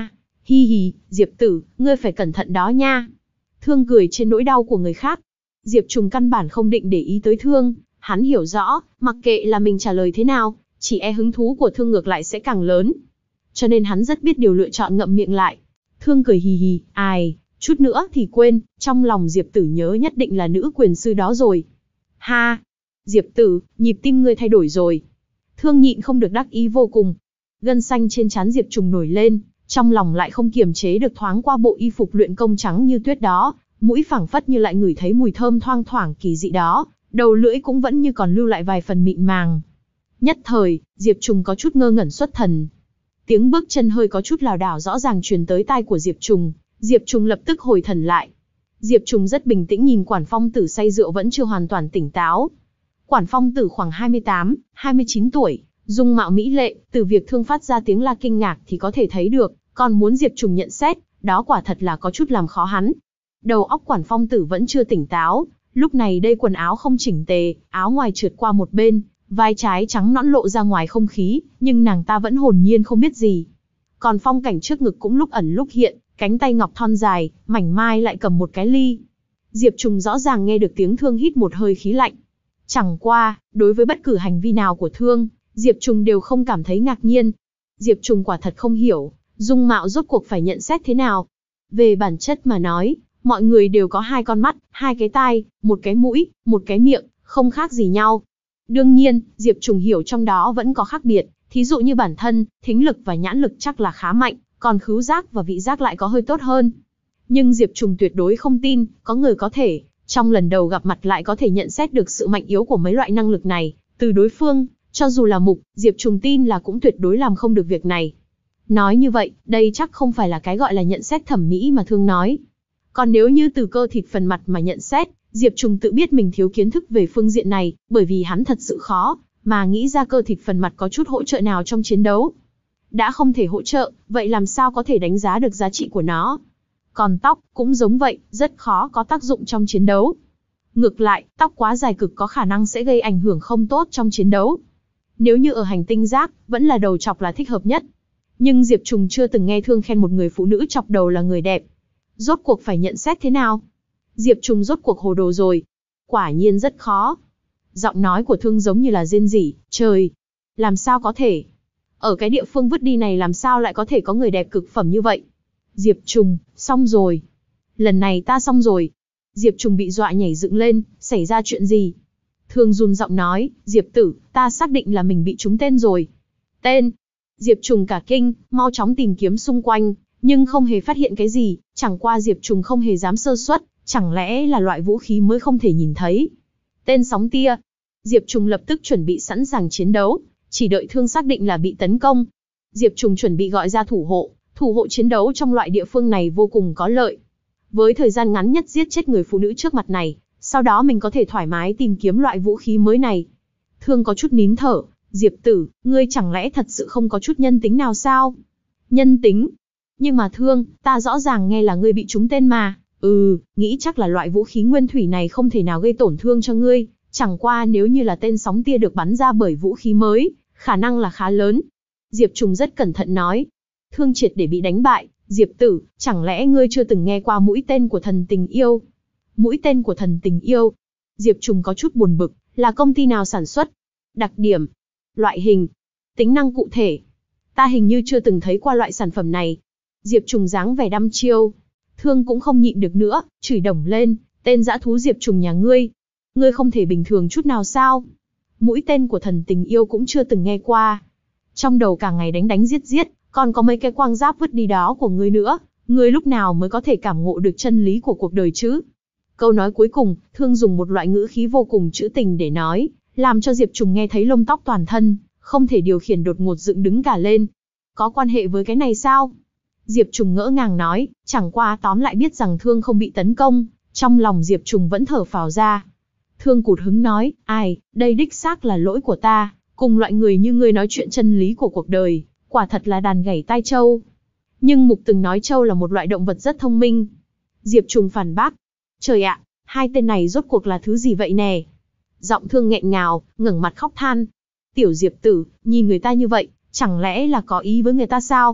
Hi hi, Diệp tử, ngươi phải cẩn thận đó nha. Thương cười trên nỗi đau của người khác. Diệp Trùng căn bản không định để ý tới Thương, hắn hiểu rõ, mặc kệ là mình trả lời thế nào, chỉ e hứng thú của Thương ngược lại sẽ càng lớn. Cho nên hắn rất biết điều lựa chọn ngậm miệng lại. Thương cười hì hì, ai, chút nữa thì quên, trong lòng Diệp Tử nhớ nhất định là nữ quyền sư đó rồi. Ha, Diệp Tử, nhịp tim ngươi thay đổi rồi. Thương nhịn không được đắc ý vô cùng. Gân xanh trên trán Diệp Trùng nổi lên, trong lòng lại không kiềm chế được thoáng qua bộ y phục luyện công trắng như tuyết đó, mũi phảng phất như lại ngửi thấy mùi thơm thoang thoảng kỳ dị đó, đầu lưỡi cũng vẫn như còn lưu lại vài phần mịn màng. Nhất thời, Diệp Trùng có chút ngơ ngẩn xuất thần. Tiếng bước chân hơi có chút lảo đảo rõ ràng truyền tới tai của Diệp Trùng, Diệp Trùng lập tức hồi thần lại. Diệp Trùng rất bình tĩnh nhìn Quản Phong Tử say rượu vẫn chưa hoàn toàn tỉnh táo. Quản Phong Tử khoảng hai mươi tám, hai mươi chín tuổi, dung mạo mỹ lệ, từ việc Thương phát ra tiếng la kinh ngạc thì có thể thấy được, còn muốn Diệp Trùng nhận xét, đó quả thật là có chút làm khó hắn. Đầu óc Quản Phong Tử vẫn chưa tỉnh táo, lúc này đây quần áo không chỉnh tề, áo ngoài trượt qua một bên, vai trái trắng nõn lộ ra ngoài không khí, nhưng nàng ta vẫn hồn nhiên không biết gì. Còn phong cảnh trước ngực cũng lúc ẩn lúc hiện, cánh tay ngọc thon dài, mảnh mai lại cầm một cái ly. Diệp Trùng rõ ràng nghe được tiếng Thương hít một hơi khí lạnh. Chẳng qua, đối với bất cứ hành vi nào của Thương, Diệp Trùng đều không cảm thấy ngạc nhiên. Diệp Trùng quả thật không hiểu, dung mạo rốt cuộc phải nhận xét thế nào. Về bản chất mà nói, mọi người đều có hai con mắt, hai cái tai, một cái mũi, một cái miệng, không khác gì nhau. Đương nhiên, Diệp Trùng hiểu trong đó vẫn có khác biệt, thí dụ như bản thân, thính lực và nhãn lực chắc là khá mạnh, còn khứu giác và vị giác lại có hơi tốt hơn. Nhưng Diệp Trùng tuyệt đối không tin, có người có thể, trong lần đầu gặp mặt lại có thể nhận xét được sự mạnh yếu của mấy loại năng lực này, từ đối phương, cho dù là mục, Diệp Trùng tin là cũng tuyệt đối làm không được việc này. Nói như vậy, đây chắc không phải là cái gọi là nhận xét thẩm mỹ mà Thương nói. Còn nếu như từ cơ thịt phần mặt mà nhận xét, Diệp Trùng tự biết mình thiếu kiến thức về phương diện này, bởi vì hắn thật sự khó, mà nghĩ ra cơ thịt phần mặt có chút hỗ trợ nào trong chiến đấu. Đã không thể hỗ trợ, vậy làm sao có thể đánh giá được giá trị của nó? Còn tóc, cũng giống vậy, rất khó có tác dụng trong chiến đấu. Ngược lại, tóc quá dài cực có khả năng sẽ gây ảnh hưởng không tốt trong chiến đấu. Nếu như ở hành tinh giác, vẫn là đầu chọc là thích hợp nhất. Nhưng Diệp Trùng chưa từng nghe Thương khen một người phụ nữ chọc đầu là người đẹp. Rốt cuộc phải nhận xét thế nào? Diệp Trùng rốt cuộc hồ đồ rồi. Quả nhiên rất khó. Giọng nói của Thương giống như là rên rỉ, trời, làm sao có thể? Ở cái địa phương vứt đi này làm sao lại có thể có người đẹp cực phẩm như vậy? Diệp Trùng, xong rồi. Lần này ta xong rồi. Diệp Trùng bị dọa nhảy dựng lên, xảy ra chuyện gì? Thương run giọng nói, Diệp Tử, ta xác định là mình bị trúng tên rồi. Tên? Diệp Trùng cả kinh, mau chóng tìm kiếm xung quanh, nhưng không hề phát hiện cái gì, chẳng qua Diệp Trùng không hề dám sơ suất, chẳng lẽ là loại vũ khí mới không thể nhìn thấy. Tên sóng tia. Diệp Trùng lập tức chuẩn bị sẵn sàng chiến đấu, chỉ đợi Thương xác định là bị tấn công. Diệp Trùng chuẩn bị gọi ra thủ hộ, thủ hộ chiến đấu trong loại địa phương này vô cùng có lợi. Với thời gian ngắn nhất giết chết người phụ nữ trước mặt này, sau đó mình có thể thoải mái tìm kiếm loại vũ khí mới này. Thương có chút nín thở, Diệp Tử, ngươi chẳng lẽ thật sự không có chút nhân tính nào sao? Nhân tính? Nhưng mà Thương, ta rõ ràng nghe là ngươi bị trúng tên mà. Ừ, nghĩ chắc là loại vũ khí nguyên thủy này không thể nào gây tổn thương cho ngươi. Chẳng qua nếu như là tên sóng tia được bắn ra bởi vũ khí mới, khả năng là khá lớn. Diệp Trùng rất cẩn thận nói. Thương triệt để bị đánh bại, Diệp Tử, chẳng lẽ ngươi chưa từng nghe qua mũi tên của thần tình yêu? Mũi tên của thần tình yêu? Diệp Trùng có chút buồn bực, là công ty nào sản xuất? Đặc điểm? Loại hình? Tính năng cụ thể? Ta hình như chưa từng thấy qua loại sản phẩm này. Diệp Trùng dáng vẻ đăm chiêu. Thương cũng không nhịn được nữa, chửi đổng lên, tên dã thú Diệp Trùng nhà ngươi. Ngươi không thể bình thường chút nào sao? Mũi tên của thần tình yêu cũng chưa từng nghe qua. Trong đầu cả ngày đánh đánh giết giết, còn có mấy cái quang giáp vứt đi đó của ngươi nữa, ngươi lúc nào mới có thể cảm ngộ được chân lý của cuộc đời chứ? Câu nói cuối cùng, Thương dùng một loại ngữ khí vô cùng trữ tình để nói, làm cho Diệp Trùng nghe thấy lông tóc toàn thân, không thể điều khiển đột ngột dựng đứng cả lên. Có quan hệ với cái này sao? Diệp Trùng ngỡ ngàng nói, chẳng qua tóm lại biết rằng Thương không bị tấn công, trong lòng Diệp Trùng vẫn thở phào ra. Thương cụt hứng nói, ai, đây đích xác là lỗi của ta, cùng loại người như ngươi nói chuyện chân lý của cuộc đời, quả thật là đàn gảy tai trâu. Nhưng Mục từng nói trâu là một loại động vật rất thông minh. Diệp Trùng phản bác, trời ạ, hai tên này rốt cuộc là thứ gì vậy nè? Giọng Thương nghẹn ngào, ngẩng mặt khóc than. Tiểu Diệp Tử, nhìn người ta như vậy, chẳng lẽ là có ý với người ta sao?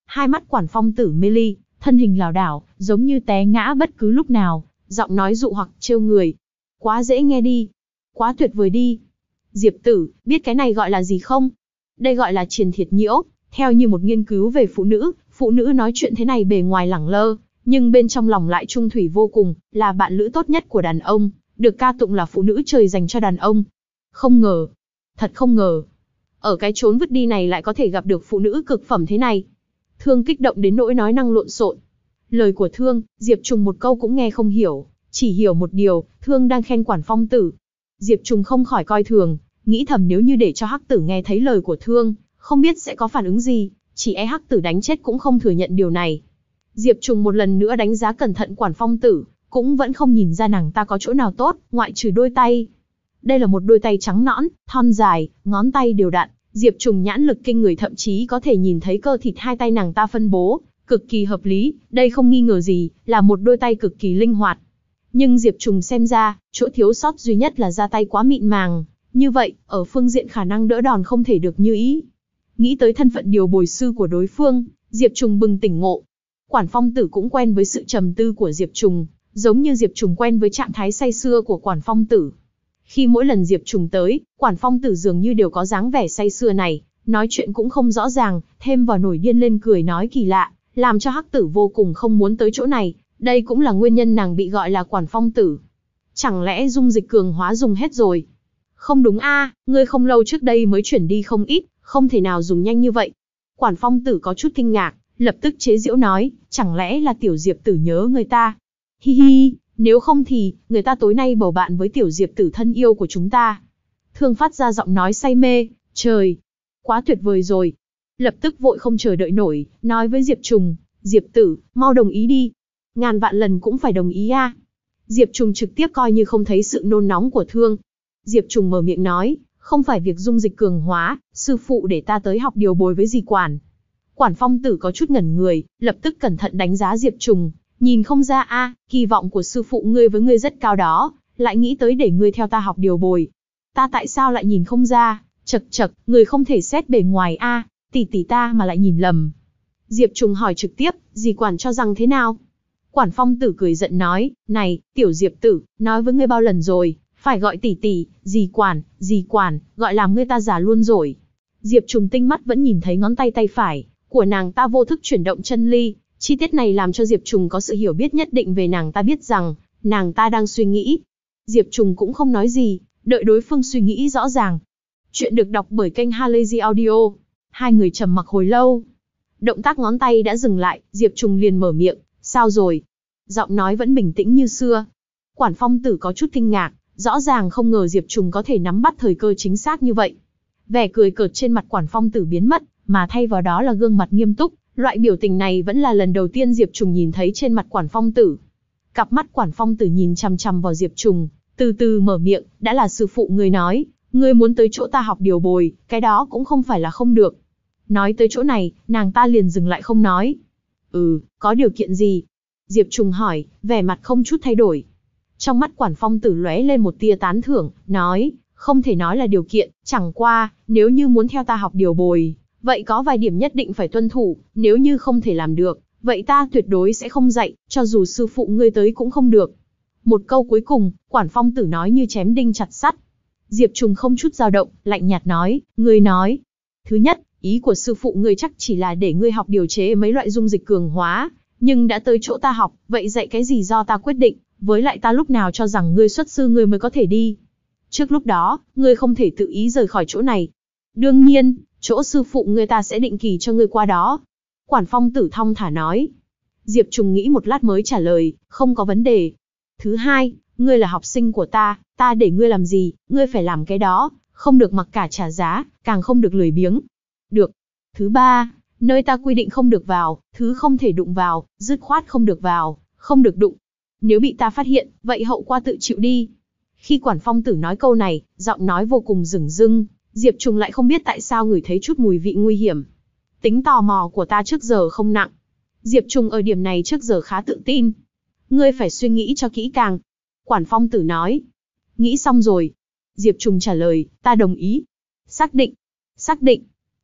Hai mắt Quản Phong Tử mê ly, thân hình lảo đảo, giống như té ngã bất cứ lúc nào, giọng nói dụ hoặc trêu người. Quá dễ nghe đi, quá tuyệt vời đi. Diệp Tử, biết cái này gọi là gì không? Đây gọi là triền thiệt nhiễu, theo như một nghiên cứu về phụ nữ, phụ nữ nói chuyện thế này bề ngoài lẳng lơ, nhưng bên trong lòng lại trung thủy vô cùng, là bạn lữ tốt nhất của đàn ông, được ca tụng là phụ nữ trời dành cho đàn ông. Không ngờ, thật không ngờ, ở cái chốn vứt đi này lại có thể gặp được phụ nữ cực phẩm thế này. Thương kích động đến nỗi nói năng lộn xộn. Lời của Thương, Diệp Trùng một câu cũng nghe không hiểu, chỉ hiểu một điều, Thương đang khen Quản Phong Tử. Diệp Trùng không khỏi coi thường, nghĩ thầm nếu như để cho Hắc Tử nghe thấy lời của Thương, không biết sẽ có phản ứng gì, chỉ e Hắc Tử đánh chết cũng không thừa nhận điều này. Diệp Trùng một lần nữa đánh giá cẩn thận Quản Phong Tử, cũng vẫn không nhìn ra nàng ta có chỗ nào tốt, ngoại trừ đôi tay. Đây là một đôi tay trắng nõn, thon dài, ngón tay đều đặn, Diệp Trùng nhãn lực kinh người, thậm chí có thể nhìn thấy cơ thịt hai tay nàng ta phân bố, cực kỳ hợp lý, đây không nghi ngờ gì, là một đôi tay cực kỳ linh hoạt. Nhưng Diệp Trùng xem ra, chỗ thiếu sót duy nhất là da tay quá mịn màng, như vậy, ở phương diện khả năng đỡ đòn không thể được như ý. Nghĩ tới thân phận điều bồi sư của đối phương, Diệp Trùng bừng tỉnh ngộ. Quản Phong Tử cũng quen với sự trầm tư của Diệp Trùng, giống như Diệp Trùng quen với trạng thái say sưa của Quản Phong Tử. Khi mỗi lần Diệp Trùng tới, Quản Phong Tử dường như đều có dáng vẻ say sưa này, nói chuyện cũng không rõ ràng, thêm vào nổi điên lên cười nói kỳ lạ, làm cho Hắc Tử vô cùng không muốn tới chỗ này, đây cũng là nguyên nhân nàng bị gọi là Quản Phong Tử. Chẳng lẽ dung dịch cường hóa dùng hết rồi? Không đúng a, à, ngươi không lâu trước đây mới chuyển đi không ít, không thể nào dùng nhanh như vậy. Quản Phong Tử có chút kinh ngạc, lập tức chế giễu nói, chẳng lẽ là tiểu Diệp Tử nhớ người ta? Hi hi, nếu không thì, người ta tối nay bầu bạn với tiểu Diệp Tử thân yêu của chúng ta. Thương phát ra giọng nói say mê, trời, quá tuyệt vời rồi. Lập tức vội không chờ đợi nổi, nói với Diệp Trùng, Diệp Tử, mau đồng ý đi. Ngàn vạn lần cũng phải đồng ý a. À. Diệp Trùng trực tiếp coi như không thấy sự nôn nóng của Thương. Diệp Trùng mở miệng nói, không phải việc dung dịch cường hóa, sư phụ để ta tới học điều bồi với dì Quản. Quản Phong Tử có chút ngẩn người, lập tức cẩn thận đánh giá Diệp Trùng, nhìn không ra a, à, kỳ vọng của sư phụ ngươi với ngươi rất cao đó, lại nghĩ tới để ngươi theo ta học điều bồi. Ta tại sao lại nhìn không ra, chật chật, người không thể xét bề ngoài a, à, tỷ tỷ ta mà lại nhìn lầm. Diệp Trùng hỏi trực tiếp, dì Quản cho rằng thế nào? Quản Phong Tử cười giận nói, này, tiểu Diệp Tử, nói với ngươi bao lần rồi, phải gọi tỷ tỷ, dì Quản, dì Quản, gọi làm ngươi ta già luôn rồi. Diệp Trùng tinh mắt vẫn nhìn thấy ngón tay tay phải của nàng ta vô thức chuyển động chân ly, chi tiết này làm cho Diệp Trùng có sự hiểu biết nhất định về nàng ta, biết rằng nàng ta đang suy nghĩ. Diệp Trùng cũng không nói gì, đợi đối phương suy nghĩ rõ ràng. Chuyện được đọc bởi kênh Halazy Audio. Hai người trầm mặc hồi lâu. Động tác ngón tay đã dừng lại, Diệp Trùng liền mở miệng, sao rồi? Giọng nói vẫn bình tĩnh như xưa. Quản Phong Tử có chút kinh ngạc, rõ ràng không ngờ Diệp Trùng có thể nắm bắt thời cơ chính xác như vậy. Vẻ cười cợt trên mặt Quản Phong Tử biến mất, mà thay vào đó là gương mặt nghiêm túc, loại biểu tình này vẫn là lần đầu tiên Diệp Trùng nhìn thấy trên mặt Quản Phong Tử. Cặp mắt Quản Phong Tử nhìn chằm chằm vào Diệp Trùng, từ từ mở miệng, đã là sư phụ ngươi nói, ngươi muốn tới chỗ ta học điều bồi, cái đó cũng không phải là không được. Nói tới chỗ này, nàng ta liền dừng lại không nói. Ừ, có điều kiện gì? Diệp Trùng hỏi, vẻ mặt không chút thay đổi. Trong mắt Quản Phong Tử lóe lên một tia tán thưởng, nói, không thể nói là điều kiện, chẳng qua, nếu như muốn theo ta học điều bồi, vậy có vài điểm nhất định phải tuân thủ, nếu như không thể làm được, vậy ta tuyệt đối sẽ không dạy, cho dù sư phụ ngươi tới cũng không được. Một câu cuối cùng, Quản Phong Tử nói như chém đinh chặt sắt. Diệp Trùng không chút dao động, lạnh nhạt nói, ngươi nói. Thứ nhất, ý của sư phụ ngươi chắc chỉ là để ngươi học điều chế mấy loại dung dịch cường hóa, nhưng đã tới chỗ ta học, vậy dạy cái gì do ta quyết định, với lại ta lúc nào cho rằng ngươi xuất sư ngươi mới có thể đi. Trước lúc đó, ngươi không thể tự ý rời khỏi chỗ này. Đương nhiên, chỗ sư phụ ngươi ta sẽ định kỳ cho ngươi qua đó. Quản Phong Tử thong thả nói. Diệp Trùng nghĩ một lát mới trả lời, không có vấn đề. Thứ hai, ngươi là học sinh của ta, ta để ngươi làm gì, ngươi phải làm cái đó, không được mặc cả trả giá, càng không được lười biếng. Được. Thứ ba, nơi ta quy định không được vào, thứ không thể đụng vào, dứt khoát không được vào, không được đụng. Nếu bị ta phát hiện, vậy hậu quả tự chịu đi. Khi Quản Phong Tử nói câu này, giọng nói vô cùng dửng dưng, Diệp Trùng lại không biết tại sao ngửi thấy chút mùi vị nguy hiểm. Tính tò mò của ta trước giờ không nặng. Diệp Trùng ở điểm này trước giờ khá tự tin. Ngươi phải suy nghĩ cho kỹ càng. Quản Phong Tử nói. Nghĩ xong rồi. Diệp Trùng trả lời, ta đồng ý. Xác định. Xác định.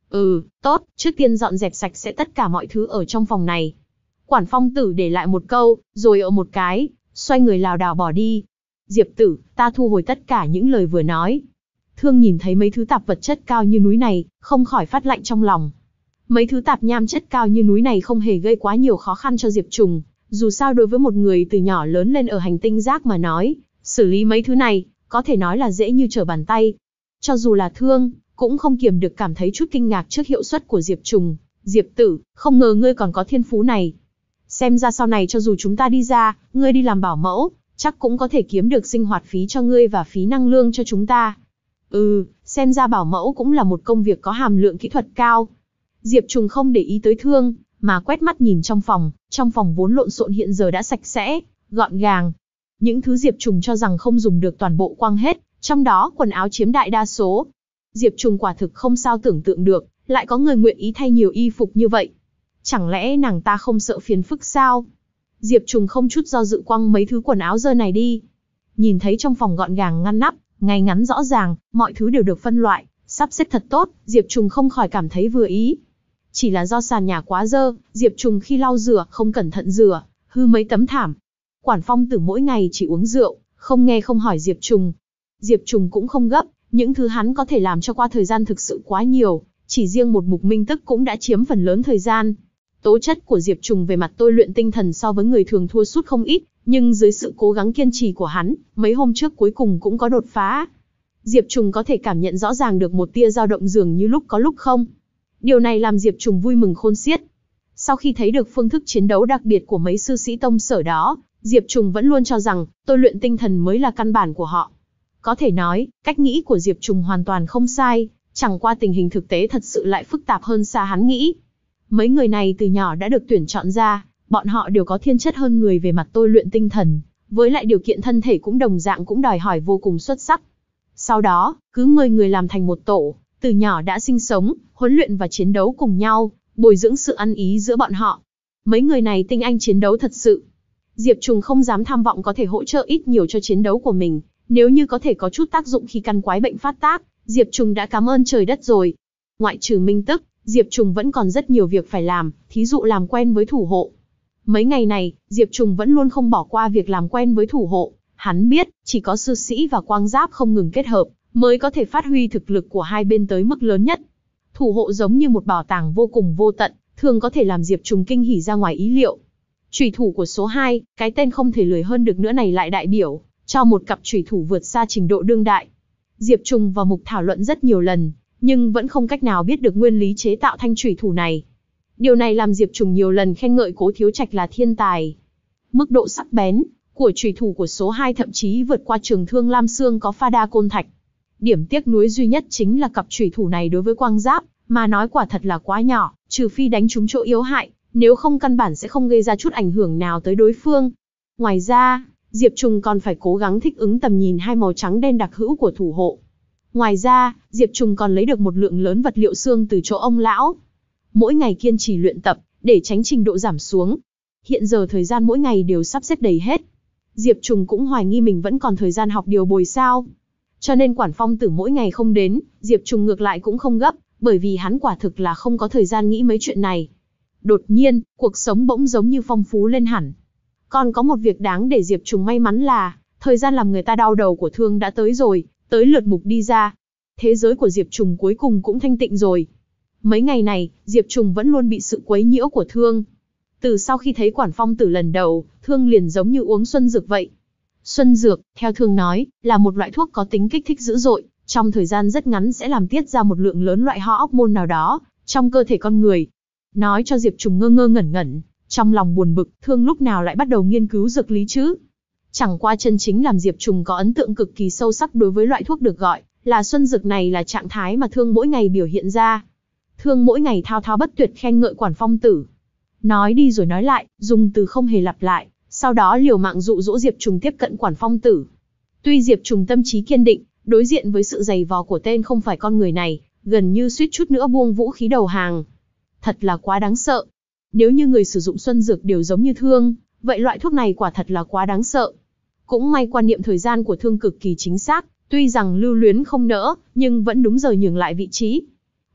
Ừ, tốt, trước tiên dọn dẹp sạch sẽ tất cả mọi thứ ở trong phòng này. Quản Phong Tử để lại một câu, rồi ở một cái, xoay người lảo đảo bỏ đi. Diệp Tử, ta thu hồi tất cả những lời vừa nói. Thương nhìn thấy mấy thứ tạp vật chất cao như núi này, không khỏi phát lạnh trong lòng. Mấy thứ tạp nham chất cao như núi này không hề gây quá nhiều khó khăn cho Diệp Trùng. Dù sao đối với một người từ nhỏ lớn lên ở hành tinh rác mà nói, xử lý mấy thứ này, có thể nói là dễ như trở bàn tay. Cho dù là Thương, cũng không kiềm được cảm thấy chút kinh ngạc trước hiệu suất của Diệp Trùng. Diệp Tử, không ngờ ngươi còn có thiên phú này. Xem ra sau này cho dù chúng ta đi ra, ngươi đi làm bảo mẫu, chắc cũng có thể kiếm được sinh hoạt phí cho ngươi và phí năng lương cho chúng ta. Ừ, xem ra bảo mẫu cũng là một công việc có hàm lượng kỹ thuật cao. Diệp Trùng không để ý tới Thương, mà quét mắt nhìn trong phòng, trong phòng vốn lộn xộn hiện giờ đã sạch sẽ, gọn gàng. Những thứ Diệp Trùng cho rằng không dùng được toàn bộ quăng hết, trong đó quần áo chiếm đại đa số. Diệp Trùng quả thực không sao tưởng tượng được, lại có người nguyện ý thay nhiều y phục như vậy. Chẳng lẽ nàng ta không sợ phiền phức sao? Diệp Trùng không chút do dự quăng mấy thứ quần áo dơ này đi. Nhìn thấy trong phòng gọn gàng ngăn nắp, ngay ngắn rõ ràng, mọi thứ đều được phân loại, sắp xếp thật tốt, Diệp Trùng không khỏi cảm thấy vừa ý. Chỉ là do sàn nhà quá dơ, Diệp Trùng khi lau rửa không cẩn thận rửa, hư mấy tấm thảm. Quản Phong Tử mỗi ngày chỉ uống rượu, không nghe không hỏi Diệp Trùng. Diệp Trùng cũng không gấp, những thứ hắn có thể làm cho qua thời gian thực sự quá nhiều, chỉ riêng một mục minh tức cũng đã chiếm phần lớn thời gian. Tố chất của Diệp Trùng về mặt tôi luyện tinh thần so với người thường thua sút không ít, nhưng dưới sự cố gắng kiên trì của hắn, mấy hôm trước cuối cùng cũng có đột phá. Diệp Trùng có thể cảm nhận rõ ràng được một tia dao động dường như lúc có lúc không. Điều này làm Diệp Trùng vui mừng khôn xiết. Sau khi thấy được phương thức chiến đấu đặc biệt của mấy sư sĩ tông sở đó, Diệp Trùng vẫn luôn cho rằng, tôi luyện tinh thần mới là căn bản của họ. Có thể nói, cách nghĩ của Diệp Trùng hoàn toàn không sai, chẳng qua tình hình thực tế thật sự lại phức tạp hơn xa hắn nghĩ. Mấy người này từ nhỏ đã được tuyển chọn ra, bọn họ đều có thiên chất hơn người về mặt tôi luyện tinh thần, với lại điều kiện thân thể cũng đồng dạng cũng đòi hỏi vô cùng xuất sắc. Sau đó, cứ mười người làm thành một tổ, từ nhỏ đã sinh sống, huấn luyện và chiến đấu cùng nhau, bồi dưỡng sự ăn ý giữa bọn họ. Mấy người này tinh anh chiến đấu thật sự. Diệp Trùng không dám tham vọng có thể hỗ trợ ít nhiều cho chiến đấu của mình, nếu như có thể có chút tác dụng khi căn quái bệnh phát tác, Diệp Trùng đã cảm ơn trời đất rồi. Ngoại trừ minh tức, Diệp Trùng vẫn còn rất nhiều việc phải làm, thí dụ làm quen với thủ hộ. Mấy ngày này, Diệp Trùng vẫn luôn không bỏ qua việc làm quen với thủ hộ. Hắn biết, chỉ có sư sĩ và quang giáp không ngừng kết hợp, mới có thể phát huy thực lực của hai bên tới mức lớn nhất. Thủ hộ giống như một bảo tàng vô cùng vô tận, thường có thể làm Diệp Trùng kinh hỉ ra ngoài ý liệu. Chủy thủ của số hai, cái tên không thể lười hơn được nữa này lại đại biểu cho một cặp chủy thủ vượt xa trình độ đương đại. Diệp Trùng và Mục thảo luận rất nhiều lần, nhưng vẫn không cách nào biết được nguyên lý chế tạo thanh chủy thủ này. Điều này làm Diệp Trùng nhiều lần khen ngợi Cố Thiếu Trạch là thiên tài. Mức độ sắc bén của chủy thủ của số hai thậm chí vượt qua Trường Thương Lam Xương có pha đa côn thạch. Điểm tiếc nuối duy nhất chính là cặp chủy thủ này đối với quang giáp mà nói quả thật là quá nhỏ, trừ phi đánh trúng chỗ yếu hại, nếu không căn bản sẽ không gây ra chút ảnh hưởng nào tới đối phương. Ngoài ra, Diệp Trùng còn phải cố gắng thích ứng tầm nhìn hai màu trắng đen đặc hữu của thủ hộ. Ngoài ra, Diệp Trùng còn lấy được một lượng lớn vật liệu xương từ chỗ ông lão. Mỗi ngày kiên trì luyện tập, để tránh trình độ giảm xuống. Hiện giờ thời gian mỗi ngày đều sắp xếp đầy hết. Diệp Trùng cũng hoài nghi mình vẫn còn thời gian học điều bồi sao. Cho nên Quản Phong Tử mỗi ngày không đến, Diệp Trùng ngược lại cũng không gấp, bởi vì hắn quả thực là không có thời gian nghĩ mấy chuyện này. Đột nhiên, cuộc sống bỗng giống như phong phú lên hẳn. Còn có một việc đáng để Diệp Trùng may mắn là, thời gian làm người ta đau đầu của Thương đã tới rồi, tới lượt Mục đi ra. Thế giới của Diệp Trùng cuối cùng cũng thanh tịnh rồi. Mấy ngày này, Diệp Trùng vẫn luôn bị sự quấy nhiễu của Thương. Từ sau khi thấy Quản Phong Tử lần đầu, Thương liền giống như uống xuân dược vậy. Xuân dược, theo Thương nói, là một loại thuốc có tính kích thích dữ dội, trong thời gian rất ngắn sẽ làm tiết ra một lượng lớn loại hormone nào đó trong cơ thể con người. Nói cho Diệp Trùng ngơ ngơ ngẩn ngẩn, trong lòng buồn bực, Thương lúc nào lại bắt đầu nghiên cứu dược lý chứ? Chẳng qua chân chính làm Diệp Trùng có ấn tượng cực kỳ sâu sắc đối với loại thuốc được gọi là xuân dược này là trạng thái mà Thương mỗi ngày biểu hiện ra. Thương mỗi ngày thao thao bất tuyệt khen ngợi Quản Phong Tử. Nói đi rồi nói lại, dùng từ không hề lặp lại, sau đó liều mạng dụ dỗ Diệp Trùng tiếp cận Quản Phong Tử. Tuy Diệp Trùng tâm trí kiên định, đối diện với sự giày vò của tên không phải con người này, gần như suýt chút nữa buông vũ khí đầu hàng. Thật là quá đáng sợ. Nếu như người sử dụng xuân dược đều giống như Thương, vậy loại thuốc này quả thật là quá đáng sợ. Cũng may quan niệm thời gian của Thương cực kỳ chính xác, tuy rằng lưu luyến không nỡ, nhưng vẫn đúng giờ nhường lại vị trí.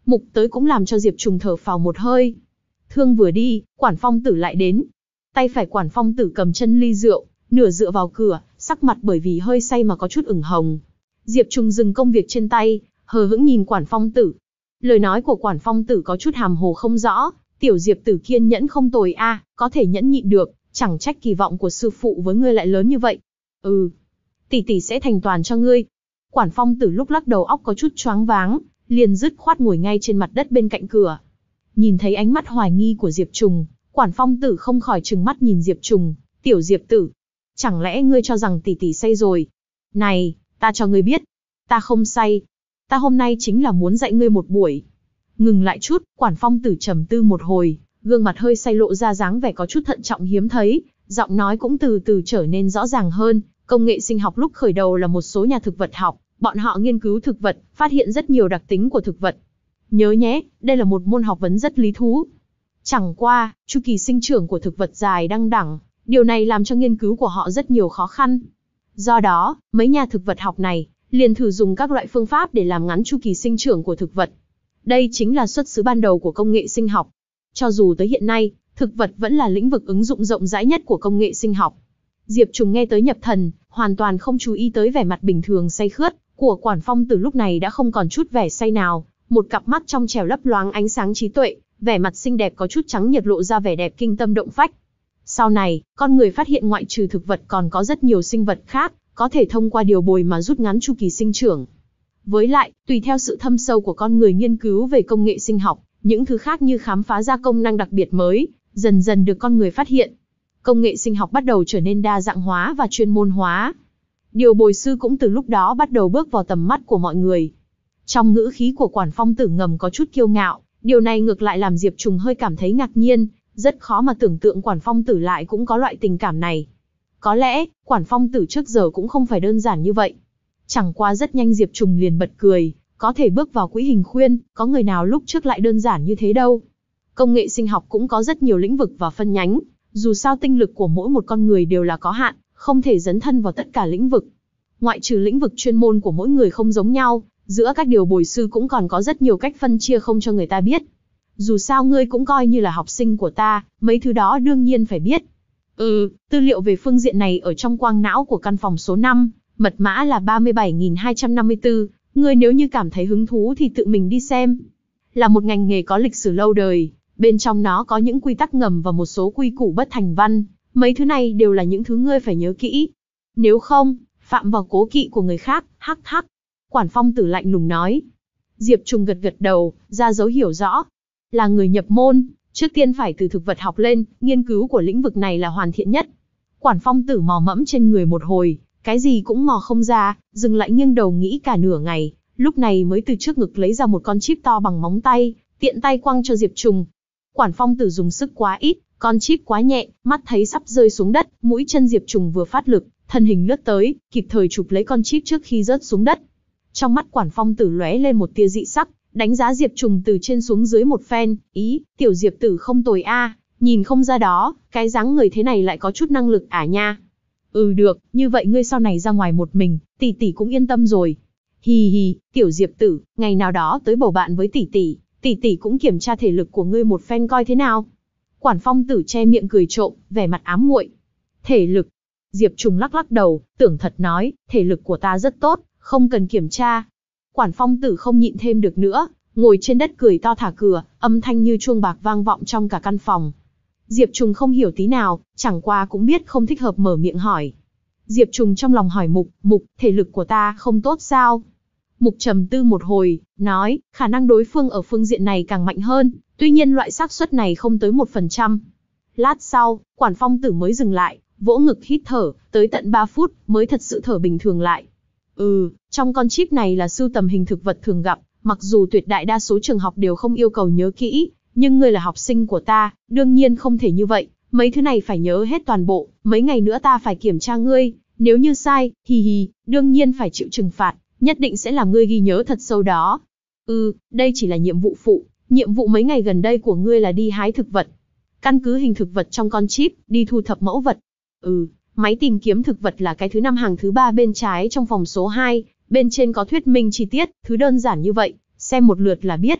Mục tới cũng làm cho Diệp Trùng thở phào một hơi. Thương vừa đi, Quản Phong Tử lại đến. Tay phải Quản Phong Tử cầm chân ly rượu, nửa dựa vào cửa, sắc mặt bởi vì hơi say mà có chút ửng hồng. Diệp Trùng dừng công việc trên tay, hờ hững nhìn Quản Phong Tử. Lời nói của Quản Phong Tử có chút hàm hồ không rõ, tiểu Diệp Tử kiên nhẫn không tồi a, à, có thể nhẫn nhịn được, chẳng trách kỳ vọng của sư phụ với ngươi lại lớn như vậy. Ừ, tỷ tỷ sẽ thành toàn cho ngươi. Quản Phong Tử lúc lắc đầu óc có chút choáng váng, liền dứt khoát ngồi ngay trên mặt đất bên cạnh cửa. Nhìn thấy ánh mắt hoài nghi của Diệp Trùng, Quản Phong Tử không khỏi trừng mắt nhìn Diệp Trùng, tiểu Diệp Tử, chẳng lẽ ngươi cho rằng tỷ tỷ say rồi? Này, ta cho ngươi biết, ta không say. Ta hôm nay chính là muốn dạy ngươi một buổi. Ngừng lại chút, Quản Phong Tử trầm tư một hồi, gương mặt hơi say lộ ra dáng vẻ có chút thận trọng hiếm thấy, giọng nói cũng từ từ trở nên rõ ràng hơn. Công nghệ sinh học lúc khởi đầu là một số nhà thực vật học, bọn họ nghiên cứu thực vật, phát hiện rất nhiều đặc tính của thực vật. Nhớ nhé, đây là một môn học vấn rất lý thú. Chẳng qua, chu kỳ sinh trưởng của thực vật dài đăng đẳng, điều này làm cho nghiên cứu của họ rất nhiều khó khăn. Do đó, mấy nhà thực vật học này liền thử dùng các loại phương pháp để làm ngắn chu kỳ sinh trưởng của thực vật. Đây chính là xuất xứ ban đầu của công nghệ sinh học. Cho dù tới hiện nay, thực vật vẫn là lĩnh vực ứng dụng rộng rãi nhất của công nghệ sinh học. Diệp Trùng nghe tới nhập thần, hoàn toàn không chú ý tới vẻ mặt bình thường say khướt của Quản Phong Tử lúc này đã không còn chút vẻ say nào, một cặp mắt trong trẻo lấp loáng ánh sáng trí tuệ, vẻ mặt xinh đẹp có chút trắng nhợt lộ ra vẻ đẹp kinh tâm động phách. Sau này, con người phát hiện ngoại trừ thực vật còn có rất nhiều sinh vật khác, có thể thông qua điều bồi mà rút ngắn chu kỳ sinh trưởng. Với lại, tùy theo sự thâm sâu của con người nghiên cứu về công nghệ sinh học, những thứ khác như khám phá ra công năng đặc biệt mới, dần dần được con người phát hiện. Công nghệ sinh học bắt đầu trở nên đa dạng hóa và chuyên môn hóa. Điều bồi sư cũng từ lúc đó bắt đầu bước vào tầm mắt của mọi người. Trong ngữ khí của Quản Phong Tử ngầm có chút kiêu ngạo, điều này ngược lại làm Diệp Trùng hơi cảm thấy ngạc nhiên, rất khó mà tưởng tượng Quản Phong Tử lại cũng có loại tình cảm này. Có lẽ, Quản Phong Tử trước giờ cũng không phải đơn giản như vậy. Chẳng qua rất nhanh Diệp Trùng liền bật cười, có thể bước vào quỹ hình khuyên, có người nào lúc trước lại đơn giản như thế đâu. Công nghệ sinh học cũng có rất nhiều lĩnh vực và phân nhánh, dù sao tinh lực của mỗi một con người đều là có hạn, không thể dấn thân vào tất cả lĩnh vực. Ngoại trừ lĩnh vực chuyên môn của mỗi người không giống nhau, giữa các điều bồi sư cũng còn có rất nhiều cách phân chia không cho người ta biết. Dù sao ngươi cũng coi như là học sinh của ta, mấy thứ đó đương nhiên phải biết. Ừ, tư liệu về phương diện này ở trong quang não của căn phòng số năm, mật mã là ba mươi bảy nghìn hai trăm năm mươi tư, ngươi nếu như cảm thấy hứng thú thì tự mình đi xem. Là một ngành nghề có lịch sử lâu đời, bên trong nó có những quy tắc ngầm và một số quy củ bất thành văn, mấy thứ này đều là những thứ ngươi phải nhớ kỹ. Nếu không, phạm vào cố kỵ của người khác, hắc hắc. Quản Phong Tử lạnh lùng nói. Diệp Trùng gật gật đầu, ra dấu hiểu rõ. Là người nhập môn, trước tiên phải từ thực vật học lên, nghiên cứu của lĩnh vực này là hoàn thiện nhất. Quản Phong Tử mò mẫm trên người một hồi, cái gì cũng mò không ra, dừng lại nghiêng đầu nghĩ cả nửa ngày, lúc này mới từ trước ngực lấy ra một con chip to bằng móng tay, tiện tay quăng cho Diệp Trùng. Quản Phong Tử dùng sức quá ít, con chip quá nhẹ, mắt thấy sắp rơi xuống đất, mũi chân Diệp Trùng vừa phát lực, thân hình lướt tới, kịp thời chụp lấy con chip trước khi rớt xuống đất. Trong mắt Quản Phong Tử lóe lên một tia dị sắc, đánh giá Diệp Trùng từ trên xuống dưới một phen, ý, tiểu Diệp Tử không tồi a, nhìn không ra đó, cái dáng người thế này lại có chút năng lực à nha. Ừ được, như vậy ngươi sau này ra ngoài một mình, tỷ tỷ cũng yên tâm rồi. Hì hì, tiểu Diệp Tử, ngày nào đó tới bầu bạn với tỷ tỷ, tỷ tỷ cũng kiểm tra thể lực của ngươi một phen coi thế nào. Quản Phong Tử che miệng cười trộm, vẻ mặt ám muội. Thể lực? Diệp Trùng lắc lắc đầu, tưởng thật nói, thể lực của ta rất tốt, không cần kiểm tra. Quản Phong Tử không nhịn thêm được nữa, ngồi trên đất cười to thả cửa, âm thanh như chuông bạc vang vọng trong cả căn phòng. Diệp Trùng không hiểu tí nào, chẳng qua cũng biết không thích hợp mở miệng hỏi. Diệp Trùng trong lòng hỏi Mục, Mục, thể lực của ta không tốt sao? Mục trầm tư một hồi, nói, khả năng đối phương ở phương diện này càng mạnh hơn, tuy nhiên loại xác suất này không tới một phần trăm. Lát sau, Quản Phong Tử mới dừng lại, vỗ ngực hít thở, tới tận ba phút, mới thật sự thở bình thường lại. Ừ, trong con chip này là sưu tầm hình thực vật thường gặp, mặc dù tuyệt đại đa số trường học đều không yêu cầu nhớ kỹ, nhưng ngươi là học sinh của ta, đương nhiên không thể như vậy, mấy thứ này phải nhớ hết toàn bộ, mấy ngày nữa ta phải kiểm tra ngươi, nếu như sai, hì hì, đương nhiên phải chịu trừng phạt, nhất định sẽ làm ngươi ghi nhớ thật sâu đó. Ừ, đây chỉ là nhiệm vụ phụ, nhiệm vụ mấy ngày gần đây của ngươi là đi hái thực vật. Căn cứ hình thực vật trong con chip, đi thu thập mẫu vật. Ừ, máy tìm kiếm thực vật là cái thứ năm hàng thứ ba bên trái trong phòng số hai, bên trên có thuyết minh chi tiết, thứ đơn giản như vậy, xem một lượt là biết.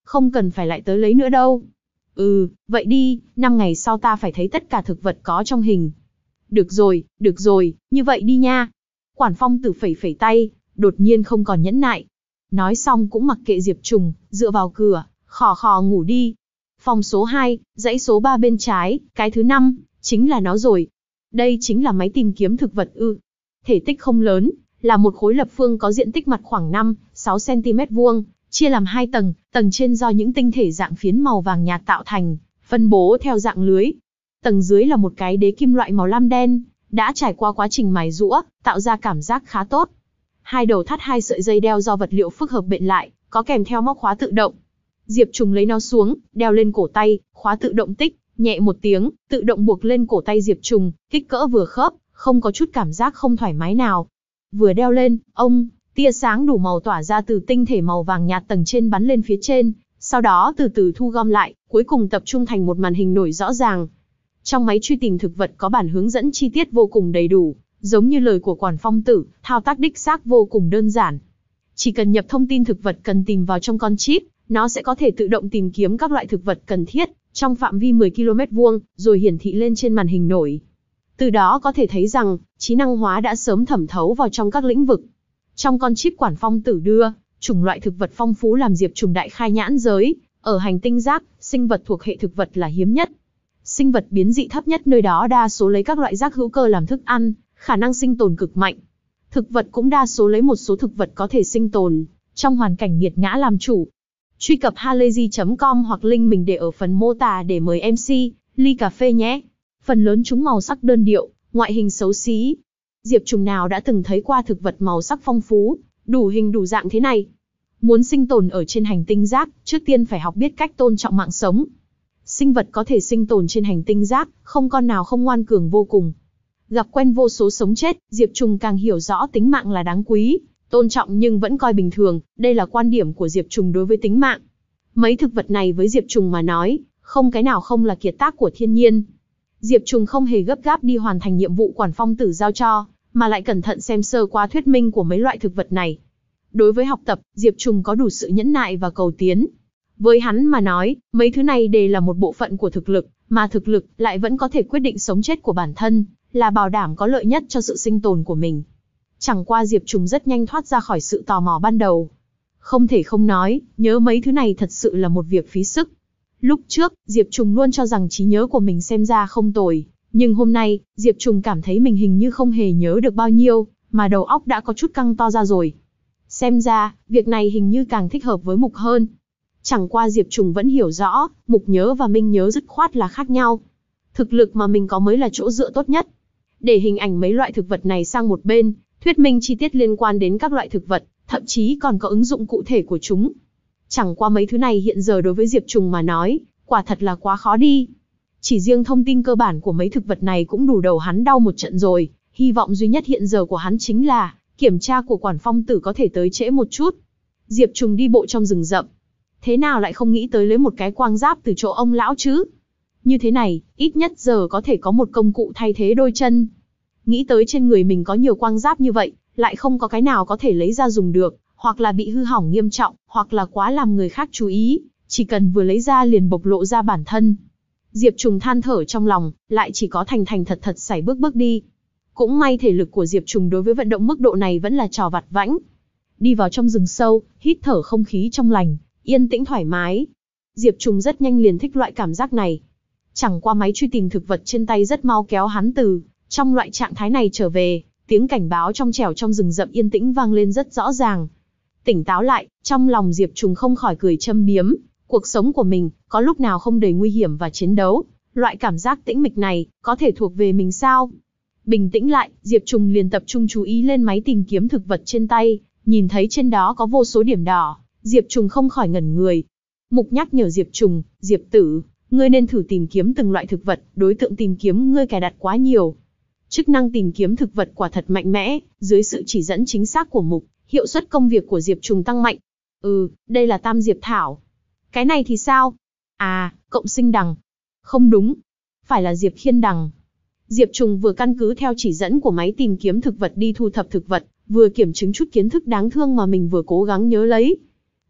Không cần phải lại tới lấy nữa đâu. Ừ, vậy đi, năm ngày sau ta phải thấy tất cả thực vật có trong hình. Được rồi, được rồi, như vậy đi nha. Quản Phong Tử phẩy phẩy tay, đột nhiên không còn nhẫn nại. Nói xong cũng mặc kệ Diệp Trùng, dựa vào cửa, khò khò ngủ đi. Phòng số hai, dãy số ba bên trái, cái thứ năm, chính là nó rồi. Đây chính là máy tìm kiếm thực vật ư. Thể tích không lớn, là một khối lập phương có diện tích mặt khoảng năm, sáu xăng-ti-mét vuông, chia làm hai tầng, tầng trên do những tinh thể dạng phiến màu vàng nhạt tạo thành, phân bố theo dạng lưới. Tầng dưới là một cái đế kim loại màu lam đen, đã trải qua quá trình mài rũa, tạo ra cảm giác khá tốt. Hai đầu thắt hai sợi dây đeo do vật liệu phức hợp bện lại, có kèm theo móc khóa tự động. Diệp Trùng lấy nó xuống, đeo lên cổ tay, khóa tự động tích, nhẹ một tiếng, tự động buộc lên cổ tay Diệp Trùng, kích cỡ vừa khớp, không có chút cảm giác không thoải mái nào. Vừa đeo lên, ông, tia sáng đủ màu tỏa ra từ tinh thể màu vàng nhạt tầng trên bắn lên phía trên, sau đó từ từ thu gom lại, cuối cùng tập trung thành một màn hình nổi rõ ràng. Trong máy truy tìm thực vật có bản hướng dẫn chi tiết vô cùng đầy đủ, giống như lời của Quản Phong Tử, thao tác đích xác vô cùng đơn giản. Chỉ cần nhập thông tin thực vật cần tìm vào trong con chip, nó sẽ có thể tự động tìm kiếm các loại thực vật cần thiết, trong phạm vi mười ki lô mét vuông, rồi hiển thị lên trên màn hình nổi. Từ đó có thể thấy rằng, trí năng hóa đã sớm thẩm thấu vào trong các lĩnh vực. Trong con chip Quản Phong Tử đưa, chủng loại thực vật phong phú làm Diệp Trùng đại khai nhãn giới, ở hành tinh rác, sinh vật thuộc hệ thực vật là hiếm nhất. Sinh vật biến dị thấp nhất nơi đó đa số lấy các loại rác hữu cơ làm thức ăn, khả năng sinh tồn cực mạnh. Thực vật cũng đa số lấy một số thực vật có thể sinh tồn trong hoàn cảnh nghiệt ngã làm chủ. Truy cập halayzi chấm com hoặc link mình để ở phần mô tả để mời em xê, ly cà phê nhé. Phần lớn chúng màu sắc đơn điệu, ngoại hình xấu xí. Diệp Trùng nào đã từng thấy qua thực vật màu sắc phong phú, đủ hình đủ dạng thế này. Muốn sinh tồn ở trên hành tinh rác, trước tiên phải học biết cách tôn trọng mạng sống. Sinh vật có thể sinh tồn trên hành tinh rác, không con nào không ngoan cường vô cùng. Gặp quen vô số sống chết, Diệp Trùng càng hiểu rõ tính mạng là đáng quý, tôn trọng nhưng vẫn coi bình thường, đây là quan điểm của Diệp Trùng đối với tính mạng. Mấy thực vật này với Diệp Trùng mà nói, không cái nào không là kiệt tác của thiên nhiên. Diệp Trùng không hề gấp gáp đi hoàn thành nhiệm vụ Quản Phong Tử giao cho, mà lại cẩn thận xem sơ qua thuyết minh của mấy loại thực vật này. Đối với học tập, Diệp Trùng có đủ sự nhẫn nại và cầu tiến. Với hắn mà nói, mấy thứ này đều là một bộ phận của thực lực, mà thực lực lại vẫn có thể quyết định sống chết của bản thân, là bảo đảm có lợi nhất cho sự sinh tồn của mình. Chẳng qua Diệp Trùng rất nhanh thoát ra khỏi sự tò mò ban đầu. Không thể không nói, nhớ mấy thứ này thật sự là một việc phí sức. Lúc trước, Diệp Trùng luôn cho rằng trí nhớ của mình xem ra không tồi, nhưng hôm nay, Diệp Trùng cảm thấy mình hình như không hề nhớ được bao nhiêu, mà đầu óc đã có chút căng to ra rồi. Xem ra, việc này hình như càng thích hợp với Mục hơn. Chẳng qua Diệp Trùng vẫn hiểu rõ, Mục nhớ và Minh nhớ dứt khoát là khác nhau. Thực lực mà mình có mới là chỗ dựa tốt nhất. Để hình ảnh mấy loại thực vật này sang một bên, thuyết minh chi tiết liên quan đến các loại thực vật, thậm chí còn có ứng dụng cụ thể của chúng. Chẳng qua mấy thứ này hiện giờ đối với Diệp Trùng mà nói, quả thật là quá khó đi. Chỉ riêng thông tin cơ bản của mấy thực vật này cũng đủ đầu hắn đau một trận rồi, hy vọng duy nhất hiện giờ của hắn chính là, kiểm tra của Quản Phong Tử có thể tới trễ một chút. Diệp Trùng đi bộ trong rừng rậm. Thế nào lại không nghĩ tới lấy một cái quang giáp từ chỗ ông lão chứ? Như thế này, ít nhất giờ có thể có một công cụ thay thế đôi chân. Nghĩ tới trên người mình có nhiều quang giáp như vậy, lại không có cái nào có thể lấy ra dùng được, hoặc là bị hư hỏng nghiêm trọng, hoặc là quá làm người khác chú ý, chỉ cần vừa lấy ra liền bộc lộ ra bản thân. Diệp Trùng than thở trong lòng, lại chỉ có thành thành thật thật sải bước bước đi. Cũng may thể lực của Diệp Trùng đối với vận động mức độ này vẫn là trò vặt vãnh. Đi vào trong rừng sâu, hít thở không khí trong lành, yên tĩnh thoải mái. Diệp Trùng rất nhanh liền thích loại cảm giác này. Chẳng qua máy truy tìm thực vật trên tay rất mau kéo hắn từ trong loại trạng thái này trở về, tiếng cảnh báo trong trẻo trong rừng rậm yên tĩnh vang lên rất rõ ràng. Tỉnh táo lại, trong lòng Diệp Trùng không khỏi cười châm biếm, cuộc sống của mình, có lúc nào không đầy nguy hiểm và chiến đấu, loại cảm giác tĩnh mịch này, có thể thuộc về mình sao? Bình tĩnh lại, Diệp Trùng liền tập trung chú ý lên máy tìm kiếm thực vật trên tay, nhìn thấy trên đó có vô số điểm đỏ, Diệp Trùng không khỏi ngẩn người. Mục nhắc nhở Diệp Trùng, Diệp tử, ngươi nên thử tìm kiếm từng loại thực vật, đối tượng tìm kiếm ngươi cài đặt quá nhiều. Chức năng tìm kiếm thực vật quả thật mạnh mẽ, dưới sự chỉ dẫn chính xác của Mục, hiệu suất công việc của Diệp Trùng tăng mạnh. Ừ, đây là Tam Diệp Thảo. Cái này thì sao? À, cộng sinh đằng. Không đúng, phải là Diệp Khiên đằng. Diệp Trùng vừa căn cứ theo chỉ dẫn của máy tìm kiếm thực vật đi thu thập thực vật, vừa kiểm chứng chút kiến thức đáng thương mà mình vừa cố gắng nhớ lấy.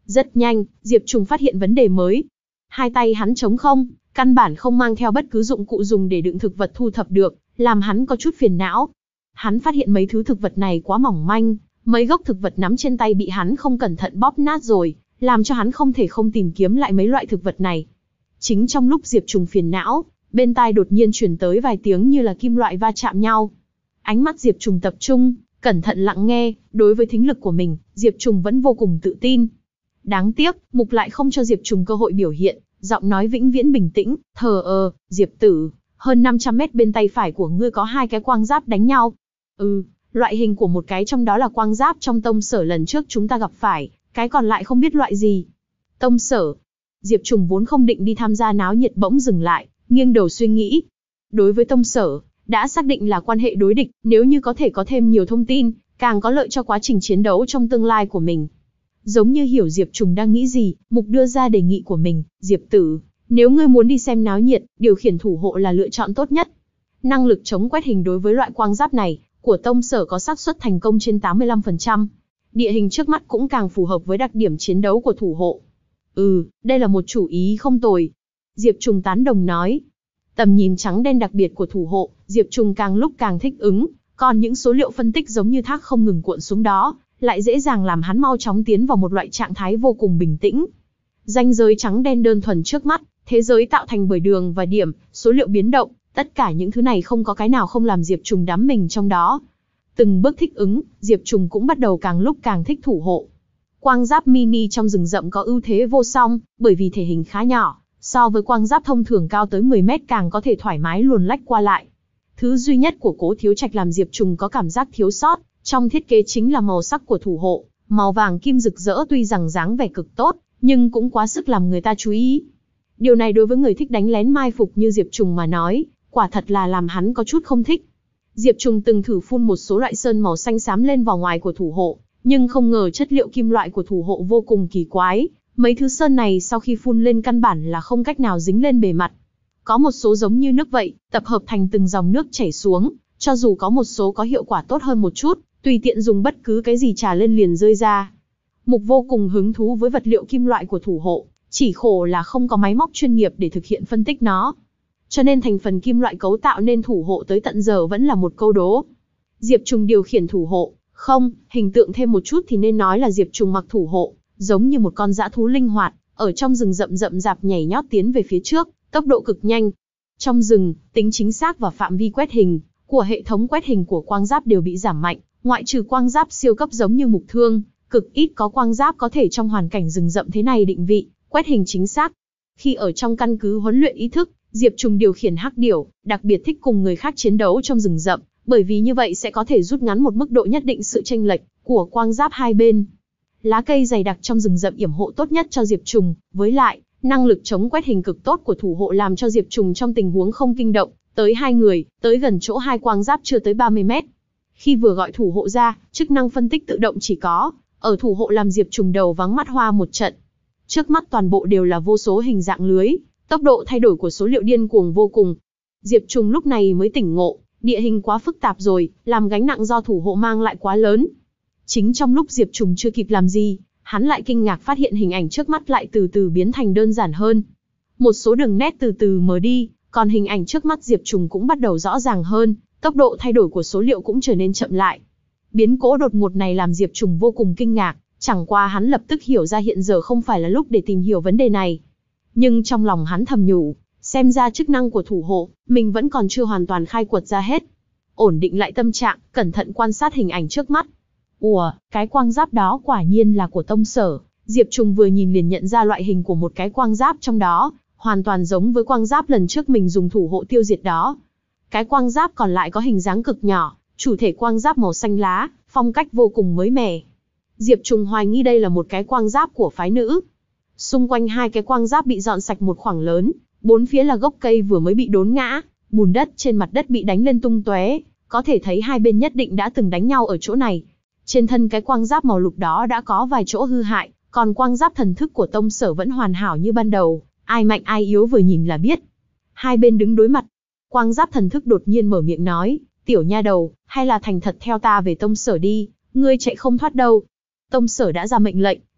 Rất nhanh, Diệp Trùng phát hiện vấn đề mới. Hai tay hắn trống không, căn bản không mang theo bất cứ dụng cụ dùng để đựng thực vật thu thập được, làm hắn có chút phiền não. Hắn phát hiện mấy thứ thực vật này quá mỏng manh, mấy gốc thực vật nắm trên tay bị hắn không cẩn thận bóp nát rồi, làm cho hắn không thể không tìm kiếm lại mấy loại thực vật này. Chính trong lúc Diệp Trùng phiền não, bên tai đột nhiên truyền tới vài tiếng như là kim loại va chạm nhau. Ánh mắt Diệp Trùng tập trung, cẩn thận lặng nghe, đối với thính lực của mình, Diệp Trùng vẫn vô cùng tự tin. Đáng tiếc, Mục lại không cho Diệp Trùng cơ hội biểu hiện, giọng nói vĩnh viễn bình tĩnh, thờ ơ, Diệp tử, hơn năm trăm mét bên tay phải của ngươi có hai cái quang giáp đánh nhau. Ừ, loại hình của một cái trong đó là quang giáp trong tông sở lần trước chúng ta gặp phải, cái còn lại không biết loại gì. Tông sở. Diệp Trùng vốn không định đi tham gia náo nhiệt bỗng dừng lại, nghiêng đầu suy nghĩ. Đối với tông sở, đã xác định là quan hệ đối địch, nếu như có thể có thêm nhiều thông tin, càng có lợi cho quá trình chiến đấu trong tương lai của mình. Giống như hiểu Diệp Trùng đang nghĩ gì, Mục đưa ra đề nghị của mình, Diệp tử, nếu ngươi muốn đi xem náo nhiệt, điều khiển thủ hộ là lựa chọn tốt nhất. Năng lực chống quét hình đối với loại quang giáp này, của tông sở có xác suất thành công trên tám mươi lăm phần trăm. Địa hình trước mắt cũng càng phù hợp với đặc điểm chiến đấu của thủ hộ. Ừ, đây là một chủ ý không tồi. Diệp Trùng tán đồng nói. Tầm nhìn trắng đen đặc biệt của thủ hộ, Diệp Trùng càng lúc càng thích ứng, còn những số liệu phân tích giống như thác không ngừng cuộn xuống đó, lại dễ dàng làm hắn mau chóng tiến vào một loại trạng thái vô cùng bình tĩnh. Ranh giới trắng đen đơn thuần trước mắt, thế giới tạo thành bởi đường và điểm, số liệu biến động, tất cả những thứ này không có cái nào không làm Diệp Trùng đắm mình trong đó. Từng bước thích ứng, Diệp Trùng cũng bắt đầu càng lúc càng thích thủ hộ. Quang giáp mini trong rừng rậm có ưu thế vô song, bởi vì thể hình khá nhỏ, so với quang giáp thông thường cao tới mười mét càng có thể thoải mái luồn lách qua lại. Thứ duy nhất của Cố Thiếu Trạch làm Diệp Trùng có cảm giác thiếu sót, trong thiết kế chính là màu sắc của thủ hộ, màu vàng kim rực rỡ tuy rằng dáng vẻ cực tốt, nhưng cũng quá sức làm người ta chú ý. Điều này đối với người thích đánh lén mai phục như Diệp Trùng mà nói, quả thật là làm hắn có chút không thích. Diệp Trùng từng thử phun một số loại sơn màu xanh xám lên vỏ ngoài của thủ hộ, nhưng không ngờ chất liệu kim loại của thủ hộ vô cùng kỳ quái. Mấy thứ sơn này sau khi phun lên căn bản là không cách nào dính lên bề mặt. Có một số giống như nước vậy, tập hợp thành từng dòng nước chảy xuống, cho dù có một số có hiệu quả tốt hơn một chút, tùy tiện dùng bất cứ cái gì trà lên liền rơi ra. Mục vô cùng hứng thú với vật liệu kim loại của thủ hộ, chỉ khổ là không có máy móc chuyên nghiệp để thực hiện phân tích nó. Cho nên thành phần kim loại cấu tạo nên thủ hộ tới tận giờ vẫn là một câu đố. Diệp Trùng điều khiển thủ hộ, không, hình tượng thêm một chút thì nên nói là Diệp Trùng mặc thủ hộ, giống như một con dã thú linh hoạt, ở trong rừng rậm rậm rạp nhảy nhót tiến về phía trước, tốc độ cực nhanh. Trong rừng, tính chính xác và phạm vi quét hình của hệ thống quét hình của quang giáp đều bị giảm mạnh, ngoại trừ quang giáp siêu cấp giống như Mục Thương, cực ít có quang giáp có thể trong hoàn cảnh rừng rậm thế này định vị, quét hình chính xác. Khi ở trong căn cứ huấn luyện ý thức, Diệp Trùng điều khiển hắc điểu, đặc biệt thích cùng người khác chiến đấu trong rừng rậm, bởi vì như vậy sẽ có thể rút ngắn một mức độ nhất định sự chênh lệch của quang giáp hai bên. Lá cây dày đặc trong rừng rậm yểm hộ tốt nhất cho Diệp Trùng, với lại, năng lực chống quét hình cực tốt của thủ hộ làm cho Diệp Trùng trong tình huống không kinh động, tới hai người, tới gần chỗ hai quang giáp chưa tới ba mươi mét. Khi vừa gọi thủ hộ ra, chức năng phân tích tự động chỉ có, ở thủ hộ làm Diệp Trùng đầu vắng mắt hoa một trận. Trước mắt toàn bộ đều là vô số hình dạng lưới, tốc độ thay đổi của số liệu điên cuồng vô cùng. Diệp Trùng lúc này mới tỉnh ngộ, địa hình quá phức tạp rồi, làm gánh nặng do thủ hộ mang lại quá lớn. Chính trong lúc Diệp Trùng chưa kịp làm gì, hắn lại kinh ngạc phát hiện hình ảnh trước mắt lại từ từ biến thành đơn giản hơn. Một số đường nét từ từ mờ đi, còn hình ảnh trước mắt Diệp Trùng cũng bắt đầu rõ ràng hơn, tốc độ thay đổi của số liệu cũng trở nên chậm lại. Biến cố đột ngột này làm Diệp Trùng vô cùng kinh ngạc, chẳng qua hắn lập tức hiểu ra hiện giờ không phải là lúc để tìm hiểu vấn đề này. Nhưng trong lòng hắn thầm nhủ, xem ra chức năng của thủ hộ, mình vẫn còn chưa hoàn toàn khai quật ra hết. Ổn định lại tâm trạng, cẩn thận quan sát hình ảnh trước mắt. Ủa, cái quang giáp đó quả nhiên là của tông sở. Diệp Trùng vừa nhìn liền nhận ra loại hình của một cái quang giáp trong đó, hoàn toàn giống với quang giáp lần trước mình dùng thủ hộ tiêu diệt đó. Cái quang giáp còn lại có hình dáng cực nhỏ, chủ thể quang giáp màu xanh lá, phong cách vô cùng mới mẻ. Diệp Trùng hoài nghi đây là một cái quang giáp của phái nữ. Xung quanh hai cái quang giáp bị dọn sạch một khoảng lớn, bốn phía là gốc cây vừa mới bị đốn ngã, bùn đất trên mặt đất bị đánh lên tung tóe, có thể thấy hai bên nhất định đã từng đánh nhau ở chỗ này. Trên thân cái quang giáp màu lục đó đã có vài chỗ hư hại, còn quang giáp thần thức của tông sở vẫn hoàn hảo như ban đầu, ai mạnh ai yếu vừa nhìn là biết. Hai bên đứng đối mặt, quang giáp thần thức đột nhiên mở miệng nói, tiểu nha đầu, hay là thành thật theo ta về tông sở đi, ngươi chạy không thoát đâu. Tông sở đã ra mệnh lệnh,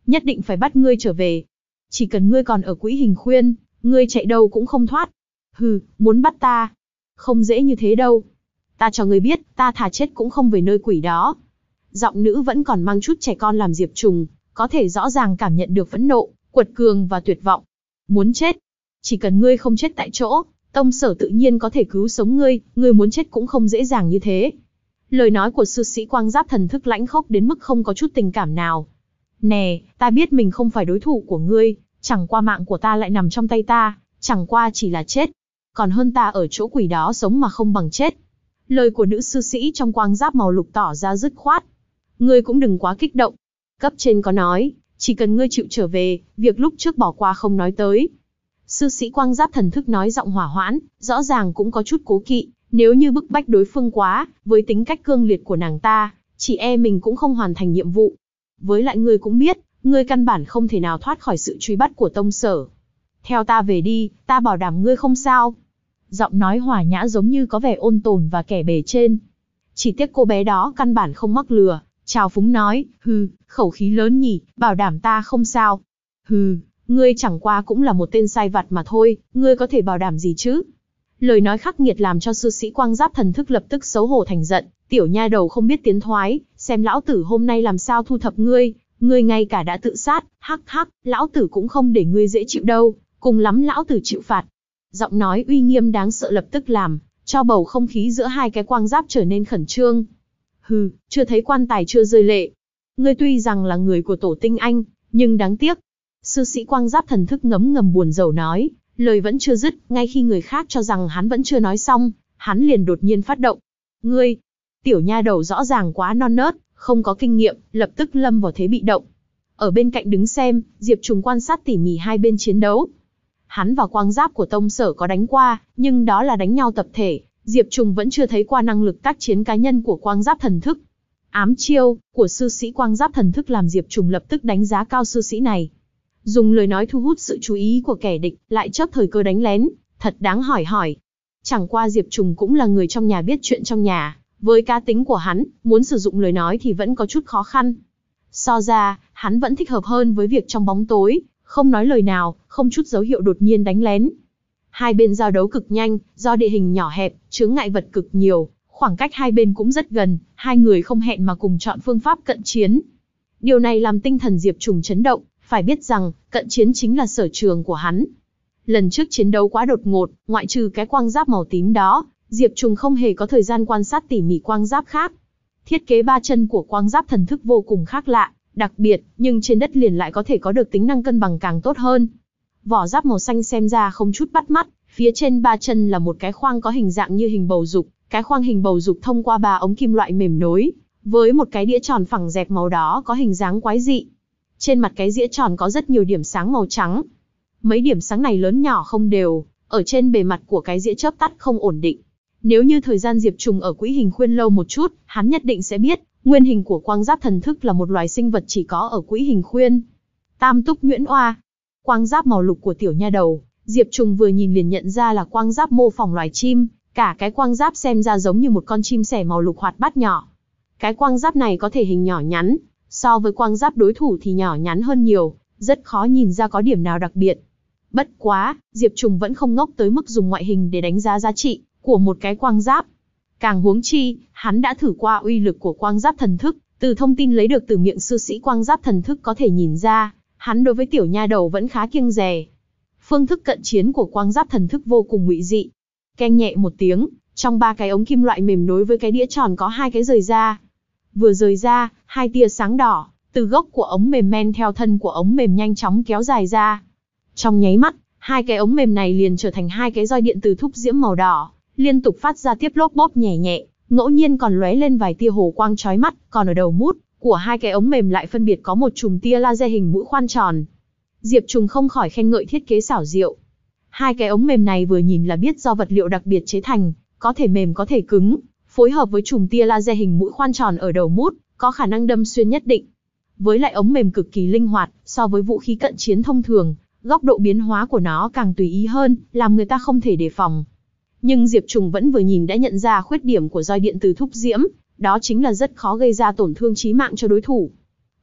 Nhất định phải bắt ngươi trở về. Chỉ cần ngươi còn ở Quỹ Hình Khuyên, ngươi chạy đâu cũng không thoát. Hừ, muốn bắt ta? Không dễ như thế đâu. Ta cho ngươi biết, ta thà chết cũng không về nơi quỷ đó. Giọng nữ vẫn còn mang chút trẻ con làm Diệp Trùng, có thể rõ ràng cảm nhận được phẫn nộ, quật cường và tuyệt vọng. Muốn chết? Chỉ cần ngươi không chết tại chỗ, Tông Sở tự nhiên có thể cứu sống ngươi, ngươi muốn chết cũng không dễ dàng như thế. Lời nói của sư sĩ Quang Giáp thần thức lãnh khốc đến mức không có chút tình cảm nào. Nè, ta biết mình không phải đối thủ của ngươi, chẳng qua mạng của ta lại nằm trong tay ta, chẳng qua chỉ là chết. Còn hơn ta ở chỗ quỷ đó sống mà không bằng chết. Lời của nữ sư sĩ trong quang giáp màu lục tỏ ra dứt khoát. Ngươi cũng đừng quá kích động. Cấp trên có nói, chỉ cần ngươi chịu trở về, việc lúc trước bỏ qua không nói tới. Sư sĩ quang giáp thần thức nói giọng hỏa hoãn, rõ ràng cũng có chút cố kỵ. Nếu như bức bách đối phương quá, với tính cách cương liệt của nàng ta, chỉ e mình cũng không hoàn thành nhiệm vụ. Với lại ngươi cũng biết, ngươi căn bản không thể nào thoát khỏi sự truy bắt của Tông Sở. Theo ta về đi, ta bảo đảm ngươi không sao. Giọng nói hòa nhã giống như có vẻ ôn tồn và kẻ bề trên. Chỉ tiếc cô bé đó căn bản không mắc lừa, trào phúng nói, hừ, khẩu khí lớn nhỉ, bảo đảm ta không sao. Hừ, ngươi chẳng qua cũng là một tên sai vặt mà thôi, ngươi có thể bảo đảm gì chứ? Lời nói khắc nghiệt làm cho sư sĩ Quang Giáp thần thức lập tức xấu hổ thành giận, tiểu nha đầu không biết tiến thoái, xem lão tử hôm nay làm sao thu thập ngươi, ngươi ngay cả đã tự sát, hắc hắc, lão tử cũng không để ngươi dễ chịu đâu, cùng lắm lão tử chịu phạt. Giọng nói uy nghiêm đáng sợ lập tức làm cho bầu không khí giữa hai cái quang giáp trở nên khẩn trương. Hừ, chưa thấy quan tài chưa rơi lệ. Ngươi tuy rằng là người của Tổ Tinh Anh, nhưng đáng tiếc. Sư sĩ Quang Giáp thần thức ngấm ngầm buồn rầu nói, lời vẫn chưa dứt, ngay khi người khác cho rằng hắn vẫn chưa nói xong, hắn liền đột nhiên phát động. Ngươi, tiểu nha đầu rõ ràng quá non nớt, không có kinh nghiệm, lập tức lâm vào thế bị động. Ở bên cạnh đứng xem, Diệp Trùng quan sát tỉ mỉ hai bên chiến đấu. Hắn và quang giáp của Tông Sở có đánh qua, nhưng đó là đánh nhau tập thể, Diệp Trùng vẫn chưa thấy qua năng lực tác chiến cá nhân của quang giáp thần thức. Ám chiêu của sư sĩ quang giáp thần thức làm Diệp Trùng lập tức đánh giá cao sư sĩ này. Dùng lời nói thu hút sự chú ý của kẻ địch, lại chớp thời cơ đánh lén, thật đáng hỏi hỏi. Chẳng qua Diệp Trùng cũng là người trong nhà biết chuyện trong nhà, với cá tính của hắn, muốn sử dụng lời nói thì vẫn có chút khó khăn. So ra, hắn vẫn thích hợp hơn với việc trong bóng tối, không nói lời nào, không chút dấu hiệu đột nhiên đánh lén. Hai bên giao đấu cực nhanh, do địa hình nhỏ hẹp, chướng ngại vật cực nhiều, khoảng cách hai bên cũng rất gần, hai người không hẹn mà cùng chọn phương pháp cận chiến. Điều này làm tinh thần Diệp Trùng chấn động, phải biết rằng, cận chiến chính là sở trường của hắn. Lần trước chiến đấu quá đột ngột, ngoại trừ cái quang giáp màu tím đó, Diệp Trùng không hề có thời gian quan sát tỉ mỉ quang giáp khác. Thiết kế ba chân của quang giáp thần thức vô cùng khác lạ, đặc biệt, nhưng trên đất liền lại có thể có được tính năng cân bằng càng tốt hơn. Vỏ giáp màu xanh xem ra không chút bắt mắt, phía trên ba chân là một cái khoang có hình dạng như hình bầu dục, cái khoang hình bầu dục thông qua ba ống kim loại mềm nối, với một cái đĩa tròn phẳng dẹp màu đỏ có hình dáng quái dị. Trên mặt cái dĩa tròn có rất nhiều điểm sáng màu trắng. Mấy điểm sáng này lớn nhỏ không đều, ở trên bề mặt của cái dĩa chớp tắt không ổn định. Nếu như thời gian Diệp Trùng ở Quỹ Hình Khuyên lâu một chút, hắn nhất định sẽ biết, nguyên hình của quang giáp thần thức là một loài sinh vật chỉ có ở Quỹ Hình Khuyên. Tam túc nhuyễn oa. Quang giáp màu lục của tiểu nha đầu, Diệp Trùng vừa nhìn liền nhận ra là quang giáp mô phỏng loài chim, cả cái quang giáp xem ra giống như một con chim sẻ màu lục hoạt bát nhỏ. Cái quang giáp này có thể hình nhỏ nhắn, so với quang giáp đối thủ thì nhỏ nhắn hơn nhiều, rất khó nhìn ra có điểm nào đặc biệt. Bất quá, Diệp Trùng vẫn không ngốc tới mức dùng ngoại hình để đánh giá giá trị của một cái quang giáp. Càng huống chi, hắn đã thử qua uy lực của quang giáp thần thức, từ thông tin lấy được từ miệng sư sĩ quang giáp thần thức có thể nhìn ra, hắn đối với tiểu nha đầu vẫn khá kiêng dè. Phương thức cận chiến của quang giáp thần thức vô cùng ngụy dị. Keng nhẹ một tiếng, trong ba cái ống kim loại mềm nối với cái đĩa tròn có hai cái rời ra. Vừa rời ra, hai tia sáng đỏ từ gốc của ống mềm men theo thân của ống mềm nhanh chóng kéo dài ra. Trong nháy mắt, hai cái ống mềm này liền trở thành hai cái roi điện từ thúc diễm màu đỏ, liên tục phát ra tiếp lốp bốp nhẹ nhẹ, ngẫu nhiên còn lóe lên vài tia hồ quang chói mắt, còn ở đầu mút của hai cái ống mềm lại phân biệt có một chùm tia laser hình mũi khoan tròn. Diệp Trùng không khỏi khen ngợi thiết kế xảo diệu. Hai cái ống mềm này vừa nhìn là biết do vật liệu đặc biệt chế thành, có thể mềm có thể cứng, phối hợp với chùm tia laser hình mũi khoan tròn ở đầu mút, có khả năng đâm xuyên nhất định. Với lại ống mềm cực kỳ linh hoạt, so với vũ khí cận chiến thông thường, góc độ biến hóa của nó càng tùy ý hơn, làm người ta không thể đề phòng. Nhưng Diệp Trùng vẫn vừa nhìn đã nhận ra khuyết điểm của roi điện từ thúc diễm, đó chính là rất khó gây ra tổn thương chí mạng cho đối thủ.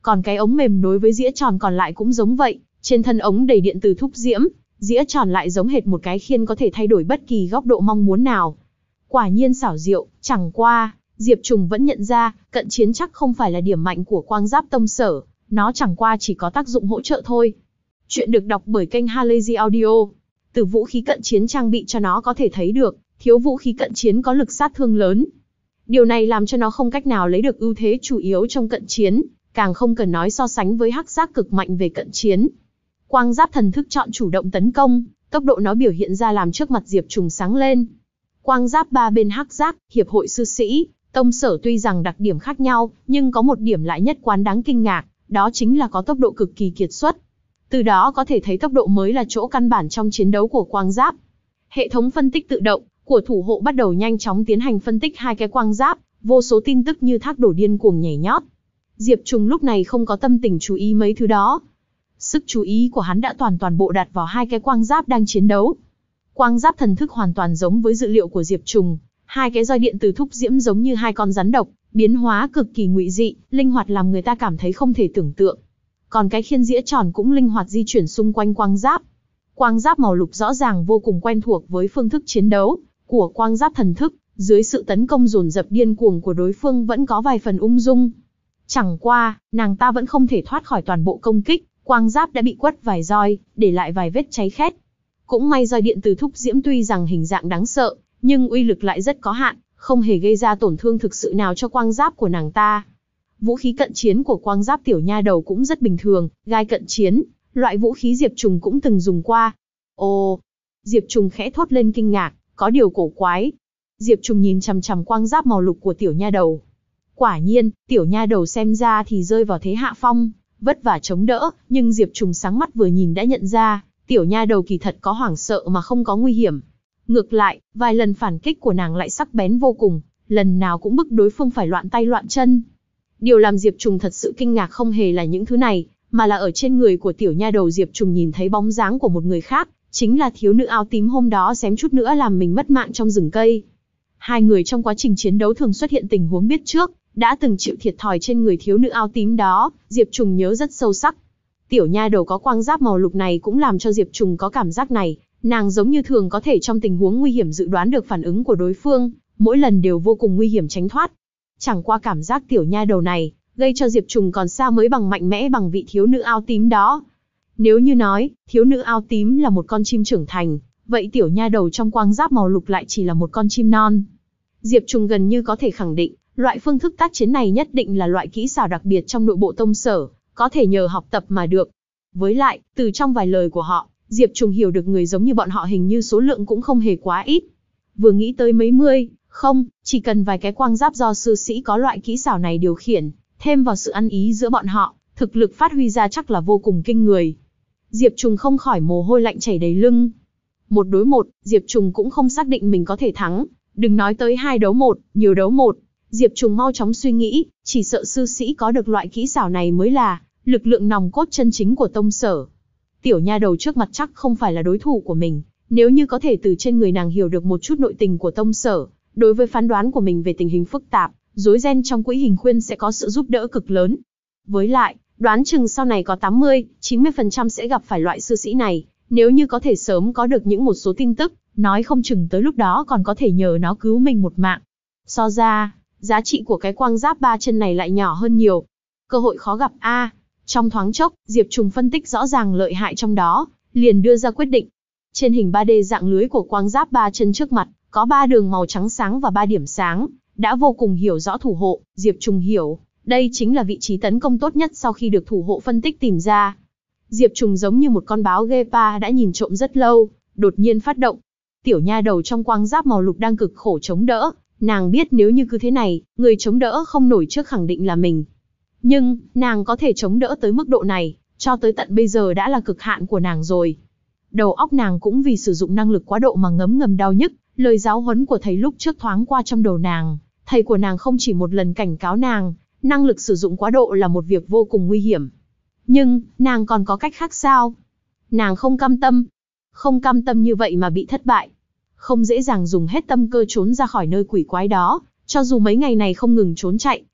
Còn cái ống mềm nối với dĩa tròn còn lại cũng giống vậy, trên thân ống đầy điện từ thúc diễm, dĩa tròn lại giống hệt một cái khiên có thể thay đổi bất kỳ góc độ mong muốn nào. Quả nhiên xảo diệu, chẳng qua, Diệp Trùng vẫn nhận ra, cận chiến chắc không phải là điểm mạnh của quang giáp tông sở, nó chẳng qua chỉ có tác dụng hỗ trợ thôi. Chuyện được đọc bởi kênh Halazy Audio. Từ vũ khí cận chiến trang bị cho nó có thể thấy được, thiếu vũ khí cận chiến có lực sát thương lớn. Điều này làm cho nó không cách nào lấy được ưu thế chủ yếu trong cận chiến, càng không cần nói so sánh với hắc giác cực mạnh về cận chiến. Quang giáp thần thức chọn chủ động tấn công, tốc độ nó biểu hiện ra làm trước mặt Diệp Trùng sáng lên. Quang giáp ba bên hắc giác, hiệp hội sư sĩ, tông sở tuy rằng đặc điểm khác nhau, nhưng có một điểm lại nhất quán đáng kinh ngạc, đó chính là có tốc độ cực kỳ kiệt xuất. Từ đó có thể thấy tốc độ mới là chỗ căn bản trong chiến đấu của quang giáp. Hệ thống phân tích tự động của thủ hộ bắt đầu nhanh chóng tiến hành phân tích hai cái quang giáp, vô số tin tức như thác đổ điên cuồng nhảy nhót. Diệp Trùng lúc này không có tâm tình chú ý mấy thứ đó. Sức chú ý của hắn đã toàn toàn bộ đặt vào hai cái quang giáp đang chiến đấu. Quang giáp thần thức hoàn toàn giống với dự liệu của Diệp Trùng, hai cái roi điện từ thúc diễm giống như hai con rắn độc, biến hóa cực kỳ ngụy dị, linh hoạt làm người ta cảm thấy không thể tưởng tượng. Còn cái khiên dĩa tròn cũng linh hoạt di chuyển xung quanh quang giáp. Quang giáp màu lục rõ ràng vô cùng quen thuộc với phương thức chiến đấu của quang giáp thần thức, dưới sự tấn công dồn dập điên cuồng của đối phương vẫn có vài phần ung dung. Chẳng qua, nàng ta vẫn không thể thoát khỏi toàn bộ công kích, quang giáp đã bị quất vài roi, để lại vài vết cháy khét. Cũng may roi điện từ thúc diễm tuy rằng hình dạng đáng sợ, nhưng uy lực lại rất có hạn, không hề gây ra tổn thương thực sự nào cho quang giáp của nàng ta. Vũ khí cận chiến của quang giáp tiểu nha đầu cũng rất bình thường, gai cận chiến, loại vũ khí Diệp Trùng cũng từng dùng qua. Ồ, Diệp Trùng khẽ thốt lên kinh ngạc, có điều cổ quái. Diệp Trùng nhìn chằm chằm quang giáp màu lục của tiểu nha đầu. Quả nhiên, tiểu nha đầu xem ra thì rơi vào thế hạ phong, vất vả chống đỡ, nhưng Diệp Trùng sáng mắt vừa nhìn đã nhận ra, tiểu nha đầu kỳ thật có hoảng sợ mà không có nguy hiểm. Ngược lại, vài lần phản kích của nàng lại sắc bén vô cùng, lần nào cũng bức đối phương phải loạn tay loạn chân. Điều làm Diệp Trùng thật sự kinh ngạc không hề là những thứ này, mà là ở trên người của tiểu nha đầu Diệp Trùng nhìn thấy bóng dáng của một người khác, chính là thiếu nữ áo tím hôm đó xém chút nữa làm mình mất mạng trong rừng cây. Hai người trong quá trình chiến đấu thường xuất hiện tình huống biết trước, đã từng chịu thiệt thòi trên người thiếu nữ áo tím đó, Diệp Trùng nhớ rất sâu sắc. Tiểu nha đầu có quang giáp màu lục này cũng làm cho Diệp Trùng có cảm giác này, nàng giống như thường có thể trong tình huống nguy hiểm dự đoán được phản ứng của đối phương, mỗi lần đều vô cùng nguy hiểm tránh thoát. Chẳng qua cảm giác tiểu nha đầu này, gây cho Diệp Trùng còn xa mới bằng mạnh mẽ bằng vị thiếu nữ áo tím đó. Nếu như nói, thiếu nữ áo tím là một con chim trưởng thành, vậy tiểu nha đầu trong quang giáp màu lục lại chỉ là một con chim non. Diệp Trùng gần như có thể khẳng định, loại phương thức tác chiến này nhất định là loại kỹ xảo đặc biệt trong nội bộ tông sở, có thể nhờ học tập mà được. Với lại, từ trong vài lời của họ, Diệp Trùng hiểu được người giống như bọn họ hình như số lượng cũng không hề quá ít. Vừa nghĩ tới mấy mươi, không, chỉ cần vài cái quang giáp do sư sĩ có loại kỹ xảo này điều khiển, thêm vào sự ăn ý giữa bọn họ, thực lực phát huy ra chắc là vô cùng kinh người. Diệp Trùng không khỏi mồ hôi lạnh chảy đầy lưng. Một đối một, Diệp Trùng cũng không xác định mình có thể thắng, đừng nói tới hai đấu một, nhiều đấu một. Diệp Trùng mau chóng suy nghĩ, chỉ sợ sư sĩ có được loại kỹ xảo này mới là lực lượng nòng cốt chân chính của tông sở. Tiểu nha đầu trước mặt chắc không phải là đối thủ của mình, nếu như có thể từ trên người nàng hiểu được một chút nội tình của tông sở, đối với phán đoán của mình về tình hình phức tạp, rối ren trong quỹ hình khuyên sẽ có sự giúp đỡ cực lớn. Với lại, đoán chừng sau này có tám mươi, chín mươi phần trăm sẽ gặp phải loại sư sĩ này, nếu như có thể sớm có được những một số tin tức, nói không chừng tới lúc đó còn có thể nhờ nó cứu mình một mạng. So ra, giá trị của cái quang giáp ba chân này lại nhỏ hơn nhiều. Cơ hội khó gặp a. À, trong thoáng chốc, Diệp Trùng phân tích rõ ràng lợi hại trong đó, liền đưa ra quyết định. Trên hình ba D dạng lưới của quang giáp ba chân trước mặt, có ba đường màu trắng sáng và ba điểm sáng, đã vô cùng hiểu rõ thủ hộ, Diệp Trùng hiểu, đây chính là vị trí tấn công tốt nhất sau khi được thủ hộ phân tích tìm ra. Diệp Trùng giống như một con báo Gepa đã nhìn trộm rất lâu, đột nhiên phát động. Tiểu nha đầu trong quang giáp màu lục đang cực khổ chống đỡ, nàng biết nếu như cứ thế này, người chống đỡ không nổi trước khẳng định là mình. Nhưng, nàng có thể chống đỡ tới mức độ này, cho tới tận bây giờ đã là cực hạn của nàng rồi. Đầu óc nàng cũng vì sử dụng năng lực quá độ mà ngấm ngầm đau nhức, lời giáo huấn của thầy lúc trước thoáng qua trong đầu nàng. Thầy của nàng không chỉ một lần cảnh cáo nàng, năng lực sử dụng quá độ là một việc vô cùng nguy hiểm. Nhưng, nàng còn có cách khác sao? Nàng không cam tâm. Không cam tâm như vậy mà bị thất bại. Không dễ dàng dùng hết tâm cơ trốn ra khỏi nơi quỷ quái đó, cho dù mấy ngày này không ngừng trốn chạy,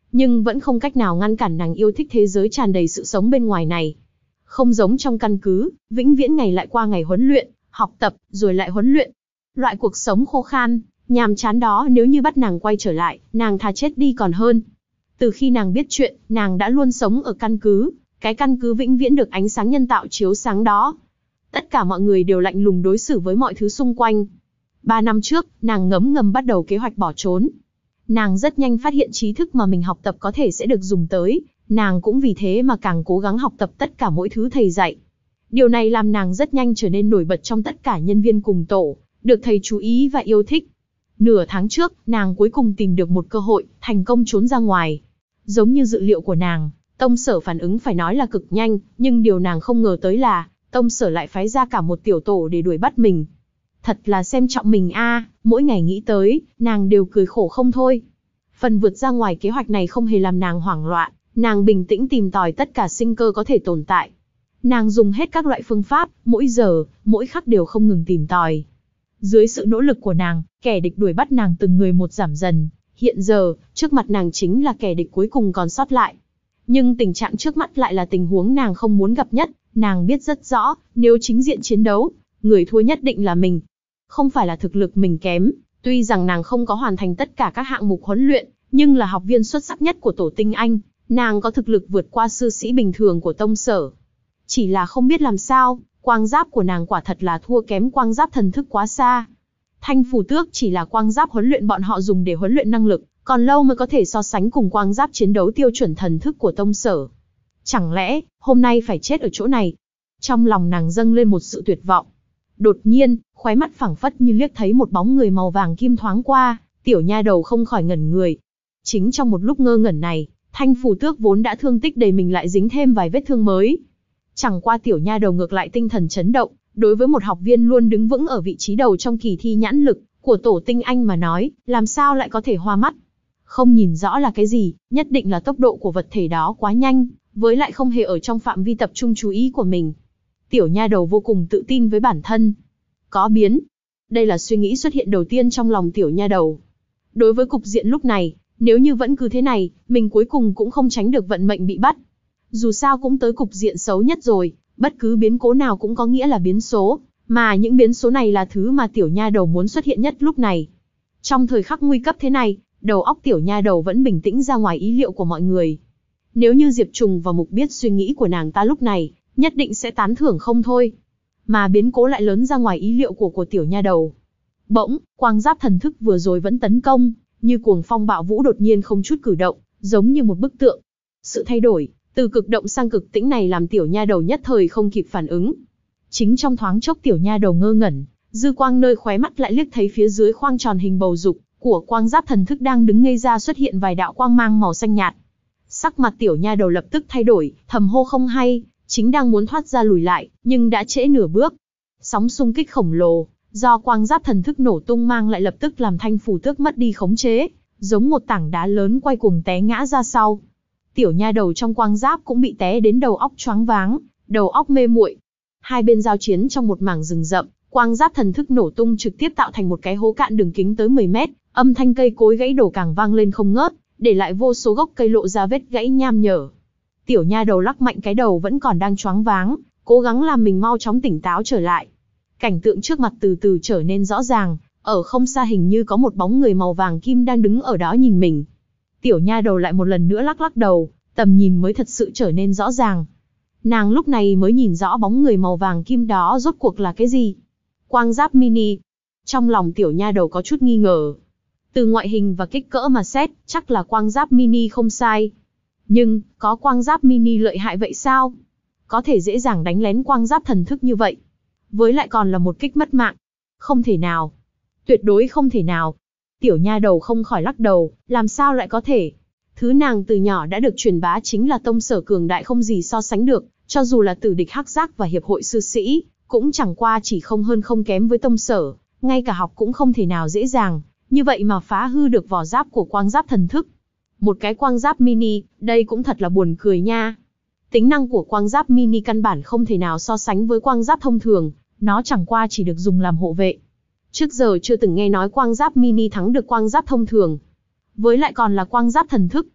nhưng vẫn không cách nào ngăn cản nàng yêu thích thế giới tràn đầy sự sống bên ngoài này. Không giống trong căn cứ, vĩnh viễn ngày lại qua ngày huấn luyện, học tập, rồi lại huấn luyện. Loại cuộc sống khô khan, nhàm chán đó nếu như bắt nàng quay trở lại, nàng thà chết đi còn hơn. Từ khi nàng biết chuyện, nàng đã luôn sống ở căn cứ, cái căn cứ vĩnh viễn được ánh sáng nhân tạo chiếu sáng đó. Tất cả mọi người đều lạnh lùng đối xử với mọi thứ xung quanh. Ba năm trước, nàng ngấm ngầm bắt đầu kế hoạch bỏ trốn. Nàng rất nhanh phát hiện trí thức mà mình học tập có thể sẽ được dùng tới, nàng cũng vì thế mà càng cố gắng học tập tất cả mỗi thứ thầy dạy. Điều này làm nàng rất nhanh trở nên nổi bật trong tất cả nhân viên cùng tổ, được thầy chú ý và yêu thích. Nửa tháng trước, nàng cuối cùng tìm được một cơ hội, thành công trốn ra ngoài. Giống như dự liệu của nàng, Tông Sở phản ứng phải nói là cực nhanh, nhưng điều nàng không ngờ tới là, Tông Sở lại phái ra cả một tiểu tổ để đuổi bắt mình. Thật là xem trọng mình a, mỗi ngày nghĩ tới, nàng đều cười khổ không thôi. Phần vượt ra ngoài kế hoạch này không hề làm nàng hoảng loạn, nàng bình tĩnh tìm tòi tất cả sinh cơ có thể tồn tại. Nàng dùng hết các loại phương pháp, mỗi giờ, mỗi khắc đều không ngừng tìm tòi. Dưới sự nỗ lực của nàng, kẻ địch đuổi bắt nàng từng người một giảm dần. Hiện giờ, trước mặt nàng chính là kẻ địch cuối cùng còn sót lại. Nhưng tình trạng trước mắt lại là tình huống nàng không muốn gặp nhất. Nàng biết rất rõ, nếu chính diện chiến đấu, người thua nhất định là mình. Không phải là thực lực mình kém, tuy rằng nàng không có hoàn thành tất cả các hạng mục huấn luyện, nhưng là học viên xuất sắc nhất của tổ tinh Anh, nàng có thực lực vượt qua sư sĩ bình thường của Tông Sở. Chỉ là không biết làm sao, quang giáp của nàng quả thật là thua kém quang giáp thần thức quá xa. Thanh phù tước chỉ là quang giáp huấn luyện bọn họ dùng để huấn luyện năng lực, còn lâu mới có thể so sánh cùng quang giáp chiến đấu tiêu chuẩn thần thức của Tông Sở. Chẳng lẽ, hôm nay phải chết ở chỗ này? Trong lòng nàng dâng lên một sự tuyệt vọng. Đột nhiên, khóe mắt phảng phất như liếc thấy một bóng người màu vàng kim thoáng qua, tiểu nha đầu không khỏi ngẩn người. Chính trong một lúc ngơ ngẩn này, thanh phù tước vốn đã thương tích đầy mình lại dính thêm vài vết thương mới. Chẳng qua tiểu nha đầu ngược lại tinh thần chấn động, đối với một học viên luôn đứng vững ở vị trí đầu trong kỳ thi nhãn lực của tổ tinh Anh mà nói, làm sao lại có thể hoa mắt. Không nhìn rõ là cái gì, nhất định là tốc độ của vật thể đó quá nhanh, với lại không hề ở trong phạm vi tập trung chú ý của mình. Tiểu nha đầu vô cùng tự tin với bản thân. Có biến. Đây là suy nghĩ xuất hiện đầu tiên trong lòng tiểu nha đầu. Đối với cục diện lúc này, nếu như vẫn cứ thế này, mình cuối cùng cũng không tránh được vận mệnh bị bắt. Dù sao cũng tới cục diện xấu nhất rồi, bất cứ biến cố nào cũng có nghĩa là biến số, mà những biến số này là thứ mà tiểu nha đầu muốn xuất hiện nhất lúc này. Trong thời khắc nguy cấp thế này, đầu óc tiểu nha đầu vẫn bình tĩnh ra ngoài ý liệu của mọi người. Nếu như Diệp Trùng và Mục biết suy nghĩ của nàng ta lúc này, nhất định sẽ tán thưởng không thôi. Mà biến cố lại lớn ra ngoài ý liệu của của tiểu nha đầu. Bỗng, quang giáp thần thức vừa rồi vẫn tấn công, như cuồng phong bạo vũ đột nhiên không chút cử động, giống như một bức tượng. Sự thay đổi, từ cực động sang cực tĩnh này làm tiểu nha đầu nhất thời không kịp phản ứng. Chính trong thoáng chốc tiểu nha đầu ngơ ngẩn, dư quang nơi khóe mắt lại liếc thấy phía dưới khoang tròn hình bầu dục của quang giáp thần thức đang đứng ngây ra xuất hiện vài đạo quang mang màu xanh nhạt. Sắc mặt tiểu nha đầu lập tức thay đổi, thầm hô không hay, chính đang muốn thoát ra lùi lại, nhưng đã trễ nửa bước. Sóng xung kích khổng lồ, do quang giáp thần thức nổ tung mang lại lập tức làm thanh phù tước mất đi khống chế, giống một tảng đá lớn quay cuồng té ngã ra sau. Tiểu nha đầu trong quang giáp cũng bị té đến đầu óc choáng váng, đầu óc mê muội. Hai bên giao chiến trong một mảng rừng rậm, quang giáp thần thức nổ tung trực tiếp tạo thành một cái hố cạn đường kính tới mười mét, âm thanh cây cối gãy đổ càng vang lên không ngớt, để lại vô số gốc cây lộ ra vết gãy nham nhở. Tiểu nha đầu lắc mạnh cái đầu vẫn còn đang choáng váng, cố gắng làm mình mau chóng tỉnh táo trở lại. Cảnh tượng trước mặt từ từ trở nên rõ ràng, ở không xa hình như có một bóng người màu vàng kim đang đứng ở đó nhìn mình. Tiểu nha đầu lại một lần nữa lắc lắc đầu, tầm nhìn mới thật sự trở nên rõ ràng. Nàng lúc này mới nhìn rõ bóng người màu vàng kim đó rốt cuộc là cái gì. Quang giáp mini. Trong lòng tiểu nha đầu có chút nghi ngờ. Từ ngoại hình và kích cỡ mà xét, chắc là quang giáp mini không sai. Nhưng, có quang giáp mini lợi hại vậy sao? Có thể dễ dàng đánh lén quang giáp thần thức như vậy. Với lại còn là một kích mất mạng. Không thể nào. Tuyệt đối không thể nào. Tiểu nha đầu không khỏi lắc đầu, làm sao lại có thể? Thứ nàng từ nhỏ đã được truyền bá chính là tông sở cường đại không gì so sánh được, cho dù là tử địch hắc giác và hiệp hội sư sĩ, cũng chẳng qua chỉ không hơn không kém với tông sở, ngay cả học cũng không thể nào dễ dàng, như vậy mà phá hư được vỏ giáp của quang giáp thần thức. Một cái quang giáp mini, đây cũng thật là buồn cười nha. Tính năng của quang giáp mini căn bản không thể nào so sánh với quang giáp thông thường, nó chẳng qua chỉ được dùng làm hộ vệ. Trước giờ chưa từng nghe nói quang giáp mini thắng được quang giáp thông thường. Với lại còn là quang giáp thần thức.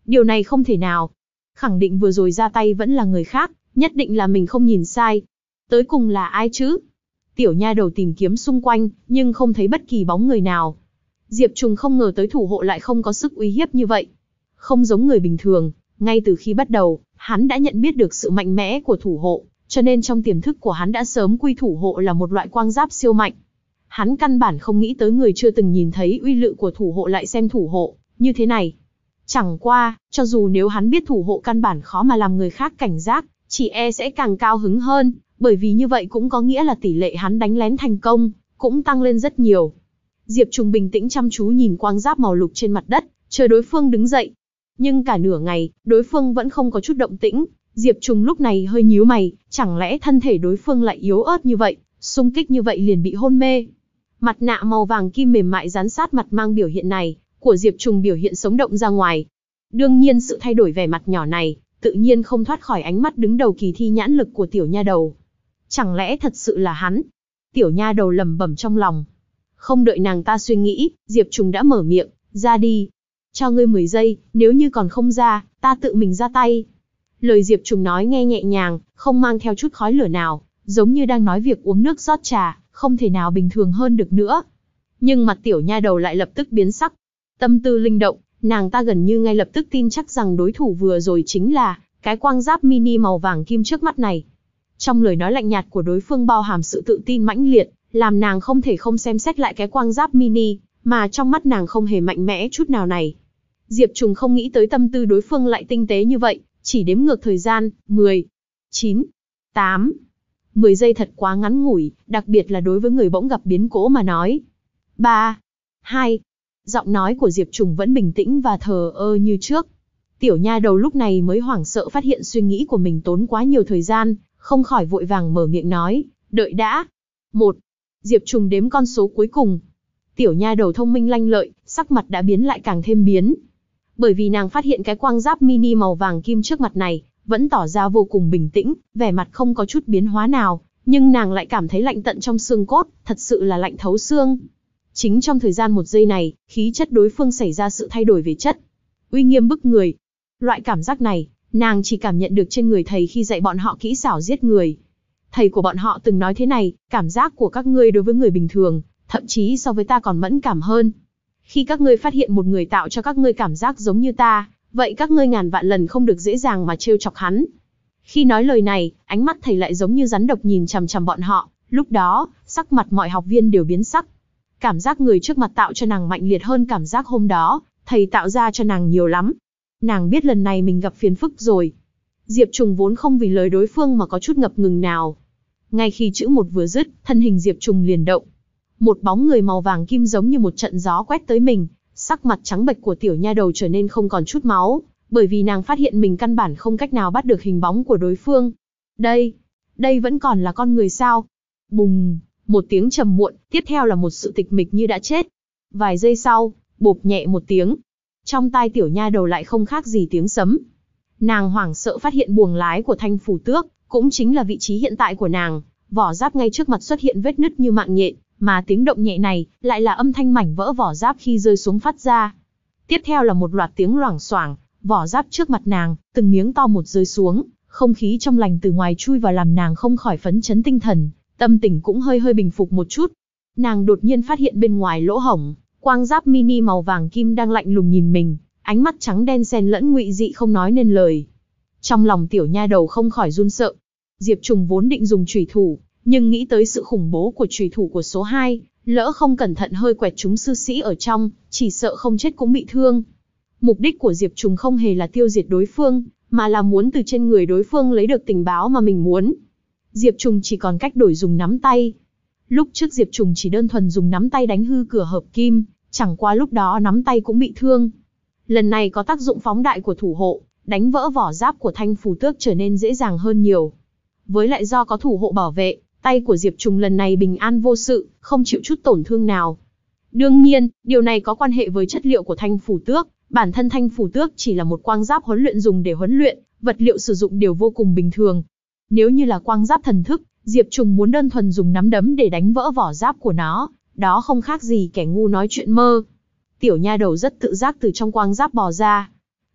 Điều này không thể nào. Khẳng định vừa rồi ra tay vẫn là người khác, nhất định là mình không nhìn sai. Tới cùng là ai chứ? Tiểu nha đầu tìm kiếm xung quanh, nhưng không thấy bất kỳ bóng người nào. Diệp Trùng không ngờ tới thủ hộ lại không có sức uy hiếp như vậy. Không giống người bình thường, ngay từ khi bắt đầu, hắn đã nhận biết được sự mạnh mẽ của thủ hộ, cho nên trong tiềm thức của hắn đã sớm quy thủ hộ là một loại quang giáp siêu mạnh. Hắn căn bản không nghĩ tới người chưa từng nhìn thấy uy lực của thủ hộ lại xem thủ hộ như thế này. Chẳng qua, cho dù nếu hắn biết thủ hộ căn bản khó mà làm người khác cảnh giác, chỉ e sẽ càng cao hứng hơn, bởi vì như vậy cũng có nghĩa là tỷ lệ hắn đánh lén thành công cũng tăng lên rất nhiều. Diệp Trùng bình tĩnh chăm chú nhìn quang giáp màu lục trên mặt đất, chờ đối phương đứng dậy. Nhưng cả nửa ngày, đối phương vẫn không có chút động tĩnh. Diệp Trùng lúc này hơi nhíu mày, chẳng lẽ thân thể đối phương lại yếu ớt như vậy, xung kích như vậy liền bị hôn mê. Mặt nạ màu vàng kim mềm mại dán sát mặt mang biểu hiện này của Diệp Trùng biểu hiện sống động ra ngoài. Đương nhiên sự thay đổi vẻ mặt nhỏ này, tự nhiên không thoát khỏi ánh mắt đứng đầu kỳ thi nhãn lực của tiểu nha đầu. Chẳng lẽ thật sự là hắn? Tiểu nha đầu lẩm bẩm trong lòng. Không đợi nàng ta suy nghĩ, Diệp Trùng đã mở miệng, ra đi. Cho ngươi mười giây, nếu như còn không ra, ta tự mình ra tay. Lời Diệp Trùng nói nghe nhẹ nhàng, không mang theo chút khói lửa nào, giống như đang nói việc uống nước rót trà, không thể nào bình thường hơn được nữa. Nhưng mặt tiểu nha đầu lại lập tức biến sắc. Tâm tư linh động, nàng ta gần như ngay lập tức tin chắc rằng đối thủ vừa rồi chính là cái quang giáp mini màu vàng kim trước mắt này. Trong lời nói lạnh nhạt của đối phương bao hàm sự tự tin mãnh liệt, làm nàng không thể không xem xét lại cái quang giáp mini, mà trong mắt nàng không hề mạnh mẽ chút nào này. Diệp Trùng không nghĩ tới tâm tư đối phương lại tinh tế như vậy, chỉ đếm ngược thời gian, mười, chín, tám, mười giây thật quá ngắn ngủi, đặc biệt là đối với người bỗng gặp biến cố mà nói. ba, hai, giọng nói của Diệp Trùng vẫn bình tĩnh và thờ ơ như trước. Tiểu nha đầu lúc này mới hoảng sợ phát hiện suy nghĩ của mình tốn quá nhiều thời gian, không khỏi vội vàng mở miệng nói, đợi đã. Một. Diệp Trùng đếm con số cuối cùng. Tiểu nha đầu thông minh lanh lợi, sắc mặt đã biến lại càng thêm biến. Bởi vì nàng phát hiện cái quang giáp mini màu vàng kim trước mặt này, vẫn tỏ ra vô cùng bình tĩnh, vẻ mặt không có chút biến hóa nào, nhưng nàng lại cảm thấy lạnh tận trong xương cốt, thật sự là lạnh thấu xương. Chính trong thời gian một giây này, khí chất đối phương xảy ra sự thay đổi về chất. Uy nghiêm bức người. Loại cảm giác này, nàng chỉ cảm nhận được trên người thầy khi dạy bọn họ kỹ xảo giết người. Thầy của bọn họ từng nói thế này, cảm giác của các ngươi đối với người bình thường, thậm chí so với ta còn mẫn cảm hơn. Khi các ngươi phát hiện một người tạo cho các ngươi cảm giác giống như ta, vậy các ngươi ngàn vạn lần không được dễ dàng mà trêu chọc hắn. Khi nói lời này, ánh mắt thầy lại giống như rắn độc nhìn chằm chằm bọn họ, lúc đó, sắc mặt mọi học viên đều biến sắc. Cảm giác người trước mặt tạo cho nàng mạnh liệt hơn cảm giác hôm đó, thầy tạo ra cho nàng nhiều lắm. Nàng biết lần này mình gặp phiền phức rồi. Diệp Trùng vốn không vì lời đối phương mà có chút ngập ngừng nào. Ngay khi chữ một vừa dứt, thân hình Diệp Trùng liền động. Một bóng người màu vàng kim giống như một trận gió quét tới mình, sắc mặt trắng bệch của tiểu nha đầu trở nên không còn chút máu, bởi vì nàng phát hiện mình căn bản không cách nào bắt được hình bóng của đối phương. Đây, đây vẫn còn là con người sao? Bùng, một tiếng trầm muộn, tiếp theo là một sự tịch mịch như đã chết. Vài giây sau, bộp nhẹ một tiếng. Trong tai tiểu nha đầu lại không khác gì tiếng sấm. Nàng hoảng sợ phát hiện buồng lái của thanh phủ tước, cũng chính là vị trí hiện tại của nàng, vỏ giáp ngay trước mặt xuất hiện vết nứt như mạng nhện, mà tiếng động nhẹ này lại là âm thanh mảnh vỡ vỏ giáp khi rơi xuống phát ra. Tiếp theo là một loạt tiếng loảng xoảng, vỏ giáp trước mặt nàng, từng miếng to một rơi xuống, không khí trong lành từ ngoài chui vào làm nàng không khỏi phấn chấn tinh thần, tâm tình cũng hơi hơi bình phục một chút. Nàng đột nhiên phát hiện bên ngoài lỗ hổng, quang giáp mini màu vàng kim đang lạnh lùng nhìn mình, ánh mắt trắng đen xen lẫn ngụy dị không nói nên lời. Trong lòng tiểu nha đầu không khỏi run sợ. Diệp Trùng vốn định dùng chùy thủ, nhưng nghĩ tới sự khủng bố của chùy thủ của số hai, lỡ không cẩn thận hơi quẹt trúng sư sĩ ở trong, chỉ sợ không chết cũng bị thương. Mục đích của Diệp Trùng không hề là tiêu diệt đối phương, mà là muốn từ trên người đối phương lấy được tình báo mà mình muốn. Diệp Trùng chỉ còn cách đổi dùng nắm tay. Lúc trước Diệp Trùng chỉ đơn thuần dùng nắm tay đánh hư cửa hợp kim, chẳng qua lúc đó nắm tay cũng bị thương. Lần này có tác dụng phóng đại của thủ hộ, đánh vỡ vỏ giáp của thanh phù tước trở nên dễ dàng hơn nhiều. Với lại do có thủ hộ bảo vệ, tay của Diệp Trùng lần này bình an vô sự, không chịu chút tổn thương nào. Đương nhiên, điều này có quan hệ với chất liệu của thanh phù tước. Bản thân thanh phù tước chỉ là một quang giáp huấn luyện dùng để huấn luyện, vật liệu sử dụng đều vô cùng bình thường. Nếu như là quang giáp thần thức, Diệp Trùng muốn đơn thuần dùng nắm đấm để đánh vỡ vỏ giáp của nó, đó không khác gì kẻ ngu nói chuyện mơ. Tiểu nha đầu rất tự giác từ trong quang giáp bò ra.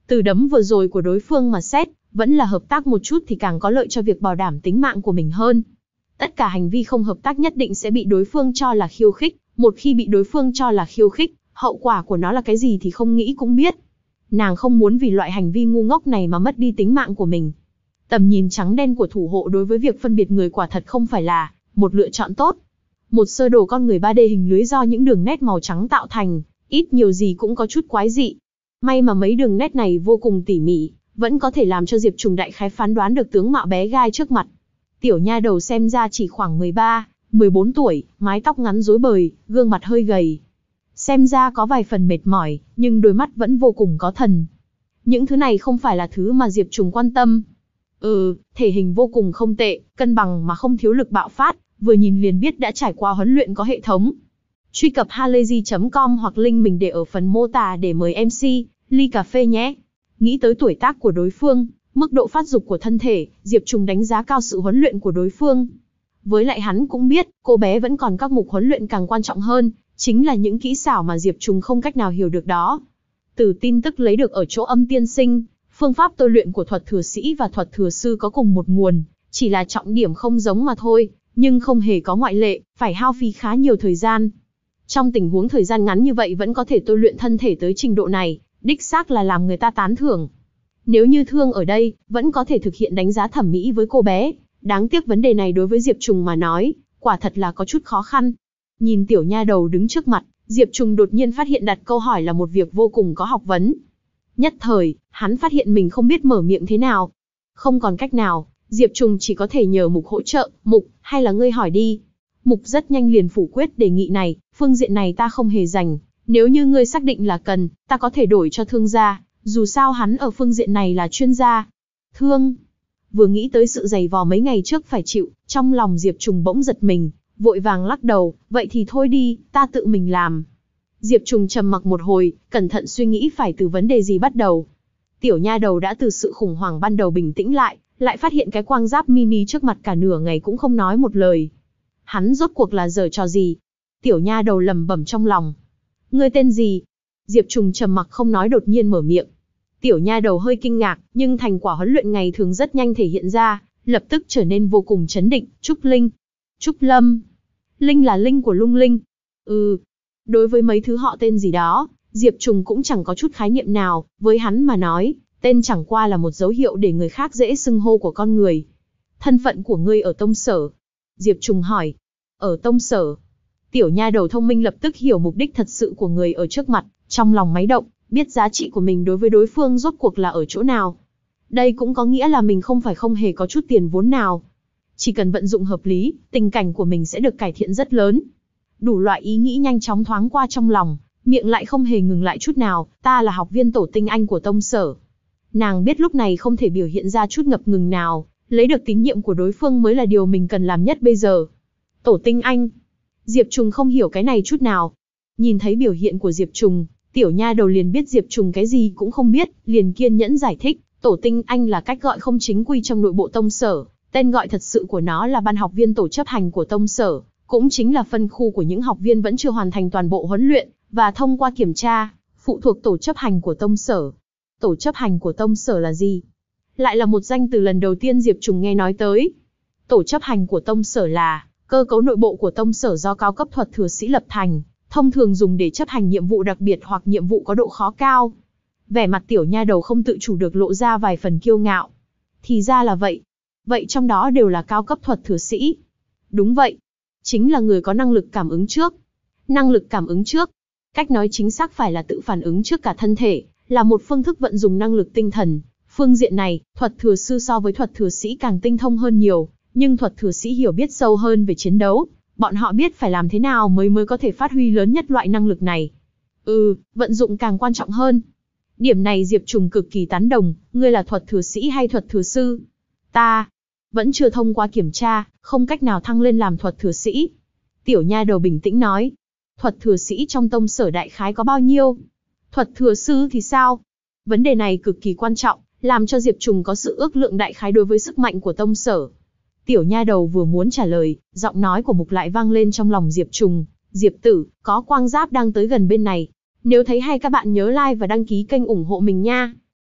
Từ đấm vừa rồi của đối phương mà xét, vẫn là hợp tác một chút thì càng có lợi cho việc bảo đảm tính mạng của mình hơn. Tất cả hành vi không hợp tác nhất định sẽ bị đối phương cho là khiêu khích, một khi bị đối phương cho là khiêu khích, hậu quả của nó là cái gì thì không nghĩ cũng biết. Nàng không muốn vì loại hành vi ngu ngốc này mà mất đi tính mạng của mình. Tầm nhìn trắng đen của thủ hộ đối với việc phân biệt người quả thật không phải là một lựa chọn tốt. Một sơ đồ con người ba D hình lưới do những đường nét màu trắng tạo thành, ít nhiều gì cũng có chút quái dị. May mà mấy đường nét này vô cùng tỉ mỉ, vẫn có thể làm cho Diệp Trùng đại khái phán đoán được tướng mạo bé gai trước mặt. Tiểu nha đầu xem ra chỉ khoảng mười ba, mười bốn tuổi, mái tóc ngắn rối bời, gương mặt hơi gầy. Xem ra có vài phần mệt mỏi, nhưng đôi mắt vẫn vô cùng có thần. Những thứ này không phải là thứ mà Diệp Trùng quan tâm. Ừ, thể hình vô cùng không tệ, cân bằng mà không thiếu lực bạo phát, vừa nhìn liền biết đã trải qua huấn luyện có hệ thống. Truy cập halayzi chấm com hoặc link mình để ở phần mô tả để mời em xê, ly cà phê nhé. Nghĩ tới tuổi tác của đối phương, mức độ phát dục của thân thể, Diệp Trùng đánh giá cao sự huấn luyện của đối phương. Với lại hắn cũng biết, cô bé vẫn còn các mục huấn luyện càng quan trọng hơn, chính là những kỹ xảo mà Diệp Trùng không cách nào hiểu được đó. Từ tin tức lấy được ở chỗ Âm Tiên Sinh, phương pháp tôi luyện của thuật thừa sĩ và thuật thừa sư có cùng một nguồn, chỉ là trọng điểm không giống mà thôi, nhưng không hề có ngoại lệ, phải hao phí khá nhiều thời gian. Trong tình huống thời gian ngắn như vậy vẫn có thể tôi luyện thân thể tới trình độ này, đích xác là làm người ta tán thưởng. Nếu như Thương ở đây, vẫn có thể thực hiện đánh giá thẩm mỹ với cô bé. Đáng tiếc vấn đề này đối với Diệp Trùng mà nói, quả thật là có chút khó khăn. Nhìn tiểu nha đầu đứng trước mặt, Diệp Trùng đột nhiên phát hiện đặt câu hỏi là một việc vô cùng có học vấn. Nhất thời, hắn phát hiện mình không biết mở miệng thế nào. Không còn cách nào, Diệp Trùng chỉ có thể nhờ Mục hỗ trợ. Mục, hay là ngươi hỏi đi. Mục rất nhanh liền phủ quyết đề nghị này, phương diện này ta không hề rành. Nếu như ngươi xác định là cần, ta có thể đổi cho Thương gia, dù sao hắn ở phương diện này là chuyên gia. Thương. Vừa nghĩ tới sự dày vò mấy ngày trước phải chịu, trong lòng Diệp Trùng bỗng giật mình, vội vàng lắc đầu, vậy thì thôi đi, ta tự mình làm. Diệp Trùng trầm mặc một hồi, cẩn thận suy nghĩ phải từ vấn đề gì bắt đầu. Tiểu nha đầu đã từ sự khủng hoảng ban đầu bình tĩnh lại, lại phát hiện cái quang giáp mini trước mặt cả nửa ngày cũng không nói một lời. Hắn rốt cuộc là giở trò gì? Tiểu nha đầu lẩm bẩm trong lòng. Ngươi tên gì? Diệp Trùng trầm mặc không nói đột nhiên mở miệng. Tiểu nha đầu hơi kinh ngạc, nhưng thành quả huấn luyện ngày thường rất nhanh thể hiện ra, lập tức trở nên vô cùng chấn định. Trúc Linh. Trúc Lâm. Linh là Linh của Lung Linh. Ừ. Đối với mấy thứ họ tên gì đó, Diệp Trùng cũng chẳng có chút khái niệm nào, với hắn mà nói, tên chẳng qua là một dấu hiệu để người khác dễ xưng hô của con người. Thân phận của ngươi ở tông sở? Diệp Trùng hỏi. Ở tông sở. Tiểu nha đầu thông minh lập tức hiểu mục đích thật sự của người ở trước mặt, trong lòng máy động, biết giá trị của mình đối với đối phương rốt cuộc là ở chỗ nào. Đây cũng có nghĩa là mình không phải không hề có chút tiền vốn nào. Chỉ cần vận dụng hợp lý, tình cảnh của mình sẽ được cải thiện rất lớn. Đủ loại ý nghĩ nhanh chóng thoáng qua trong lòng, miệng lại không hề ngừng lại chút nào, ta là học viên tổ tinh anh của tông sở. Nàng biết lúc này không thể biểu hiện ra chút ngập ngừng nào, lấy được tín nhiệm của đối phương mới là điều mình cần làm nhất bây giờ. Tổ tinh anh. Diệp Trùng không hiểu cái này chút nào. Nhìn thấy biểu hiện của Diệp Trùng, tiểu nha đầu liền biết Diệp Trùng cái gì cũng không biết, liền kiên nhẫn giải thích, tổ tinh anh là cách gọi không chính quy trong nội bộ tông sở, tên gọi thật sự của nó là ban học viên tổ chấp hành của tông sở, cũng chính là phân khu của những học viên vẫn chưa hoàn thành toàn bộ huấn luyện, và thông qua kiểm tra, phụ thuộc tổ chấp hành của tông sở. Tổ chấp hành của tông sở là gì? Lại là một danh từ lần đầu tiên Diệp Trùng nghe nói tới. Tổ chấp hành của tông sở là cơ cấu nội bộ của tông sở do cao cấp thuật thừa sĩ lập thành, thông thường dùng để chấp hành nhiệm vụ đặc biệt hoặc nhiệm vụ có độ khó cao. Vẻ mặt tiểu nha đầu không tự chủ được lộ ra vài phần kiêu ngạo. Thì ra là vậy. Vậy trong đó đều là cao cấp thuật thừa sĩ. Đúng vậy. Chính là người có năng lực cảm ứng trước. Năng lực cảm ứng trước. Cách nói chính xác phải là tự phản ứng trước cả thân thể, là một phương thức vận dụng năng lực tinh thần. Phương diện này, thuật thừa sư so với thuật thừa sĩ càng tinh thông hơn nhiều, nhưng thuật thừa sĩ hiểu biết sâu hơn về chiến đấu. Bọn họ biết phải làm thế nào mới mới có thể phát huy lớn nhất loại năng lực này. Ừ, vận dụng càng quan trọng hơn. Điểm này Diệp Trùng cực kỳ tán đồng, ngươi là thuật thừa sĩ hay thuật thừa sư? Ta vẫn chưa thông qua kiểm tra, không cách nào thăng lên làm thuật thừa sĩ. Tiểu nha đầu bình tĩnh nói. Thuật thừa sĩ trong tông sở đại khái có bao nhiêu? Thuật thừa sư thì sao? Vấn đề này cực kỳ quan trọng, làm cho Diệp Trùng có sự ước lượng đại khái đối với sức mạnh của tông sở. Tiểu nha đầu vừa muốn trả lời, giọng nói của Mục lại vang lên trong lòng Diệp Trùng. Diệp tử, có quang giáp đang tới gần bên này. Nếu thấy hay các bạn nhớ like và đăng ký kênh ủng hộ mình nha.